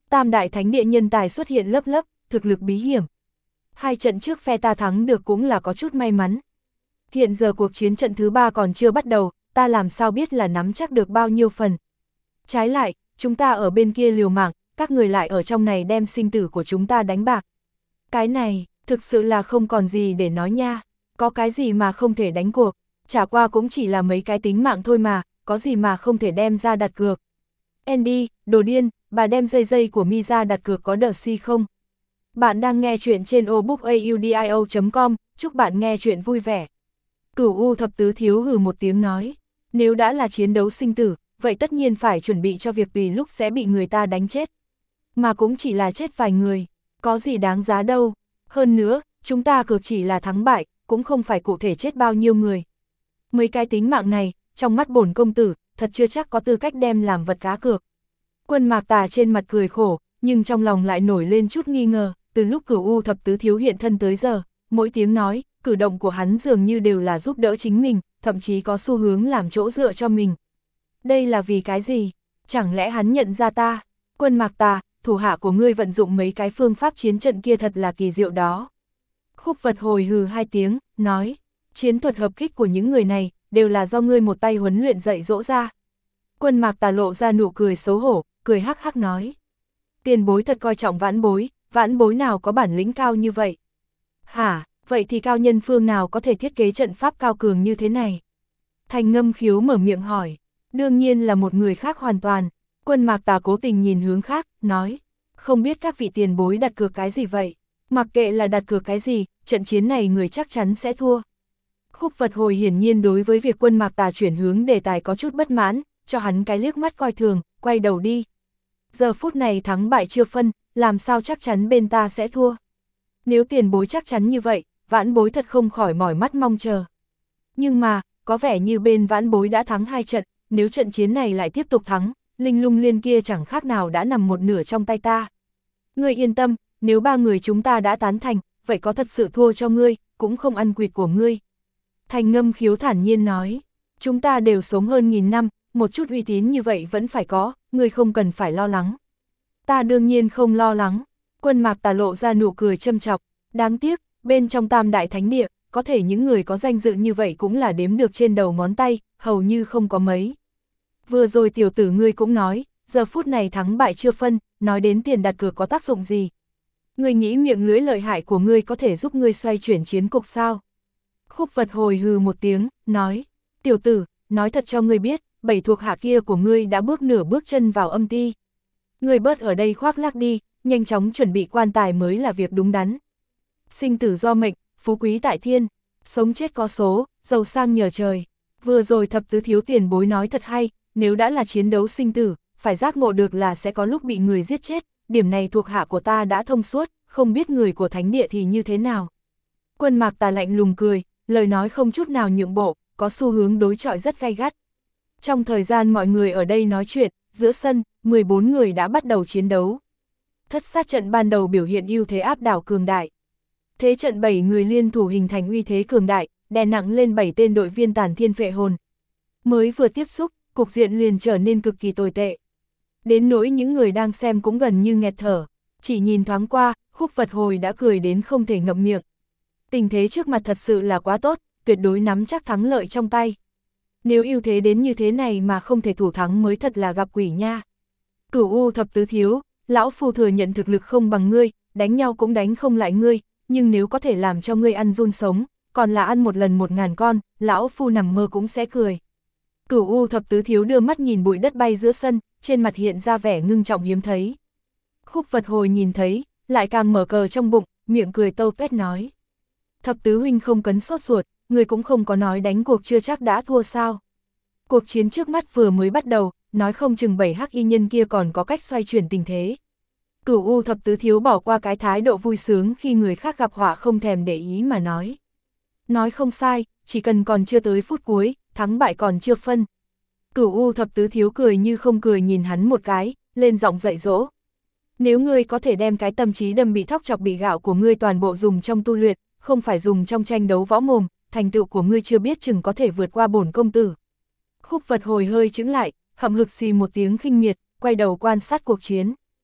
Tam đại thánh địa nhân tài xuất hiện lớp lớp, thực lực bí hiểm. Hai trận trước phe ta thắng được cũng là có chút may mắn. Hiện giờ cuộc chiến trận thứ 3 còn chưa bắt đầu, ta làm sao biết là nắm chắc được bao nhiêu phần. Trái lại, chúng ta ở bên kia liều mạng, các người lại ở trong này đem sinh tử của chúng ta đánh bạc. Cái này, thực sự là không còn gì để nói nha, có cái gì mà không thể đánh cuộc, trả qua cũng chỉ là mấy cái tính mạng thôi mà, có gì mà không thể đem ra đặt cược. Andy, đồ điên, bà đem dây của mi ra đặt cược có đờ si không? Bạn đang nghe chuyện trên obookaudio.com, chúc bạn nghe chuyện vui vẻ. Cửu U thập tứ thiếu hừ một tiếng nói, nếu đã là chiến đấu sinh tử, vậy tất nhiên phải chuẩn bị cho việc tùy lúc sẽ bị người ta đánh chết. Mà cũng chỉ là chết vài người, có gì đáng giá đâu. Hơn nữa, chúng ta cược chỉ là thắng bại, cũng không phải cụ thể chết bao nhiêu người. Mấy cái tính mạng này, trong mắt bổn công tử, thật chưa chắc có tư cách đem làm vật cá cược. Quân Mạc Tà trên mặt cười khổ, nhưng trong lòng lại nổi lên chút nghi ngờ, từ lúc Cửu U thập tứ thiếu hiện thân tới giờ, mỗi tiếng nói, cử động của hắn dường như đều là giúp đỡ chính mình, thậm chí có xu hướng làm chỗ dựa cho mình. Đây là vì cái gì? Chẳng lẽ hắn nhận ra ta? Quân Mạc Tà, thủ hạ của ngươi vận dụng mấy cái phương pháp chiến trận kia thật là kỳ diệu đó. Khúc Vật hồi hừ hai tiếng, nói, chiến thuật hợp kích của những người này, đều là do ngươi một tay huấn luyện dạy dỗ ra. Quân Mạc Tà lộ ra nụ cười xấu hổ, cười hắc hắc nói. Tiền bối thật coi trọng vãn bối nào có bản lĩnh cao như vậy? Hả, vậy thì cao nhân phương nào có thể thiết kế trận pháp cao cường như thế này? Thành Ngâm Khiếu mở miệng hỏi, đương nhiên là một người khác hoàn toàn. Quân Mạc Tà cố tình nhìn hướng khác, nói, không biết các vị tiền bối đặt cược cái gì vậy? Mặc kệ là đặt cược cái gì, trận chiến này người chắc chắn sẽ thua. Khúc Vật hồi hiển nhiên đối với việc Quân Mạc Tà chuyển hướng đề tài có chút bất mãn, cho hắn cái liếc mắt coi thường, quay đầu đi. Giờ phút này thắng bại chưa phân, làm sao chắc chắn bên ta sẽ thua. Nếu tiền bối chắc chắn như vậy, vãn bối thật không khỏi mỏi mắt mong chờ. Nhưng mà, có vẻ như bên vãn bối đã thắng 2 trận, nếu trận chiến này lại tiếp tục thắng, Linh Lung Liên kia chẳng khác nào đã nằm một nửa trong tay ta. Ngươi yên tâm, nếu 3 người chúng ta đã tán thành, vậy có thật sự thua cho ngươi, cũng không ăn quỵt của ngươi. Thành Ngâm Khiếu thản nhiên nói, chúng ta đều sống hơn 1000 năm, một chút uy tín như vậy vẫn phải có, ngươi không cần phải lo lắng. Ta đương nhiên không lo lắng. Quân Mạc Tà lộ ra nụ cười châm chọc, đáng tiếc, bên trong Tam Đại Thánh Địa, có thể những người có danh dự như vậy cũng là đếm được trên đầu ngón tay, hầu như không có mấy. Vừa rồi tiểu tử ngươi cũng nói, giờ phút này thắng bại chưa phân, nói đến tiền đặt cược có tác dụng gì. Ngươi nghĩ miệng lưỡi lợi hại của ngươi có thể giúp ngươi xoay chuyển chiến cục sao? Khúc Vật hồi hừ một tiếng, nói, tiểu tử, nói thật cho ngươi biết, 7 thuộc hạ kia của ngươi đã bước nửa bước chân vào âm ti. Ngươi bớt ở đây khoác lác đi, nhanh chóng chuẩn bị quan tài mới là việc đúng đắn. Sinh tử do mệnh, phú quý tại thiên, sống chết có số, giàu sang nhờ trời. Vừa rồi thập tứ thiếu tiền bối nói thật hay, nếu đã là chiến đấu sinh tử, phải giác ngộ được là sẽ có lúc bị người giết chết, điểm này thuộc hạ của ta đã thông suốt, không biết người của thánh địa thì như thế nào. Quân Mạc Tà lạnh lùng cười, lời nói không chút nào nhượng bộ, có xu hướng đối chọi rất gay gắt. Trong thời gian mọi người ở đây nói chuyện, giữa sân, 14 người đã bắt đầu chiến đấu. Thất sát trận ban đầu biểu hiện ưu thế áp đảo cường đại. Thế trận 7 người liên thủ hình thành uy thế cường đại, đè nặng lên 7 tên đội viên Tản Thiên Phệ Hồn. Mới vừa tiếp xúc, cục diện liền trở nên cực kỳ tồi tệ. Đến nỗi những người đang xem cũng gần như nghẹt thở, chỉ nhìn thoáng qua, Khúc Vật hồi đã cười đến không thể ngậm miệng. Tình thế trước mặt thật sự là quá tốt, tuyệt đối nắm chắc thắng lợi trong tay. Nếu ưu thế đến như thế này mà không thể thủ thắng mới thật là gặp quỷ nha. Cửu U thập tứ thiếu, lão phu thừa nhận thực lực không bằng ngươi, đánh nhau cũng đánh không lại ngươi, nhưng nếu có thể làm cho ngươi ăn run sống, còn là ăn một lần 1000 con, lão phu nằm mơ cũng sẽ cười. Cửu U thập tứ thiếu đưa mắt nhìn bụi đất bay giữa sân, trên mặt hiện ra vẻ ngưng trọng hiếm thấy. Khúc Vật hồi nhìn thấy, lại càng mở cờ trong bụng, miệng cười tâu tuét nói. Thập tứ huynh không cấn sốt ruột, người cũng không có nói đánh cuộc chưa chắc đã thua sao. Cuộc chiến trước mắt vừa mới bắt đầu, nói không chừng 7 hắc y nhân kia còn có cách xoay chuyển tình thế. Cửu U thập tứ thiếu bỏ qua cái thái độ vui sướng khi người khác gặp họa không thèm để ý mà nói. Nói không sai, chỉ cần còn chưa tới phút cuối, thắng bại còn chưa phân. Cửu U thập tứ thiếu cười như không cười nhìn hắn một cái, lên giọng dạy dỗ. Nếu ngươi có thể đem cái tâm trí đâm bị thóc chọc bị gạo của ngươi toàn bộ dùng trong tu luyện, không phải dùng trong tranh đấu võ mồm, thành tựu của ngươi chưa biết chừng có thể vượt qua bổn công tử. Khúc Vật hồi hơi chững lại, hậm hực xì một tiếng khinh miệt, quay đầu quan sát cuộc chiến.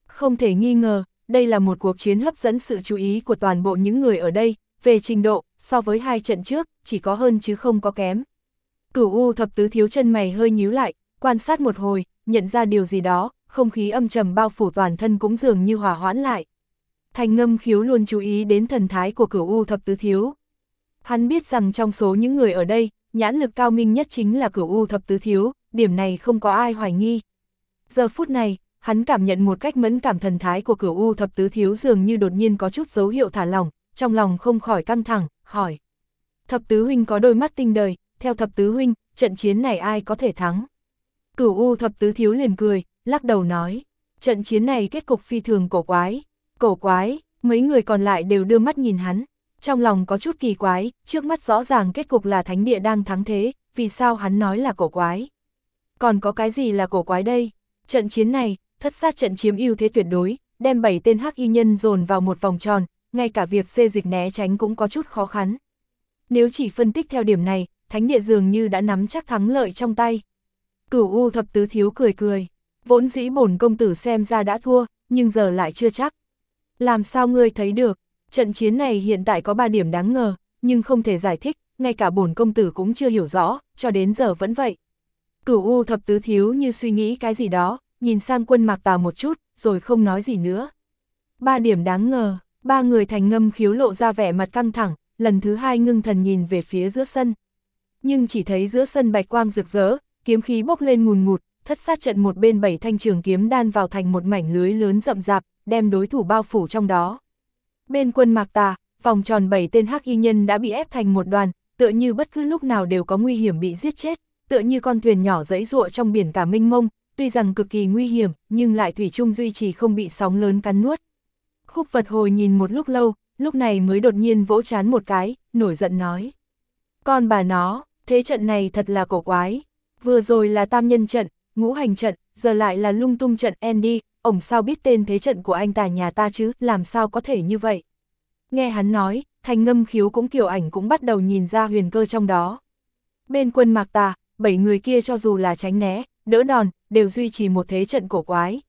Không thể nghi ngờ, đây là một cuộc chiến hấp dẫn sự chú ý của toàn bộ những người ở đây, về trình độ, so với 2 trận trước, chỉ có hơn chứ không có kém. Cửu U thập tứ thiếu chân mày hơi nhíu lại, quan sát một hồi, nhận ra điều gì đó, không khí âm trầm bao phủ toàn thân cũng dường như hòa hoãn lại. Thành Ngâm Khiếu luôn chú ý đến thần thái của Cửu U thập tứ thiếu. Hắn biết rằng trong số những người ở đây, nhãn lực cao minh nhất chính là Cửu U thập tứ thiếu, điểm này không có ai hoài nghi. Giờ phút này, hắn cảm nhận một cách mẫn cảm thần thái của Cửu U thập tứ thiếu dường như đột nhiên có chút dấu hiệu thả lỏng, trong lòng không khỏi căng thẳng, hỏi. Thập tứ huynh có đôi mắt tinh đời, theo thập tứ huynh, trận chiến này ai có thể thắng? Cửu U thập tứ thiếu liền cười, lắc đầu nói, trận chiến này kết cục phi thường cổ quái. Cổ quái, mấy người còn lại đều đưa mắt nhìn hắn, trong lòng có chút kỳ quái, trước mắt rõ ràng kết cục là thánh địa đang thắng thế, vì sao hắn nói là cổ quái? Còn có cái gì là cổ quái đây? Trận chiến này, thất sát trận chiếm ưu thế tuyệt đối, đem 7 tên hắc y nhân dồn vào một vòng tròn, ngay cả việc xê dịch né tránh cũng có chút khó khăn. Nếu chỉ phân tích theo điểm này, thánh địa dường như đã nắm chắc thắng lợi trong tay. Cửu U thập tứ thiếu cười cười, vốn dĩ bổn công tử xem ra đã thua, nhưng giờ lại chưa chắc. Làm sao ngươi thấy được, trận chiến này hiện tại có 3 điểm đáng ngờ, nhưng không thể giải thích, ngay cả bổn công tử cũng chưa hiểu rõ, cho đến giờ vẫn vậy. Cửu U thập tứ thiếu như suy nghĩ cái gì đó, nhìn sang Quân Mạc Tà một chút, rồi không nói gì nữa. 3 điểm đáng ngờ, 3 người Thành Ngâm Khiếu lộ ra vẻ mặt căng thẳng, lần thứ 2 ngưng thần nhìn về phía giữa sân. Nhưng chỉ thấy giữa sân bạch quang rực rỡ, kiếm khí bốc lên ngùn ngụt, thất sát trận một bên 7 thanh trường kiếm đan vào thành một mảnh lưới lớn rậm rạp, đem đối thủ bao phủ trong đó. Bên Quân Mạc Tà, vòng tròn 7 tên hắc y nhân đã bị ép thành một đoàn, tựa như bất cứ lúc nào đều có nguy hiểm bị giết chết, tựa như con thuyền nhỏ giãy giụa trong biển cả mênh mông, tuy rằng cực kỳ nguy hiểm, nhưng lại thủy chung duy trì không bị sóng lớn cắn nuốt. Khúc Vật Hồi nhìn một lúc lâu, lúc này mới đột nhiên vỗ trán một cái, nổi giận nói. Con bà nó, thế trận này thật là cổ quái. Vừa rồi là tam nhân trận, ngũ hành trận, giờ lại là lung tung trận Andy, ổng sao biết tên thế trận của anh ta nhà ta chứ, làm sao có thể như vậy. Nghe hắn nói, Thành Ngâm Khiếu cũng Kiều Ảnh cũng bắt đầu nhìn ra huyền cơ trong đó. Bên Quân Mạc Tà, 7 người kia cho dù là tránh né, đỡ đòn, đều duy trì một thế trận cổ quái.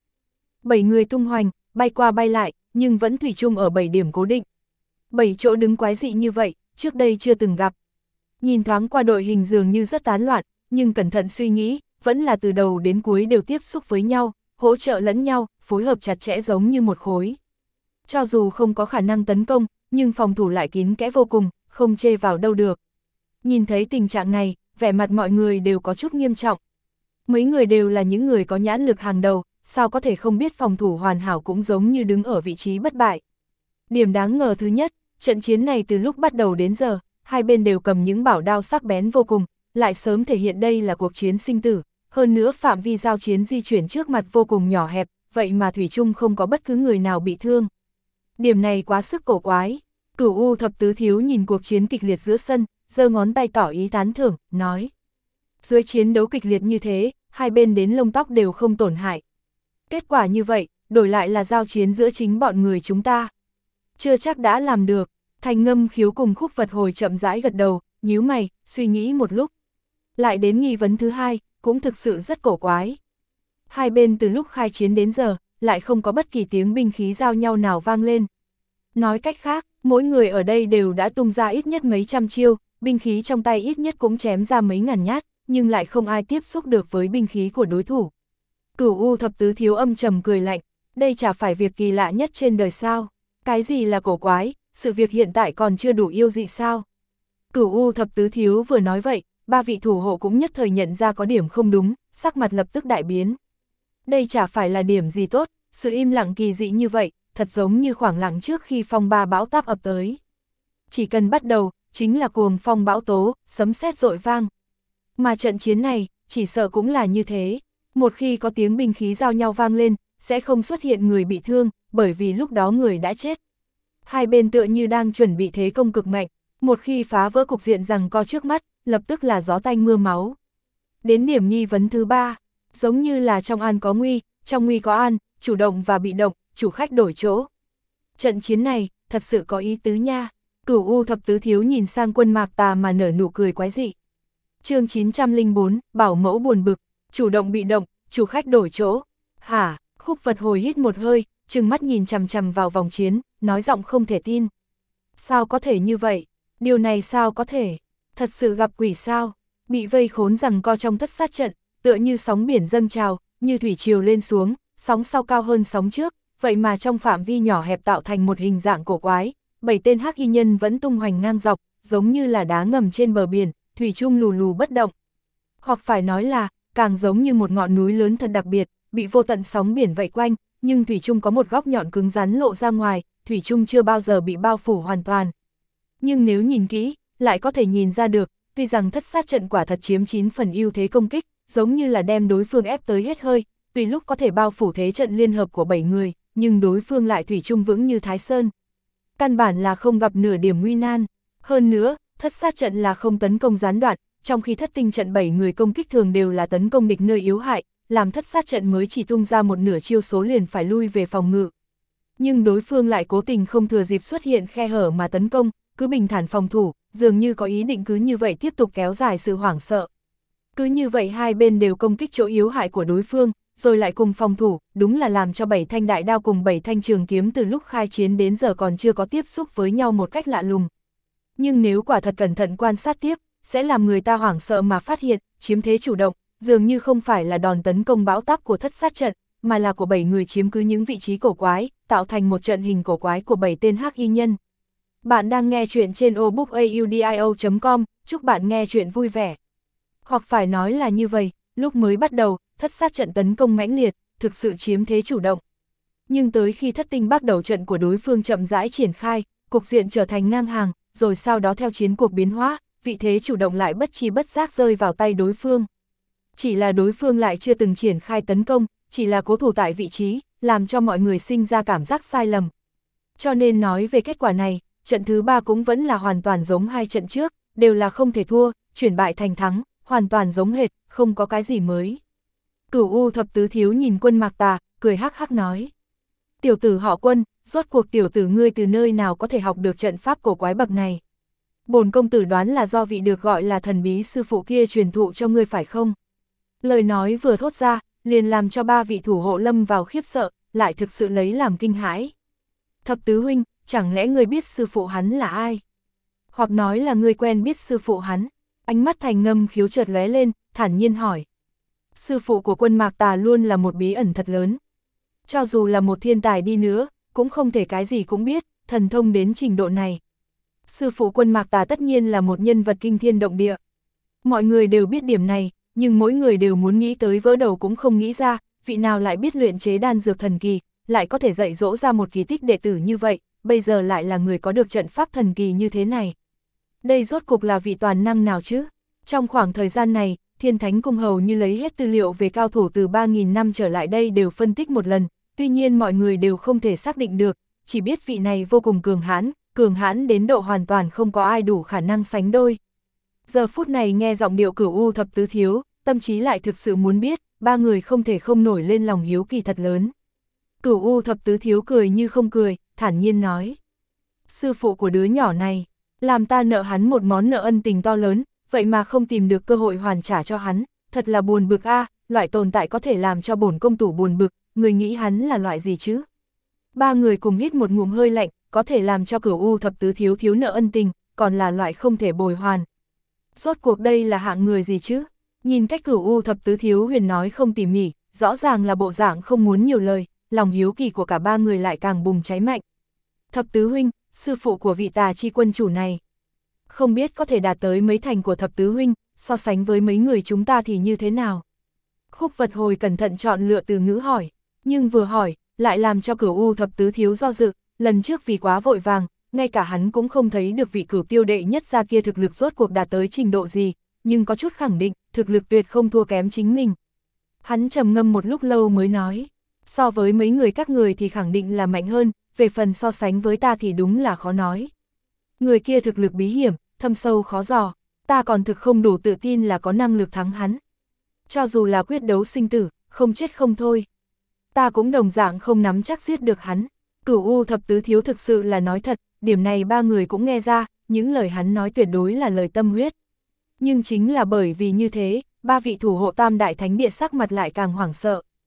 7 người tung hoành, bay qua bay lại, nhưng vẫn thủy chung ở 7 điểm cố định. 7 chỗ đứng quái dị như vậy, trước đây chưa từng gặp. Nhìn thoáng qua đội hình dường như rất tán loạn, nhưng cẩn thận suy nghĩ, vẫn là từ đầu đến cuối đều tiếp xúc với nhau, hỗ trợ lẫn nhau, phối hợp chặt chẽ giống như một khối. Cho dù không có khả năng tấn công, nhưng phòng thủ lại kín kẽ vô cùng, không chê vào đâu được. Nhìn thấy tình trạng này, vẻ mặt mọi người đều có chút nghiêm trọng. Mấy người đều là những người có nhãn lực hàng đầu, sao có thể không biết phòng thủ hoàn hảo cũng giống như đứng ở vị trí bất bại. Điểm đáng ngờ thứ nhất, trận chiến này từ lúc bắt đầu đến giờ, hai bên đều cầm những bảo đao sắc bén vô cùng, lại sớm thể hiện đây là cuộc chiến sinh tử, hơn nữa phạm vi giao chiến di chuyển trước mặt vô cùng nhỏ hẹp, vậy mà thủy chung không có bất cứ người nào bị thương. Điểm này quá sức cổ quái. Cửu U thập tứ thiếu nhìn cuộc chiến kịch liệt giữa sân, giơ ngón tay tỏ ý tán thưởng, nói. Dưới chiến đấu kịch liệt như thế, hai bên đến lông tóc đều không tổn hại. Kết quả như vậy, đổi lại là giao chiến giữa chính bọn người chúng ta. Chưa chắc đã làm được. Thành Ngâm Khiếu cùng Khúc Vật Hồi chậm rãi gật đầu, nhíu mày, suy nghĩ một lúc. Lại đến nghi vấn thứ hai, cũng thực sự rất cổ quái. Hai bên từ lúc khai chiến đến giờ, lại không có bất kỳ tiếng binh khí giao nhau nào vang lên. Nói cách khác, mỗi người ở đây đều đã tung ra ít nhất mấy trăm chiêu, binh khí trong tay ít nhất cũng chém ra mấy ngàn nhát, nhưng lại không ai tiếp xúc được với binh khí của đối thủ. Cửu U thập tứ thiếu âm trầm cười lạnh, đây chả phải việc kỳ lạ nhất trên đời sao? Cái gì là cổ quái, sự việc hiện tại còn chưa đủ yêu dị sao? Cửu U thập tứ thiếu vừa nói vậy, ba vị thủ hộ cũng nhất thời nhận ra có điểm không đúng, sắc mặt lập tức đại biến. Đây chả phải là điểm gì tốt, sự im lặng kỳ dị như vậy, thật giống như khoảng lặng trước khi phong ba bão táp ập tới. Chỉ cần bắt đầu, chính là cuồng phong bão tố, sấm sét dội vang. Mà trận chiến này, chỉ sợ cũng là như thế. Một khi có tiếng binh khí giao nhau vang lên, sẽ không xuất hiện người bị thương, bởi vì lúc đó người đã chết. Hai bên tựa như đang chuẩn bị thế công cực mạnh, một khi phá vỡ cục diện giằng co trước mắt, lập tức là gió tanh mưa máu. Đến điểm nghi vấn thứ ba, giống như là trong an có nguy, trong nguy có an, chủ động và bị động, chủ khách đổi chỗ. Trận chiến này, thật sự có ý tứ nha. Cửu U thập tứ thiếu nhìn sang Quân Mạc Tà mà nở nụ cười quái dị. Chương 904, bảo mẫu buồn bực, chủ động bị động, chủ khách đổi chỗ. Hả? Khúc Vật Hồi hít một hơi, trừng mắt nhìn chằm chằm vào vòng chiến, nói giọng không thể tin. Sao có thể như vậy? Điều này sao có thể? Thật sự gặp quỷ sao? Bị vây khốn giằng co trong thất sát trận, tựa như sóng biển dâng trào, như thủy triều lên xuống, sóng sau cao hơn sóng trước, vậy mà trong phạm vi nhỏ hẹp tạo thành một hình dạng cổ quái. 7 tên hắc y nhân vẫn tung hoành ngang dọc, giống như là đá ngầm trên bờ biển, thủy chung lù lù bất động. Hoặc phải nói là, càng giống như một ngọn núi lớn thật đặc biệt, bị vô tận sóng biển vây quanh, nhưng thủy chung có một góc nhọn cứng rắn lộ ra ngoài, thủy chung chưa bao giờ bị bao phủ hoàn toàn. Nhưng nếu nhìn kỹ, lại có thể nhìn ra được, tuy rằng thất sát trận quả thật chiếm 9 phần ưu thế công kích, giống như là đem đối phương ép tới hết hơi, tùy lúc có thể bao phủ thế trận liên hợp của 7 người, nhưng đối phương lại thủy chung vững như Thái Sơn. Căn bản là không gặp nửa điểm nguy nan. Hơn nữa, thất sát trận là không tấn công gián đoạn, trong khi thất tinh trận 7 người công kích thường đều là tấn công địch nơi yếu hại, làm thất sát trận mới chỉ tung ra một nửa chiêu số liền phải lui về phòng ngự. Nhưng đối phương lại cố tình không thừa dịp xuất hiện khe hở mà tấn công, cứ bình thản phòng thủ, dường như có ý định cứ như vậy tiếp tục kéo dài sự hoảng sợ. Cứ như vậy hai bên đều công kích chỗ yếu hại của đối phương, rồi lại cùng phòng thủ, đúng là làm cho 7 thanh đại đao cùng 7 thanh trường kiếm từ lúc khai chiến đến giờ còn chưa có tiếp xúc với nhau một cách lạ lùng. Nhưng nếu quả thật cẩn thận quan sát tiếp, sẽ làm người ta hoảng sợ mà phát hiện, chiếm thế chủ động, dường như không phải là đòn tấn công bão táp của thất sát trận, mà là của 7 người chiếm cứ những vị trí cổ quái, tạo thành một trận hình cổ quái của 7 tên hắc y nhân. Bạn đang nghe chuyện trên obookaudio.com, chúc bạn nghe chuyện vui vẻ. Hoặc phải nói là như vậy, lúc mới bắt đầu, thất sát trận tấn công mãnh liệt, thực sự chiếm thế chủ động. Nhưng tới khi thất tinh bắt đầu trận của đối phương chậm rãi triển khai, cục diện trở thành ngang hàng, rồi sau đó theo chiến cuộc biến hóa, vị thế chủ động lại bất chi bất giác rơi vào tay đối phương. Chỉ là đối phương lại chưa từng triển khai tấn công, chỉ là cố thủ tại vị trí, làm cho mọi người sinh ra cảm giác sai lầm. Cho nên nói về kết quả này, trận thứ 3 cũng vẫn là hoàn toàn giống hai trận trước, đều là không thể thua, chuyển bại thành thắng, hoàn toàn giống hệt, không có cái gì mới. Cửu U thập tứ thiếu nhìn Quân Mạc Tà, cười hắc hắc nói. Tiểu tử họ Quân, rốt cuộc tiểu tử ngươi từ nơi nào có thể học được trận pháp cổ quái bậc này? Bổn công tử đoán là do vị được gọi là thần bí sư phụ kia truyền thụ cho ngươi phải không? Lời nói vừa thốt ra, liền làm cho 3 vị thủ hộ lâm vào khiếp sợ, lại thực sự lấy làm kinh hãi. Thập tứ huynh, chẳng lẽ ngươi biết sư phụ hắn là ai? Hoặc nói là ngươi quen biết sư phụ hắn? Ánh mắt Thành Ngâm Khiếu chợt lóe lên, thản nhiên hỏi. Sư phụ của Quân Mạc Tà luôn là một bí ẩn thật lớn. Cho dù là một thiên tài đi nữa, cũng không thể cái gì cũng biết, thần thông đến trình độ này. Sư phụ Quân Mạc Tà tất nhiên là một nhân vật kinh thiên động địa. Mọi người đều biết điểm này, nhưng mỗi người đều muốn nghĩ tới vỡ đầu cũng không nghĩ ra, vị nào lại biết luyện chế đan dược thần kỳ, lại có thể dạy dỗ ra một kỳ tích đệ tử như vậy, bây giờ lại là người có được trận pháp thần kỳ như thế này. Đây rốt cục là vị toàn năng nào chứ? Trong khoảng thời gian này, Thiên Thánh Cung hầu như lấy hết tư liệu về cao thủ từ 3.000 năm trở lại đây đều phân tích một lần, tuy nhiên mọi người đều không thể xác định được, chỉ biết vị này vô cùng cường hãn đến độ hoàn toàn không có ai đủ khả năng sánh đôi. Giờ phút này nghe giọng điệu Cửu U thập tứ thiếu, tâm trí lại thực sự muốn biết, 3 người không thể không nổi lên lòng hiếu kỳ thật lớn. Cửu U thập tứ thiếu cười như không cười, thản nhiên nói. Sư phụ của đứa nhỏ này, làm ta nợ hắn một món nợ ân tình to lớn, vậy mà không tìm được cơ hội hoàn trả cho hắn, thật là buồn bực a, loại tồn tại có thể làm cho bổn công tử buồn bực, người nghĩ hắn là loại gì chứ? 3 người cùng hít một ngụm hơi lạnh, có thể làm cho Cửu U thập tứ thiếu thiếu nợ ân tình, còn là loại không thể bồi hoàn. Rốt cuộc đây là hạng người gì chứ? Nhìn cách Cửu U thập tứ thiếu huyền nói không tỉ mỉ, rõ ràng là bộ dạng không muốn nhiều lời, lòng hiếu kỳ của cả 3 người lại càng bùng cháy mạnh. Thập tứ huynh, sư phụ của vị Tà Chi quân chủ này, không biết có thể đạt tới mấy thành của thập tứ huynh, so sánh với mấy người chúng ta thì như thế nào? Khúc Vật Hồi cẩn thận chọn lựa từ ngữ hỏi, nhưng vừa hỏi, lại làm cho Cửu U thập tứ thiếu do dự, lần trước vì quá vội vàng, ngay cả hắn cũng không thấy được vị Cửu Tiêu đệ nhất gia kia thực lực rốt cuộc đạt tới trình độ gì, nhưng có chút khẳng định, thực lực tuyệt không thua kém chính mình. Hắn trầm ngâm một lúc lâu mới nói, so với mấy người các người thì khẳng định là mạnh hơn, về phần so sánh với ta thì đúng là khó nói. Người kia thực lực bí hiểm, thâm sâu khó dò, ta còn thực không đủ tự tin là có năng lực thắng hắn. Cho dù là quyết đấu sinh tử, không chết không thôi, ta cũng đồng dạng không nắm chắc giết được hắn. Cửu U thập tứ thiếu thực sự là nói thật, điểm này 3 người cũng nghe ra, những lời hắn nói tuyệt đối là lời tâm huyết. Nhưng chính là bởi vì như thế, 3 vị thủ hộ Tam Đại Thánh Địa sắc mặt lại càng hoảng sợ.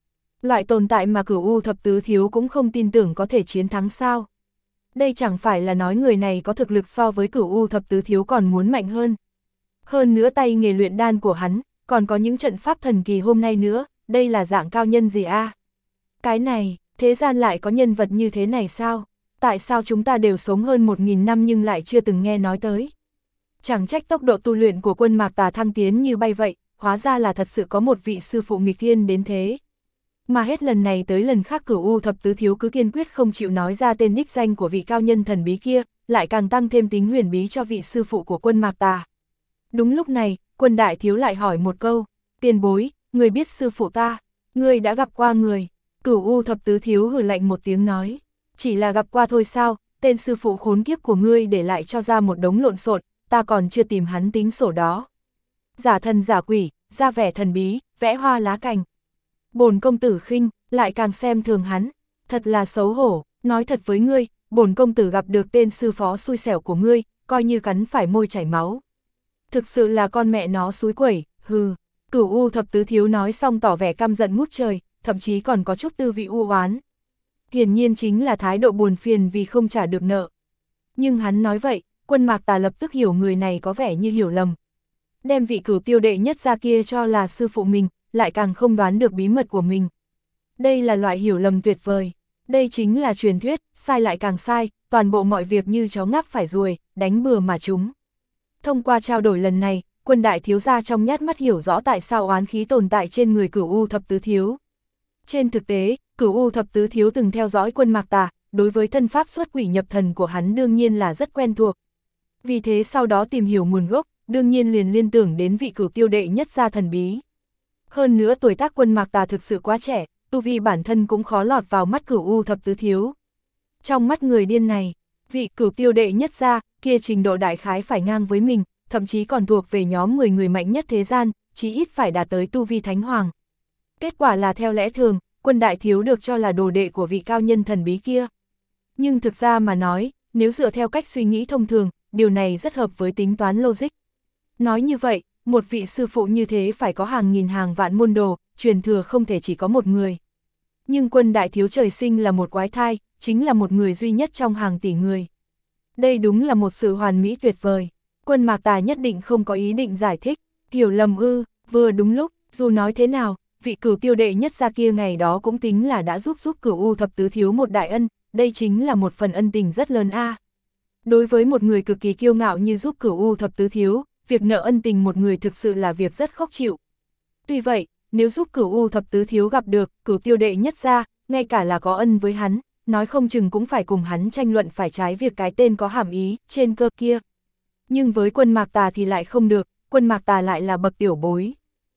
Loại tồn tại mà Cửu U thập tứ thiếu cũng không tin tưởng có thể chiến thắng sao. Đây chẳng phải là nói người này có thực lực so với Cửu U thập tứ thiếu còn muốn mạnh hơn. Hơn nữa tay nghề luyện đan của hắn, còn có những trận pháp thần kỳ hôm nay nữa, đây là dạng cao nhân gì a? Cái này, thế gian lại có nhân vật như thế này sao? Tại sao chúng ta đều sống hơn 1000 năm nhưng lại chưa từng nghe nói tới? Chẳng trách tốc độ tu luyện của Quân Mạc Tà thăng tiến như bay vậy, hóa ra là thật sự có một vị sư phụ nghịch thiên đến thế. Mà hết lần này tới lần khác Cửu U thập tứ thiếu cứ kiên quyết không chịu nói ra tên đích danh của vị cao nhân thần bí kia, lại càng tăng thêm tính huyền bí cho vị sư phụ của Quân Mạc Tà. Đúng lúc này, Quân đại thiếu lại hỏi một câu, tiền bối, người biết sư phụ ta, người đã gặp qua người. Cửu U thập tứ thiếu hừ lạnh một tiếng nói, chỉ là gặp qua thôi sao, tên sư phụ khốn kiếp của ngươi để lại cho ra một đống lộn xộn, ta còn chưa tìm hắn tính sổ đó. Giả thần giả quỷ, ra vẻ thần bí, vẽ hoa lá cành. Bổn công tử khinh, lại càng xem thường hắn, thật là xấu hổ, nói thật với ngươi, bổn công tử gặp được tên sư phó xui xẻo của ngươi, coi như cắn phải môi chảy máu. Thực sự là con mẹ nó xúi quẩy, hừ. Cửu U thập tứ thiếu nói xong tỏ vẻ căm giận ngút trời, thậm chí còn có chút tư vị u oán. Hiển nhiên chính là thái độ buồn phiền vì không trả được nợ. Nhưng hắn nói vậy, Quân Mạc Tà lập tức hiểu người này có vẻ như hiểu lầm. Đem vị Cửu Tiêu đệ nhất ra kia cho là sư phụ mình, lại càng không đoán được bí mật của mình. Đây là loại hiểu lầm tuyệt vời. Đây chính là truyền thuyết, sai lại càng sai, toàn bộ mọi việc như chó ngáp phải ruồi, đánh bừa mà chúng. Thông qua trao đổi lần này, Quân đại thiếu gia trong nhát mắt hiểu rõ tại sao oán khí tồn tại trên người Cửu U thập tứ thiếu. Trên thực tế, Cửu U thập tứ thiếu từng theo dõi Quân Mạc Tà, đối với thân pháp xuất quỷ nhập thần của hắn đương nhiên là rất quen thuộc. Vì thế sau đó tìm hiểu nguồn gốc, đương nhiên liền liên tưởng đến vị Cửu Tiêu đệ nhất gia thần bí. Hơn nữa tuổi tác Quân Mạc Tà thực sự quá trẻ, tu vi bản thân cũng khó lọt vào mắt Cửu U thập tứ thiếu. Trong mắt người điên này, vị Cửu Tiêu đệ nhất gia kia trình độ đại khái phải ngang với mình, thậm chí còn thuộc về nhóm 10 người mạnh nhất thế gian, chí ít phải đạt tới tu vi thánh hoàng. Kết quả là theo lẽ thường, Quân đại thiếu được cho là đồ đệ của vị cao nhân thần bí kia. Nhưng thực ra mà nói, nếu dựa theo cách suy nghĩ thông thường, điều này rất hợp với tính toán logic. Nói như vậy, một vị sư phụ như thế phải có hàng nghìn hàng vạn môn đồ, truyền thừa không thể chỉ có một người. Nhưng Quân đại thiếu trời sinh là một quái thai, chính là một người duy nhất trong hàng tỷ người. Đây đúng là một sự hoàn mỹ tuyệt vời. Quân Mạc Tà nhất định không có ý định giải thích, hiểu lầm ư, vừa đúng lúc, dù nói thế nào, vị Cửu Tiêu đệ nhất gia kia ngày đó cũng tính là đã giúp Cửu U thập tứ thiếu một đại ân, đây chính là một phần ân tình rất lớn a. Đối với một người cực kỳ kiêu ngạo như giúp Cửu U thập tứ thiếu, việc nợ ân tình một người thực sự là việc rất khóc chịu. Tuy vậy, nếu giúp Cửu U thập tứ thiếu gặp được Cửu Tiêu đệ nhất gia, ngay cả là có ân với hắn, nói không chừng cũng phải cùng hắn tranh luận phải trái việc cái tên có hàm ý trên cơ kia. Nhưng với Quân Mạc Tà thì lại không được, Quân Mạc Tà lại là bậc tiểu bối.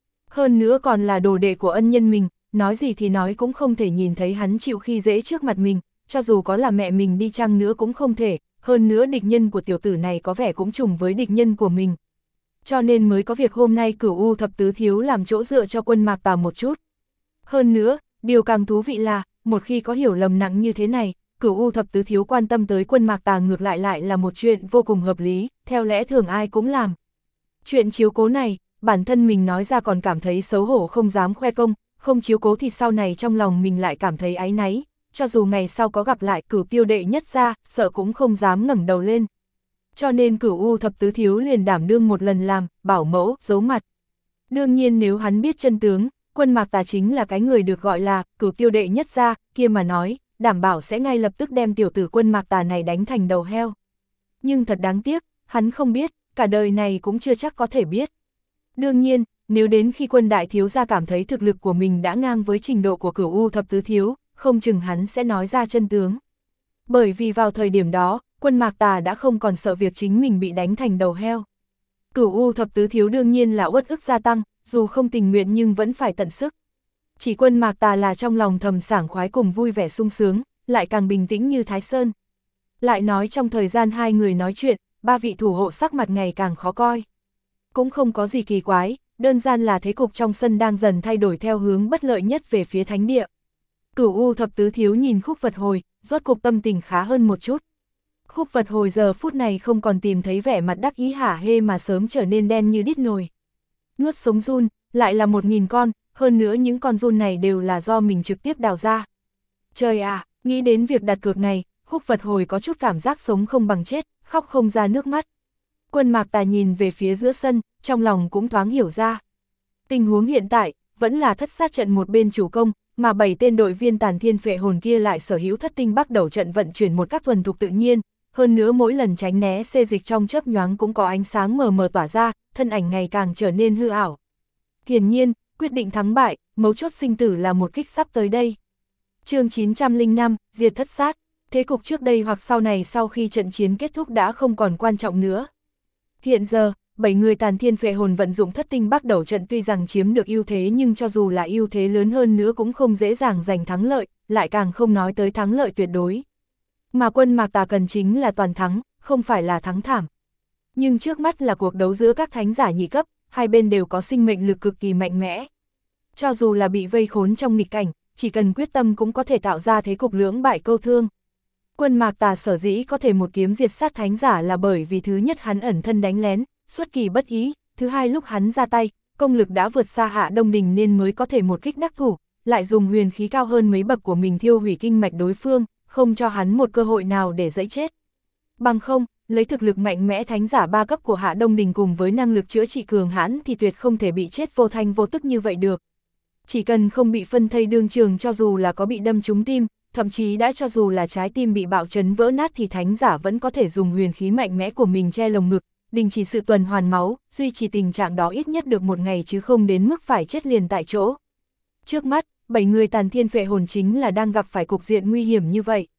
Hơn nữa còn là đồ đệ của ân nhân mình, nói gì thì nói cũng không thể nhìn thấy hắn chịu khi dễ trước mặt mình, cho dù có là mẹ mình đi chăng nữa cũng không thể, hơn nữa địch nhân của tiểu tử này có vẻ cũng trùng với địch nhân của mình. Cho nên mới có việc hôm nay Cửu U thập tứ thiếu làm chỗ dựa cho Quân Mạc Tà một chút. Hơn nữa, điều càng thú vị là, một khi có hiểu lầm nặng như thế này, Cửu U thập tứ thiếu quan tâm tới Quân Mạc Tà ngược lại là một chuyện vô cùng hợp lý, theo lẽ thường ai cũng làm. Chuyện chiếu cố này, bản thân mình nói ra còn cảm thấy xấu hổ không dám khoe công, không chiếu cố thì sau này trong lòng mình lại cảm thấy áy náy, cho dù ngày sau có gặp lại Cửu Tiêu đệ nhất gia, sợ cũng không dám ngẩng đầu lên. Cho nên Cửu U thập tứ thiếu liền đảm đương một lần làm, bảo mẫu, giấu mặt. Đương nhiên nếu hắn biết chân tướng, Quân Mạc Tà chính là cái người được gọi là Cửu Tiêu đệ nhất gia, kia mà nói, đảm bảo sẽ ngay lập tức đem tiểu tử Quân Mạc Tà này đánh thành đầu heo. Nhưng thật đáng tiếc, hắn không biết, cả đời này cũng chưa chắc có thể biết. Đương nhiên, nếu đến khi Quân đại thiếu gia cảm thấy thực lực của mình đã ngang với trình độ của Cửu U thập tứ thiếu, không chừng hắn sẽ nói ra chân tướng. Bởi vì vào thời điểm đó, Quân Mạc Tà đã không còn sợ việc chính mình bị đánh thành đầu heo. Cửu U thập tứ thiếu đương nhiên là uất ức gia tăng, dù không tình nguyện nhưng vẫn phải tận sức. Chỉ Quân Mạc Tà là trong lòng thầm sảng khoái cùng vui vẻ sung sướng, lại càng bình tĩnh như Thái Sơn. Lại nói trong thời gian hai người nói chuyện, ba vị thủ hộ sắc mặt ngày càng khó coi. Cũng không có gì kỳ quái, đơn giản là thế cục trong sân đang dần thay đổi theo hướng bất lợi nhất về phía thánh địa. Cửu U thập tứ thiếu nhìn Khúc Vật Hồi, rốt cục tâm tình khá hơn một chút. Khúc Vật Hồi giờ phút này không còn tìm thấy vẻ mặt đắc ý hả hê mà sớm trở nên đen như đít nồi. Nuốt sống run, lại là 1000 con, hơn nữa những con giun này đều là do mình trực tiếp đào ra. Trời à, nghĩ đến việc đặt cược này, Khúc Vật Hồi có chút cảm giác sống không bằng chết, khóc không ra nước mắt. Quân Mạc Tà nhìn về phía giữa sân, trong lòng cũng thoáng hiểu ra. Tình huống hiện tại, vẫn là thất sát trận một bên chủ công, mà 7 tên đội viên Tàn Thiên Phệ Hồn kia lại sở hữu thất tinh bắt đầu trận vận chuyển một cách thuần thục tự nhiên, hơn nữa mỗi lần tránh né xê dịch trong chớp nhoáng cũng có ánh sáng mờ mờ tỏa ra, thân ảnh ngày càng trở nên hư ảo. Hiển nhiên, quyết định thắng bại, mấu chốt sinh tử là một kích sắp tới đây. Chương 905, diệt thất sát. Thế cục trước đây hoặc sau này sau khi trận chiến kết thúc đã không còn quan trọng nữa. Hiện giờ, 7 người Tàn Thiên Phệ Hồn vận dụng thất tinh bắt đầu trận tuy rằng chiếm được ưu thế nhưng cho dù là ưu thế lớn hơn nữa cũng không dễ dàng giành thắng lợi, lại càng không nói tới thắng lợi tuyệt đối. Mà quân Mạc Tà cần chính là toàn thắng, không phải là thắng thảm. Nhưng trước mắt là cuộc đấu giữa các thánh giả nhị cấp, hai bên đều có sinh mệnh lực cực kỳ mạnh mẽ. Cho dù là bị vây khốn trong nghịch cảnh, chỉ cần quyết tâm cũng có thể tạo ra thế cục lưỡng bại câu thương. Quân Mạc Tà sở dĩ có thể một kiếm diệt sát thánh giả là bởi vì thứ nhất hắn ẩn thân đánh lén, xuất kỳ bất ý, thứ hai lúc hắn ra tay, công lực đã vượt xa Hạ Đông Đình nên mới có thể một kích đắc thủ, lại dùng huyền khí cao hơn mấy bậc của mình thiêu hủy kinh mạch đối phương, không cho hắn một cơ hội nào để dẫy chết. Bằng không, lấy thực lực mạnh mẽ thánh giả 3 cấp của Hạ Đông Đình cùng với năng lực chữa trị cường hãn thì tuyệt không thể bị chết vô thanh vô tức như vậy được. Chỉ cần không bị phân thây đương trường cho dù là có bị đâm trúng tim, thậm chí đã cho dù là trái tim bị bạo chấn vỡ nát thì thánh giả vẫn có thể dùng huyền khí mạnh mẽ của mình che lồng ngực, đình chỉ sự tuần hoàn máu, duy trì tình trạng đó ít nhất được một ngày chứ không đến mức phải chết liền tại chỗ. Trước mắt, 7 người Tàn Thiên Phệ Hồn chính là đang gặp phải cục diện nguy hiểm như vậy.